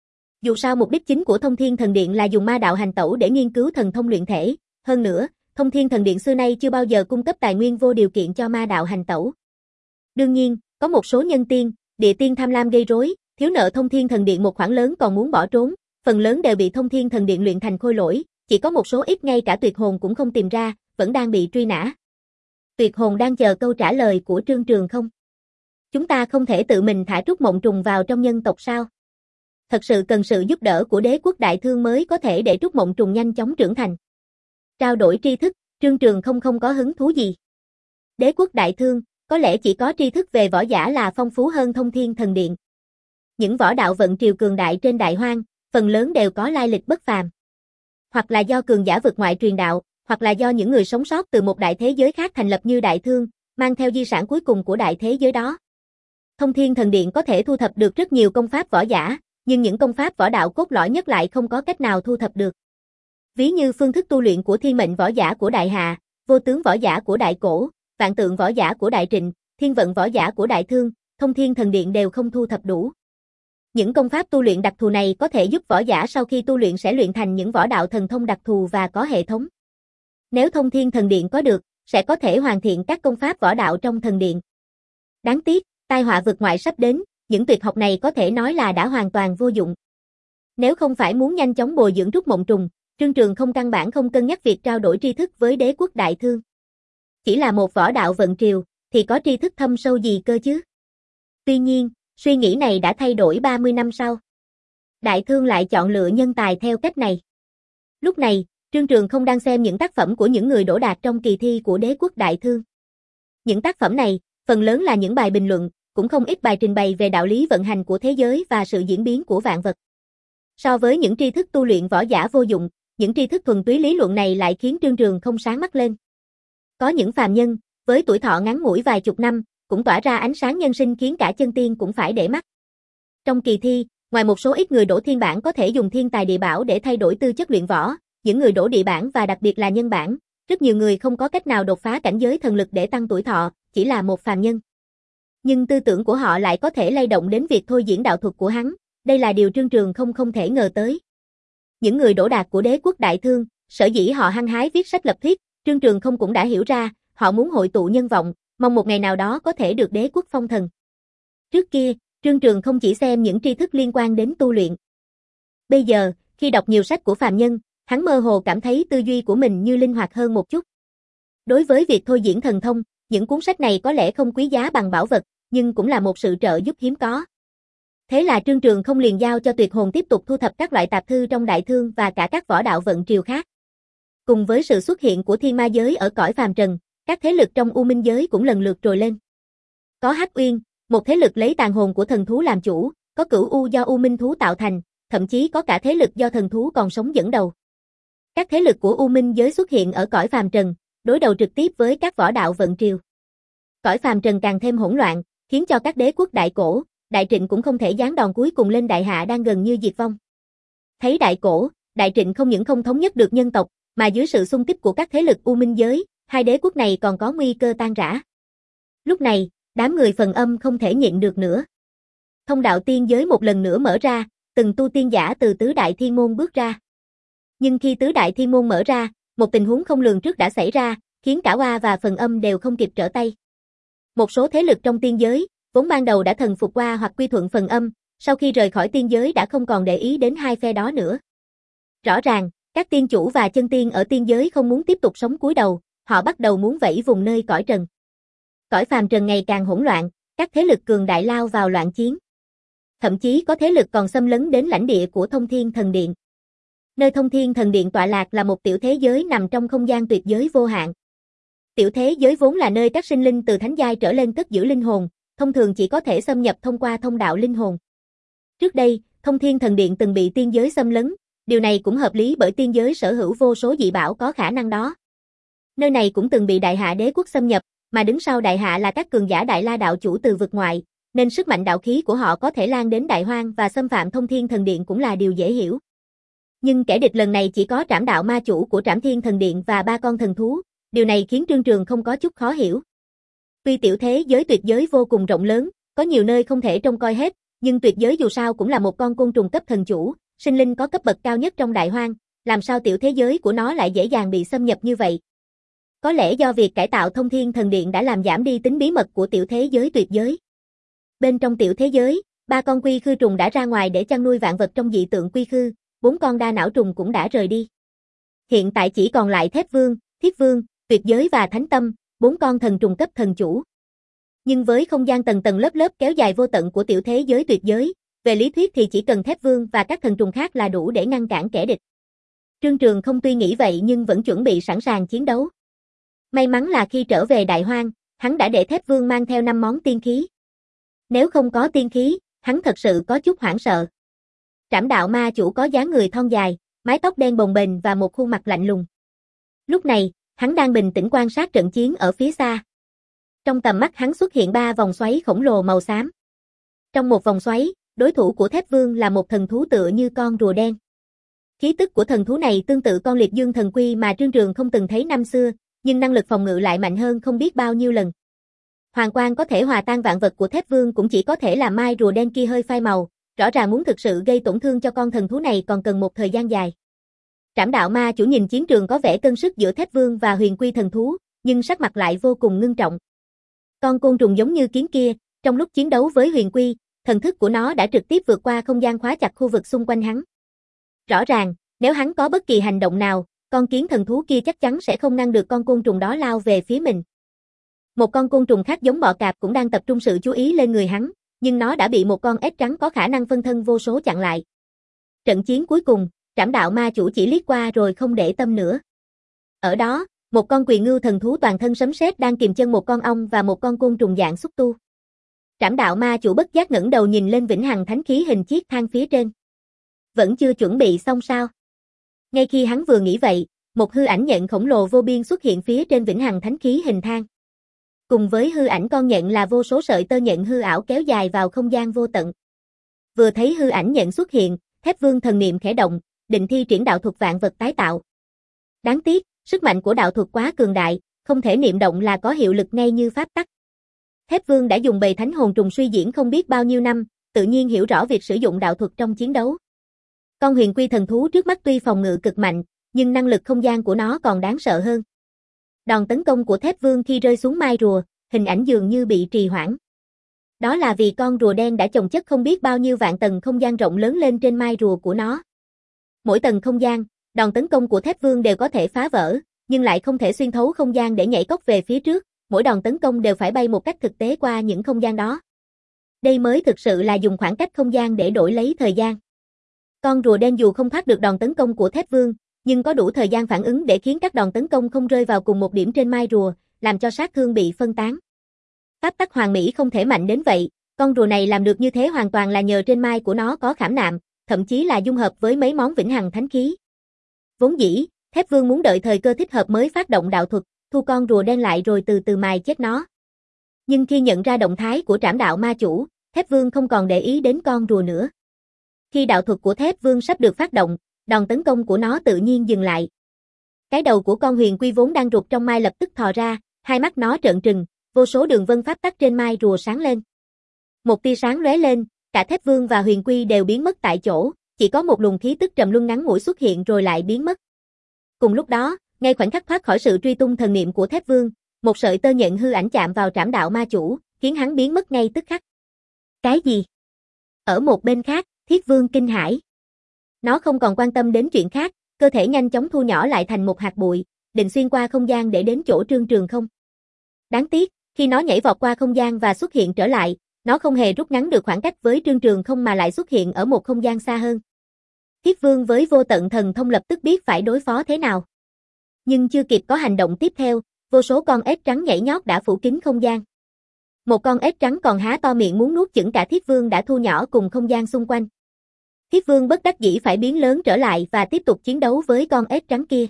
Dù sao mục đích chính của Thông Thiên Thần Điện là dùng ma đạo hành tẩu để nghiên cứu thần thông luyện thể, hơn nữa, Thông Thiên Thần Điện xưa nay chưa bao giờ cung cấp tài nguyên vô điều kiện cho ma đạo hành tẩu. Đương nhiên, có một số nhân tiên, địa tiên tham lam gây rối, thiếu nợ Thông Thiên Thần Điện một khoản lớn còn muốn bỏ trốn, phần lớn đều bị Thông Thiên Thần Điện luyện thành khôi lỗi, chỉ có một số ít ngay cả tuyệt hồn cũng không tìm ra, vẫn đang bị truy nã. Tuyệt hồn đang chờ câu trả lời của Trương Trường Không. Chúng ta không thể tự mình thả Trúc Mộng Trùng vào trong nhân tộc sao? Thật sự cần sự giúp đỡ của Đế Quốc Đại Thương mới có thể để Trúc Mộng Trùng nhanh chóng trưởng thành. Trao đổi tri thức, Trương Trường Không không có hứng thú gì. Đế Quốc Đại Thương, có lẽ chỉ có tri thức về võ giả là phong phú hơn Thông Thiên Thần Điện. Những võ đạo vận triều cường đại trên Đại Hoang, phần lớn đều có lai lịch bất phàm. Hoặc là do cường giả vực ngoại truyền đạo, hoặc là do những người sống sót từ một đại thế giới khác thành lập như Đại Thương, mang theo di sản cuối cùng của đại thế giới đó. Thông Thiên Thần Điện có thể thu thập được rất nhiều công pháp võ giả, nhưng những công pháp võ đạo cốt lõi nhất lại không có cách nào thu thập được. Ví như phương thức tu luyện của thiên mệnh võ giả của Đại Hạ, vô tướng võ giả của Đại Cổ, vạn tượng võ giả của Đại Trịnh, thiên vận võ giả của Đại Thương, Thông Thiên Thần Điện đều không thu thập đủ. Những công pháp tu luyện đặc thù này có thể giúp võ giả sau khi tu luyện sẽ luyện thành những võ đạo thần thông đặc thù và có hệ thống. Nếu Thông Thiên Thần Điện có được, sẽ có thể hoàn thiện các công pháp võ đạo trong thần điện. Đáng tiếc, tai họa vực ngoại sắp đến, những tuyệt học này có thể nói là đã hoàn toàn vô dụng. Nếu không phải muốn nhanh chóng bồi dưỡng Trúc Mộng Trùng, Trương Trường Không căn bản không cân nhắc việc trao đổi tri thức với Đế Quốc Đại Thương. Chỉ là một võ đạo vận triều, thì có tri thức thâm sâu gì cơ chứ? Tuy nhiên, suy nghĩ này đã thay đổi ba mươi năm sau. Đại Thương lại chọn lựa nhân tài theo cách này. Lúc này, Trương Trường Không đang xem những tác phẩm của những người đỗ đạt trong kỳ thi của Đế Quốc Đại Thương. Những tác phẩm này, phần lớn là những bài bình luận, cũng không ít bài trình bày về đạo lý vận hành của thế giới và sự diễn biến của vạn vật. So với những tri thức tu luyện võ giả vô dụng, những tri thức thuần túy lý luận này lại khiến Trương Trường Không sáng mắt lên. Có những phàm nhân, với tuổi thọ ngắn ngủi vài chục năm, cũng tỏa ra ánh sáng nhân sinh khiến cả chân tiên cũng phải để mắt. Trong kỳ thi, ngoài một số ít người đỗ thiên bản có thể dùng thiên tài địa bảo để thay đổi tư chất luyện võ, những người đỗ địa bản và đặc biệt là nhân bản, rất nhiều người không có cách nào đột phá cảnh giới thần lực để tăng tuổi thọ, chỉ là một phàm nhân. Nhưng tư tưởng của họ lại có thể lay động đến việc thôi diễn đạo thuật của hắn, đây là điều Trương Trường Không không thể ngờ tới. Những người đỗ đạt của Đế Quốc Đại Thương, sở dĩ họ hăng hái viết sách lập thuyết, Trương Trường Không cũng đã hiểu ra, họ muốn hội tụ nhân vọng, mong một ngày nào đó có thể được đế quốc phong thần. Trước kia, Trương Trường Không chỉ xem những tri thức liên quan đến tu luyện. Bây giờ, khi đọc nhiều sách của phàm nhân, hắn mơ hồ cảm thấy tư duy của mình như linh hoạt hơn một chút. Đối với việc thôi diễn thần thông, những cuốn sách này có lẽ không quý giá bằng bảo vật, nhưng cũng là một sự trợ giúp hiếm có. Thế là Trương Trường Không liền giao cho Tuyệt Hồn tiếp tục thu thập các loại tạp thư trong Đại Thương và cả các võ đạo vận triều khác. Cùng với sự xuất hiện của thiên ma giới ở cõi phàm trần, các thế lực trong U Minh giới cũng lần lượt trồi lên. Có Hắc Uyên, một thế lực lấy tàn hồn của thần thú làm chủ, có Cửu U do U Minh thú tạo thành, thậm chí có cả thế lực do thần thú còn sống dẫn đầu. Các thế lực của U Minh giới xuất hiện ở cõi phàm trần, đối đầu trực tiếp với các võ đạo vận triều. Cõi phàm trần càng thêm hỗn loạn, khiến cho các đế quốc Đại Cổ, Đại Trịnh cũng không thể giáng đòn cuối cùng lên đại hạ đang gần như diệt vong. Thấy đại cổ, Đại Trịnh không những không thống nhất được nhân tộc, mà dưới sự xung kích của các thế lực U Minh giới, hai đế quốc này còn có nguy cơ tan rã. Lúc này, đám người Phần Âm không thể nhịn được nữa. Thông đạo tiên giới một lần nữa mở ra, từng tu tiên giả từ tứ đại thiên môn bước ra. Nhưng khi tứ đại thiên môn mở ra, một tình huống không lường trước đã xảy ra, khiến cả Oa và Phần Âm đều không kịp trở tay. Một số thế lực trong tiên giới, vốn ban đầu đã thần phục Oa hoặc quy thuận Phần Âm, sau khi rời khỏi tiên giới đã không còn để ý đến hai phe đó nữa. Rõ ràng, các tiên chủ và chân tiên ở tiên giới không muốn tiếp tục sống cúi đầu, họ bắt đầu muốn vẫy vùng nơi cõi trần. Cõi phàm trần ngày càng hỗn loạn, các thế lực cường đại lao vào loạn chiến. Thậm chí có thế lực còn xâm lấn đến lãnh địa của Thông Thiên Thần Điện. Nơi Thông Thiên Thần Điện tọa lạc là một tiểu thế giới nằm trong không gian tuyệt giới vô hạn. Tiểu thế giới vốn là nơi các sinh linh từ thánh giai trở lên cất giữ linh hồn, thông thường chỉ có thể xâm nhập thông qua thông đạo linh hồn. Trước đây, Thông Thiên Thần Điện từng bị tiên giới xâm lấn, điều này cũng hợp lý bởi tiên giới sở hữu vô số dị bảo có khả năng đó. Nơi này cũng từng bị Đại Hạ đế quốc xâm nhập, mà đứng sau Đại Hạ là các cường giả Đại La đạo chủ từ vực ngoại, nên sức mạnh đạo khí của họ có thể lan đến Đại Hoang và xâm phạm Thông Thiên Thần Điện cũng là điều dễ hiểu. Nhưng kẻ địch lần này chỉ có Trảm Đạo ma chủ của Trảm Thiên Thần Điện và ba con thần thú, điều này khiến Trương Trường không có chút khó hiểu. Tuy tiểu thế giới tuyệt giới vô cùng rộng lớn, có nhiều nơi không thể trông coi hết, nhưng tuyệt giới dù sao cũng là một con côn trùng cấp thần chủ, sinh linh có cấp bậc cao nhất trong Đại Hoang, làm sao tiểu thế giới của nó lại dễ dàng bị xâm nhập như vậy? Có lẽ do việc cải tạo Thông Thiên Thần Điện đã làm giảm đi tính bí mật của tiểu thế giới tuyệt giới. Bên trong tiểu thế giới, ba con quy khư trùng đã ra ngoài để chăn nuôi vạn vật trong dị tượng quy khư, bốn con đa não trùng cũng đã rời đi. Hiện tại chỉ còn lại Thép Vương, Thiết Vương, Tuyệt Giới và Thánh Tâm, bốn con thần trùng cấp thần chủ. Nhưng với không gian tầng tầng lớp lớp kéo dài vô tận của tiểu thế giới tuyệt giới, về lý thuyết thì chỉ cần Thép Vương và các thần trùng khác là đủ để ngăn cản kẻ địch. Trương Trường không tuy nghĩ vậy nhưng vẫn chuẩn bị sẵn sàng chiến đấu. May mắn là khi trở về Đại Hoang, hắn đã để Thép Vương mang theo năm món tiên khí. Nếu không có tiên khí, hắn thật sự có chút hoảng sợ. Trảm Đạo ma chủ có dáng người thon dài, mái tóc đen bồng bềnh và một khuôn mặt lạnh lùng. Lúc này, hắn đang bình tĩnh quan sát trận chiến ở phía xa. Trong tầm mắt hắn xuất hiện ba vòng xoáy khổng lồ màu xám. Trong một vòng xoáy, đối thủ của Thép Vương là một thần thú tựa như con rùa đen. Khí tức của thần thú này tương tự con liệt dương thần quy mà Trương Trường không từng thấy năm xưa, nhưng năng lực phòng ngự lại mạnh hơn không biết bao nhiêu lần. Hoàng quang có thể hòa tan vạn vật của Thép Vương cũng chỉ có thể làm mai rùa đen kia hơi phai màu, rõ ràng muốn thực sự gây tổn thương cho con thần thú này còn cần một thời gian dài. Trảm Đạo ma chủ nhìn chiến trường có vẻ cân sức giữa Thép Vương và huyền quy thần thú, nhưng sắc mặt lại vô cùng ngưng trọng. Con côn trùng giống như kiến kia, trong lúc chiến đấu với huyền quy, thần thức của nó đã trực tiếp vượt qua không gian khóa chặt khu vực xung quanh hắn. Rõ ràng, nếu hắn có bất kỳ hành động nào, con kiến thần thú kia chắc chắn sẽ không ngăn được con côn trùng đó lao về phía mình. Một con côn trùng khác giống bọ cạp cũng đang tập trung sự chú ý lên người hắn, nhưng nó đã bị một con ếch trắng có khả năng phân thân vô số chặn lại. Trận chiến cuối cùng, Trảm Đạo ma chủ chỉ liếc qua rồi không để tâm nữa. Ở đó, một con Quỳ Ngưu thần thú toàn thân sấm sét đang kìm chân một con ong và một con côn trùng dạng xúc tu. Trảm Đạo ma chủ bất giác ngẩng đầu nhìn lên vĩnh hằng thánh khí hình chiếc thang phía trên. Vẫn chưa chuẩn bị xong sao? Ngay khi hắn vừa nghĩ vậy, một hư ảnh nhện khổng lồ vô biên xuất hiện phía trên vĩnh hằng thánh khí hình thang. Cùng với hư ảnh con nhện là vô số sợi tơ nhện hư ảo kéo dài vào không gian vô tận. Vừa thấy hư ảnh nhện xuất hiện, Thép Vương thần niệm khẽ động, định thi triển đạo thuật vạn vật tái tạo. Đáng tiếc, sức mạnh của đạo thuật quá cường đại, không thể niệm động là có hiệu lực ngay như pháp tắc. Thép Vương đã dùng bầy thánh hồn trùng suy diễn không biết bao nhiêu năm, tự nhiên hiểu rõ việc sử dụng đạo thuật trong chiến đấu. Con huyền quy thần thú trước mắt tuy phòng ngự cực mạnh, nhưng năng lực không gian của nó còn đáng sợ hơn. Đòn tấn công của Thép Vương khi rơi xuống mai rùa, hình ảnh dường như bị trì hoãn. Đó là vì con rùa đen đã chồng chất không biết bao nhiêu vạn tầng không gian rộng lớn lên trên mai rùa của nó. Mỗi tầng không gian, đòn tấn công của Thép Vương đều có thể phá vỡ, nhưng lại không thể xuyên thấu không gian để nhảy cốc về phía trước, mỗi đòn tấn công đều phải bay một cách thực tế qua những không gian đó. Đây mới thực sự là dùng khoảng cách không gian để đổi lấy thời gian. Con rùa đen dù không thoát được đòn tấn công của Thép Vương, nhưng có đủ thời gian phản ứng để khiến các đòn tấn công không rơi vào cùng một điểm trên mai rùa, làm cho sát thương bị phân tán. Pháp tắc hoàn mỹ không thể mạnh đến vậy, con rùa này làm được như thế hoàn toàn là nhờ trên mai của nó có khảm nạm, thậm chí là dung hợp với mấy món vĩnh hằng thánh khí. Vốn dĩ, Thép Vương muốn đợi thời cơ thích hợp mới phát động đạo thuật, thu con rùa đen lại rồi từ từ mài chết nó. Nhưng khi nhận ra động thái của Trảm Đạo ma chủ, Thép Vương không còn để ý đến con rùa nữa. Khi đạo thuật của Thép Vương sắp được phát động, đòn tấn công của nó tự nhiên dừng lại. Cái đầu của con huyền quy vốn đang rụt trong mai lập tức thò ra, hai mắt nó trợn trừng, vô số đường vân pháp tắc trên mai rùa sáng lên. Một tia sáng lóe lên, cả Thép Vương và huyền quy đều biến mất tại chỗ, chỉ có một luồng khí tức trầm luân ngắn ngủi xuất hiện rồi lại biến mất. Cùng lúc đó, ngay khoảnh khắc thoát khỏi sự truy tung thần niệm của Thép Vương, một sợi tơ nhện hư ảnh chạm vào trảm đạo ma chủ, khiến hắn biến mất ngay tức khắc. Cái gì? Ở một bên khác, Thiết Vương kinh hãi. Nó không còn quan tâm đến chuyện khác, cơ thể nhanh chóng thu nhỏ lại thành một hạt bụi, định xuyên qua không gian để đến chỗ Trương Trường Không. Đáng tiếc, khi nó nhảy vọt qua không gian và xuất hiện trở lại, nó không hề rút ngắn được khoảng cách với Trương Trường Không mà lại xuất hiện ở một không gian xa hơn. Thiết Vương với vô tận thần thông lập tức biết phải đối phó thế nào. Nhưng chưa kịp có hành động tiếp theo, vô số con ếch trắng nhảy nhót đã phủ kín không gian. Một con ếch trắng còn há to miệng muốn nuốt chửng cả Thiết Vương đã thu nhỏ cùng không gian xung quanh. Thiết Vương bất đắc dĩ phải biến lớn trở lại và tiếp tục chiến đấu với con ếch trắng kia.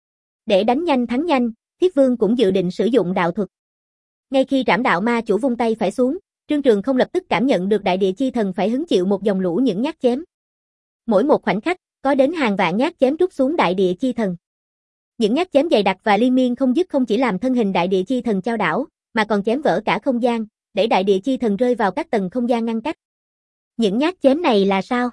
Để đánh nhanh thắng nhanh, Thiết Vương cũng dự định sử dụng đạo thuật. Ngay khi trảm đạo ma chủ vung tay phải xuống, Trương Trường Không lập tức cảm nhận được đại địa chi thần phải hứng chịu một dòng lũ những nhát chém. Mỗi một khoảnh khắc, có đến hàng vạn nhát chém trút xuống đại địa chi thần. Những nhát chém dày đặc và liên miên không dứt không chỉ làm thân hình đại địa chi thần chao đảo, mà còn chém vỡ cả không gian, để đại địa chi thần rơi vào các tầng không gian ngăn cách. Những nhát chém này là sao?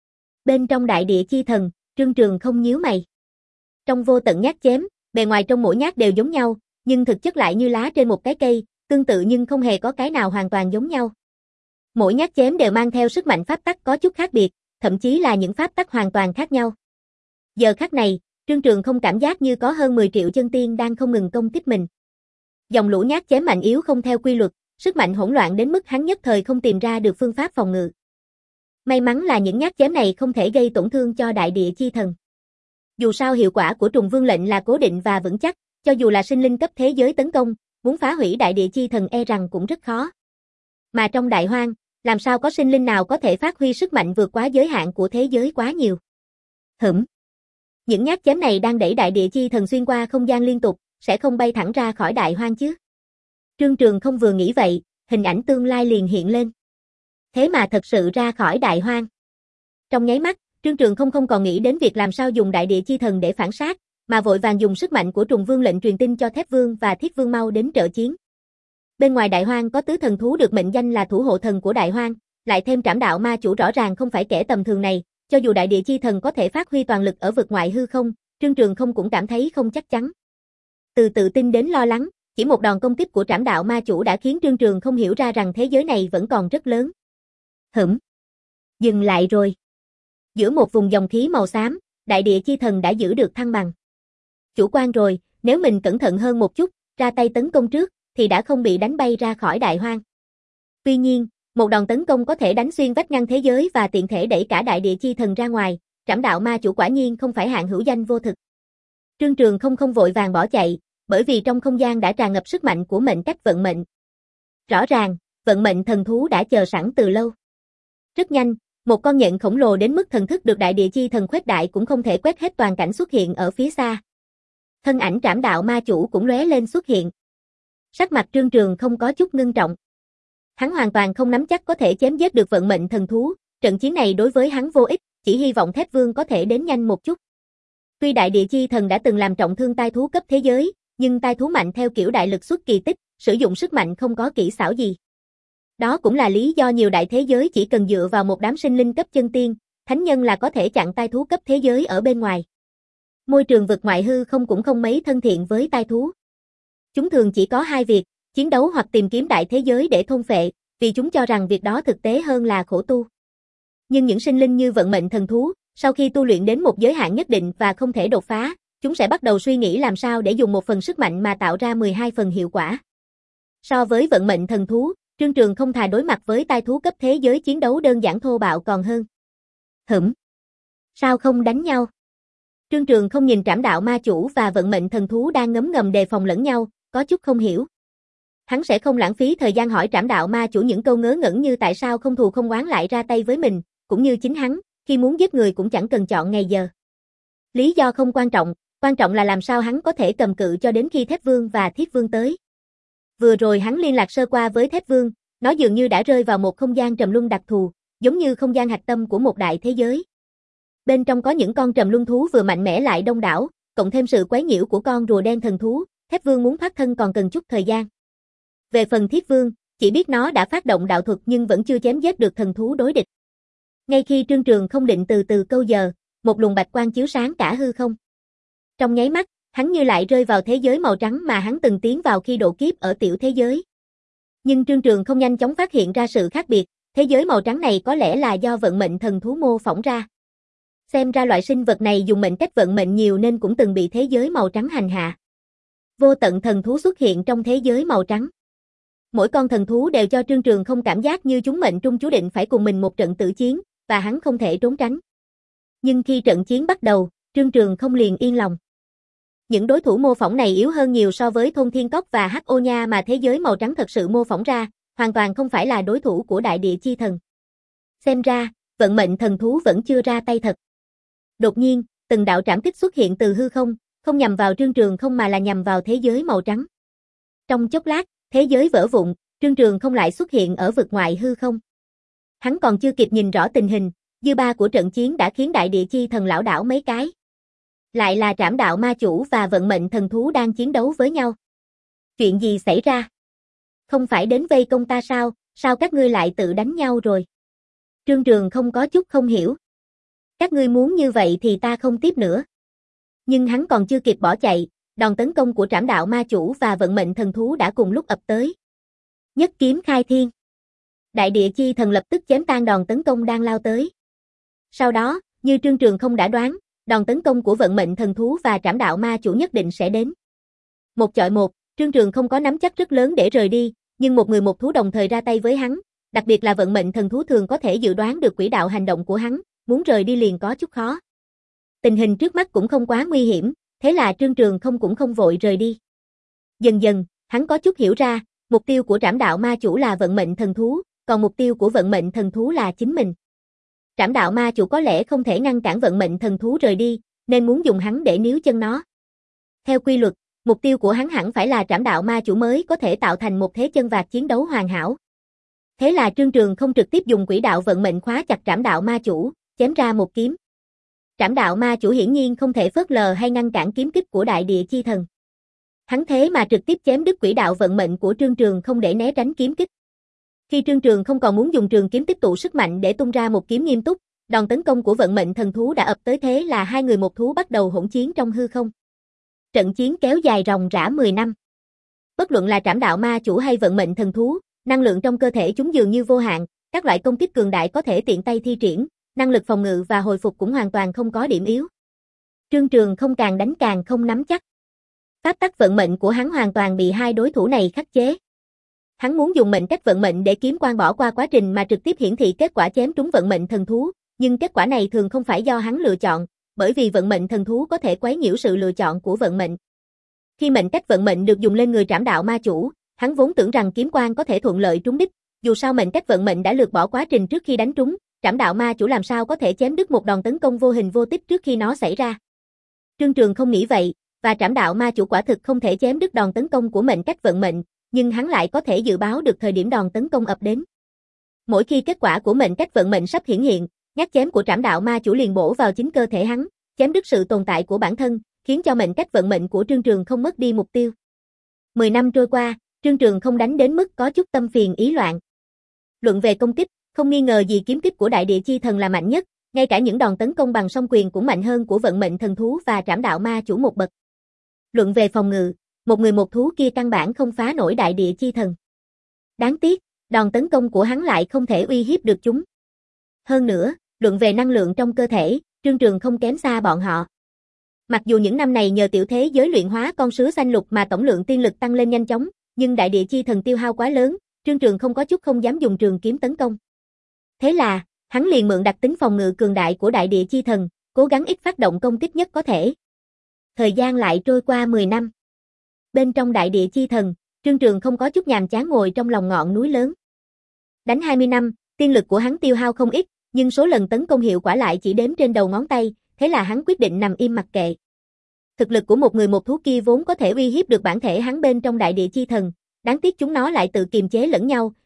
Bên trong đại địa chi thần, Trương Trường Không nhíu mày. Trong vô tận nhát chém, bề ngoài trong mỗi nhát đều giống nhau, nhưng thực chất lại như lá trên một cái cây, tương tự nhưng không hề có cái nào hoàn toàn giống nhau. Mỗi nhát chém đều mang theo sức mạnh pháp tắc có chút khác biệt, thậm chí là những pháp tắc hoàn toàn khác nhau. Giờ khắc này, Trương Trường Không cảm giác như có hơn mười triệu chân tiên đang không ngừng công kích mình. Dòng lũ nhát chém mạnh yếu không theo quy luật, sức mạnh hỗn loạn đến mức hắn nhất thời không tìm ra được phương pháp phòng ngự. May mắn là những nhát chém này không thể gây tổn thương cho đại địa chi thần. Dù sao hiệu quả của trùng vương lệnh là cố định và vững chắc, cho dù là sinh linh cấp thế giới tấn công, muốn phá hủy đại địa chi thần e rằng cũng rất khó. Mà trong đại hoang, làm sao có sinh linh nào có thể phát huy sức mạnh vượt quá giới hạn của thế giới quá nhiều. Hửm. Những nhát chém này đang đẩy đại địa chi thần xuyên qua không gian liên tục, sẽ không bay thẳng ra khỏi đại hoang chứ. Trương Trường Không vừa nghĩ vậy, hình ảnh tương lai liền hiện lên. Thế mà thật sự ra khỏi đại hoang. Trong nháy mắt, Trương Trường Không không còn nghĩ đến việc làm sao dùng đại địa chi thần để phản sát, mà vội vàng dùng sức mạnh của trùng vương lệnh truyền tin cho Thép Vương và Thiết Vương mau đến trợ chiến. Bên ngoài đại hoang có tứ thần thú được mệnh danh là thủ hộ thần của đại hoang, lại thêm trảm đạo ma chủ rõ ràng không phải kẻ tầm thường này, cho dù đại địa chi thần có thể phát huy toàn lực ở vực ngoại hư không, Trương Trường Không cũng cảm thấy không chắc chắn. Từ tự tin đến lo lắng, chỉ một đòn công kích của trảm đạo ma chủ đã khiến Trương Trường Không hiểu ra rằng thế giới này vẫn còn rất lớn. Hửm. Dừng lại rồi. Giữa một vùng dòng khí màu xám, đại địa chi thần đã giữ được thăng bằng. Chủ quan rồi, nếu mình cẩn thận hơn một chút, ra tay tấn công trước, thì đã không bị đánh bay ra khỏi đại hoang. Tuy nhiên, một đòn tấn công có thể đánh xuyên vách ngăn thế giới và tiện thể đẩy cả đại địa chi thần ra ngoài, trảm đạo ma chủ quả nhiên không phải hạng hữu danh vô thực. Trương Trường Không không vội vàng bỏ chạy, bởi vì trong không gian đã tràn ngập sức mạnh của mệnh cách vận mệnh. Rõ ràng, vận mệnh thần thú đã chờ sẵn từ lâu. Rất nhanh, một con nhện khổng lồ đến mức thần thức được đại địa chi thần khuếch đại cũng không thể quét hết toàn cảnh xuất hiện ở phía xa. Thân ảnh trảm đạo ma chủ cũng lóe lên xuất hiện. Sắc mặt Trương Trường không có chút ngưng trọng. Hắn hoàn toàn không nắm chắc có thể chém giết được vận mệnh thần thú, trận chiến này đối với hắn vô ích, chỉ hy vọng Thép Vương có thể đến nhanh một chút. Tuy đại địa chi thần đã từng làm trọng thương tai thú cấp thế giới, nhưng tai thú mạnh theo kiểu đại lực xuất kỳ tích, sử dụng sức mạnh không có kỹ xảo gì. Đó cũng là lý do nhiều đại thế giới chỉ cần dựa vào một đám sinh linh cấp chân tiên, thánh nhân là có thể chặn tai thú cấp thế giới ở bên ngoài. Môi trường vực ngoại hư không cũng không mấy thân thiện với tai thú. Chúng thường chỉ có hai việc, chiến đấu hoặc tìm kiếm đại thế giới để thôn phệ, vì chúng cho rằng việc đó thực tế hơn là khổ tu. Nhưng những sinh linh như vận mệnh thần thú, sau khi tu luyện đến một giới hạn nhất định và không thể đột phá, chúng sẽ bắt đầu suy nghĩ làm sao để dùng một phần sức mạnh mà tạo ra mười hai phần hiệu quả. So với vận mệnh thần thú, Trương Trường không thà đối mặt với tai thú cấp thế giới chiến đấu đơn giản thô bạo còn hơn. Hửm. Sao không đánh nhau? Trương Trường không nhìn trảm đạo ma chủ và vận mệnh thần thú đang ngấm ngầm đề phòng lẫn nhau, có chút không hiểu. Hắn sẽ không lãng phí thời gian hỏi trảm đạo ma chủ những câu ngớ ngẩn như tại sao không thù không oán lại ra tay với mình, cũng như chính hắn, khi muốn giết người cũng chẳng cần chọn ngày giờ. Lý do không quan trọng, quan trọng là làm sao hắn có thể cầm cự cho đến khi Thép Vương và Thiết Vương tới. Vừa rồi hắn liên lạc sơ qua với Thép Vương, Nó dường như đã rơi vào một không gian trầm luân đặc thù, giống như không gian hạch tâm của một đại thế giới. Bên trong có những con trầm luân thú vừa mạnh mẽ lại đông đảo, cộng thêm sự quấy nhiễu của con rùa đen thần thú, Thép Vương muốn thoát thân còn cần chút thời gian. Về phần Thiết Vương, chỉ biết nó đã phát động đạo thuật nhưng vẫn chưa chém giết được thần thú đối địch. Ngay khi Trương Trường không định từ từ câu giờ, một luồng bạch quang chiếu sáng cả hư không. Trong nháy mắt, hắn như lại rơi vào thế giới màu trắng mà hắn từng tiến vào khi độ kiếp ở tiểu thế giới. Nhưng Trương Trường không nhanh chóng phát hiện ra sự khác biệt, thế giới màu trắng này có lẽ là do vận mệnh thần thú mô phỏng ra. Xem ra loại sinh vật này dùng mệnh cách vận mệnh nhiều nên cũng từng bị thế giới màu trắng hành hạ. Vô tận thần thú xuất hiện trong thế giới màu trắng. Mỗi con thần thú đều cho Trương Trường không cảm giác như chúng mệnh trung chú định phải cùng mình một trận tử chiến, và hắn không thể trốn tránh. Nhưng khi trận chiến bắt đầu, Trương Trường không liền yên lòng. Những đối thủ mô phỏng này yếu hơn nhiều so với Thôn Thiên Cốc và Hắc Ô Nha mà thế giới màu trắng thật sự mô phỏng ra, hoàn toàn không phải là đối thủ của đại địa chi thần. Xem ra, vận mệnh thần thú vẫn chưa ra tay thật. Đột nhiên, từng đạo trảm kích xuất hiện từ hư không, không nhằm vào Trương Trường không mà là nhằm vào thế giới màu trắng. Trong chốc lát, thế giới vỡ vụn, Trương Trường không lại xuất hiện ở vực ngoại hư không. Hắn còn chưa kịp nhìn rõ tình hình, dư ba của trận chiến đã khiến đại địa chi thần lảo đảo mấy cái. Lại là Trảm Đạo Ma Chủ và vận mệnh thần thú đang chiến đấu với nhau. Chuyện gì xảy ra? Không phải đến vây công ta sao, sao các ngươi lại tự đánh nhau rồi? Trương Trường không có chút không hiểu. Các ngươi muốn như vậy thì ta không tiếp nữa. Nhưng hắn còn chưa kịp bỏ chạy, đòn tấn công của Trảm Đạo Ma Chủ và vận mệnh thần thú đã cùng lúc ập tới. Nhất kiếm khai thiên. Đại địa chi thần lập tức chém tan đòn tấn công đang lao tới. Sau đó, như Trương Trường không đã đoán, đòn tấn công của vận mệnh thần thú và Trảm Đạo Ma Chủ nhất định sẽ đến. Một chọi một, Trương Trường không có nắm chắc rất lớn để rời đi, nhưng một người một thú đồng thời ra tay với hắn, đặc biệt là vận mệnh thần thú thường có thể dự đoán được quỹ đạo hành động của hắn, muốn rời đi liền có chút khó. Tình hình trước mắt cũng không quá nguy hiểm, thế là Trương Trường không cũng không vội rời đi. Dần dần, hắn có chút hiểu ra, mục tiêu của Trảm Đạo Ma Chủ là vận mệnh thần thú, còn mục tiêu của vận mệnh thần thú là chính mình. Trảm Đạo Ma Chủ có lẽ không thể ngăn cản vận mệnh thần thú rời đi, nên muốn dùng hắn để níu chân nó. Theo quy luật, mục tiêu của hắn hẳn phải là Trảm Đạo Ma Chủ mới có thể tạo thành một thế chân vạc chiến đấu hoàn hảo. Thế là Trương Trường không trực tiếp dùng quỹ đạo vận mệnh khóa chặt Trảm Đạo Ma Chủ, chém ra một kiếm. Trảm Đạo Ma Chủ hiển nhiên không thể phớt lờ hay ngăn cản kiếm kích của đại địa chi thần. Hắn thế mà trực tiếp chém đứt quỹ đạo vận mệnh của Trương Trường không để né tránh kiếm kích. Khi Trương Trường không còn muốn dùng trường kiếm tích tụ sức mạnh để tung ra một kiếm nghiêm túc, đòn tấn công của vận mệnh thần thú đã ập tới, thế là hai người một thú bắt đầu hỗn chiến trong hư không. Trận chiến kéo dài ròng rã mười năm. Bất luận là Trảm Đạo Ma Chủ hay vận mệnh thần thú, năng lượng trong cơ thể chúng dường như vô hạn, các loại công kích cường đại có thể tiện tay thi triển, năng lực phòng ngự và hồi phục cũng hoàn toàn không có điểm yếu. Trương Trường không càng đánh càng không nắm chắc. Pháp tắc vận mệnh của hắn hoàn toàn bị hai đối thủ này khắc chế. Hắn muốn dùng mệnh cách vận mệnh để kiếm quan bỏ qua quá trình mà trực tiếp hiển thị kết quả chém trúng vận mệnh thần thú, nhưng kết quả này thường không phải do hắn lựa chọn, bởi vì vận mệnh thần thú có thể quấy nhiễu sự lựa chọn của vận mệnh. Khi mệnh cách vận mệnh được dùng lên người Trảm Đạo Ma Chủ, hắn vốn tưởng rằng kiếm quan có thể thuận lợi trúng đích, dù sao mệnh cách vận mệnh đã lược bỏ quá trình trước khi đánh trúng, Trảm Đạo Ma Chủ làm sao có thể chém đứt một đòn tấn công vô hình vô tích trước khi nó xảy ra. Trương Trường không nghĩ vậy, và Trảm Đạo Ma Chủ quả thực không thể chém đứt đòn tấn công của mệnh cách vận mệnh, nhưng hắn lại có thể dự báo được thời điểm đòn tấn công ập đến. Mỗi khi kết quả của mệnh cách vận mệnh sắp hiển hiện, nhát chém của Trảm Đạo Ma Chủ liền bổ vào chính cơ thể hắn, chém đứt sự tồn tại của bản thân, khiến cho mệnh cách vận mệnh của Trương Trường không mất đi mục tiêu. Mười năm trôi qua, Trương Trường không đánh đến mức có chút tâm phiền ý loạn. Luận về công kích, không nghi ngờ gì kiếm kích của đại địa chi thần là mạnh nhất, ngay cả những đòn tấn công bằng song quyền cũng mạnh hơn của vận mệnh thần thú và Trảm Đạo Ma Chủ một bậc. Luận về phòng ngự, một người một thú kia căn bản không phá nổi đại địa chi thần. Đáng tiếc, đòn tấn công của hắn lại không thể uy hiếp được chúng. Hơn nữa, luận về năng lượng trong cơ thể, Trương Trường không kém xa bọn họ. Mặc dù những năm này nhờ tiểu thế giới luyện hóa con sứ xanh lục mà tổng lượng tiên lực tăng lên nhanh chóng, nhưng đại địa chi thần tiêu hao quá lớn, Trương Trường không có chút không dám dùng trường kiếm tấn công. Thế là, hắn liền mượn đặc tính phòng ngự cường đại của đại địa chi thần, cố gắng ít phát động công kích nhất có thể. Thời gian lại trôi qua mười năm. Bên trong đại địa chi thần, Trương Trường không có chút nhàm chán ngồi trong lòng ngọn núi lớn. Đánh hai mươi năm, tiên lực của hắn tiêu hao không ít, nhưng số lần tấn công hiệu quả lại chỉ đếm trên đầu ngón tay, thế là hắn quyết định nằm im mặc kệ. Thực lực của một người một thú kia vốn có thể uy hiếp được bản thể hắn bên trong đại địa chi thần, đáng tiếc chúng nó lại tự kiềm chế lẫn nhau,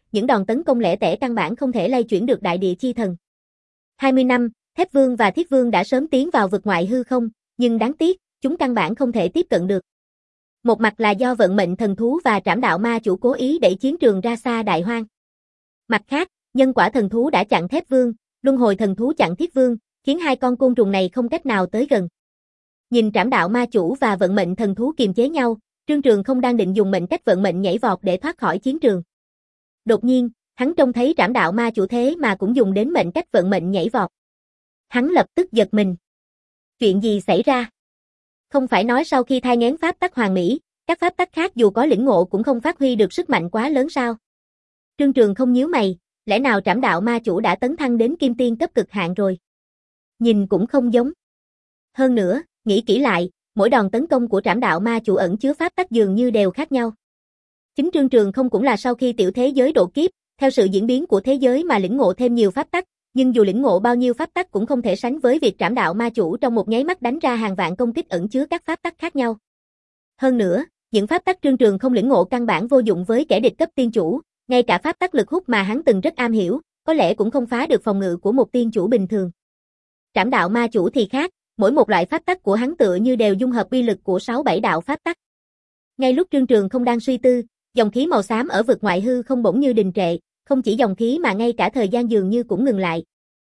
những đòn tấn công lẻ tẻ căn bản không thể lay chuyển được đại địa chi thần. hai mươi năm, Thép Vương và Thiết Vương đã sớm tiến vào vực ngoại hư không, nhưng đáng tiếc, chúng căn bản không thể tiếp cận được. Một mặt là do vận mệnh thần thú và trảm đạo ma chủ cố ý đẩy chiến trường ra xa đại hoang. Mặt khác, nhân quả thần thú đã chặn Thép Vương, luân hồi thần thú chặn Thiết Vương, khiến hai con côn trùng này không cách nào tới gần. Nhìn trảm đạo ma chủ và vận mệnh thần thú kiềm chế nhau, Trương Trường không đang định dùng mệnh cách vận mệnh nhảy vọt để thoát khỏi chiến trường. Đột nhiên, hắn trông thấy trảm đạo ma chủ thế mà cũng dùng đến mệnh cách vận mệnh nhảy vọt. Hắn lập tức giật mình. Chuyện gì xảy ra? Không phải nói sau khi thai nghén pháp tắc hoàn mỹ, các pháp tắc khác dù có lĩnh ngộ cũng không phát huy được sức mạnh quá lớn sao? Trương Trường không nhíu mày, lẽ nào trảm đạo ma chủ đã tấn thăng đến kim tiên cấp cực hạn rồi? Nhìn cũng không giống. Hơn nữa, nghĩ kỹ lại, mỗi đòn tấn công của trảm đạo ma chủ ẩn chứa pháp tắc dường như đều khác nhau. Chính Trương Trường không cũng là sau khi tiểu thế giới độ kiếp, theo sự diễn biến của thế giới mà lĩnh ngộ thêm nhiều pháp tắc, nhưng dù lĩnh ngộ bao nhiêu pháp tắc cũng không thể sánh với việc trảm đạo ma chủ trong một nháy mắt đánh ra hàng vạn công kích ẩn chứa các pháp tắc khác nhau. Hơn nữa, những pháp tắc Trương Trường không lĩnh ngộ căn bản vô dụng với kẻ địch cấp tiên chủ, ngay cả pháp tắc lực hút mà hắn từng rất am hiểu, có lẽ cũng không phá được phòng ngự của một tiên chủ bình thường. Trảm đạo ma chủ thì khác, mỗi một loại pháp tắc của hắn tựa như đều dung hợp uy lực của sáu bảy đạo pháp tắc. Ngay lúc Trương Trường không đang suy tư, dòng khí màu xám ở vực ngoại hư không bỗng như đình trệ, không chỉ dòng khí mà ngay cả thời gian dường như cũng ngừng lại.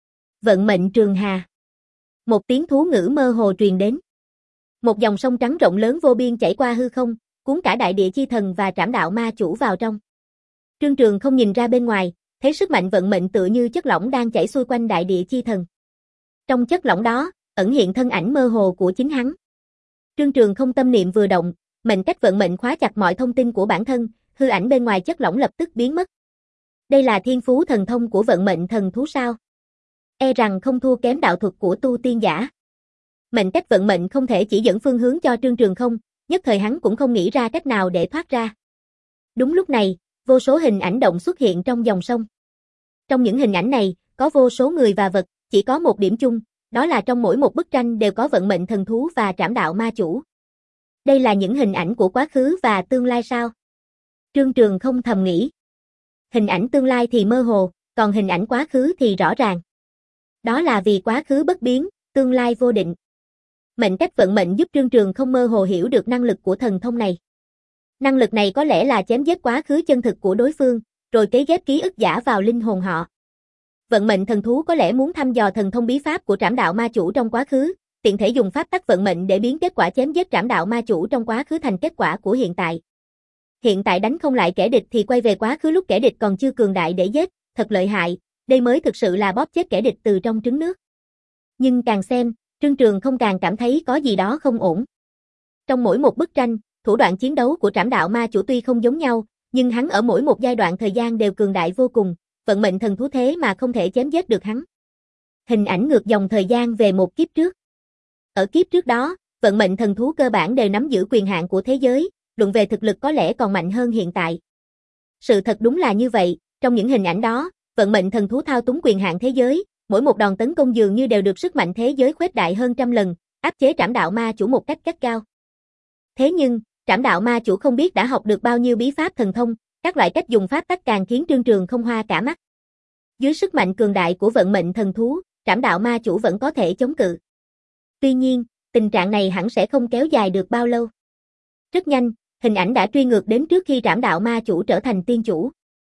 Vận mệnh trường hà. Một tiếng thú ngữ mơ hồ truyền đến. Một dòng sông trắng rộng lớn vô biên chảy qua hư không, cuốn cả đại địa chi thần và trảm đạo ma chủ vào trong. Trương Trường không nhìn ra bên ngoài, thấy sức mạnh vận mệnh tựa như chất lỏng đang chảy xuôi quanh đại địa chi thần. Trong chất lỏng đó, ẩn hiện thân ảnh mơ hồ của chính hắn. Trương Trường không tâm niệm vừa động, mệnh cách vận mệnh khóa chặt mọi thông tin của bản thân, hư ảnh bên ngoài chất lỏng lập tức biến mất. Đây là thiên phú thần thông của vận mệnh thần thú sao? E rằng không thua kém đạo thuật của tu tiên giả. Mệnh cách vận mệnh không thể chỉ dẫn phương hướng cho Trương Trường không, nhất thời hắn cũng không nghĩ ra cách nào để thoát ra. Đúng lúc này, vô số hình ảnh động xuất hiện trong dòng sông. Trong những hình ảnh này, có vô số người và vật, chỉ có một điểm chung, đó là trong mỗi một bức tranh đều có vận mệnh thần thú và trảm đạo ma chủ. Đây là những hình ảnh của quá khứ và tương lai sao? Trương Trường không thầm nghĩ. Hình ảnh tương lai thì mơ hồ, còn hình ảnh quá khứ thì rõ ràng. Đó là vì quá khứ bất biến, tương lai vô định. Mệnh cách vận mệnh giúp Trương Trường không mơ hồ hiểu được năng lực của thần thông này. Năng lực này có lẽ là chém giết quá khứ chân thực của đối phương, rồi cấy ghép ký ức giả vào linh hồn họ. Vận mệnh thần thú có lẽ muốn thăm dò thần thông bí pháp của trảm đạo ma chủ trong quá khứ, tiện thể dùng pháp tắc vận mệnh để biến kết quả chém giết trảm đạo ma chủ trong quá khứ thành kết quả của hiện tại. Hiện tại đánh không lại kẻ địch thì quay về quá khứ lúc kẻ địch còn chưa cường đại để giết, thật lợi hại, đây mới thực sự là bóp chết kẻ địch từ trong trứng nước. Nhưng càng xem, Trương Trường không càng cảm thấy có gì đó không ổn. Trong mỗi một bức tranh, thủ đoạn chiến đấu của trảm đạo ma chủ tuy không giống nhau, nhưng hắn ở mỗi một giai đoạn thời gian đều cường đại vô cùng, vận mệnh thần thú thế mà không thể chém giết được hắn. Hình ảnh ngược dòng thời gian về một kiếp trước. Ở kiếp trước đó, vận mệnh thần thú cơ bản đều nắm giữ quyền hạn của thế giới, luận về thực lực có lẽ còn mạnh hơn hiện tại. Sự thật đúng là như vậy, trong những hình ảnh đó, vận mệnh thần thú thao túng quyền hạn thế giới, mỗi một đòn tấn công dường như đều được sức mạnh thế giới khuếch đại hơn trăm lần, áp chế trảm đạo ma chủ một cách gắt gao. Thế nhưng, trảm đạo ma chủ không biết đã học được bao nhiêu bí pháp thần thông, các loại cách dùng pháp tắc càng khiến Trương Trường không hoa cả mắt. Dưới sức mạnh cường đại của vận mệnh thần thú, trảm đạo ma chủ vẫn có thể chống cự. Tuy nhiên, tình trạng này hẳn sẽ không kéo dài được bao lâu. Rất nhanh, hình ảnh đã truy ngược đến trước khi trảm đạo ma chủ trở thành tiên chủ.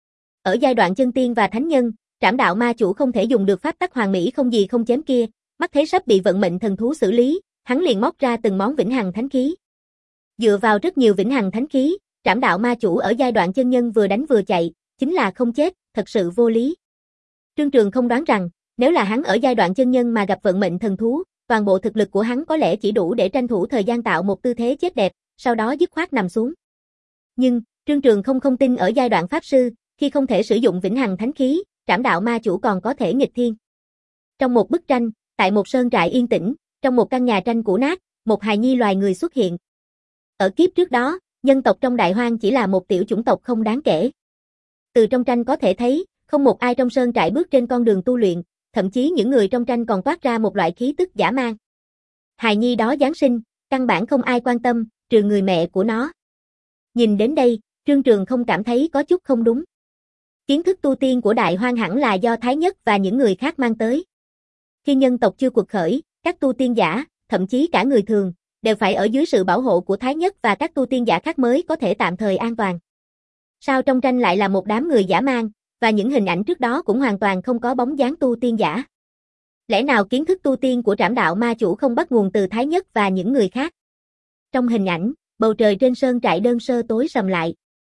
Ở giai đoạn chân tiên và thánh nhân, trảm đạo ma chủ không thể dùng được pháp tắc hoàn mỹ không gì không chém kia, mắt thấy sắp bị vận mệnh thần thú xử lý, hắn liền móc ra từng món vĩnh hằng thánh khí. Dựa vào rất nhiều vĩnh hằng thánh khí, trảm đạo ma chủ ở giai đoạn chân nhân vừa đánh vừa chạy, chính là không chết, thật sự vô lý. Trương Trường không đoán rằng, nếu là hắn ở giai đoạn chân nhân mà gặp vận mệnh thần thú, toàn bộ thực lực của hắn có lẽ chỉ đủ để tranh thủ thời gian tạo một tư thế chết đẹp, sau đó dứt khoát nằm xuống. Nhưng, Trương Trường không không tin ở giai đoạn pháp sư, khi không thể sử dụng vĩnh hằng thánh khí, trảm đạo ma chủ còn có thể nghịch thiên. Trong một bức tranh, tại một sơn trại yên tĩnh, trong một căn nhà tranh cũ nát, một hài nhi loài người xuất hiện. Ở kiếp trước đó, nhân tộc trong đại hoang chỉ là một tiểu chủng tộc không đáng kể. Từ trong tranh có thể thấy, không một ai trong sơn trại bước trên con đường tu luyện, thậm chí những người trong tranh còn toát ra một loại khí tức dã man. Hài nhi đó giáng sinh, căn bản không ai quan tâm, trừ người mẹ của nó. Nhìn đến đây, Trương Trường không cảm thấy có chút không đúng. Kiến thức tu tiên của Đại Hoang hẳn là do Thái Nhất và những người khác mang tới. Khi nhân tộc chưa cuộc khởi, các tu tiên giả, thậm chí cả người thường, đều phải ở dưới sự bảo hộ của Thái Nhất và các tu tiên giả khác mới có thể tạm thời an toàn. Sao trong tranh lại là một đám người dã man, và những hình ảnh trước đó cũng hoàn toàn không có bóng dáng tu tiên giả? Lẽ nào kiến thức tu tiên của Trảm Đạo Ma Chủ không bắt nguồn từ Thái Nhất và những người khác? Trong hình ảnh, bầu trời trên sơn trại đơn sơ tối sầm lại.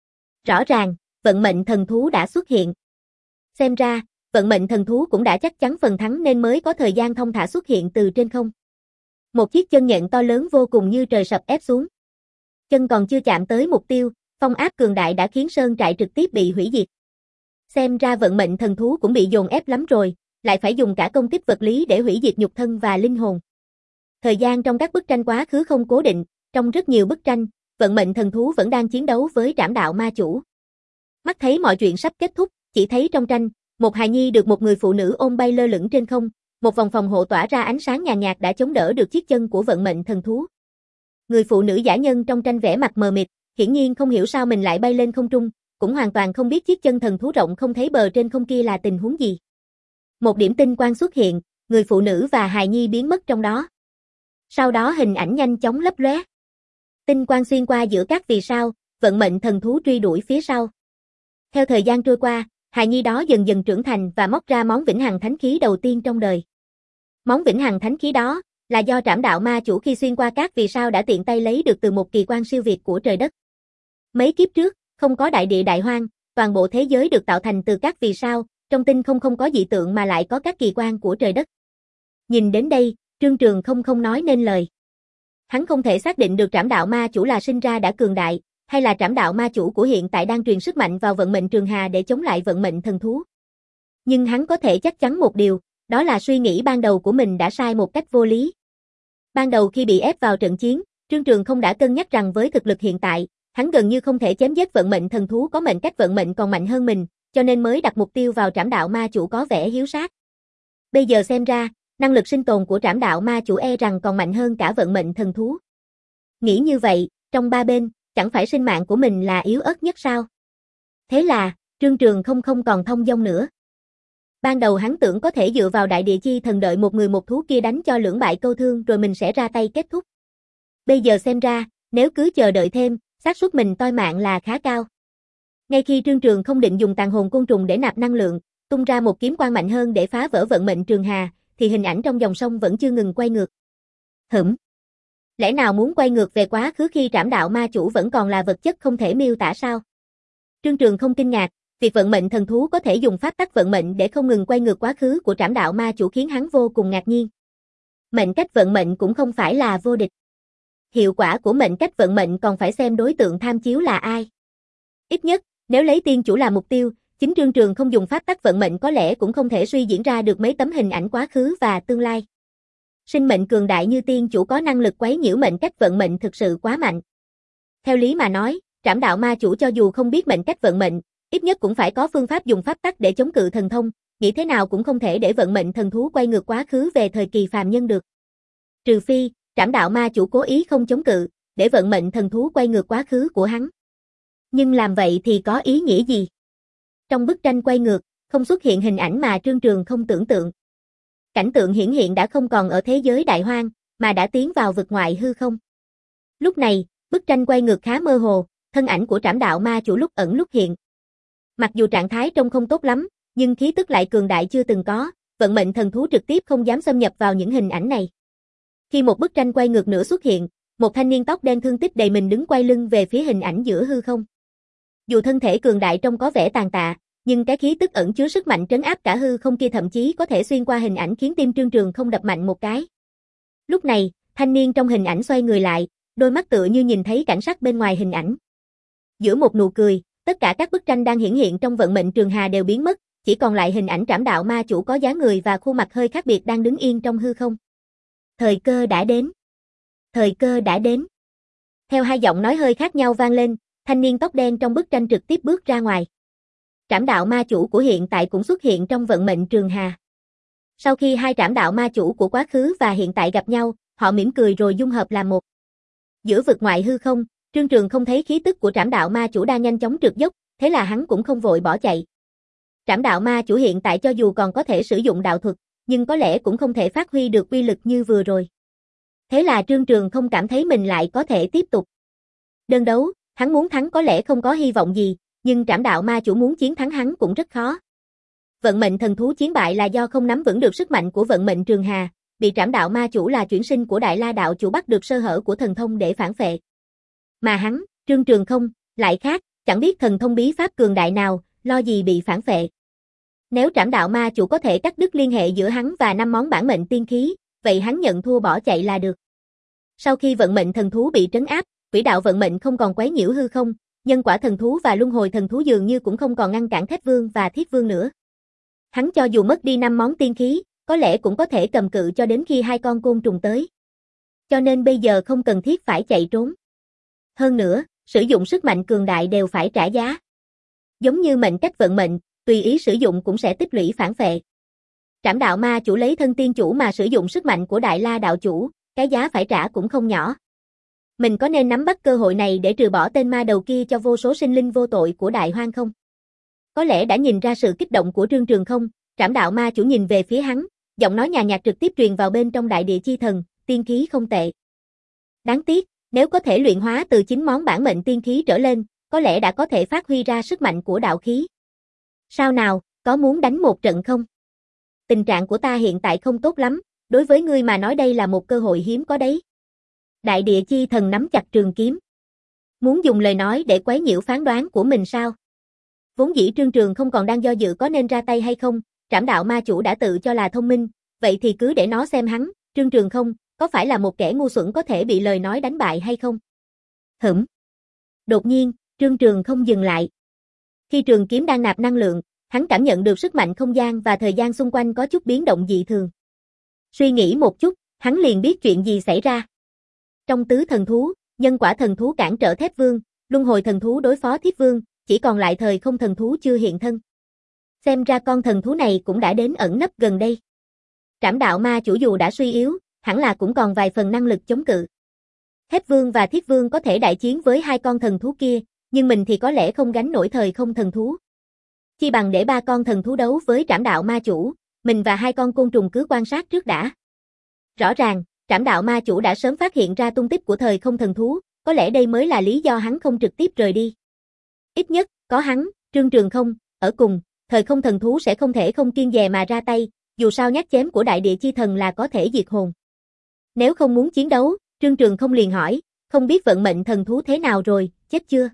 Rõ ràng, vận mệnh thần thú đã xuất hiện. Xem ra, vận mệnh thần thú cũng đã chắc chắn phần thắng nên mới có thời gian thông thả xuất hiện từ trên không. Một chiếc chân nhện to lớn vô cùng như trời sập ép xuống. Chân còn chưa chạm tới mục tiêu, phong áp cường đại đã khiến sơn trại trực tiếp bị hủy diệt. Xem ra vận mệnh thần thú cũng bị dồn ép lắm rồi, lại phải dùng cả công kích vật lý để hủy diệt nhục thân và linh hồn. Thời gian trong các bức tranh quá khứ không cố định, trong rất nhiều bức tranh, vận mệnh thần thú vẫn đang chiến đấu với Trảm Đạo Ma Chủ. Mắt thấy mọi chuyện sắp kết thúc, chỉ thấy trong tranh, một hài nhi được một người phụ nữ ôm bay lơ lửng trên không, một vòng phòng hộ tỏa ra ánh sáng nhàn nhạt đã chống đỡ được chiếc chân của vận mệnh thần thú. Người phụ nữ giả nhân trong tranh vẽ mặt mờ mịt, hiển nhiên không hiểu sao mình lại bay lên không trung, cũng hoàn toàn không biết chiếc chân thần thú rộng không thấy bờ trên không kia là tình huống gì. Một điểm tinh quang xuất hiện, người phụ nữ và hài nhi biến mất trong đó. Sau đó hình ảnh nhanh chóng lấp lóe. Tinh quang xuyên qua giữa các vì sao, vận mệnh thần thú truy đuổi phía sau. Theo thời gian trôi qua, hài nhi đó dần dần trưởng thành và móc ra món vĩnh hằng thánh khí đầu tiên trong đời. Món vĩnh hằng thánh khí đó là do Trảm Đạo Ma Chủ khi xuyên qua các vì sao đã tiện tay lấy được từ một kỳ quan siêu việt của trời đất. Mấy kiếp trước, không có đại địa đại hoang, toàn bộ thế giới được tạo thành từ các vì sao, trong tinh không không có dị tượng mà lại có các kỳ quan của trời đất. Nhìn đến đây, Trương Trường không không nói nên lời. Hắn không thể xác định được Trảm Đạo Ma Chủ là sinh ra đã cường đại, hay là Trảm Đạo Ma Chủ của hiện tại đang truyền sức mạnh vào vận mệnh Trường Hà để chống lại vận mệnh thần thú. Nhưng hắn có thể chắc chắn một điều, đó là suy nghĩ ban đầu của mình đã sai một cách vô lý. Ban đầu khi bị ép vào trận chiến, Trương Trường không đã cân nhắc rằng với thực lực hiện tại, hắn gần như không thể chém giết vận mệnh thần thú có mệnh cách vận mệnh còn mạnh hơn mình, cho nên mới đặt mục tiêu vào Trảm Đạo Ma Chủ có vẻ hiếu sát. Bây giờ xem ra, năng lực sinh tồn của Trảm Đạo Ma Chủ e rằng còn mạnh hơn cả vận mệnh thần thú. Nghĩ như vậy, trong ba bên, chẳng phải sinh mạng của mình là yếu ớt nhất sao? Thế là, Trương Trường không không còn thông dong nữa. Ban đầu hắn tưởng có thể dựa vào đại địa chi thần đợi một người một thú kia đánh cho lưỡng bại câu thương rồi mình sẽ ra tay kết thúc. Bây giờ xem ra, nếu cứ chờ đợi thêm, xác suất mình toi mạng là khá cao. Ngay khi Trương Trường không định dùng tàn hồn côn trùng để nạp năng lượng, tung ra một kiếm quang mạnh hơn để phá vỡ vận mệnh Trường Hà, thì hình ảnh trong dòng sông vẫn chưa ngừng quay ngược. Hửm. Lẽ nào muốn quay ngược về quá khứ khi Trảm Đạo Ma Chủ vẫn còn là vật chất không thể miêu tả sao? Trương Trường không kinh ngạc, việc vận mệnh thần thú có thể dùng pháp tắc vận mệnh để không ngừng quay ngược quá khứ của Trảm Đạo Ma Chủ khiến hắn vô cùng ngạc nhiên. Mệnh cách vận mệnh cũng không phải là vô địch. Hiệu quả của mệnh cách vận mệnh còn phải xem đối tượng tham chiếu là ai. Ít nhất, nếu lấy tiên chủ là mục tiêu, chính Trương Trường không dùng pháp tắc vận mệnh có lẽ cũng không thể suy diễn ra được mấy tấm hình ảnh quá khứ và tương lai. Sinh mệnh cường đại như tiên chủ có năng lực quấy nhiễu mệnh cách vận mệnh thực sự quá mạnh. Theo lý mà nói, Trảm Đạo Ma Chủ cho dù không biết mệnh cách vận mệnh, ít nhất cũng phải có phương pháp dùng pháp tắc để chống cự thần thông, nghĩ thế nào cũng không thể để vận mệnh thần thú quay ngược quá khứ về thời kỳ phàm nhân được. Trừ phi, Trảm Đạo Ma Chủ cố ý không chống cự, để vận mệnh thần thú quay ngược quá khứ của hắn. Nhưng làm vậy thì có ý nghĩa gì? Trong bức tranh quay ngược, không xuất hiện hình ảnh mà Trương Trường không tưởng tượng. Cảnh tượng hiển hiện đã không còn ở thế giới đại hoang, mà đã tiến vào vực ngoại hư không. Lúc này, bức tranh quay ngược khá mơ hồ, thân ảnh của Trảm Đạo Ma Chủ lúc ẩn lúc hiện. Mặc dù trạng thái trông không tốt lắm, nhưng khí tức lại cường đại chưa từng có, vận mệnh thần thú trực tiếp không dám xâm nhập vào những hình ảnh này. Khi một bức tranh quay ngược nữa xuất hiện, một thanh niên tóc đen thương tích đầy mình đứng quay lưng về phía hình ảnh giữa hư không. Dù thân thể cường đại trông có vẻ tàn tạ, nhưng cái khí tức ẩn chứa sức mạnh trấn áp cả hư không kia thậm chí có thể xuyên qua hình ảnh khiến tim Trương Trường không đập mạnh một cái. Lúc này, thanh niên trong hình ảnh xoay người lại, đôi mắt tựa như nhìn thấy cảnh sắc bên ngoài hình ảnh. Giữa một nụ cười, tất cả các bức tranh đang hiển hiện trong vận mệnh Trường Hà đều biến mất, chỉ còn lại hình ảnh Trảm Đạo Ma Chủ có dáng người và khuôn mặt hơi khác biệt đang đứng yên trong hư không. Thời cơ đã đến. Thời cơ đã đến. Theo hai giọng nói hơi khác nhau vang lên, thanh niên tóc đen trong bức tranh trực tiếp bước ra ngoài. Trảm Đạo Ma Chủ của hiện tại cũng xuất hiện trong vận mệnh Trường Hà. Sau khi hai Trảm Đạo Ma Chủ của quá khứ và hiện tại gặp nhau, họ mỉm cười rồi dung hợp làm một. Giữa vực ngoại hư không, Trương Trường không thấy khí tức của Trảm Đạo Ma Chủ đang nhanh chóng trượt dốc, thế là hắn cũng không vội bỏ chạy. Trảm đạo ma chủ hiện tại cho dù còn có thể sử dụng đạo thuật, nhưng có lẽ cũng không thể phát huy được uy lực như vừa rồi. Thế là Trương Trường không cảm thấy mình lại có thể tiếp tục đơn đấu, hắn muốn thắng có lẽ không có hy vọng gì, nhưng Trảm đạo ma chủ muốn chiến thắng hắn cũng rất khó. Vận mệnh thần thú chiến bại là do không nắm vững được sức mạnh của vận mệnh Trường Hà, bị Trảm đạo ma chủ là chuyển sinh của Đại La đạo chủ bắt được sơ hở của thần thông để phản phệ. Mà hắn, Trương Trường không, lại khác, chẳng biết thần thông bí pháp cường đại nào, lo gì bị phản phệ. Nếu Trảm đạo ma chủ có thể cắt đứt liên hệ giữa hắn và năm món bản mệnh tiên khí, vậy hắn nhận thua bỏ chạy là được. Sau khi vận mệnh thần thú bị trấn áp, quỹ đạo vận mệnh không còn quấy nhiễu hư không, nhân quả thần thú và luân hồi thần thú dường như cũng không còn ngăn cản Thép Vương và Thiết Vương nữa. Hắn cho dù mất đi năm món tiên khí, có lẽ cũng có thể cầm cự cho đến khi hai con côn trùng tới. Cho nên bây giờ không cần thiết phải chạy trốn. Hơn nữa, sử dụng sức mạnh cường đại đều phải trả giá. Giống như mệnh cách vận mệnh, tùy ý sử dụng cũng sẽ tích lũy phản phệ. Trảm đạo ma chủ lấy thân tiên chủ mà sử dụng sức mạnh của Đại La đạo chủ, cái giá phải trả cũng không nhỏ. Mình có nên nắm bắt cơ hội này để trừ bỏ tên ma đầu kia cho vô số sinh linh vô tội của Đại Hoang không? Có lẽ đã nhìn ra sự kích động của Trương Trường không, Trảm đạo ma chủ nhìn về phía hắn, giọng nói nhàn nhạt trực tiếp truyền vào bên trong đại địa chi thần, tiên khí không tệ. Đáng tiếc, nếu có thể luyện hóa từ chín món bản mệnh tiên khí trở lên, có lẽ đã có thể phát huy ra sức mạnh của đạo khí. Sao nào, có muốn đánh một trận không? Tình trạng của ta hiện tại không tốt lắm, đối với ngươi mà nói đây là một cơ hội hiếm có đấy. Đại địa chi thần nắm chặt trường kiếm. Muốn dùng lời nói để quấy nhiễu phán đoán của mình sao? Vốn dĩ Trương Trường không còn đang do dự có nên ra tay hay không, Trảm đạo ma chủ đã tự cho là thông minh, vậy thì cứ để nó xem hắn, Trương Trường không, có phải là một kẻ ngu xuẩn có thể bị lời nói đánh bại hay không? Hửm. Đột nhiên, Trương Trường không dừng lại. Khi trường kiếm đang nạp năng lượng, hắn cảm nhận được sức mạnh không gian và thời gian xung quanh có chút biến động dị thường. Suy nghĩ một chút, hắn liền biết chuyện gì xảy ra. Trong tứ thần thú, nhân quả thần thú cản trở Thép Vương, luân hồi thần thú đối phó Thiết Vương, chỉ còn lại thời không thần thú chưa hiện thân. Xem ra con thần thú này cũng đã đến ẩn nấp gần đây. Trảm đạo ma chủ dù đã suy yếu, hẳn là cũng còn vài phần năng lực chống cự. Thép Vương và Thiết Vương có thể đại chiến với hai con thần thú kia, nhưng mình thì có lẽ không gánh nổi thời không thần thú. Chi bằng để ba con thần thú đấu với Trảm đạo ma chủ, mình và hai con côn trùng cứ quan sát trước đã. Rõ ràng, Trảm đạo ma chủ đã sớm phát hiện ra tung tích của thời không thần thú, có lẽ đây mới là lý do hắn không trực tiếp rời đi. Ít nhất, có hắn, Trương Trường không, ở cùng, thời không thần thú sẽ không thể không kiêng dè mà ra tay, dù sao nhát chém của đại địa chi thần là có thể diệt hồn. Nếu không muốn chiến đấu, Trương Trường không liền hỏi, không biết vận mệnh thần thú thế nào rồi, chết chưa?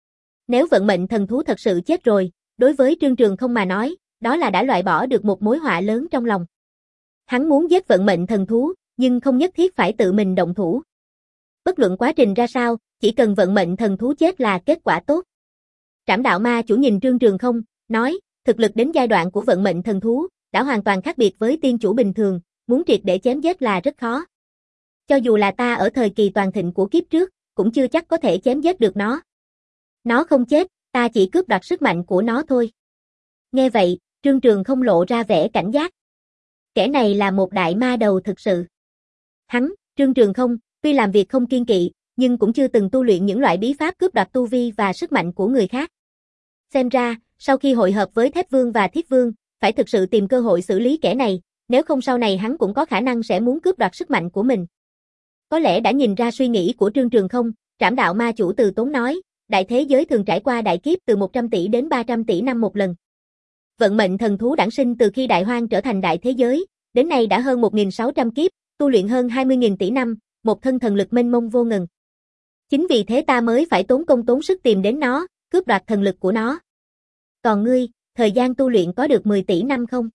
Nếu vận mệnh thần thú thật sự chết rồi, đối với Trương Trường không mà nói, đó là đã loại bỏ được một mối họa lớn trong lòng. Hắn muốn giết vận mệnh thần thú, nhưng không nhất thiết phải tự mình động thủ. Bất luận quá trình ra sao, chỉ cần vận mệnh thần thú chết là kết quả tốt. Trảm đạo ma chủ nhìn Trương Trường không, nói, thực lực đến giai đoạn của vận mệnh thần thú, đã hoàn toàn khác biệt với tiên chủ bình thường, muốn triệt để chém giết là rất khó. Cho dù là ta ở thời kỳ toàn thịnh của kiếp trước, cũng chưa chắc có thể chém giết được nó. Nó không chết, ta chỉ cướp đoạt sức mạnh của nó thôi. Nghe vậy, Trương Trường không lộ ra vẻ cảnh giác. Kẻ này là một đại ma đầu thực sự. Hắn, Trương Trường không, tuy làm việc không kiêng kỵ, nhưng cũng chưa từng tu luyện những loại bí pháp cướp đoạt tu vi và sức mạnh của người khác. Xem ra, sau khi hội hợp với Thép Vương và Thiết Vương, phải thực sự tìm cơ hội xử lý kẻ này, nếu không sau này hắn cũng có khả năng sẽ muốn cướp đoạt sức mạnh của mình. Có lẽ đã nhìn ra suy nghĩ của Trương Trường không, Trảm đạo ma chủ từ tốn nói, đại thế giới thường trải qua đại kiếp từ một trăm tỷ đến ba trăm tỷ năm một lần. Vận mệnh thần thú đản sinh từ khi Đại Hoang trở thành đại thế giới, đến nay đã hơn một nghìn sáu trăm kiếp, tu luyện hơn hai mươi nghìn tỷ năm, một thân thần lực mênh mông vô ngần. Chính vì thế ta mới phải tốn công tốn sức tìm đến nó, cướp đoạt thần lực của nó. Còn ngươi, thời gian tu luyện có được mười tỷ năm không?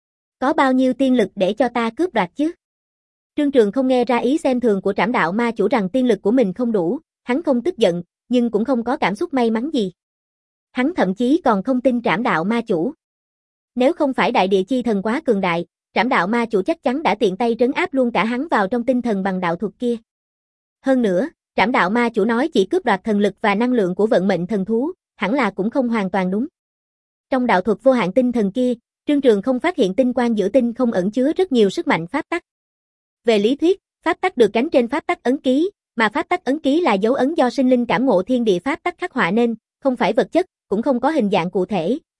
Có bao nhiêu tiên lực để cho ta cướp đoạt chứ? Trương Trường không nghe ra ý xem thường của Trảm đạo ma chủ rằng tiên lực của mình không đủ, hắn không tức giận, nhưng cũng không có cảm xúc may mắn gì. Hắn thậm chí còn không tin Trảm đạo ma chủ. Nếu không phải đại địa chi thần quá cường đại, Trảm đạo ma chủ chắc chắn đã tiện tay trấn áp luôn cả hắn vào trong tinh thần bằng đạo thuật kia. Hơn nữa, Trảm đạo ma chủ nói chỉ cướp đoạt thần lực và năng lượng của vận mệnh thần thú, hẳn là cũng không hoàn toàn đúng. Trong đạo thuật vô hạn tinh thần kia, Trương Trường không phát hiện tinh quang giữa tinh không ẩn chứa rất nhiều sức mạnh pháp tắc. Về lý thuyết, pháp tắc được gắn trên pháp tắc ấn ký, mà pháp tắc ấn ký là dấu ấn do sinh linh cảm ngộ thiên địa pháp tắc khắc họa nên, không phải vật chất, cũng không có hình dạng cụ thể,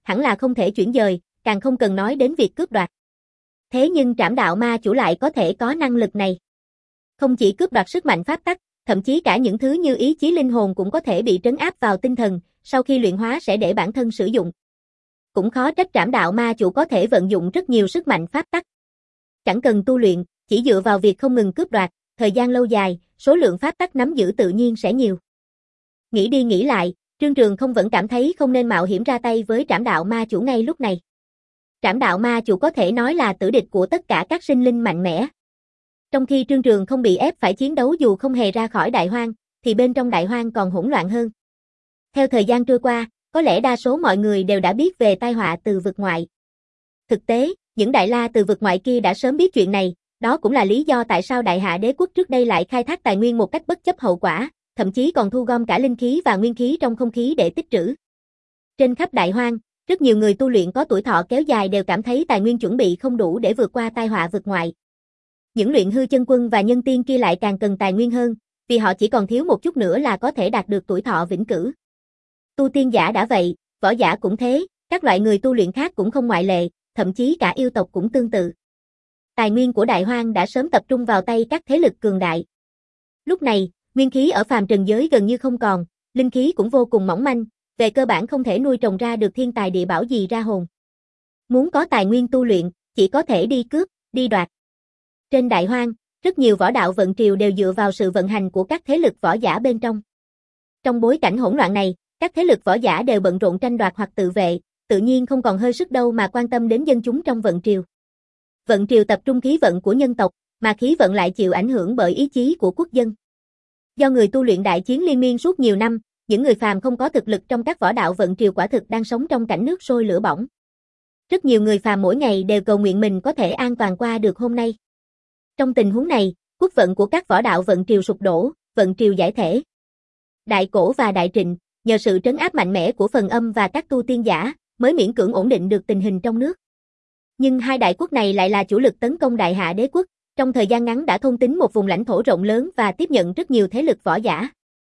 hẳn là không thể chuyển dời, càng không cần nói đến việc cướp đoạt. Thế nhưng Trảm Đạo Ma Chủ lại có thể có năng lực này. Không chỉ cướp đoạt sức mạnh pháp tắc, thậm chí cả những thứ như ý chí linh hồn cũng có thể bị trấn áp vào tinh thần, sau khi luyện hóa sẽ để bản thân sử dụng. Cũng khó trách Trảm Đạo Ma Chủ có thể vận dụng rất nhiều sức mạnh pháp tắc. Chẳng cần tu luyện, chỉ dựa vào việc không ngừng cướp đoạt, thời gian lâu dài, số lượng pháp tắc nắm giữ tự nhiên sẽ nhiều. Nghĩ đi nghĩ lại, Trương Trường không vẫn cảm thấy không nên mạo hiểm ra tay với Trảm Đạo Ma Chủ ngay lúc này. Trảm Đạo Ma Chủ có thể nói là tử địch của tất cả các sinh linh mạnh mẽ. Trong khi Trương Trường không bị ép phải chiến đấu dù không hề ra khỏi Đại Hoang, thì bên trong Đại Hoang còn hỗn loạn hơn. Theo thời gian trôi qua, có lẽ đa số mọi người đều đã biết về tai họa từ vực ngoại. Thực tế, những Đại La từ vực ngoại kia đã sớm biết chuyện này, đó cũng là lý do tại sao Đại Hạ Đế quốc trước đây lại khai thác tài nguyên một cách bất chấp hậu quả, thậm chí còn thu gom cả linh khí và nguyên khí trong không khí để tích trữ. Trên khắp Đại Hoang, rất nhiều người tu luyện có tuổi thọ kéo dài đều cảm thấy tài nguyên chuẩn bị không đủ để vượt qua tai họa vực ngoại. Những luyện hư chân quân và nhân tiên kia lại càng cần tài nguyên hơn, vì họ chỉ còn thiếu một chút nữa là có thể đạt được tuổi thọ vĩnh cửu. Tu tiên giả đã vậy, võ giả cũng thế, các loại người tu luyện khác cũng không ngoại lệ, thậm chí cả yêu tộc cũng tương tự. Tài nguyên của Đại Hoang đã sớm tập trung vào tay các thế lực cường đại. Lúc này, nguyên khí ở phàm trần giới gần như không còn, linh khí cũng vô cùng mỏng manh, về cơ bản không thể nuôi trồng ra được thiên tài địa bảo gì ra hồn. Muốn có tài nguyên tu luyện, chỉ có thể đi cướp, đi đoạt. Trên Đại Hoang, rất nhiều võ đạo vận triều đều dựa vào sự vận hành của các thế lực võ giả bên trong. Trong bối cảnh hỗn loạn này, các thế lực võ giả đều bận rộn tranh đoạt hoặc tự vệ, tự nhiên không còn hơi sức đâu mà quan tâm đến dân chúng trong vận triều. Vận triều tập trung khí vận của nhân tộc, mà khí vận lại chịu ảnh hưởng bởi ý chí của quốc dân. Do người tu luyện đại chiến liên miên suốt nhiều năm, những người phàm không có thực lực trong các võ đạo vận triều quả thực đang sống trong cảnh nước sôi lửa bỏng. Rất nhiều người phàm mỗi ngày đều cầu nguyện mình có thể an toàn qua được hôm nay. Trong tình huống này, quốc vận của các võ đạo vận triều sụp đổ, vận triều giải thể. Đại Cổ và Đại Trịnh, nhờ sự trấn áp mạnh mẽ của Phần Âm và các tu tiên giả, mới miễn cưỡng ổn định được tình hình trong nước. Nhưng hai đại quốc này lại là chủ lực tấn công Đại Hạ Đế quốc, trong thời gian ngắn đã thôn tính một vùng lãnh thổ rộng lớn và tiếp nhận rất nhiều thế lực võ giả.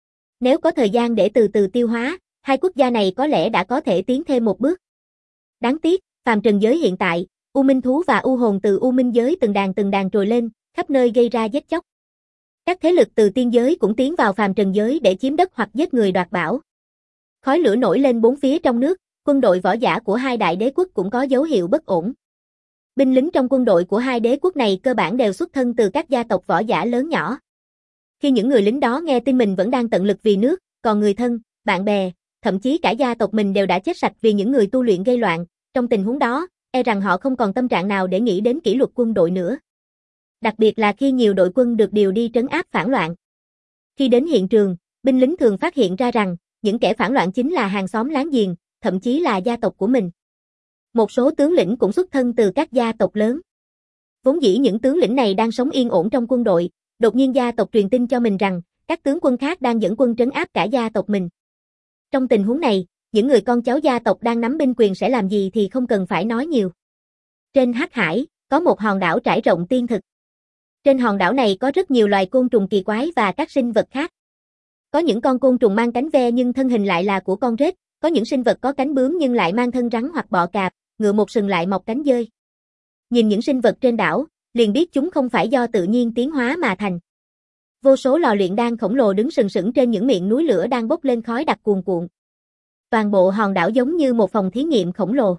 Nếu có thời gian để từ từ tiêu hóa, hai quốc gia này có lẽ đã có thể tiến thêm một bước. Đáng tiếc, phàm trần giới hiện tại, U Minh thú và U hồn từ U Minh giới từng đàn từng đàn trồi lên, khắp nơi gây ra giết chóc. Các thế lực từ tiên giới cũng tiến vào phàm trần giới để chiếm đất hoặc giết người đoạt bảo. Khói lửa nổi lên bốn phía trong nước, quân đội võ giả của hai đại đế quốc cũng có dấu hiệu bất ổn. Binh lính trong quân đội của hai đế quốc này cơ bản đều xuất thân từ các gia tộc võ giả lớn nhỏ. Khi những người lính đó nghe tin mình vẫn đang tận lực vì nước, còn người thân, bạn bè, thậm chí cả gia tộc mình đều đã chết sạch vì những người tu luyện gây loạn, trong tình huống đó, e rằng họ không còn tâm trạng nào để nghĩ đến kỷ luật quân đội nữa. Đặc biệt là khi nhiều đội quân được điều đi trấn áp phản loạn. Khi đến hiện trường, binh lính thường phát hiện ra rằng, những kẻ phản loạn chính là hàng xóm láng giềng, thậm chí là gia tộc của mình. Một số tướng lĩnh cũng xuất thân từ các gia tộc lớn. Vốn dĩ những tướng lĩnh này đang sống yên ổn trong quân đội, đột nhiên gia tộc truyền tin cho mình rằng, các tướng quân khác đang dẫn quân trấn áp cả gia tộc mình. Trong tình huống này, những người con cháu gia tộc đang nắm binh quyền sẽ làm gì thì không cần phải nói nhiều. Trên Hắc Hải, có một hòn đảo trải rộng tiên thực. Trên hòn đảo này có rất nhiều loài côn trùng kỳ quái và các sinh vật khác. Có những con côn trùng mang cánh ve nhưng thân hình lại là của con rết, có những sinh vật có cánh bướm nhưng lại mang thân rắn hoặc bọ cạp, ngựa một sừng lại mọc cánh dơi. Nhìn những sinh vật trên đảo, liền biết chúng không phải do tự nhiên tiến hóa mà thành. Vô số lò luyện đan khổng lồ đứng sừng sững trên những miệng núi lửa đang bốc lên khói đặc cuồn cuộn. Toàn bộ hòn đảo giống như một phòng thí nghiệm khổng lồ.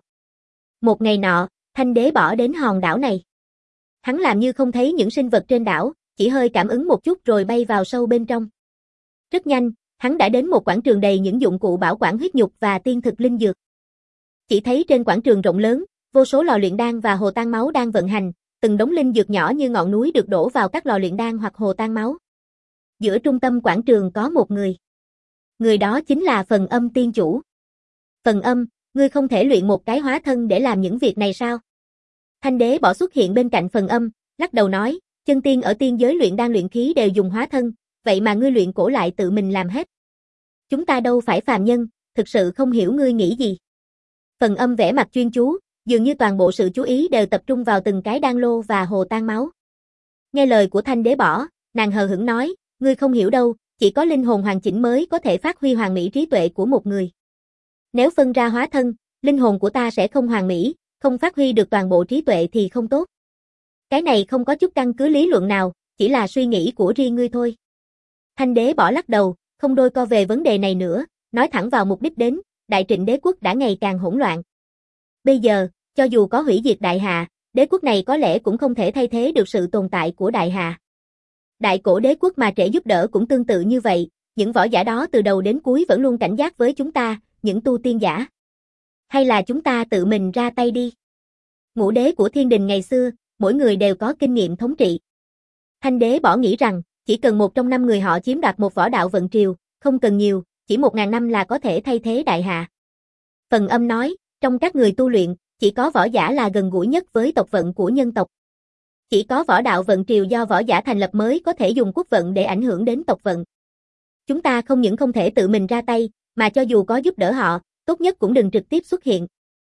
Một ngày nọ, Thanh Đế bỏ đến hòn đảo này. Hắn làm như không thấy những sinh vật trên đảo, chỉ hơi cảm ứng một chút rồi bay vào sâu bên trong. Rất nhanh, hắn đã đến một quảng trường đầy những dụng cụ bảo quản huyết nhục và tiên thực linh dược. Chỉ thấy trên quảng trường rộng lớn, vô số lò luyện đan và hồ tan máu đang vận hành, từng đống linh dược nhỏ như ngọn núi được đổ vào các lò luyện đan hoặc hồ tan máu. Giữa trung tâm quảng trường có một người. Người đó chính là Phần Âm tiên chủ. Phần Âm, ngươi không thể luyện một cái hóa thân để làm những việc này sao? Thanh Đế bỏ xuất hiện bên cạnh Phần Âm, lắc đầu nói, chân tiên ở tiên giới luyện đan luyện khí đều dùng hóa thân, vậy mà ngươi luyện cổ lại tự mình làm hết. Chúng ta đâu phải phàm nhân, thực sự không hiểu ngươi nghĩ gì. Phần Âm vẻ mặt chuyên chú, dường như toàn bộ sự chú ý đều tập trung vào từng cái đan lô và hồ tan máu. Nghe lời của Thanh Đế bỏ, nàng hờ hững nói, ngươi không hiểu đâu, chỉ có linh hồn hoàn chỉnh mới có thể phát huy hoàn mỹ trí tuệ của một người. Nếu phân ra hóa thân, linh hồn của ta sẽ không hoàn mỹ, không phát huy được toàn bộ trí tuệ thì không tốt. Cái này không có chút căn cứ lý luận nào, chỉ là suy nghĩ của riêng ngươi thôi. Thanh đế bỏ lắc đầu, không đôi co về vấn đề này nữa, nói thẳng vào mục đích đến, Đại Trịnh đế quốc đã ngày càng hỗn loạn. Bây giờ, cho dù có hủy diệt Đại Hà, đế quốc này có lẽ cũng không thể thay thế được sự tồn tại của Đại Hà. Đại Cổ đế quốc mà Trễ giúp đỡ cũng tương tự như vậy, những võ giả đó từ đầu đến cuối vẫn luôn cảnh giác với chúng ta, những tu tiên giả. Hay là chúng ta tự mình ra tay đi. Ngũ đế của thiên đình ngày xưa, mỗi người đều có kinh nghiệm thống trị. Thanh đế bỏ nghĩ rằng, chỉ cần một trong năm người họ chiếm đoạt một võ đạo vận triều, không cần nhiều, chỉ một ngàn năm là có thể thay thế Đại Hà. Phần Âm nói, trong các người tu luyện, chỉ có võ giả là gần gũi nhất với tộc vận của nhân tộc. Chỉ có võ đạo vận triều do võ giả thành lập mới có thể dùng quốc vận để ảnh hưởng đến tộc vận. Chúng ta không những không thể tự mình ra tay, mà cho dù có giúp đỡ họ, tốt nhất cũng đừng trực tiếp xuất hiện.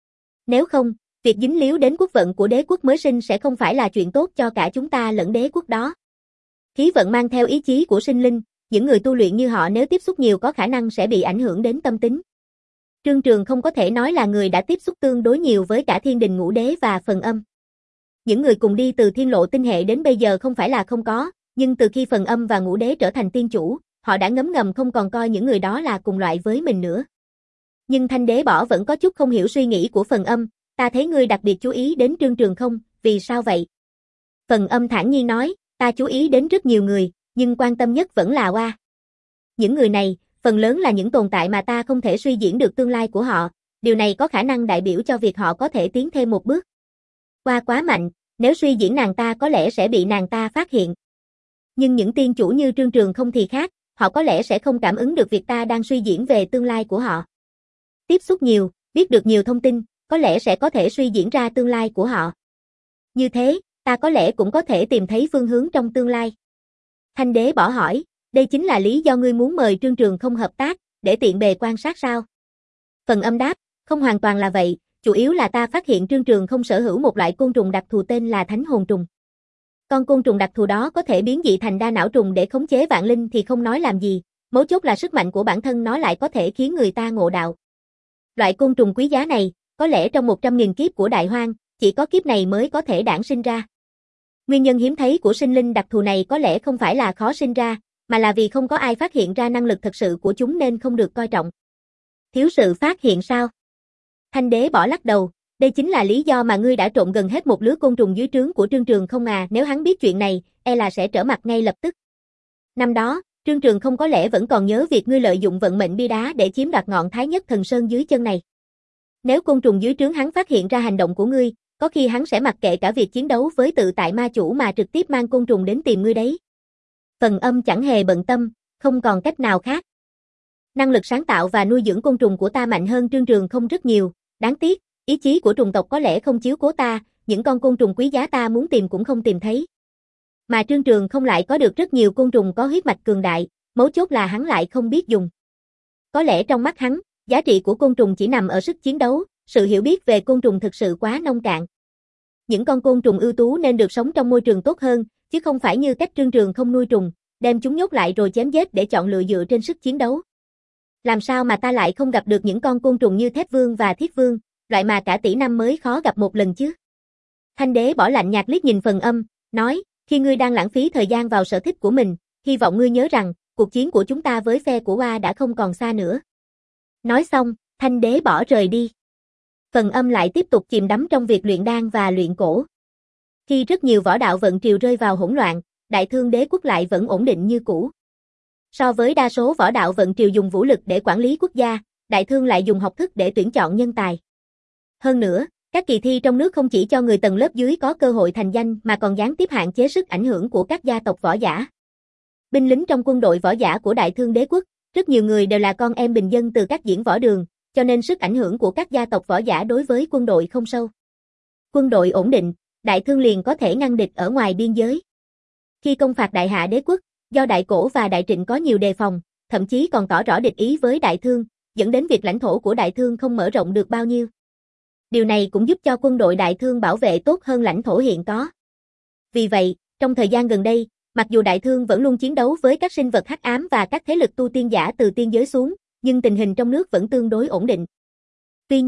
Nếu không, việc dính líu đến quốc vận của đế quốc mới sinh sẽ không phải là chuyện tốt cho cả chúng ta lẫn đế quốc đó. Khí vận mang theo ý chí của sinh linh, những người tu luyện như họ nếu tiếp xúc nhiều có khả năng sẽ bị ảnh hưởng đến tâm tính. Trương Trường không có thể nói là người đã tiếp xúc tương đối nhiều với cả thiên đình ngũ đế và Phần Âm. Những người cùng đi từ thiên lộ tinh hệ đến bây giờ không phải là không có, nhưng từ khi Phần Âm và ngũ đế trở thành tiên chủ, họ đã ngấm ngầm không còn coi những người đó là cùng loại với mình nữa. Nhưng Thanh đế bỏ vẫn có chút không hiểu suy nghĩ của Phần Âm, ta thấy ngươi đặc biệt chú ý đến Trương Trường không, vì sao vậy? Phần Âm thản nhiên nói, ta chú ý đến rất nhiều người, nhưng quan tâm nhất vẫn là Oa. Những người này, phần lớn là những tồn tại mà ta không thể suy diễn được tương lai của họ, điều này có khả năng đại biểu cho việc họ có thể tiến thêm một bước. Oa quá mạnh, nếu suy diễn nàng ta có lẽ sẽ bị nàng ta phát hiện. Nhưng những tiên chủ như Trương Trường không thì khác, họ có lẽ sẽ không cảm ứng được việc ta đang suy diễn về tương lai của họ. Tiếp xúc nhiều, biết được nhiều thông tin, có lẽ sẽ có thể suy diễn ra tương lai của họ. Như thế, ta có lẽ cũng có thể tìm thấy phương hướng trong tương lai. Thanh đế bỏ hỏi, đây chính là lý do ngươi muốn mời Trương Trường không hợp tác, để tiện bề quan sát sao? Phần Âm đáp, không hoàn toàn là vậy, chủ yếu là ta phát hiện Trương Trường không sở hữu một loại côn trùng đặc thù tên là Thánh Hồn Trùng. Con côn trùng đặc thù đó có thể biến dị thành đa não trùng để khống chế vạn linh thì không nói làm gì, mấu chốt là sức mạnh của bản thân nó lại có thể khiến người ta ngộ đạo. Loại côn trùng quý giá này, có lẽ trong một trăm nghìn kiếp của Đại Hoang, chỉ có kiếp này mới có thể đản sinh ra. Nguyên nhân hiếm thấy của sinh linh đặc thù này có lẽ không phải là khó sinh ra, mà là vì không có ai phát hiện ra năng lực thật sự của chúng nên không được coi trọng. Thiếu sự phát hiện sao? Thanh đế bỏ lắc đầu, đây chính là lý do mà ngươi đã trộn gần hết một lứa côn trùng dưới trướng của Trương Trường không à, nếu hắn biết chuyện này, e là sẽ trở mặt ngay lập tức. Năm đó, Trương Trường không có lẽ vẫn còn nhớ việc ngươi lợi dụng vận mệnh bia đá để chiếm đoạt ngọn Thái Nhất Thần Sơn dưới chân này. Nếu côn trùng dưới trướng hắn phát hiện ra hành động của ngươi, có khi hắn sẽ mặc kệ cả việc chiến đấu với tự tại ma chủ mà trực tiếp mang côn trùng đến tìm ngươi đấy. Phần Âm chẳng hề bận tâm, không còn cách nào khác. Năng lực sáng tạo và nuôi dưỡng côn trùng của ta mạnh hơn Trương Trường không rất nhiều, đáng tiếc, ý chí của trùng tộc có lẽ không chiếu cố ta, những con côn trùng quý giá ta muốn tìm cũng không tìm thấy. Mà Trương Trường không lại có được rất nhiều côn trùng có huyết mạch cường đại, mấu chốt là hắn lại không biết dùng. Có lẽ trong mắt hắn, giá trị của côn trùng chỉ nằm ở sức chiến đấu, sự hiểu biết về côn trùng thực sự quá nông cạn. Những con côn trùng ưu tú nên được sống trong môi trường tốt hơn, chứ không phải như cách Trương Trường không nuôi trùng, đem chúng nhốt lại rồi chém giết để chọn lựa dựa trên sức chiến đấu. Làm sao mà ta lại không gặp được những con côn trùng như Thép Vương và Thiết Vương, loại mà cả tỷ năm mới khó gặp một lần chứ? Thanh đế bỏ lạnh nhạt liếc nhìn Phần Âm, nói, khi ngươi đang lãng phí thời gian vào sở thích của mình, hy vọng ngươi nhớ rằng, cuộc chiến của chúng ta với phe của Oa đã không còn xa nữa. Nói xong, Thanh đế bỏ rời đi. Phần Âm lại tiếp tục chìm đắm trong việc luyện đan và luyện cổ. Khi rất nhiều võ đạo vận triều rơi vào hỗn loạn, Đại Thương đế quốc lại vẫn ổn định như cũ. So với đa số võ đạo vận triều dùng vũ lực để quản lý quốc gia, Đại Thương lại dùng học thức để tuyển chọn nhân tài. Hơn nữa, các kỳ thi trong nước không chỉ cho người tầng lớp dưới có cơ hội thành danh mà còn gián tiếp hạn chế sức ảnh hưởng của các gia tộc võ giả. Binh lính trong quân đội võ giả của Đại Thương đế quốc, rất nhiều người đều là con em bình dân từ các diễn võ đường, cho nên sức ảnh hưởng của các gia tộc võ giả đối với quân đội không sâu. Quân đội ổn định, Đại Thương liền có thể ngăn địch ở ngoài biên giới. Khi công phạt Đại Hạ đế quốc, do Đại Cổ và Đại Trịnh có nhiều đề phòng, thậm chí còn tỏ rõ địch ý với Đại Thương, dẫn đến việc lãnh thổ của Đại Thương không mở rộng được bao nhiêu. Điều này cũng giúp cho quân đội Đại Thương bảo vệ tốt hơn lãnh thổ hiện có. Vì vậy, trong thời gian gần đây, mặc dù Đại Thương vẫn luôn chiến đấu với các sinh vật hắc ám và các thế lực tu tiên giả từ tiên giới xuống, nhưng tình hình trong nước vẫn tương đối ổn định. Tuy nhiên,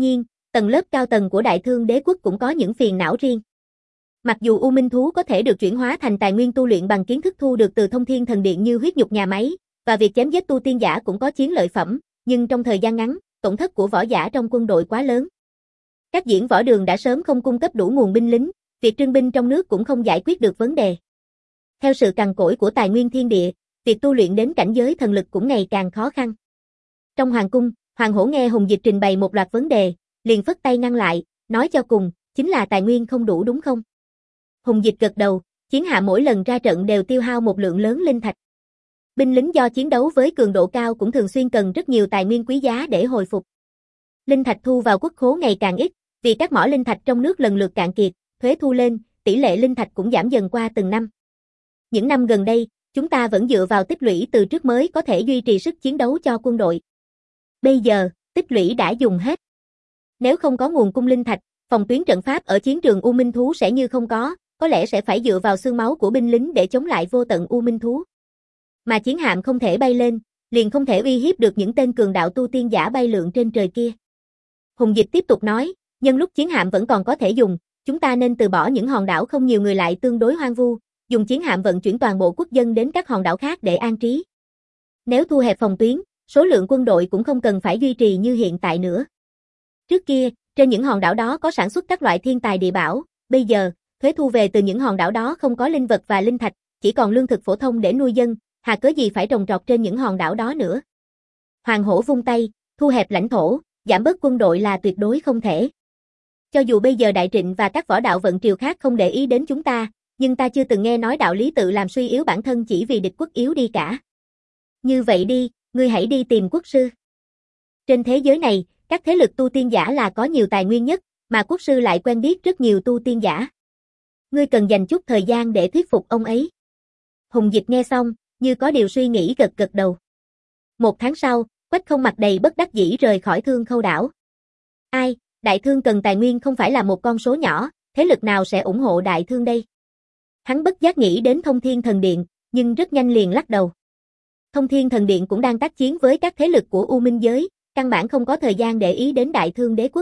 tầng lớp cao tầng của Đại Thương Đế quốc cũng có những phiền não riêng. Mặc dù U Minh thú có thể được chuyển hóa thành tài nguyên tu luyện bằng kiến thức thu được từ Thông Thiên Thần Điện như huyết nhục nhà máy, và việc chém giết tu tiên giả cũng có chiến lợi phẩm, nhưng trong thời gian ngắn, tổn thất của võ giả trong quân đội quá lớn. Các diễn võ đường đã sớm không cung cấp đủ nguồn binh lính, việc trưng binh trong nước cũng không giải quyết được vấn đề. Theo sự cằn cỗi của tài nguyên thiên địa, việc tu luyện đến cảnh giới thần lực cũng ngày càng khó khăn. Trong hoàng cung, Hoàng Hổ nghe Hùng Dịch trình bày một loạt vấn đề, liền phất tay ngăn lại, nói cho cùng, chính là tài nguyên không đủ đúng không? Hùng Dịch gật đầu, chiến hạ mỗi lần ra trận đều tiêu hao một lượng lớn linh thạch. Binh lính do chiến đấu với cường độ cao cũng thường xuyên cần rất nhiều tài nguyên quý giá để hồi phục. Linh thạch thu vào quốc khố ngày càng ít, vì các mỏ linh thạch trong nước lần lượt cạn kiệt, thuế thu lên, tỷ lệ linh thạch cũng giảm dần qua từng năm. Những năm gần đây, chúng ta vẫn dựa vào tích lũy từ trước mới có thể duy trì sức chiến đấu cho quân đội. Bây giờ, tích lũy đã dùng hết. Nếu không có nguồn cung linh thạch, phòng tuyến trận pháp ở chiến trường U Minh thú sẽ như không có, có lẽ sẽ phải dựa vào xương máu của binh lính để chống lại vô tận U Minh thú. Mà chiến hạm không thể bay lên, liền không thể uy hiếp được những tên cường đạo tu tiên giả bay lượn trên trời kia. Hùng Dịch tiếp tục nói, nhân lúc chiến hạm vẫn còn có thể dùng, chúng ta nên từ bỏ những hòn đảo không nhiều người lại tương đối hoang vu, dùng chiến hạm vận chuyển toàn bộ quốc dân đến các hòn đảo khác để an trí. Nếu thu hẹp phòng tuyến, số lượng quân đội cũng không cần phải duy trì như hiện tại nữa. Trước kia, trên những hòn đảo đó có sản xuất các loại thiên tài địa bảo, bây giờ, thuế thu về từ những hòn đảo đó không có linh vật và linh thạch, chỉ còn lương thực phổ thông để nuôi dân, hà cớ gì phải trồng trọt trên những hòn đảo đó nữa. Hoàng Hổ vung tay, thu hẹp lãnh thổ, giảm bớt quân đội là tuyệt đối không thể. Cho dù bây giờ Đại Trịnh và các võ đạo vận triều khác không để ý đến chúng ta, nhưng ta chưa từng nghe nói đạo lý tự làm suy yếu bản thân chỉ vì địch quốc yếu đi cả. Như vậy đi, ngươi hãy đi tìm quốc sư. Trên thế giới này, các thế lực tu tiên giả là có nhiều tài nguyên nhất, mà quốc sư lại quen biết rất nhiều tu tiên giả. Ngươi cần dành chút thời gian để thuyết phục ông ấy. Hùng Dịch nghe xong, như có điều suy nghĩ gật gật đầu. Một tháng sau, Quách Không mặt đầy bất đắc dĩ rời khỏi Thương Khâu đảo. Ai, Đại Thương cần tài nguyên không phải là một con số nhỏ, thế lực nào sẽ ủng hộ Đại Thương đây? Hắn bất giác nghĩ đến Thông Thiên Thần Điện, nhưng rất nhanh liền lắc đầu. Thông Thiên Thần Điện cũng đang tác chiến với các thế lực của U Minh giới, căn bản không có thời gian để ý đến Đại Thương Đế quốc.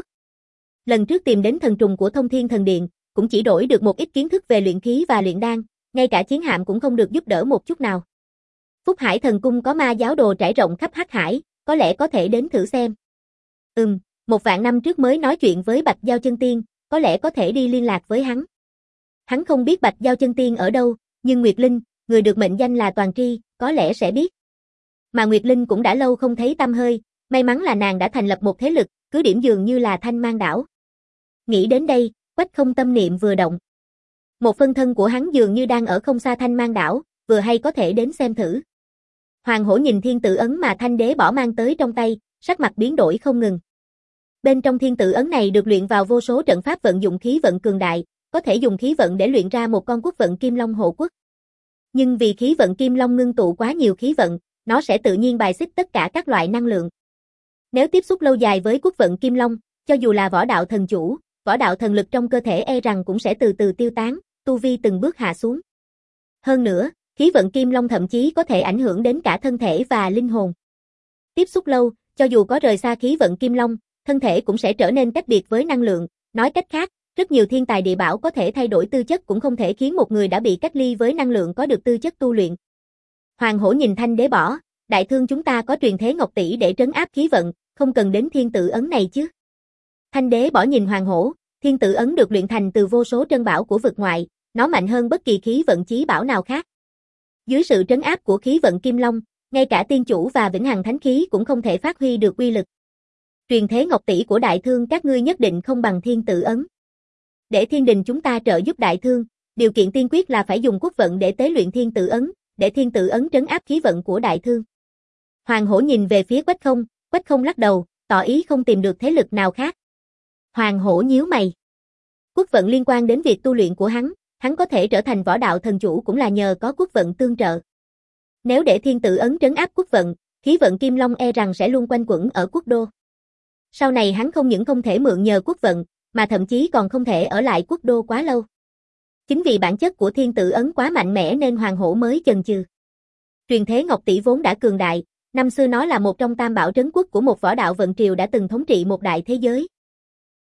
Lần trước tìm đến thần trùng của Thông Thiên Thần Điện, cũng chỉ đổi được một ít kiến thức về luyện khí và luyện đan, ngay cả chiến hạm cũng không được giúp đỡ một chút nào. Phúc Hải Thần Cung có ma giáo đồ trải rộng khắp Hắc Hải, có lẽ có thể đến thử xem. Ừm, một vạn năm trước mới nói chuyện với Bạch Giao Chân Tiên, có lẽ có thể đi liên lạc với hắn. Hắn không biết Bạch Giao Chân Tiên ở đâu, nhưng Nguyệt Linh, người được mệnh danh là Toàn Tri, có lẽ sẽ biết. Mà Nguyệt Linh cũng đã lâu không thấy tăm hơi, may mắn là nàng đã thành lập một thế lực, cứ điểm dường như là Thanh Mang đảo. Nghĩ đến đây, Quách Không tâm niệm vừa động. Một phân thân của hắn dường như đang ở không xa Thanh Mang đảo, vừa hay có thể đến xem thử. Hoàng Hổ nhìn thiên tử ấn mà Thanh Đế bỏ mang tới trong tay, sắc mặt biến đổi không ngừng. Bên trong thiên tử ấn này được luyện vào vô số trận pháp vận dụng khí vận cường đại, có thể dùng khí vận để luyện ra một con quốc vận Kim Long hộ quốc. Nhưng vì khí vận Kim Long ngưng tụ quá nhiều khí vận, nó sẽ tự nhiên bài xích tất cả các loại năng lượng. Nếu tiếp xúc lâu dài với quốc vận Kim Long, cho dù là võ đạo thần chủ, võ đạo thần lực trong cơ thể e rằng cũng sẽ từ từ tiêu tán, tu vi từng bước hạ xuống. Hơn nữa, khí vận Kim Long thậm chí có thể ảnh hưởng đến cả thân thể và linh hồn. Tiếp xúc lâu, cho dù có rời xa khí vận Kim Long, thân thể cũng sẽ trở nên cách biệt với năng lượng, nói cách khác, rất nhiều thiên tài địa bảo có thể thay đổi tư chất cũng không thể khiến một người đã bị cách ly với năng lượng có được tư chất tu luyện. Hoàng Hổ nhìn Thanh Đế bỏ, Đại Thương chúng ta có truyền thế Ngọc Tỷ để trấn áp khí vận, không cần đến thiên tự ấn này chứ. Thanh Đế bỏ nhìn Hoàng Hổ, thiên tự ấn được luyện thành từ vô số trân bảo của vực ngoại, nó mạnh hơn bất kỳ khí vận chí bảo nào khác. Dưới sự trấn áp của khí vận Kim Long, ngay cả tiên chủ và vĩnh hằng thánh khí cũng không thể phát huy được uy lực. Truyền thế Ngọc Tỷ của Đại Thương các ngươi nhất định không bằng thiên tự ấn. Để thiên đình chúng ta trợ giúp Đại Thương, điều kiện tiên quyết là phải dùng quốc vận để tế luyện thiên tự ấn, để thiên tự ấn trấn áp khí vận của Đại Thương. Hoàng Hổ nhìn về phía Quách Không, Quách Không lắc đầu, tỏ ý không tìm được thế lực nào khác. Hoàng Hổ nhíu mày. Quốc vận liên quan đến việc tu luyện của hắn, hắn có thể trở thành võ đạo thần chủ cũng là nhờ có quốc vận tương trợ. Nếu để thiên tự ấn trấn áp quốc vận, khí vận Kim Long e rằng sẽ luôn quanh quẩn ở quốc đô. Sau này hắn không những không thể mượn nhờ quốc vận, mà thậm chí còn không thể ở lại quốc đô quá lâu. Chính vì bản chất của thiên tự ấn quá mạnh mẽ nên Hoàng Hổ mới chần chừ. Truyền thế Ngọc Tỷ vốn đã cường đại, năm xưa nó là một trong tam bảo trấn quốc của một võ đạo vận triều đã từng thống trị một đại thế giới.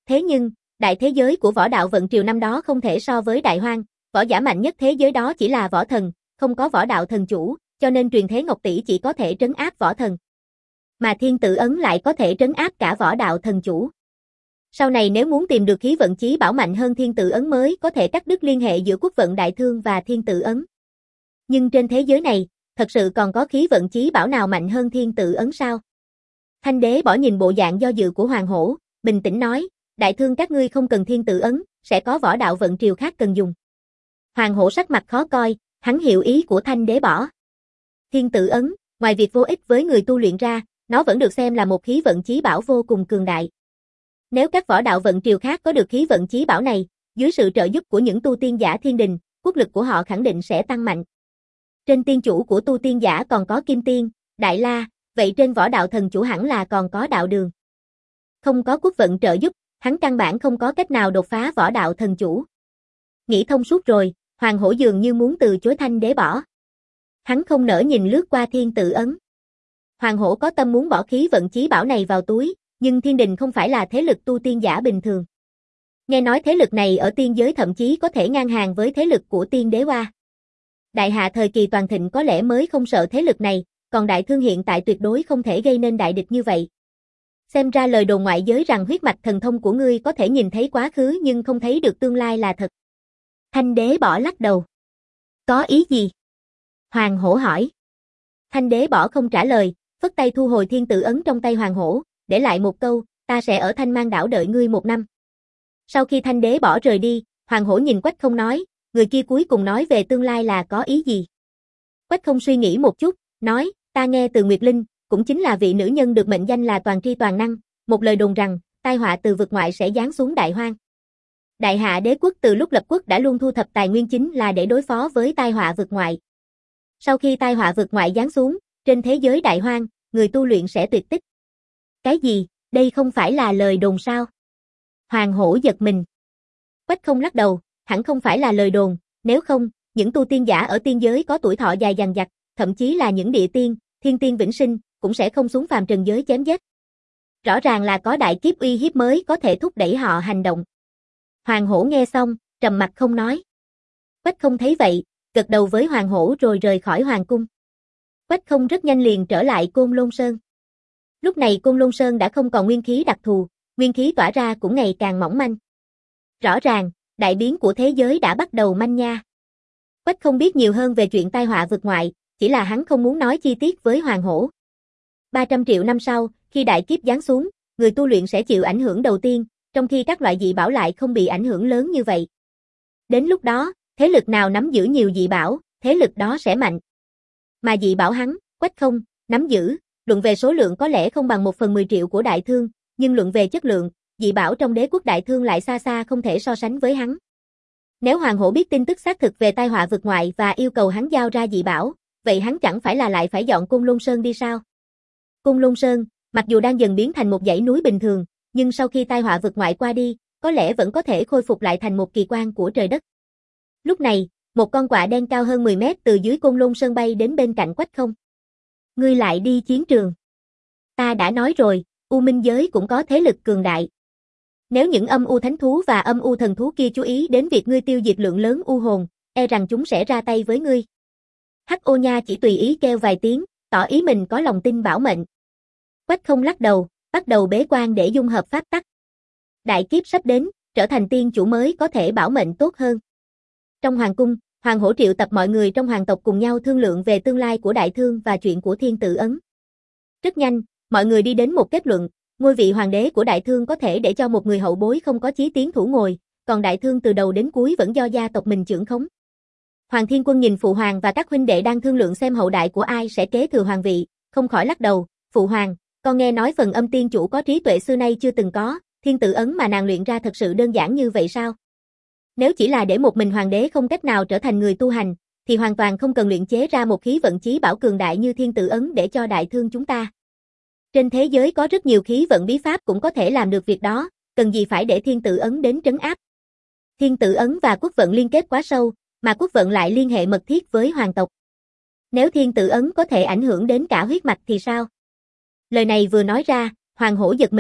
Thế nhưng, đại thế giới của võ đạo vận triều năm đó không thể so với đại hoang, võ giả mạnh nhất thế giới đó chỉ là võ thần, không có võ đạo thần chủ, cho nên truyền thế Ngọc Tỷ chỉ có thể trấn áp võ thần. Mà thiên tự ấn lại có thể trấn áp cả võ đạo thần chủ. Sau này nếu muốn tìm được khí vận chí bảo mạnh hơn thiên tự ấn mới có thể cắt đứt liên hệ giữa quốc vận đại thương và thiên tự ấn. Nhưng trên thế giới này, thật sự còn có khí vận chí bảo nào mạnh hơn thiên tự ấn sao? Thanh đế bỏ nhìn bộ dạng do dự của Hoàng Hổ, bình tĩnh nói, đại thương các ngươi không cần thiên tự ấn, sẽ có võ đạo vận triều khác cần dùng. Hoàng Hổ sắc mặt khó coi, hắn hiểu ý của thanh đế bỏ. Thiên tự ấn, ngoài việc vô ích với người tu luyện ra, nó vẫn được xem là một khí vận chí bảo vô cùng cường đại. Nếu các võ đạo vận triều khác có được khí vận chí bảo này, dưới sự trợ giúp của những tu tiên giả thiên đình, quốc lực của họ khẳng định sẽ tăng mạnh. Trên tiên chủ của tu tiên giả còn có Kim Tiên, Đại La, vậy trên võ đạo thần chủ hẳn là còn có đạo đường. Không có quốc vận trợ giúp, hắn căn bản không có cách nào đột phá võ đạo thần chủ. Nghĩ thông suốt rồi, Hoàng Hổ dường như muốn từ chối thanh đế bỏ. Hắn không nỡ nhìn lướt qua thiên tự ấn. Hoàng Hổ có tâm muốn bỏ khí vận chí bảo này vào túi, nhưng thiên đình không phải là thế lực tu tiên giả bình thường. Nghe nói thế lực này ở tiên giới thậm chí có thể ngang hàng với thế lực của tiên đế Hoa. Đại hạ thời kỳ toàn thịnh có lẽ mới không sợ thế lực này, còn đại thương hiện tại tuyệt đối không thể gây nên đại địch như vậy. Xem ra lời đồn ngoại giới rằng huyết mạch thần thông của ngươi có thể nhìn thấy quá khứ nhưng không thấy được tương lai là thật. Thanh đế bỏ lắc đầu. Có ý gì? Hoàng Hổ hỏi. Thanh đế bỏ không trả lời, phất tay thu hồi thiên tự ấn trong tay Hoàng Hổ, để lại một câu, ta sẽ ở Thanh Mang đảo đợi ngươi một năm. Sau khi thanh đế bỏ rời đi, Hoàng Hổ nhìn Quách Không nói, người kia cuối cùng nói về tương lai là có ý gì? Quách Không suy nghĩ một chút, nói, ta nghe từ Nguyệt Linh, cũng chính là vị nữ nhân được mệnh danh là toàn tri toàn năng, một lời đồn rằng, tai họa từ vực ngoại sẽ giáng xuống đại hoang. Đại hạ đế quốc từ lúc lập quốc đã luôn thu thập tài nguyên chính là để đối phó với tai họa vực ngoại. Sau khi tai họa vực ngoại giáng xuống, trên thế giới đại hoang, người tu luyện sẽ tuyệt tích. Cái gì, đây không phải là lời đồn sao? Hoàng Hổ giật mình. Quách Không lắc đầu, hẳn không phải là lời đồn, nếu không, những tu tiên giả ở tiên giới có tuổi thọ dài dằng dặc, thậm chí là những địa tiên, thiên tiên vĩnh sinh, cũng sẽ không xuống phàm trần giới chém giết. Rõ ràng là có đại kiếp uy hiếp mới có thể thúc đẩy họ hành động. Hoàng Hổ nghe xong, trầm mặt không nói. Quách Không thấy vậy, gật đầu với Hoàng Hổ rồi rời khỏi hoàng cung. Quách Không rất nhanh liền trở lại Côn Lôn Sơn. Lúc này Côn Lôn Sơn đã không còn nguyên khí đặc thù, nguyên khí tỏa ra cũng ngày càng mỏng manh. Rõ ràng, đại biến của thế giới đã bắt đầu manh nha. Quách Không biết nhiều hơn về chuyện tai họa vực ngoại, chỉ là hắn không muốn nói chi tiết với Hoàng Hổ. ba trăm triệu năm sau, khi đại kiếp giáng xuống, người tu luyện sẽ chịu ảnh hưởng đầu tiên, trong khi các loại dị bảo lại không bị ảnh hưởng lớn như vậy. Đến lúc đó, thế lực nào nắm giữ nhiều dị bảo, thế lực đó sẽ mạnh. Mà dị bảo hắn, Quách Không, nắm giữ, luận về số lượng có lẽ không bằng một phần mười triệu của đại thương, nhưng luận về chất lượng, dị bảo trong đế quốc đại thương lại xa xa không thể so sánh với hắn. Nếu Hoàng Hổ biết tin tức xác thực về tai họa vực ngoại và yêu cầu hắn giao ra dị bảo, vậy hắn chẳng phải là lại phải dọn Côn Lôn Sơn đi sao? Côn Lôn Sơn, mặc dù đang dần biến thành một dãy núi bình thường, nhưng sau khi tai họa vực ngoại qua đi, có lẽ vẫn có thể khôi phục lại thành một kỳ quan của trời đất. Lúc này, một con quạ đen cao hơn mười mét từ dưới Côn Lôn Sơn bay đến bên cạnh Quách Không. Ngươi lại đi chiến trường. Ta đã nói rồi, U Minh giới cũng có thế lực cường đại. Nếu những âm u thánh thú và âm u thần thú kia chú ý đến việc ngươi tiêu diệt lượng lớn u hồn, e rằng chúng sẽ ra tay với ngươi. Hắc Ô Nha chỉ tùy ý kêu vài tiếng, tỏ ý mình có lòng tin bảo mệnh. Quách Không lắc đầu, bắt đầu bế quan để dung hợp pháp tắc. Đại kiếp sắp đến, trở thành tiên chủ mới có thể bảo mệnh tốt hơn. Trong hoàng cung, Hoàng Hổ triệu tập mọi người trong hoàng tộc cùng nhau thương lượng về tương lai của đại thương và chuyện của thiên tự ấn. Rất nhanh, mọi người đi đến một kết luận, ngôi vị hoàng đế của đại thương có thể để cho một người hậu bối không có chí tiến thủ ngồi, còn đại thương từ đầu đến cuối vẫn do gia tộc mình trưởng khống. Hoàng Thiên Quân nhìn phụ hoàng và các huynh đệ đang thương lượng xem hậu đại của ai sẽ kế thừa hoàng vị, không khỏi lắc đầu, phụ hoàng, con nghe nói phần âm tiên chủ có trí tuệ xưa nay chưa từng có, thiên tự ấn mà nàng luyện ra thật sự đơn giản như vậy sao? Nếu chỉ là để một mình hoàng đế không cách nào trở thành người tu hành, thì hoàn toàn không cần luyện chế ra một khí vận chí bảo cường đại như thiên tự ấn để cho đại thương chúng ta. Trên thế giới có rất nhiều khí vận bí pháp cũng có thể làm được việc đó, cần gì phải để thiên tự ấn đến trấn áp. Thiên tự ấn và quốc vận liên kết quá sâu, mà quốc vận lại liên hệ mật thiết với hoàng tộc. Nếu thiên tự ấn có thể ảnh hưởng đến cả huyết mạch thì sao? Lời này vừa nói ra, Hoàng Hổ giật mình,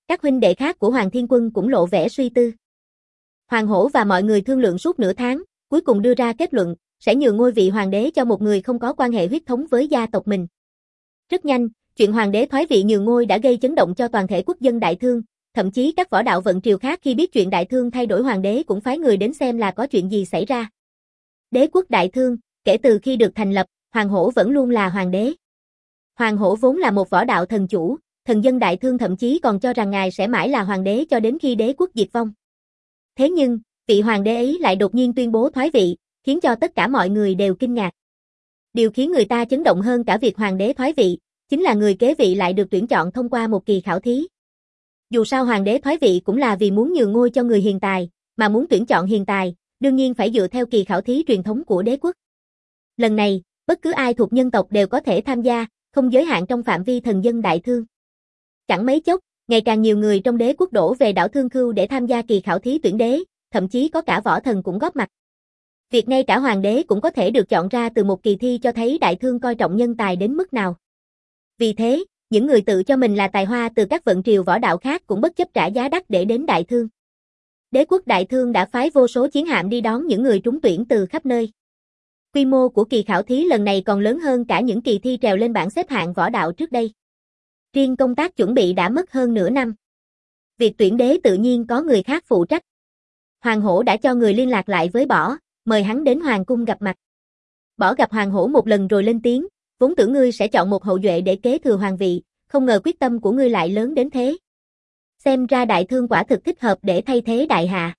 Các huynh đệ khác của Hoàng Thiên Quân cũng lộ vẻ suy tư. Hoàng Hổ và mọi người thương lượng suốt nửa tháng, cuối cùng đưa ra kết luận, sẽ nhường ngôi vị hoàng đế cho một người không có quan hệ huyết thống với gia tộc mình. Rất nhanh, chuyện hoàng đế thoái vị nhường ngôi đã gây chấn động cho toàn thể quốc dân Đại Thương, thậm chí các võ đạo vận triều khác khi biết chuyện Đại Thương thay đổi hoàng đế cũng phái người đến xem là có chuyện gì xảy ra. Đế quốc Đại Thương, kể từ khi được thành lập, Hoàng Hổ vẫn luôn là hoàng đế. Hoàng Hổ vốn là một võ đạo thần chủ, thần dân Đại Thương thậm chí còn cho rằng ngài sẽ mãi là hoàng đế cho đến khi đế quốc diệt vong. Thế nhưng, vị hoàng đế ấy lại đột nhiên tuyên bố thoái vị, khiến cho tất cả mọi người đều kinh ngạc. Điều khiến người ta chấn động hơn cả việc hoàng đế thoái vị, chính là người kế vị lại được tuyển chọn thông qua một kỳ khảo thí. Dù sao hoàng đế thoái vị cũng là vì muốn nhường ngôi cho người hiền tài, mà muốn tuyển chọn hiền tài, đương nhiên phải dựa theo kỳ khảo thí truyền thống của đế quốc. Lần này, bất cứ ai thuộc nhân tộc đều có thể tham gia, không giới hạn trong phạm vi thần dân Đại Thương. Chẳng mấy chốc, ngày càng nhiều người trong đế quốc đổ về đảo Thương Khưu để tham gia kỳ khảo thí tuyển đế, thậm chí có cả võ thần cũng góp mặt. Việc ngay cả hoàng đế cũng có thể được chọn ra từ một kỳ thi cho thấy Đại Thương coi trọng nhân tài đến mức nào. Vì thế, những người tự cho mình là tài hoa từ các vận triều võ đạo khác cũng bất chấp trả giá đắt để đến Đại Thương. Đế quốc Đại Thương đã phái vô số chiến hạm đi đón những người trúng tuyển từ khắp nơi. Quy mô của kỳ khảo thí lần này còn lớn hơn cả những kỳ thi trèo lên bảng xếp hạng võ đạo trước đây. Riêng công tác chuẩn bị đã mất hơn nửa năm. Việc tuyển đế tự nhiên có người khác phụ trách. Hoàng Hổ đã cho người liên lạc lại với Bỏ, mời hắn đến hoàng cung gặp mặt. Bỏ gặp Hoàng Hổ một lần rồi lên tiếng, vốn tưởng ngươi sẽ chọn một hậu duệ để kế thừa hoàng vị, không ngờ quyết tâm của ngươi lại lớn đến thế. Xem ra Đại Thương quả thực thích hợp để thay thế đại hạ.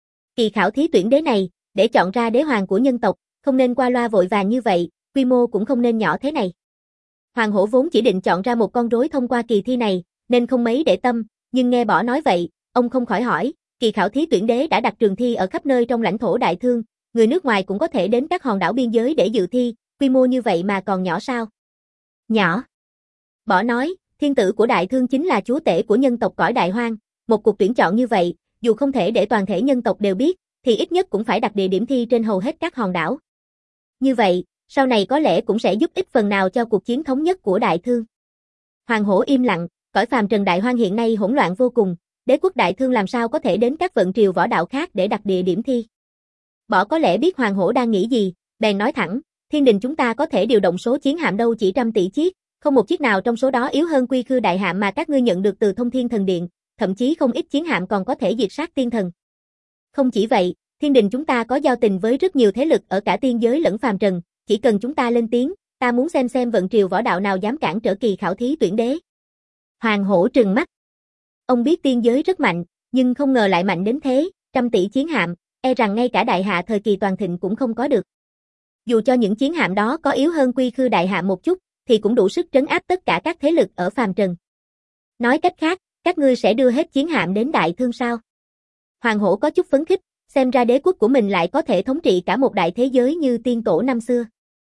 Kỳ khảo thí tuyển đế này, để chọn ra đế hoàng của nhân tộc, không nên qua loa vội vàng như vậy, quy mô cũng không nên nhỏ thế này. Hoàng Hổ vốn chỉ định chọn ra một con rối thông qua kỳ thi này, nên không mấy để tâm, nhưng nghe Bỏ nói vậy, ông không khỏi hỏi, kỳ khảo thí tuyển đế đã đặt trường thi ở khắp nơi trong lãnh thổ Đại Thương, người nước ngoài cũng có thể đến các hòn đảo biên giới để dự thi, quy mô như vậy mà còn nhỏ sao? Nhỏ. Bỏ nói, thiên tử của Đại Thương chính là chúa tể của nhân tộc cõi Đại Hoang, một cuộc tuyển chọn như vậy, dù không thể để toàn thể nhân tộc đều biết, thì ít nhất cũng phải đặt địa điểm thi trên hầu hết các hòn đảo. Như vậy, sau này có lẽ cũng sẽ giúp ích phần nào cho cuộc chiến thống nhất của Đại Thương. Hoàng Hổ im lặng, cõi phàm trần Đại Hoang hiện nay hỗn loạn vô cùng, đế quốc Đại Thương làm sao có thể đến các vận triều võ đạo khác để đặt địa điểm thi. Bỏ có lẽ biết Hoàng Hổ đang nghĩ gì, bèn nói thẳng, thiên đình chúng ta có thể điều động số chiến hạm đâu chỉ trăm tỷ chiếc, không một chiếc nào trong số đó yếu hơn quy khư đại hạm mà các ngươi nhận được từ Thông Thiên Thần Điện, thậm chí không ít chiến hạm còn có thể diệt sát tiên thần. Không chỉ vậy, thiên đình chúng ta có giao tình với rất nhiều thế lực ở cả tiên giới lẫn phàm trần, chỉ cần chúng ta lên tiếng, ta muốn xem xem vận triều võ đạo nào dám cản trở kỳ khảo thí tuyển đế. Hoàng Hổ trừng mắt. Ông biết tiên giới rất mạnh, nhưng không ngờ lại mạnh đến thế, trăm tỷ chiến hạm, e rằng ngay cả đại hạ thời kỳ toàn thịnh cũng không có được. Dù cho những chiến hạm đó có yếu hơn quy khư đại hạ một chút, thì cũng đủ sức trấn áp tất cả các thế lực ở phàm trần. Nói cách khác, các ngươi sẽ đưa hết chiến hạm đến Đại Thương sao? Hoàng Hổ có chút phấn khích, xem ra đế quốc của mình lại có thể thống trị cả một đại thế giới như tiên tổ năm xưa.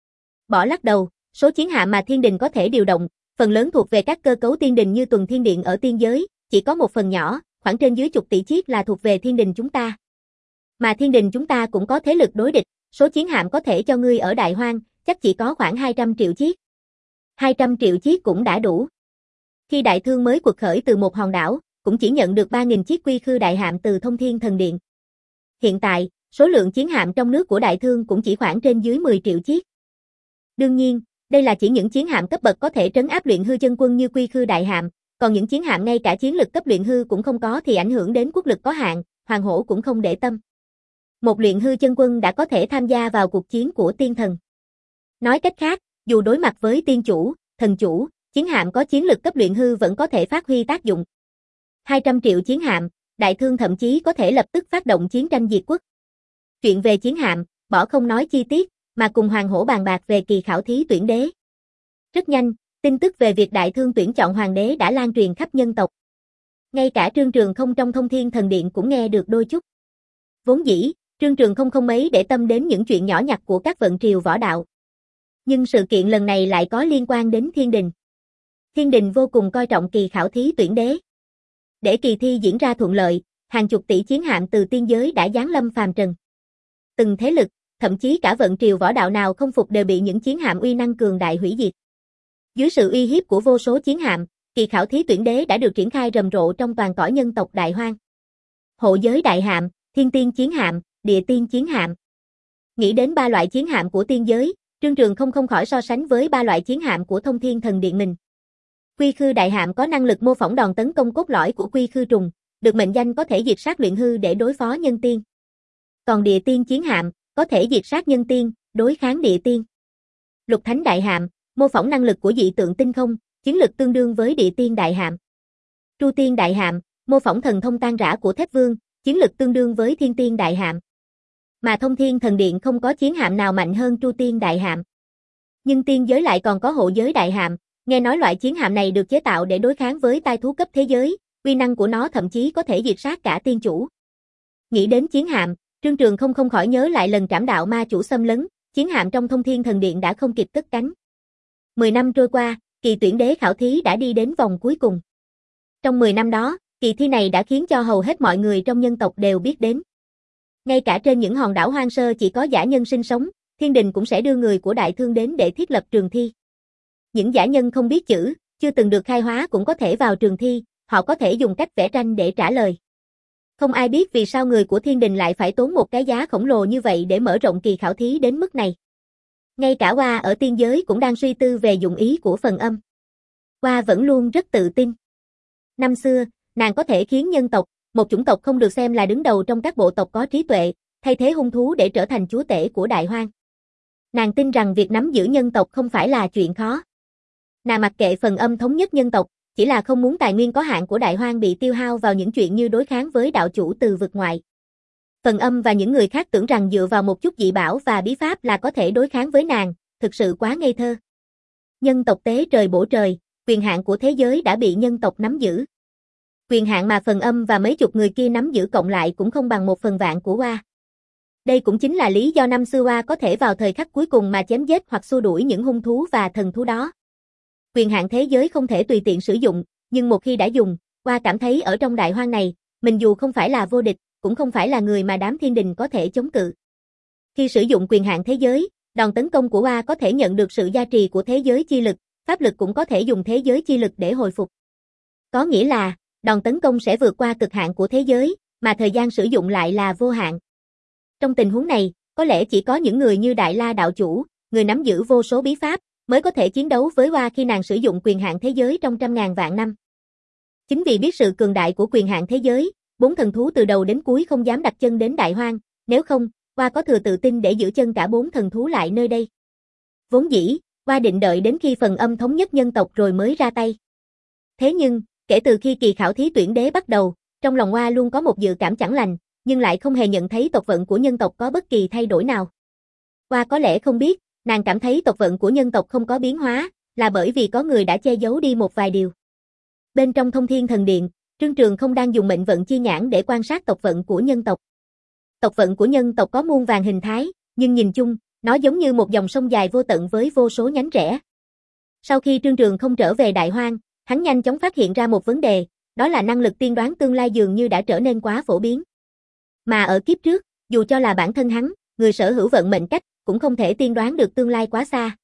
Bỏ lắc đầu, số chiến hạm mà thiên đình có thể điều động, phần lớn thuộc về các cơ cấu tiên đình như Tuần Thiên Điện ở tiên giới, chỉ có một phần nhỏ, khoảng trên dưới chục tỷ chiếc là thuộc về thiên đình chúng ta. Mà thiên đình chúng ta cũng có thế lực đối địch, số chiến hạm có thể cho ngươi ở Đại Hoang, chắc chỉ có khoảng hai trăm triệu chiếc. hai trăm triệu chiếc cũng đã đủ. Khi Đại Thương mới quật khởi từ một hòn đảo, cũng chỉ nhận được ba nghìn chiếc quy khư đại hạm từ Thông Thiên Thần Điện. Hiện tại, số lượng chiến hạm trong nước của Đại Thương cũng chỉ khoảng trên dưới mười triệu chiếc. Đương nhiên, đây là chỉ những chiến hạm cấp bậc có thể trấn áp luyện hư chân quân như quy khư đại hạm, còn những chiến hạm ngay cả chiến lực cấp luyện hư cũng không có thì ảnh hưởng đến quốc lực có hạn, Hoàng Hổ cũng không để tâm. Một luyện hư chân quân đã có thể tham gia vào cuộc chiến của tiên thần. Nói cách khác, dù đối mặt với tiên chủ, thần chủ, chiến hạm có chiến lực cấp luyện hư vẫn có thể phát huy tác dụng. hai trăm triệu chiến hạm, Đại Thương thậm chí có thể lập tức phát động chiến tranh diệt quốc. Chuyện về chiến hạm, Bỏ không nói chi tiết, mà cùng Hoàng Hổ bàn bạc về kỳ khảo thí tuyển đế. Rất nhanh, tin tức về việc Đại Thương tuyển chọn hoàng đế đã lan truyền khắp nhân tộc. Ngay cả Trương Trường Không trong Thông Thiên Thần Điện cũng nghe được đôi chút. Vốn dĩ, Trương Trường Không không mấy để tâm đến những chuyện nhỏ nhặt của các vận triều võ đạo. Nhưng sự kiện lần này lại có liên quan đến thiên đình. Thiên đình vô cùng coi trọng kỳ khảo thí tuyển đế. Để kỳ thi diễn ra thuận lợi, hàng chục tỷ chiến hạm từ tiên giới đã giáng lâm phàm trần. Từng thế lực, thậm chí cả vận triều võ đạo nào không phục đều bị những chiến hạm uy năng cường đại hủy diệt. Dưới sự uy hiếp của vô số chiến hạm, kỳ khảo thí tuyển đế đã được triển khai rầm rộ trong toàn cõi nhân tộc Đại Hoang. Hộ giới đại hạm, thiên tiên chiến hạm, địa tiên chiến hạm. Nghĩ đến ba loại chiến hạm của tiên giới, Trương Trường không không khỏi so sánh với ba loại chiến hạm của Thông Thiên Thần Điện mình. Quy Khư đại hạm có năng lực mô phỏng đòn tấn công cốt lõi của Quy Khư trùng, được mệnh danh có thể diệt sát luyện hư để đối phó nhân tiên. Còn địa tiên chiến hạm, có thể diệt sát nhân tiên, đối kháng địa tiên. Lục Thánh đại hạm, mô phỏng năng lực của dị tượng tinh không, chiến lực tương đương với địa tiên đại hạm. Tru Tiên đại hạm, mô phỏng thần thông tan rã của Thép Vương, chiến lực tương đương với Thiên Tiên đại hạm. Mà Thông Thiên Thần Điện không có chiến hạm nào mạnh hơn Tru Tiên đại hạm. Nhưng tiên giới lại còn có hộ giới đại hạm, nghe nói loại chiến hạm này được chế tạo để đối kháng với tai thú cấp thế giới, uy năng của nó thậm chí có thể diệt sát cả tiên chủ. Nghĩ đến chiến hạm, Trương Trường không không khỏi nhớ lại lần trảm đạo ma chủ xâm lấn, chiến hạm trong Thông Thiên Thần Điện đã không kịp cất cánh. Mười năm trôi qua, kỳ tuyển đế khảo thí đã đi đến vòng cuối cùng. Trong mười năm đó, kỳ thi này đã khiến cho hầu hết mọi người trong nhân tộc đều biết đến. Ngay cả trên những hòn đảo hoang sơ chỉ có dã nhân sinh sống, thiên đình cũng sẽ đưa người của đại thương đến để thiết lập trường thi. Những dã nhân không biết chữ, chưa từng được khai hóa cũng có thể vào trường thi, họ có thể dùng cách vẽ tranh để trả lời. Không ai biết vì sao người của thiên đình lại phải tốn một cái giá khổng lồ như vậy để mở rộng kỳ khảo thí đến mức này. Ngay cả Hoa ở tiên giới cũng đang suy tư về dụng ý của phần âm. Hoa vẫn luôn rất tự tin. Năm xưa, nàng có thể khiến nhân tộc, một chủng tộc không được xem là đứng đầu trong các bộ tộc có trí tuệ, thay thế hung thú để trở thành chúa tể của Đại Hoang. Nàng tin rằng việc nắm giữ nhân tộc không phải là chuyện khó. Nàng mặc kệ phần âm thống nhất nhân tộc, chỉ là không muốn tài nguyên có hạn của Đại Hoang bị tiêu hao vào những chuyện như đối kháng với đạo chủ từ vực ngoại. Phần âm và những người khác tưởng rằng dựa vào một chút dị bảo và bí pháp là có thể đối kháng với nàng, thực sự quá ngây thơ. Nhân tộc tế trời bổ trời, quyền hạn của thế giới đã bị nhân tộc nắm giữ. Quyền hạn mà phần âm và mấy chục người kia nắm giữ cộng lại cũng không bằng một phần vạn của Hoa. Đây cũng chính là lý do năm xưa Hoa có thể vào thời khắc cuối cùng mà chém giết hoặc xua đuổi những hung thú và thần thú đó. Quyền hạn thế giới không thể tùy tiện sử dụng, nhưng một khi đã dùng, Hoa cảm thấy ở trong Đại Hoang này, mình dù không phải là vô địch, cũng không phải là người mà đám thiên đình có thể chống cự. Khi sử dụng quyền hạn thế giới, đòn tấn công của Hoa có thể nhận được sự gia trì của thế giới chi lực, pháp lực cũng có thể dùng thế giới chi lực để hồi phục. Có nghĩa là, đòn tấn công sẽ vượt qua cực hạn của thế giới, mà thời gian sử dụng lại là vô hạn. Trong tình huống này, có lẽ chỉ có những người như Đại La đạo chủ, người nắm giữ vô số bí pháp, mới có thể chiến đấu với Hoa khi nàng sử dụng quyền hạn thế giới trong trăm ngàn vạn năm. Chính vì biết sự cường đại của quyền hạn thế giới, bốn thần thú từ đầu đến cuối không dám đặt chân đến Đại Hoang, nếu không, Hoa có thừa tự tin để giữ chân cả bốn thần thú lại nơi đây. Vốn dĩ, Hoa định đợi đến khi phần âm thống nhất nhân tộc rồi mới ra tay. Thế nhưng, kể từ khi kỳ khảo thí tuyển đế bắt đầu, trong lòng Hoa luôn có một dự cảm chẳng lành, nhưng lại không hề nhận thấy tộc vận của nhân tộc có bất kỳ thay đổi nào. Hoa có lẽ không biết, nàng cảm thấy tộc vận của nhân tộc không có biến hóa, là bởi vì có người đã che giấu đi một vài điều. Bên trong Thông Thiên Thần Điện, Trương Trường không đang dùng mệnh vận chi nhãn để quan sát tộc vận của nhân tộc. Tộc vận của nhân tộc có muôn vàn hình thái, nhưng nhìn chung, nó giống như một dòng sông dài vô tận với vô số nhánh rẽ. Sau khi Trương Trường không trở về Đại Hoang, hắn nhanh chóng phát hiện ra một vấn đề, đó là năng lực tiên đoán tương lai dường như đã trở nên quá phổ biến. Mà ở kiếp trước, dù cho là bản thân hắn, người sở hữu vận mệnh cách, cũng không thể tiên đoán được tương lai quá xa.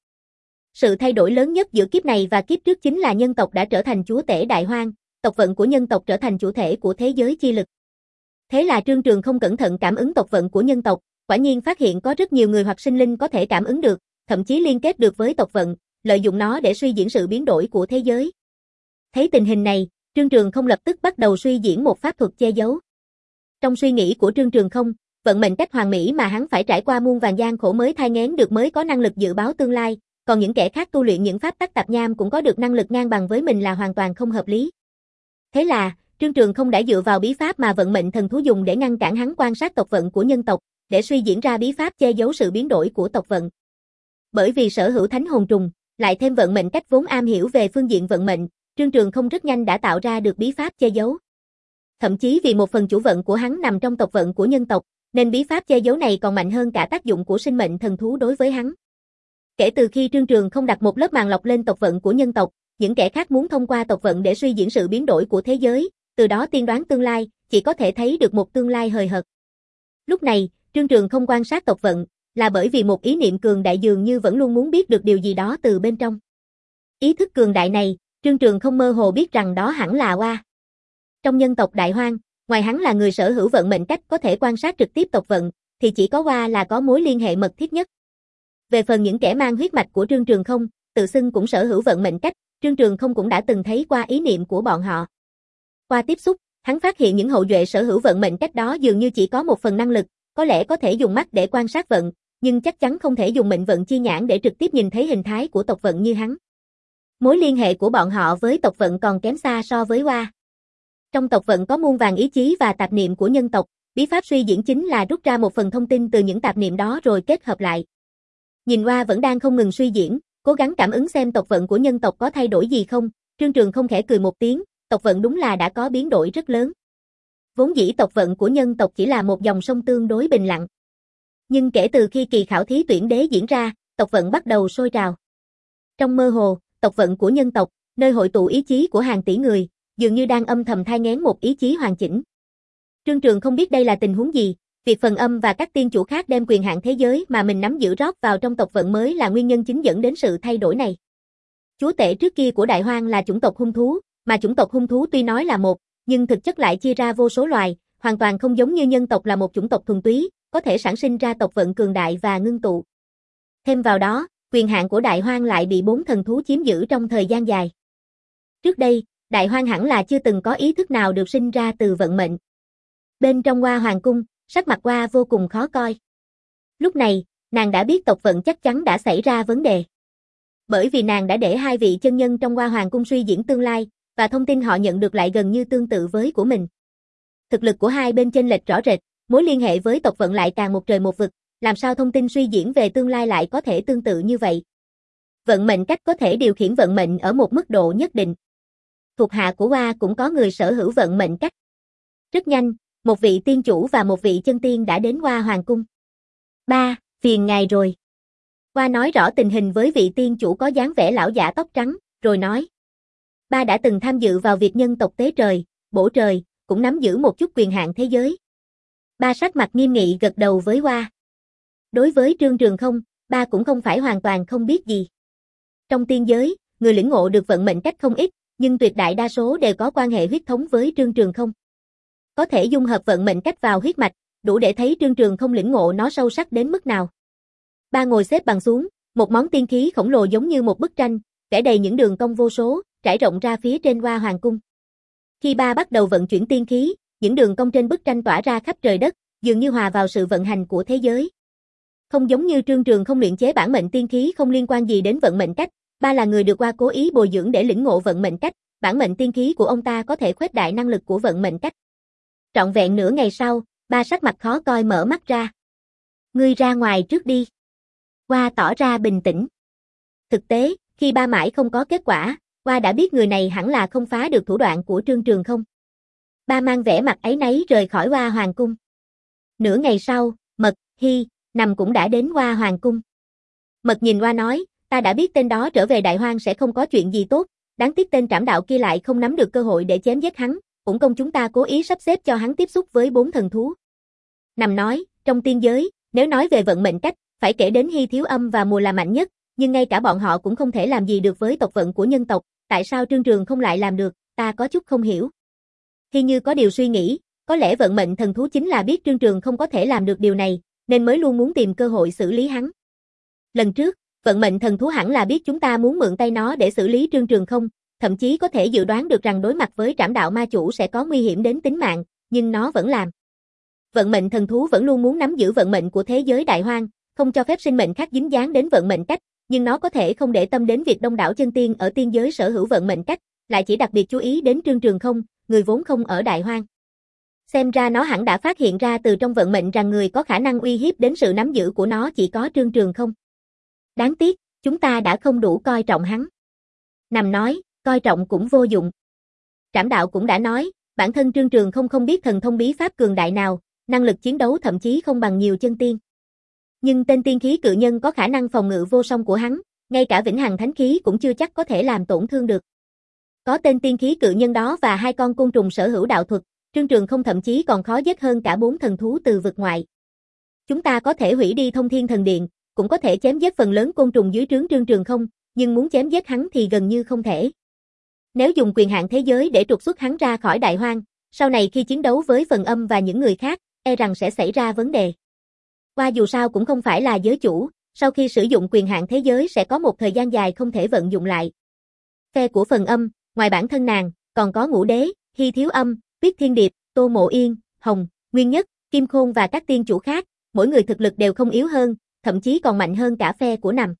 Sự thay đổi lớn nhất giữa kiếp này và kiếp trước chính là nhân tộc đã trở thành chúa tể Đại Hoang, tộc vận của nhân tộc trở thành chủ thể của thế giới chi lực. Thế là Trương Trường không cẩn thận cảm ứng tộc vận của nhân tộc, quả nhiên phát hiện có rất nhiều người hoặc sinh linh có thể cảm ứng được, thậm chí liên kết được với tộc vận, lợi dụng nó để suy diễn sự biến đổi của thế giới. Thấy tình hình này, Trương Trường không lập tức bắt đầu suy diễn một pháp thuật che giấu. Trong suy nghĩ của Trương Trường không, vận mệnh cách hoàn mỹ mà hắn phải trải qua muôn vàn gian khổ mới thai nghén được mới có năng lực dự báo tương lai, còn những kẻ khác tu luyện những pháp tắc tạp nham cũng có được năng lực ngang bằng với mình là hoàn toàn không hợp lý. Thế là, Trương Trường không đã dựa vào bí pháp mà vận mệnh thần thú dùng để ngăn cản hắn quan sát tộc vận của nhân tộc, để suy diễn ra bí pháp che giấu sự biến đổi của tộc vận. Bởi vì sở hữu thánh hồn trùng, lại thêm vận mệnh cách vốn am hiểu về phương diện vận mệnh, Trương Trường không rất nhanh đã tạo ra được bí pháp che giấu. Thậm chí vì một phần chủ vận của hắn nằm trong tộc vận của nhân tộc, nên bí pháp che giấu này còn mạnh hơn cả tác dụng của sinh mệnh thần thú đối với hắn. Kể từ khi Trương Trường không đặt một lớp màng lọc lên tộc vận của nhân tộc, những kẻ khác muốn thông qua tộc vận để suy diễn sự biến đổi của thế giới, từ đó tiên đoán tương lai, chỉ có thể thấy được một tương lai hời hợt. Lúc này, Trương Trường không quan sát tộc vận, là bởi vì một ý niệm cường đại dường như vẫn luôn muốn biết được điều gì đó từ bên trong. Ý thức cường đại này, Trương Trường không mơ hồ biết rằng đó hẳn là Oa. Trong nhân tộc Đại Hoang, ngoài hắn là người sở hữu vận mệnh cách có thể quan sát trực tiếp tộc vận, thì chỉ có Oa là có mối liên hệ mật thiết nhất. Về phần những kẻ mang huyết mạch của Trương Trường không, tự xưng cũng sở hữu vận mệnh cách, Trương Trường không cũng đã từng thấy qua ý niệm của bọn họ. Qua tiếp xúc, hắn phát hiện những hậu duệ sở hữu vận mệnh cách đó dường như chỉ có một phần năng lực, có lẽ có thể dùng mắt để quan sát vận, nhưng chắc chắn không thể dùng mệnh vận chi nhãn để trực tiếp nhìn thấy hình thái của tộc vận như hắn. Mối liên hệ của bọn họ với tộc vận còn kém xa so với Oa. Trong tộc vận có muôn vàn ý chí và tạp niệm của nhân tộc, bí pháp suy diễn chính là rút ra một phần thông tin từ những tạp niệm đó rồi kết hợp lại. Nhìn Oa vẫn đang không ngừng suy diễn, cố gắng cảm ứng xem tộc vận của nhân tộc có thay đổi gì không, Trương Trường không khẽ cười một tiếng, tộc vận đúng là đã có biến đổi rất lớn. Vốn dĩ tộc vận của nhân tộc chỉ là một dòng sông tương đối bình lặng. Nhưng kể từ khi kỳ khảo thí tuyển đế diễn ra, tộc vận bắt đầu sôi trào. Trong mơ hồ, tộc vận của nhân tộc, nơi hội tụ ý chí của hàng tỷ người, dường như đang âm thầm thai nghén một ý chí hoàn chỉnh. Trương Trường không biết đây là tình huống gì, việc phần âm và các tiên chủ khác đem quyền hạn thế giới mà mình nắm giữ rót vào trong tộc vận mới là nguyên nhân chính dẫn đến sự thay đổi này. Chúa tể trước kia của Đại Hoang là chủng tộc hung thú, mà chủng tộc hung thú tuy nói là một, nhưng thực chất lại chia ra vô số loài, hoàn toàn không giống như nhân tộc là một chủng tộc thuần túy, có thể sản sinh ra tộc vận cường đại và ngưng tụ. Thêm vào đó, quyền hạn của Đại Hoang lại bị bốn thần thú chiếm giữ trong thời gian dài. Trước đây, Đại Hoang hẳn là chưa từng có ý thức nào được sinh ra từ vận mệnh. Bên trong Hoa Hoàng cung, sắc mặt Oa vô cùng khó coi. Lúc này, nàng đã biết tộc vận chắc chắn đã xảy ra vấn đề. Bởi vì nàng đã để hai vị chân nhân trong Hoa Hoàng cung suy diễn tương lai, và thông tin họ nhận được lại gần như tương tự với của mình. Thực lực của hai bên chênh lệch rõ rệt, mối liên hệ với tộc vận lại càng một trời một vực, làm sao thông tin suy diễn về tương lai lại có thể tương tự như vậy. Vận mệnh cách có thể điều khiển vận mệnh ở một mức độ nhất định. Thuộc hạ của Oa cũng có người sở hữu vận mệnh cách. Rất nhanh, một vị tiên chủ và một vị chân tiên đã đến Hoa Hoàng cung. Ba, phiền ngài rồi. Oa nói rõ tình hình với vị tiên chủ có dáng vẻ lão giả tóc trắng, rồi nói. Ba đã từng tham dự vào việc nhân tộc tế trời, bổ trời, cũng nắm giữ một chút quyền hạn thế giới. Ba sắc mặt nghiêm nghị gật đầu với Oa. Đối với Trương Trường không, ba cũng không phải hoàn toàn không biết gì. Trong tiên giới, người lĩnh ngộ được vận mệnh cách không ít, nhưng tuyệt đại đa số đều có quan hệ huyết thống với Trương Trường không. Có thể dung hợp vận mệnh cách vào huyết mạch, đủ để thấy Trương Trường không lĩnh ngộ nó sâu sắc đến mức nào. Ba ngồi xếp bằng xuống, một món tiên khí khổng lồ giống như một bức tranh, vẽ đầy những đường cong vô số, trải rộng ra phía trên Hoa Hoàng cung. Khi ba bắt đầu vận chuyển tiên khí, những đường cong trên bức tranh tỏa ra khắp trời đất, dường như hòa vào sự vận hành của thế giới. Không giống như Trương Trường không luyện chế bản mệnh tiên khí không liên quan gì đến vận mệnh cách, ba là người được Oa cố ý bồi dưỡng để lĩnh ngộ vận mệnh cách, bản mệnh tiên khí của ông ta có thể khuếch đại năng lực của vận mệnh cách. Trọn vẹn nửa ngày sau, ba sắc mặt khó coi mở mắt ra. Ngươi ra ngoài trước đi. Oa tỏ ra bình tĩnh. Thực tế, khi ba mãi không có kết quả, Oa đã biết người này hẳn là không phá được thủ đoạn của Trương Trường không. Ba mang vẻ mặt áy náy rời khỏi Hoa Hoàng cung. Nửa ngày sau, Mật, Hy, Nằm cũng đã đến Hoa Hoàng cung. Mật nhìn Oa nói, ta đã biết tên đó trở về Đại Hoang sẽ không có chuyện gì tốt, đáng tiếc tên trảm đạo kia lại không nắm được cơ hội để chém giết hắn, uổng công chúng ta cố ý sắp xếp cho hắn tiếp xúc với bốn thần thú. Nằm nói, trong tiên giới, nếu nói về vận mệnh cách, phải kể đến Hy Thiếu Âm và Mùa là mạnh nhất, nhưng ngay cả bọn họ cũng không thể làm gì được với tộc vận của nhân tộc, tại sao Trương Trường không lại làm được, ta có chút không hiểu. Hy như có điều suy nghĩ, có lẽ vận mệnh thần thú chính là biết Trương Trường không có thể làm được điều này, nên mới luôn muốn tìm cơ hội xử lý hắn. Lần trước, vận mệnh thần thú hẳn là biết chúng ta muốn mượn tay nó để xử lý Trương Trường không, thậm chí có thể dự đoán được rằng đối mặt với trảm đạo ma chủ sẽ có nguy hiểm đến tính mạng, nhưng nó vẫn làm. Vận mệnh thần thú vẫn luôn muốn nắm giữ vận mệnh của thế giới Đại Hoang, không cho phép sinh mệnh khác dính dáng đến vận mệnh cách, nhưng nó có thể không để tâm đến việc đông đảo chân tiên ở tiên giới sở hữu vận mệnh cách, lại chỉ đặc biệt chú ý đến Trương Trường không, người vốn không ở Đại Hoang. Xem ra nó hẳn đã phát hiện ra từ trong vận mệnh rằng người có khả năng uy hiếp đến sự nắm giữ của nó chỉ có Trương Trường không. Đáng tiếc, chúng ta đã không đủ coi trọng hắn. Nằm nói, coi trọng cũng vô dụng. Trảm đạo cũng đã nói, bản thân Trương Trường không không biết thần thông bí pháp cường đại nào, năng lực chiến đấu thậm chí không bằng nhiều chân tiên. Nhưng tên tiên khí cự nhân có khả năng phòng ngự vô song của hắn, ngay cả vĩnh hằng thánh khí cũng chưa chắc có thể làm tổn thương được. Có tên tiên khí cự nhân đó và hai con côn trùng sở hữu đạo thuật, Trương Trường không thậm chí còn khó giết hơn cả bốn thần thú từ vực ngoại. Chúng ta có thể hủy đi Thông Thiên Thần Điện, cũng có thể chém giết phần lớn côn trùng dưới trướng Trương Trường không, nhưng muốn chém giết hắn thì gần như không thể. Nếu dùng quyền hạn thế giới để trục xuất hắn ra khỏi Đại Hoang, sau này khi chiến đấu với Phần Âm và những người khác, e rằng sẽ xảy ra vấn đề. Qua dù sao cũng không phải là giới chủ, sau khi sử dụng quyền hạn thế giới sẽ có một thời gian dài không thể vận dụng lại. Phe của Phần Âm, ngoài bản thân nàng, còn có Ngũ Đế, Hy Thiếu Âm, Tuyết Thiên Điệp, Tô Mộ Yên, Hồng, Nguyên Nhất, Kim Khôn và các tiên chủ khác, mỗi người thực lực đều không yếu hơn, thậm chí còn mạnh hơn cả phe của Nằm.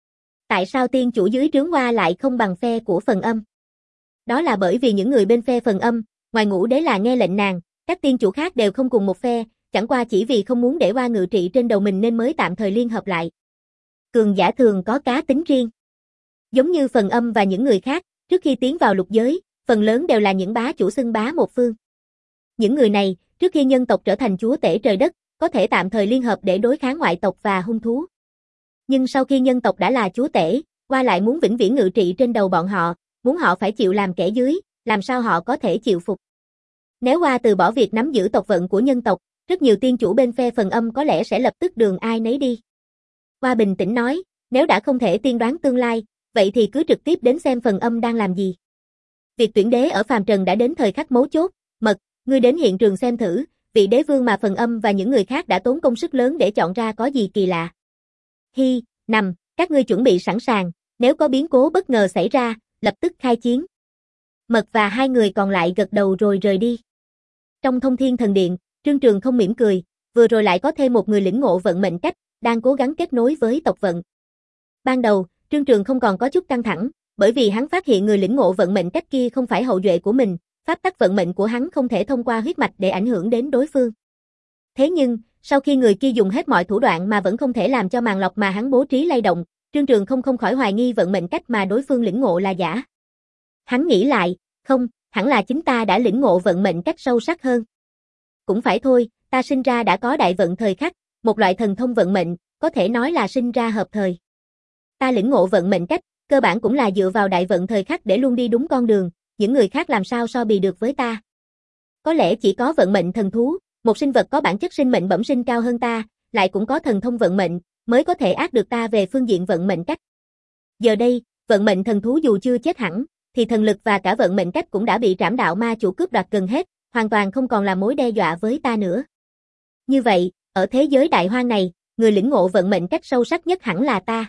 Tại sao tiên chủ dưới trướng Hoa lại không bằng phe của Phần Âm? Đó là bởi vì những người bên phe Phần Âm, ngoài Ngũ Đế là nghe lệnh nàng, các tiên chủ khác đều không cùng một phe, chẳng qua chỉ vì không muốn để Hoa ngự trị trên đầu mình nên mới tạm thời liên hợp lại. Cường giả thường có cá tính riêng. Giống như Phần Âm và những người khác, trước khi tiến vào lục giới, phần lớn đều là những bá chủ xưng bá một phương. Những người này, trước khi nhân tộc trở thành chúa tể trời đất, có thể tạm thời liên hợp để đối kháng ngoại tộc và hung thú. Nhưng sau khi nhân tộc đã là chúa tể, Hoa lại muốn vĩnh viễn ngự trị trên đầu bọn họ, muốn họ phải chịu làm kẻ dưới, làm sao họ có thể chịu phục. Nếu Hoa từ bỏ việc nắm giữ tộc vận của nhân tộc, rất nhiều tiên chủ bên phe Phần Âm có lẽ sẽ lập tức đường ai nấy đi. Hoa bình tĩnh nói, nếu đã không thể tiên đoán tương lai, vậy thì cứ trực tiếp đến xem Phần Âm đang làm gì. Việc tuyển đế ở phàm trần đã đến thời khắc mấu chốt, Mật, ngươi đến hiện trường xem thử, vị đế vương mà Phần Âm và những người khác đã tốn công sức lớn để chọn ra có gì kỳ lạ. Hy, Nằm, các ngươi chuẩn bị sẵn sàng, nếu có biến cố bất ngờ xảy ra, lập tức khai chiến. Mật và hai người còn lại gật đầu rồi rời đi. Trong Thông Thiên Thần Điện, Trương Trường không mỉm cười, vừa rồi lại có thêm một người lĩnh ngộ vận mệnh cách, đang cố gắng kết nối với tộc vận. Ban đầu, Trương Trường không còn có chút căng thẳng, bởi vì hắn phát hiện người lĩnh ngộ vận mệnh cách kia không phải hậu duệ của mình, pháp tắc vận mệnh của hắn không thể thông qua huyết mạch để ảnh hưởng đến đối phương. Thế nhưng, sau khi người kia dùng hết mọi thủ đoạn mà vẫn không thể làm cho màn lọc mà hắn bố trí lay động, Trương Trường không không khỏi hoài nghi vận mệnh cách mà đối phương lĩnh ngộ là giả. Hắn nghĩ lại, không, hẳn là chính ta đã lĩnh ngộ vận mệnh cách sâu sắc hơn. Cũng phải thôi, ta sinh ra đã có đại vận thời khắc, một loại thần thông vận mệnh, có thể nói là sinh ra hợp thời. Ta lĩnh ngộ vận mệnh cách, cơ bản cũng là dựa vào đại vận thời khắc để luôn đi đúng con đường, những người khác làm sao so bì được với ta. Có lẽ chỉ có vận mệnh thần thú, một sinh vật có bản chất sinh mệnh bẩm sinh cao hơn ta, lại cũng có thần thông vận mệnh, mới có thể ác được ta về phương diện vận mệnh cách. Giờ đây, vận mệnh thần thú dù chưa chết hẳn, thì thần lực và cả vận mệnh cách cũng đã bị Trảm Đạo Ma Chủ cướp đoạt gần hết, hoàn toàn không còn là mối đe dọa với ta nữa. Như vậy, ở thế giới đại hoang này, người lĩnh ngộ vận mệnh cách sâu sắc nhất hẳn là ta.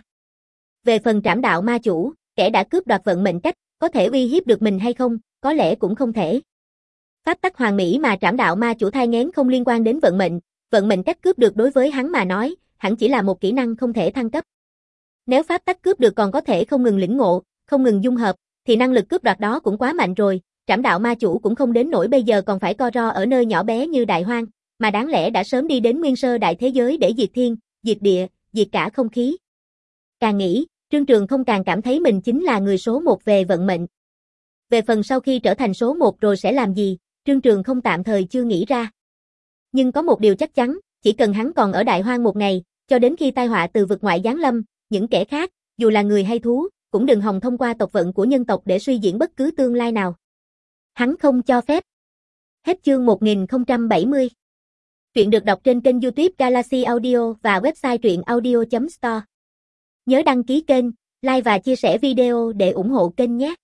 Về phần Trảm Đạo Ma Chủ, kẻ đã cướp đoạt vận mệnh cách, có thể uy hiếp được mình hay không, có lẽ cũng không thể. Pháp tắc hoàn mỹ mà Trảm Đạo Ma Chủ thai nghén không liên quan đến vận mệnh, vận mệnh cách cướp được đối với hắn mà nói, hẳn chỉ là một kỹ năng không thể thăng cấp. Nếu pháp tắc cướp được còn có thể không ngừng lĩnh ngộ, không ngừng dung hợp, thì năng lực cướp đoạt đó cũng quá mạnh rồi, Trảm Đạo Ma Chủ cũng không đến nỗi bây giờ còn phải co ro ở nơi nhỏ bé như đại hoang, mà đáng lẽ đã sớm đi đến nguyên sơ đại thế giới để diệt thiên, diệt địa, diệt cả không khí. Càng nghĩ, Trương Trường không càng cảm thấy mình chính là người số một về vận mệnh. Về phần sau khi trở thành số một rồi sẽ làm gì, Trương Trường không tạm thời chưa nghĩ ra. Nhưng có một điều chắc chắn, chỉ cần hắn còn ở đại hoang một ngày, cho đến khi tai họa từ vực ngoại giáng lâm, những kẻ khác, dù là người hay thú, cũng đừng hòng thông qua tộc vận của nhân tộc để suy diễn bất cứ tương lai nào. Hắn không cho phép. Hết chương một nghìn không trăm bảy mươi. Truyện được đọc trên kênh YouTube Galaxy Audio và website truyện audio chấm store. Nhớ đăng ký kênh, like và chia sẻ video để ủng hộ kênh nhé.